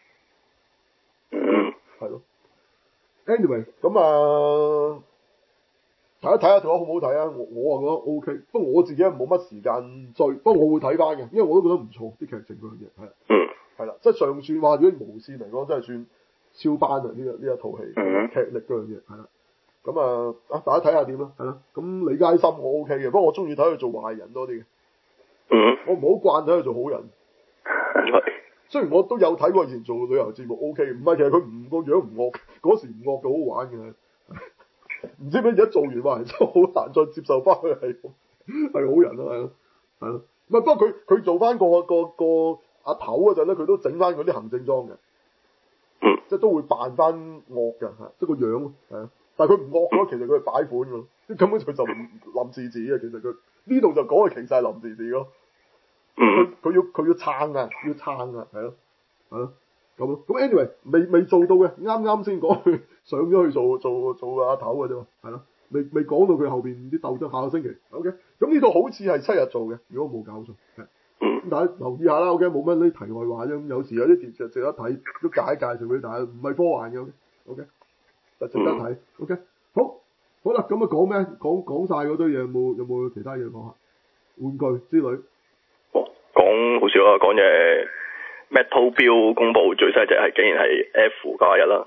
係咯。Anyway，咁大家睇下套好唔好睇啊？我覺得 OK， 不過我自己冇乜時間追，不過我會睇翻嘅，因為我都覺得唔錯啲劇情嗰樣嘢，係啦，即係尚算話如果無線嚟講真係算超班啊！呢一套戲劇力嗰樣嘢係啦，咁大家睇下點啦，係啦，咁李佳芯我 OK 嘅，不過我中意睇佢做壞人多啲嘅，我唔好慣睇佢做好人。雖然我都有睇過以前做旅遊節目 OK， 唔係其實佢唔個樣唔惡，嗰時唔惡就好玩嘅。唔知咩而家做完話真係好難再接受翻佢係好人咯，係咯，唔係不過佢做翻個阿頭嗰陣咧，佢都整翻嗰啲行政裝嘅，即係都會扮翻惡嘅，即係個樣係啊，但係佢唔惡咯，其實佢係擺款㗎，即根本佢就唔林時治嘅，其實佢呢度就講係其實係林時治咯。佢要撐啊，係咯，咁咯。咁 anyway 未做到嘅，啱先講佢上咗去做阿頭嘅啫，係咯，未講到佢後邊啲鬥爭，下個星期 OK。咁呢度好似係7日做嘅，如果冇搞錯，咁大家留意下啦 OK， 冇乜呢啲題外話啫。咁有時有啲電視值得睇，都介紹俾大家，唔係科幻嘅 OK， 就值得睇 OK。好啦，咁講咩？講晒嗰堆嘢，有冇其他嘢講下？玩具之類。 講好少啦，講嘢 Metal Build 公佈最細隻係竟然係 F-1啦。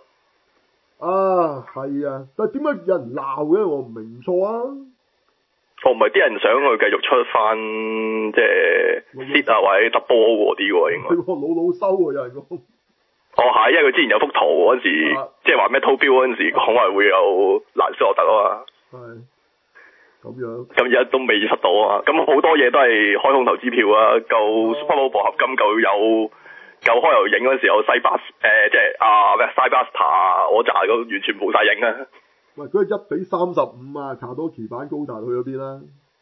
係啊，但係點解有人鬧嘅？我唔明，唔錯啊。 唔係啲人想佢繼續出翻即係 Seed 啊或者突波嗰啲喎，應該。老收喎，有人講。 係，因為佢之前有幅圖嗰陣時，即係話 Metal Build 嗰陣時講話會有蘭斯洛特啊嘛。係。咁樣，咁而家都未出到啊！咁好多嘢都係開空頭支票啊！舊 Super Bowl 合金舊開頭影嗰陣時有西巴即係咩 Cybuster 我扎個完全冇晒影啊！ 喂，佢係1:35啊！卡多奇版高達去咗邊啦？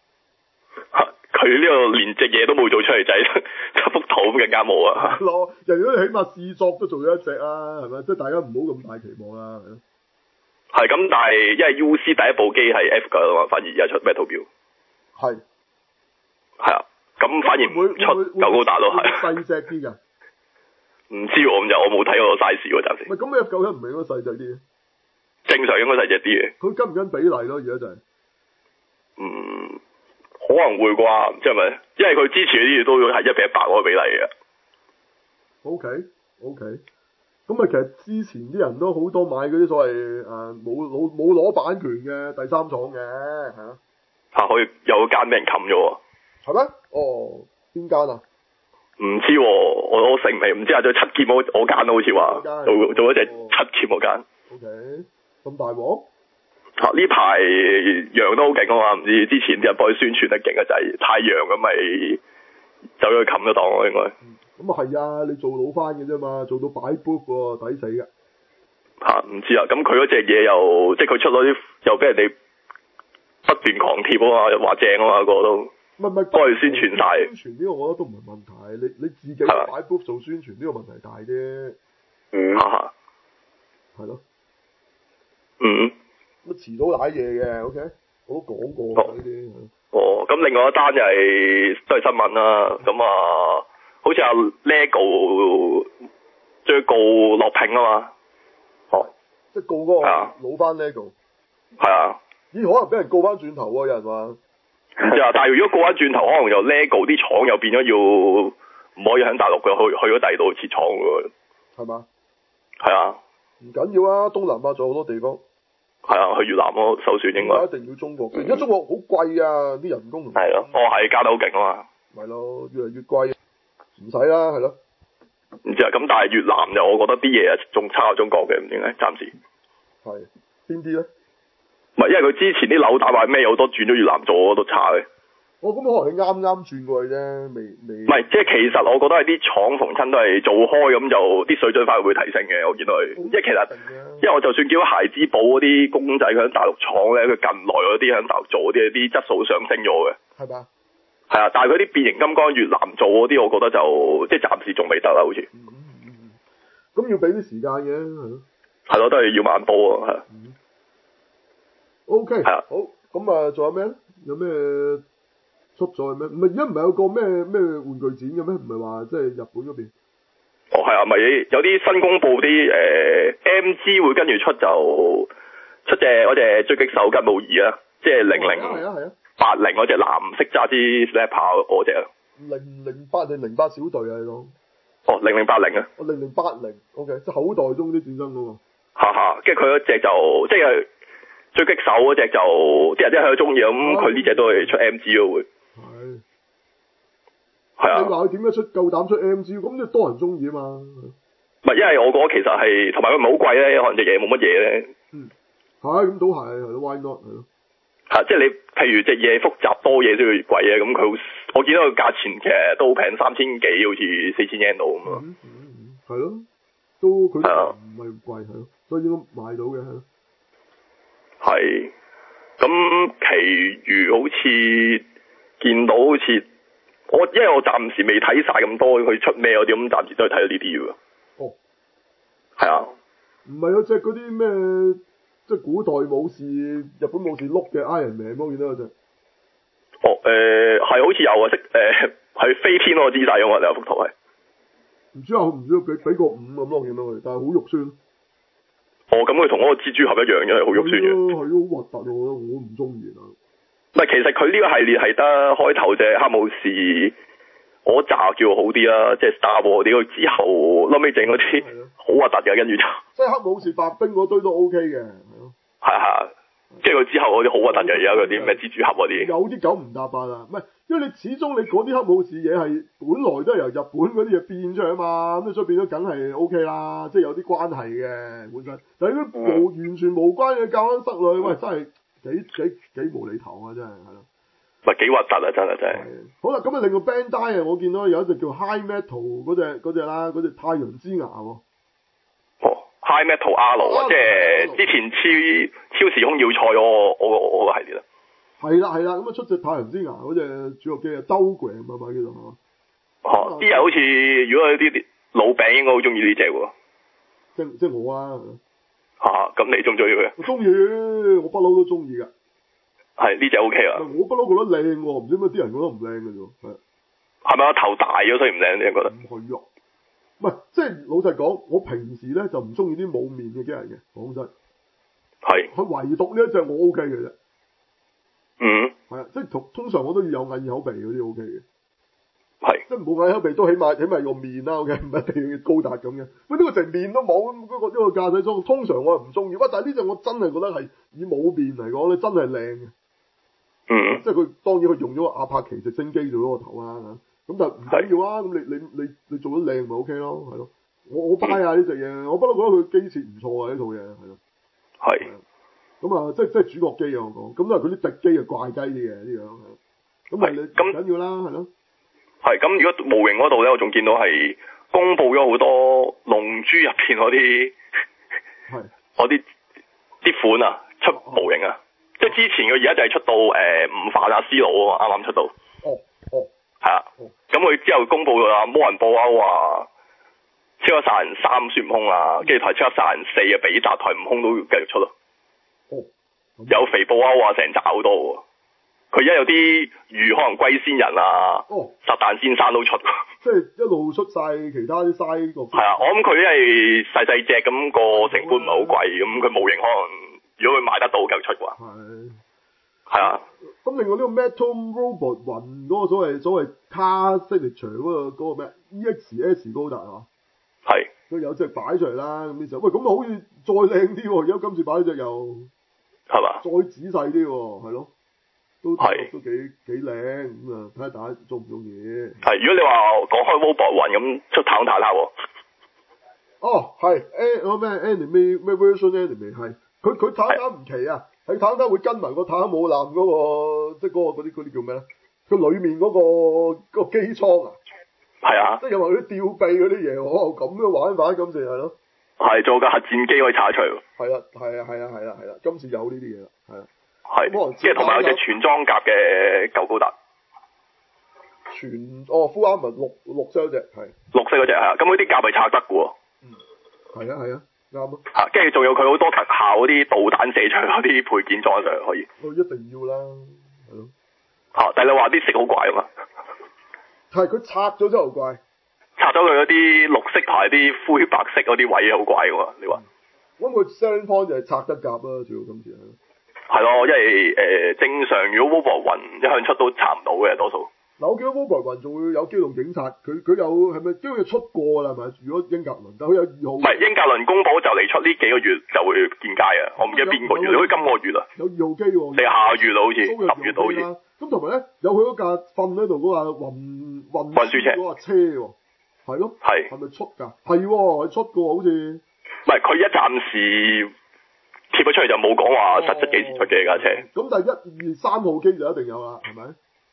佢呢個連隻嘢都冇做出嚟，就係幅圖咁更加冇啊！ 咯，人哋都起碼試作都做咗一隻啊，係咪？即係大家唔好咁大期望啦，係咯。 係咁，但係因為 UC 第一部機係 F 㗎嘛，反而而家出 Metal Build。係啊，咁反而唔出舊高達咯，係。 細隻啲㗎。 唔知喎，咁我冇睇過個 size 喎，暫時。 唔係咁 F91唔係應該細隻啲？ 正常應該細隻啲嘅。佢跟唔跟比例咯？而家就係。 可能會啩，唔知係咪？因為佢之前啲嘢都係1:100嗰個比例嘅。 OK。咁其實之前啲人都好多買嗰啲所謂冇攞版權嘅第三廠嘅，係啊。 可以有間俾人冚咗喎。 係咩？ 哦，邊間啊？ 唔知喎，我醒未，唔知啊，做七劍我間好似話做一隻七劍嗰間。 O K，咁大鑊？ 呢排陽都好勁啊嘛，唔知之前啲人幫佢宣傳得勁啊，就係太陽咁咪走咗去冚咗檔咯，應該。 咁啊係啊，你做老翻嘅啫嘛，做到擺 book 喎，抵死嘅。 唔知啊，咁佢嗰隻嘢又即係佢出咗啲，又俾人哋不斷狂貼啊嘛，又話正啊嘛，個都。 唔係， 幫佢宣傳晒。 宣傳呢個我覺得都唔係問題，你自己擺 book 做宣傳呢個問題大啲。係咯。咁遲早瀨嘢嘅 ，OK， 我都講過呢啲。 咁另外一單就都係新聞啦，咁啊，好似阿 LEGO 追告樂評啊嘛。 即係告嗰個老翻 LEGO。係啊。咦？可能俾人告翻轉頭喎，有人話。 但係如果告翻轉頭，可能就 LEGO 啲廠又變咗要唔可以喺大陸嘅，去咗第二度設廠嘅喎。係嘛？係啊。 唔緊要啊，東南亞仲有好多地方。係啊，去越南咯，首選應該。 一定要中國，而家中國好貴啊，啲人工。 係咯。係加得好勁啊嘛。 咪咯，越嚟越貴，唔使啦，係咯。 唔知啊，咁但係越南就我覺得啲嘢仲差過中國嘅，唔知點解暫時。 係邊啲咧？ 唔係，因為佢之前啲樓大話咩好多轉咗越南做，我都差嘅。 咁可能你啱轉過去啫，未。 唔係，即係其實我覺得係啲廠逢親都係做開咁，就啲水準反而會提升嘅。我見到佢，因為其實，因為我就算叫孩之寶嗰啲公仔，佢喺大陸廠咧，佢近來嗰啲喺大陸做嗰啲質素上升咗嘅。 係嘛？ 係啊，但係嗰啲變形金剛越南做嗰啲，我覺得就即係暫時仲未得啦，好似。 咁要俾啲時間嘅，係咯。 係咯，都係要慢波啊，係。 O K。 係啊。 好，咁啊，仲有咩咧？有咩出咗咩？唔係而家唔係有個咩玩具展嘅咩？唔係話即係日本嗰邊。 係啊，咪有啲新公佈啲MG 會跟住出隻嗰隻狙擊手吉姆爾啊，即係0080嗰隻藍色揸支 Snapper 嗰隻啊。 008定08小隊啊？你講。 0080啊。 0080 ，OK， 即係口袋中啲戰爭嗰個。 跟住佢嗰隻就即係狙擊手嗰隻就啲人真係好中意咁，佢呢隻都係出 MG 咯會。係啊。你話佢點解夠膽出 MG？ 咁即係多人中意啊嘛。 唔係，因為我覺得其實係同埋佢唔係好貴咧，可能隻嘢冇乜嘢咧。 咁都係，why not 係咯。 即係你譬如隻嘢複雜多嘢都要越貴啊，咁佢我見到個價錢其實都好平，3000幾好似4000 yen 度咁啊。 係咯，都佢唔係貴係咯，所以應該買到嘅係咯。 係，咁其餘好似見到好似因為我暫時未睇晒咁多佢出咩嗰啲，咁暫時都係睇到呢啲喎。係啊。 唔係有隻嗰啲咩？即係古代武士、日本武士碌嘅 Iron Man，我見到有隻。 係好似有啊，係飛天嗰個姿勢啊嘛，有幅圖係。唔知俾個5咁咯，我見到佢，但係好肉酸。 咁佢同嗰個蜘蛛俠一樣嘅，好肉酸嘅。 係咯，好核突，我唔中意啊。 唔係，其實佢呢個系列係得開頭隻黑武士嗰扎叫好啲啦，即係 Star Wars 嗰啲，之後後尾整嗰啲好核突嘅，跟住就。 即係黑武士白兵嗰堆都 OK 嘅。 係，即係佢之後嗰啲好核突嘅，而家嗰啲咩蜘蛛俠嗰啲。 有啲九唔搭八啊，唔係，因為你始終你嗰啲黑武士嘢係本來都係由日本嗰啲嘢變出嚟啊嘛，咁所以變咗梗係 OK 啦，即係有啲關係嘅本身。但係如果完全無關嘅教緊室內，喂，真係幾無厘頭啊，真係係咯。 唔係幾核突啊，真係。 好啦，咁啊，另外 Bandai 啊，我見到有一隻叫 High Metal 嗰隻啦，嗰隻太陽之牙喎。 High Metal R，即係之前超時空要塞我個系列啦。 係啦，咁啊出隻太陽之牙嗰隻主角機啊，Dogram啊嘛叫做。 啲人好似如果有啲老餅應該好中意呢隻喎。 即係我啊。 咁你中唔中意佢？ 我中意，我不嬲都中意噶。 係呢隻 OK 啊。 我不嬲覺得靚喎，唔知點解啲人覺得唔靚嘅啫。 係咪頭大咗所以唔靚？你覺得？ 唔係啊。唔係，即係老實講，我平時咧就唔中意啲冇面嘅機人嘅，講真。係。佢唯獨呢一隻我 OK 嘅啫。係啊，即係通常我都要有眼耳口鼻嗰啲 OK 嘅。係。即係冇眼耳口鼻都起碼個面啦 OK，唔一定要高達咁嘅。喂，呢個成面都冇，呢個駕駛裝，通常我係唔中意。喂，但係呢隻我真係覺得係以冇面嚟講咧，真係靚嘅。 嗯。 即係佢當然佢用咗阿帕奇直升機做咗個頭啦，咁但係唔緊要啊，咁你做得靚咪 OK 咯，係咯。我 buy 啊呢隻嘢，我不嬲覺得佢機設唔錯啊呢套嘢，係咯。 係。 咁啊，即係主角機啊我講，咁啊佢啲敵機啊怪雞啲嘅呢樣，咁啊你唔緊要啦，係咯。 係咁，如果模型嗰度咧，我仲見到係公佈咗好多龍珠入邊嗰啲， 係嗰啲款啊，出模型啊，即係之前佢而家就係出到悟飯啊、思路啊嘛，啱啱出到。 哦。 係啊。咁佢之後公佈咗啊，魔人布歐啊，超級殺人3孫悟空啊，跟住台超級殺人4嘅比達台悟空都繼續出咯。有肥布歐啊，成扎好多喎。佢而家有啲魚可能龜仙人啊，撒旦先生都出。 即係一路出晒其他啲嘥個。 係啊，我諗佢因為細細隻咁個成本唔係好貴，咁佢模型可能如果佢賣得到繼續出啩。係啊。 咁另外呢個 Metal Robot 雲嗰個所謂 Car Signature 嗰個咩 EXS 高達係嘛？ 係。 佢有隻擺出嚟啦，咁呢隻，喂咁啊好似再靚啲喎，而家今次擺呢隻又係嘛？再仔細啲喎，係咯。都幾靚咁啊！睇下大家中唔中意。 係，如果你話講開 Robot 雲咁出太空坦克喎。 哦，係咩 anime 咩 version anime 係，佢坦克唔奇啊，係坦克會跟埋個坦克母艦嗰個，即係嗰啲叫咩咧？佢裡面嗰個機艙啊。係啊。即係有埋啲吊臂嗰啲嘢喎，咁嘅玩法今次係咯。係做架核戰機可以拆出嚟喎。係啦，今次有呢啲嘢啦，係啊。係，即係同埋有隻全裝甲嘅舊高達，Full Armor 綠色嗰隻係，綠色嗰隻係啊，咁嗰啲甲係拆得嘅喎，係啊，啱啊，嚇，跟住仲有佢好多特效嗰啲導彈射出嗰啲配件裝上去可以，一定要啦，係咯，嚇，但係你話啲色好怪啊嘛，係佢拆咗之後怪，拆咗佢嗰啲綠色同埋啲灰白色嗰啲位好怪嘅喎，你話，我諗佢 selling point 就係拆得甲啦，主要今次係。係咯，因為正常如果 Wolverine 雲一向出都查唔到嘅多數。嗱，我見到 Wolverine 雲仲會有機動警察，佢有係咪機會出過㗎啦？係咪？如果英格倫，但佢有2號。唔係英格倫公佈就嚟出呢幾個月就會見街啊！我唔記得邊個月，好似今個月啊。有2號機喎。你下月啊，好似10月好似。咁同埋咧，有佢嗰架瞓喺度嗰架運輸車嗰架車喎，係咯。係。係咪出㗎？係喎，係出過好似。唔係，佢一暫時。貼咗出嚟就冇講話實質幾時出嘅架車。咁但係1、2、3號機就一定有啦，係咪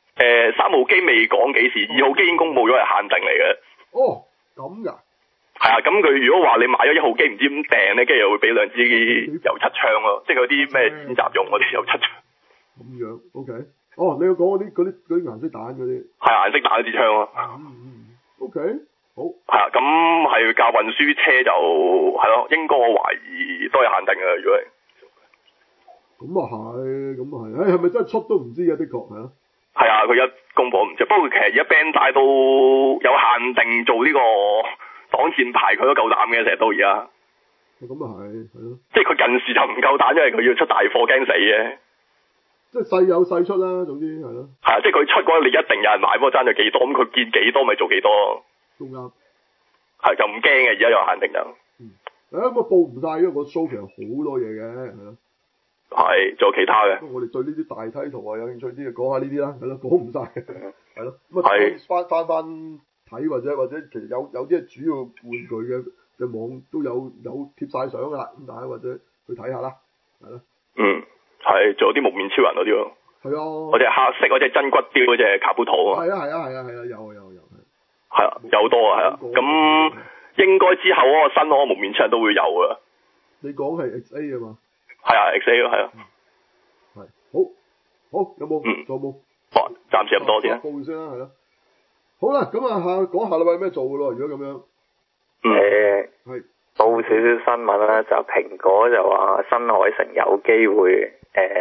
？3號機未講幾時，2號機已經公佈咗係限定嚟嘅。哦，咁㗎？係啊，咁佢如果話你買咗1號機唔知點訂咧，跟住又會俾2支油漆槍咯，即係嗰啲咩演習用嗰啲油漆槍。咁樣 ，OK。哦，你要講嗰啲顏色彈嗰啲。係顏色彈嗰支槍咯。OK。好係啊，咁係架運輸車就係咯，應該我懷疑都係限定嘅，如果係。咁啊係，係咪真係出都唔知嘅？的確係咯。係啊，佢一公佈唔知，不過其實而家 Bandai 都有限定做呢個擋箭牌，佢都夠膽嘅，成日到而家。咁啊係咯。即係佢近時就唔夠膽，因為佢要出大貨驚死嘅。即係細有細出啦，總之係咯。係啊，即係佢出嗰你一定有人買，不過爭咗幾多，咁佢見幾多咪做幾多。都啱，係就唔驚嘅，而家有限定就。咁啊報唔晒，因為個 show 其實好多嘢嘅，係咯。係，仲有其他嘅。我哋對呢啲大梯圖啊有興趣啲，就講下呢啲啦，係咯，講唔晒，係咯。咁啊翻睇或者其實有啲係主要玩具嘅網都有貼晒相噶啦，咁大家或者去睇下啦，係咯。係，仲有啲蒙面超人嗰啲咯。係啊。嗰隻黑色嗰隻真骨雕嗰隻卡布圖啊。係啊，有。係啊，有多啊，係啊，咁應該之後嗰個新嗰個蒙面超人都會有噶。你講係 XA 啊嘛？係啊 ，XA 咯，係啊。係，好，有冇？仲有冇？暫時咁多先啦。報先啦，係咯。好啦，咁啊講下禮拜有咩做噶咯？如果咁樣。係。報少少新聞啦，就蘋果就話新海誠有機會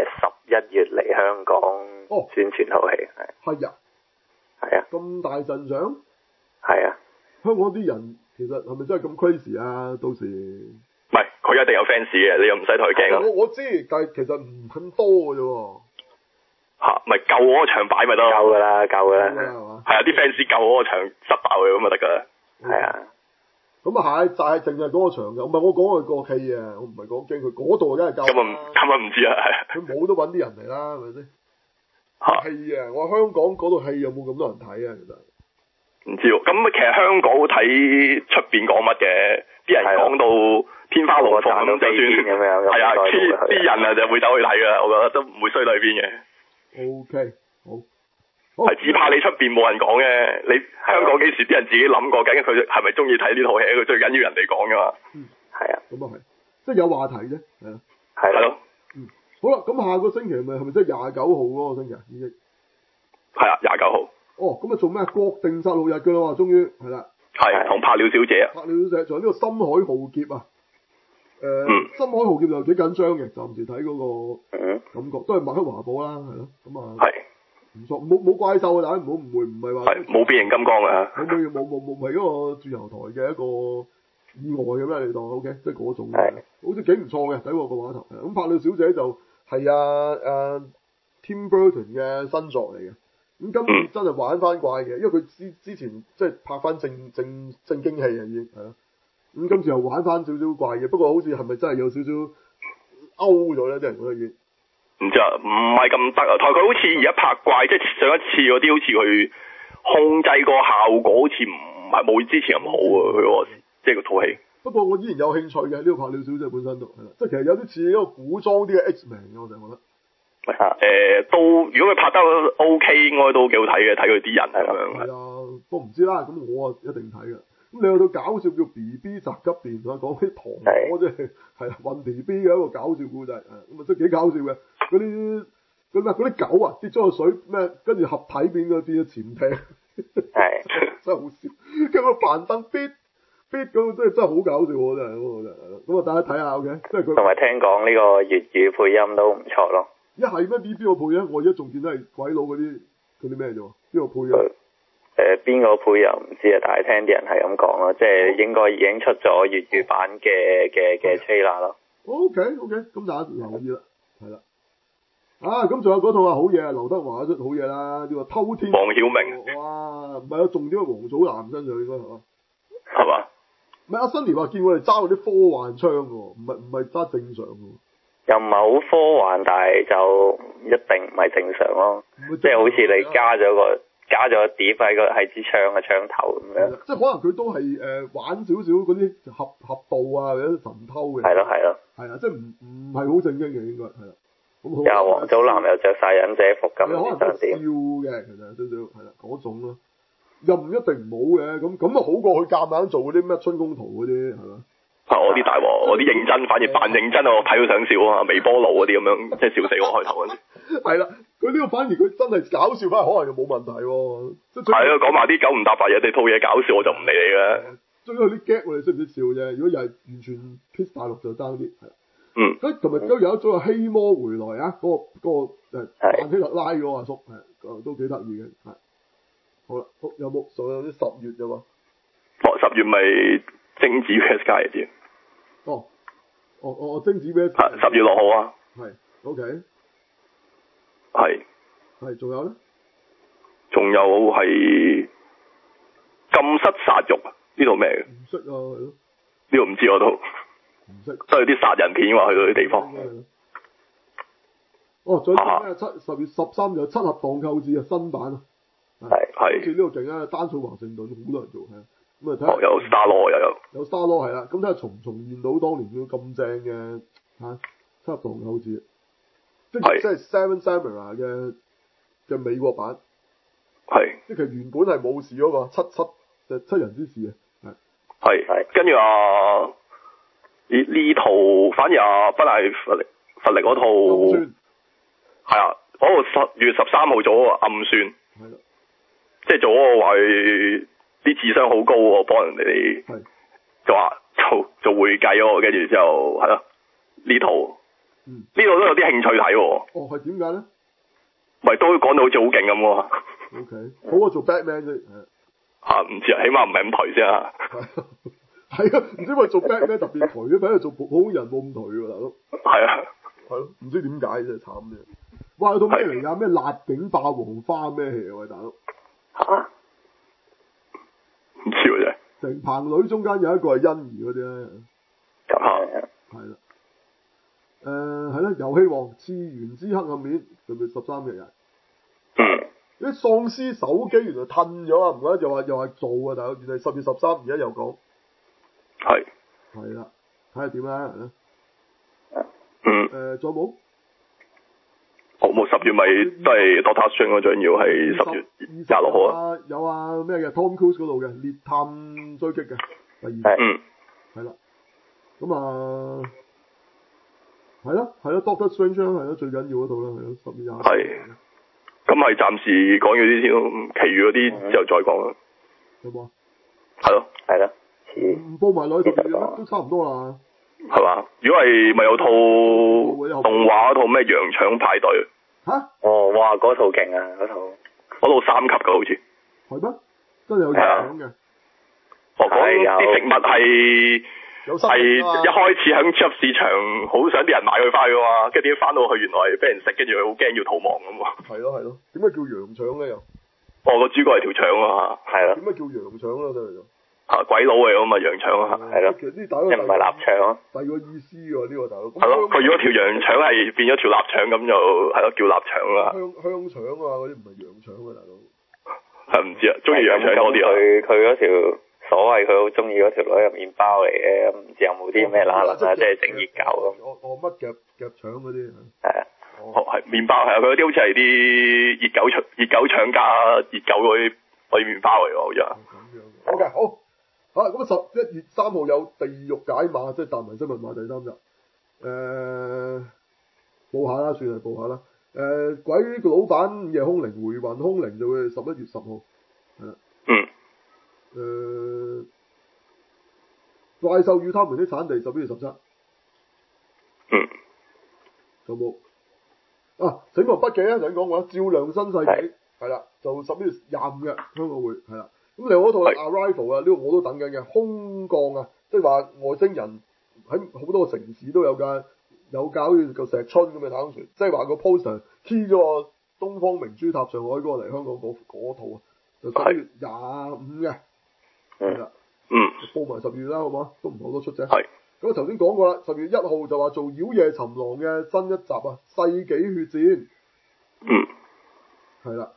11月嚟香港宣傳套戲。係啊。係啊。咁大陣仗？係啊，香港啲人其實係咪真係咁 crazy 啊？到時唔係，佢一定有 fans 嘅，你又唔使同佢驚咯。我知，但係其實唔咁多嘅啫喎。嚇，咪夠嗰個場擺咪得咯。夠㗎啦，係嘛？係啊，啲 fans 夠嗰個場塞爆佢咁就得㗎啦。係啊。咁啊係，就係淨係嗰個場嘅，唔係我講佢個戲啊，我唔係講驚佢嗰度梗係夠。咁啊唔知啊，係。佢冇都揾啲人嚟啦，係咪先？ 戲啊，我香港嗰套戲有冇咁多人睇啊？其實唔知喎，咁其實香港好睇出邊講乜嘅，啲人講到天花龍鳳咁就算，係啊，啲人啊就會走去睇噶，我覺得都唔會衰到去邊嘅。 OK，好， 係只怕你出邊冇人講嘅，你香港幾時啲人自己諗過，究竟佢係咪中意睇呢套戲？佢最緊要人哋講噶嘛。 係啊， 咁啊係，即係有話題啫，係啊。 係咯。 好啦，咁下個星期係咪即係29號嗰個星期啊？已經係啊，29號。 哦，咁啊做咩？國定殺戮日噶啦嘛，終於係啦。 係同拍鳥小姐啊。 拍鳥小姐，仲有呢個深海浩劫啊。深海浩劫就幾緊張嘅，暫時睇嗰個感覺都係麥克華堡啦，係咯，咁啊。係。唔錯，冇怪獸啊！大家唔好誤會，唔係話。係冇變形金剛啊！冇係嗰個鑽油台嘅一個意外咁啦，你當 OK，即係嗰種。係。好似幾唔錯嘅，睇過個畫頭。咁拍鳥小姐就係Tim Burton 嘅新作嚟嘅。咁今次真係玩翻怪嘅，因為佢之前即係拍翻正經戲啊，已經係咯。咁今次又玩翻少少怪嘅，不過好似係咪真係有少少勾咗咧？啲人覺得已經唔知啊，唔係咁得啊。同佢好似而家拍怪，即係上一次嗰啲好似佢控制個效果，好似唔係冇之前咁好啊。佢即係個套戲。不過我依然有興趣嘅呢個拍鳥小姐本身都係啦，即係其實有啲似一個古裝啲嘅 X-Men 嘅，我就覺得。都如果佢拍得 OK， 應該都幾好睇嘅，睇佢啲人係咁樣。係啊，都唔知啦。咁我啊一定睇嘅。咁你有套搞笑叫 BB 宅急便啊，講啲糖果即係運 BB 嘅一個搞笑故仔，咁啊真係幾搞笑嘅。嗰啲狗啊跌咗落水咩，跟住合體變咗潛艇，係真係好笑。跟住個扮燈 bit 咁真係好搞笑喎，真係嗰個真係。咁啊大家睇下 OK，即係佢。同埋聽講呢個粵語配音都唔錯咯。一係咩？邊個配音？我而家仲見到係鬼佬嗰啲咩啫喎？邊個配音？邊個配又唔知啊，但係聽啲人係咁講咯，即係應該已經出咗粵語版嘅 trailer 咯。OK，咁大家留意啦，係啦。咁仲有嗰套好嘢啊，劉德華出好嘢啦，呢個偷天。黃曉明。哇，唔係啊，重點係黃祖藍身上應該係嘛？係嘛？唔係阿新年話見我哋揸嗰啲科幻槍嘅喎，唔係揸正常嘅。又唔係好科幻，但係就一定唔係正常咯，即係好似你加咗碟喺支槍嘅槍頭咁樣。即係可能佢都係玩少少嗰啲俠盜啊，或者神偷嘅。係咯。係啊，即係唔係好正經嘅應該係啦。咁有黃祖藍又着晒忍者服咁，可能都笑嘅，其實有少少係啦嗰種咯，又唔一定唔好嘅，咁啊好過佢夾硬做嗰啲咩春宮圖嗰啲係嘛。我啲大鑊，我啲認真，反而扮認真我睇到想笑啊！微波爐嗰啲咁樣，即係笑死我開頭嗰陣。係啦，佢呢個反而佢真係搞笑翻，可能又冇問題喎。係啊，講埋啲九唔搭八嘢，你套嘢搞笑我就唔理你嘅。最緊要啲 gag 我哋識唔識笑啫？如果又係完全 kiss 大陸就爭啲係。同埋都有一組希魔回來啊！嗰個扮希特拉嗰個阿叔都幾得意嘅係。好啦，有冇仲有啲10月啫嘛？10月咪貞子 P.S. 加嚟啲。貞子 P.S. 10月6號啊。係 ，OK。係，仲有咧？仲有係禁室殺肉啊！呢度咩嘅？唔識啊，係咯。呢度唔知我都。唔識。都係啲殺人片話去到啲地方。仲有咩？10月13日七俠蕩寇誌啊，新版啊。係。好似呢度勁啊！丹素華盛頓好多人做係。咁啊睇下。有 Star Law 又有。有 Star Law 係啦，咁睇下重現到當年嗰咁正嘅七俠蕩寇誌。即係 Seven Samurai 嘅美國版。係。即係其實原本係武士嗰個七人之士啊。係。跟住呢套反而不賴佛力嗰套。暗算。係啊，嗰個10月13號做嗰個暗算。係啦。即係做嗰個話啲智商好高喎，幫人哋就話做會計喎，跟住之後係咯呢套。呢度都有啲興趣睇喎。係點解咧？咪都講到好似好勁咁喎。OK， 好過做 Batman 啫。唔知啊，起碼唔係咁頹先啊。係啊，唔知咪做 Batman 特別頹，反而做普通人冇咁頹喎，大佬。係啊。係咯，唔知點解真係慘嘅。哇！有套咩嚟㗎？咩辣警霸王花咩戲啊？喂，大佬。唔知喎真係。成棚女中間有一個係欣宜嗰啲咧。係啦。係啦，遊戲王次元之黑暗面，佢咪13日。 啲喪屍手機原來褪咗啊，唔怪得又話做啊，但係原來10月13，而家又講。係啦，睇下點啦。仲有冇？ 冇10月咪都係 Doctor Strange 嗰張要係10月26號啊。 有啊咩嘅 Tom Cruise 嗰度嘅獵探追擊嘅第二集。係啦。咁啊，係咯 Doctor Strange 係咯最緊要嗰度啦，係咯10月26。係。 咁係暫時講咗啲先咯，其餘嗰啲之後再講啦。 有冇啊？ 係咯。 係咯。 報埋落去10月都差唔多啦。 係嘛？如果係咪有套動畫嗰套咩羊腸派對？ 嚇？ 哦，哇！嗰套勁啊，嗰套 3級㗎好似。 係咩？真係有羊嘅。 講啲植物係一開始喺超級市場好想啲人買佢翻去㗎嘛，跟住點解翻到去原來係俾人食，跟住佢好驚要逃亡咁喎。 係咯，點解叫羊腸咧又？ 個主角係條腸啊，係咯。 點解叫羊腸咧真係就？ 鬼佬嚟㗎嘛羊腸啊，係咯。 其實呢大佬又唔係臘腸啊。 第二個意思喎呢個大佬。 係咯，佢如果條羊腸係變咗條臘腸咁就係咯叫臘腸啦。 香腸啊嗰啲唔係羊腸啊大佬。 係唔知啊，中意羊腸多啲啊。 佢嗰條所謂佢好中意嗰條女係麵包嚟嘅，唔知有冇啲咩啦啦啊，即係整熱狗咁。 我乜夾腸嗰啲。 係啊。 係麵包係啊，佢嗰啲好似係啲熱狗腸加熱狗嗰啲麵包嚟喎，好似啊。 咁樣。OK 好。咁11月3號有地獄解碼，即係達文西密碼第3集。報下啦，算係報下啦。鬼老闆夜空靈回魂空靈就會係11月10號，係啦。怪獸與他們的產地11月17。有冇？死亡筆記啊，頭先講過啦，照亮新世紀係啦，就11月25嘅香港會係啦。咁另外嗰套 Arrival 啊，呢個我都等緊嘅空降啊，即係話外星人喺好多個城市都有搞好似個石春咁嘅太空船，即係話個 poster key 咗個東方明珠塔上海嗰個嚟香港嗰套啊，就11月25嘅係啦。報埋10月啦，好嘛？都唔好多出啫。咁啊頭先講過啦，10月1號就話做妖夜尋狼嘅新一集啊，世紀血戰。係啦。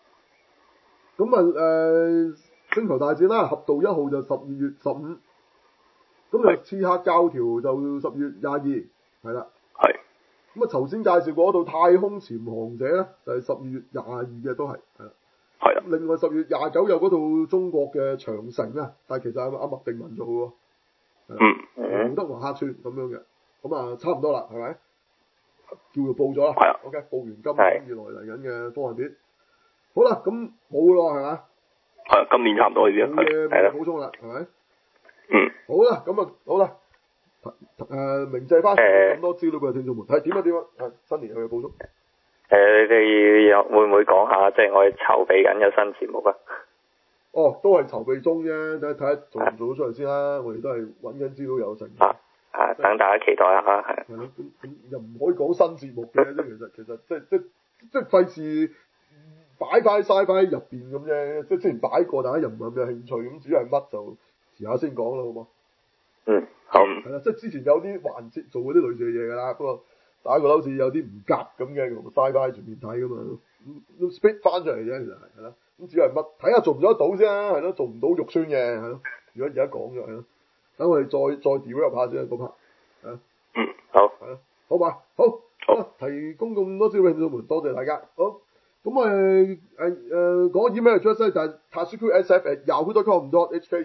咁星球大戰啦，俠盜1號就12月15，咁刺客教條就10月22，係啦。咁頭先介紹過嗰套太空潛航者咧，就係12月22嘅都係啦。另外10月29有嗰套中國嘅長城啊，但係其實係阿麥定文做嘅喎。劉德華客串咁樣嘅，咁啊差唔多啦，係咪？叫做報咗啦。OK， 報完今年以來嚟緊嘅科幻片。好啦，咁冇咯，係咪？ 今年差唔多嘅啫。 冇補充啦，係咪？好啦，咁啊，好啦。明謝翻咁多資料俾聽眾們，睇點啊？新年有嘢補充。 你哋會唔會講下，即係我哋籌備緊嘅新節目啊？ 都係籌備中啫，睇下做唔做到出嚟先啦。我哋都係揾緊資料有成。 等大家期待下啦，係。 係咯，咁又唔可以講新節目嘅，其實即係費事擺翻曬翻喺入邊咁啫。即係之前擺過，大家又唔係咁有興趣，咁至於係乜就遲下先講啦，好冇？ 好。 係啦，即係之前有啲環節做嗰啲類似嘅嘢㗎啦，不過大家覺得好似有啲唔夾咁嘅，咁嘥翻喺全面睇㗎嘛，都 split 翻出嚟啫，其實係啦。咁至於係乜，睇下做唔做得到先啦，係咯，做唔到肉酸嘅，係咯。如果而家講咗係咯，等我哋再 develop 下先嗰 part。 好。 係咯，好嘛，好，提供咁多資料俾聽眾們，多謝大家。好。咁講 email address 咧就係 tasukusf@yahoo.com.hk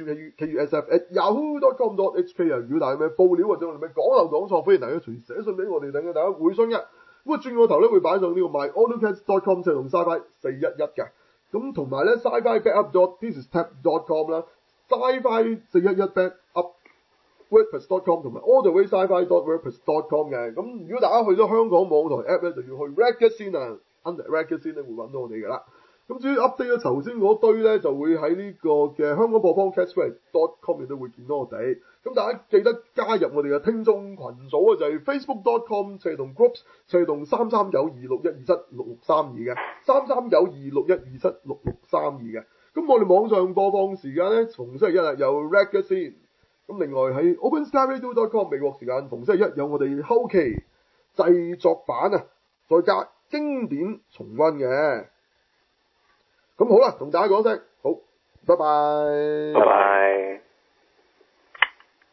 tasukusf@yahoo.com.hk 啊，如果大家有咩報料或者我哋咩講漏講錯，歡迎大家隨時寫信俾我哋，等大家回信嘅。咁轉個頭咧會擺上呢個 myaudiocast.com 同 sci-fi411嘅，咁同埋咧 sci-fi backup.thisistab.com 啦 ，sci-fi411backup.wordpress.com 同埋 allthewaysci-fi.wordpress.com 嘅。咁如果大家去咗香港網台 app 咧，就要去 Reddit 先啊。Under Reddit 先咧會揾到我哋㗎啦。咁至於 update 咗頭先嗰堆咧，就會喺呢個嘅香港播放 castway.com 亦都會見到我哋。咁大家記得加入我哋嘅聽眾群組啊，就係 facebook.com/groups/33926127663嘅33926127663嘅。咁我哋網上播放時間咧，逢星期一日有 Reddit 先。咁另外喺 OpenSkyRadio.com 美國時間逢星期一有我哋後期製作版啊，再加經典重溫嘅。 咁好啦，同大家講聲，好，拜拜。 拜拜。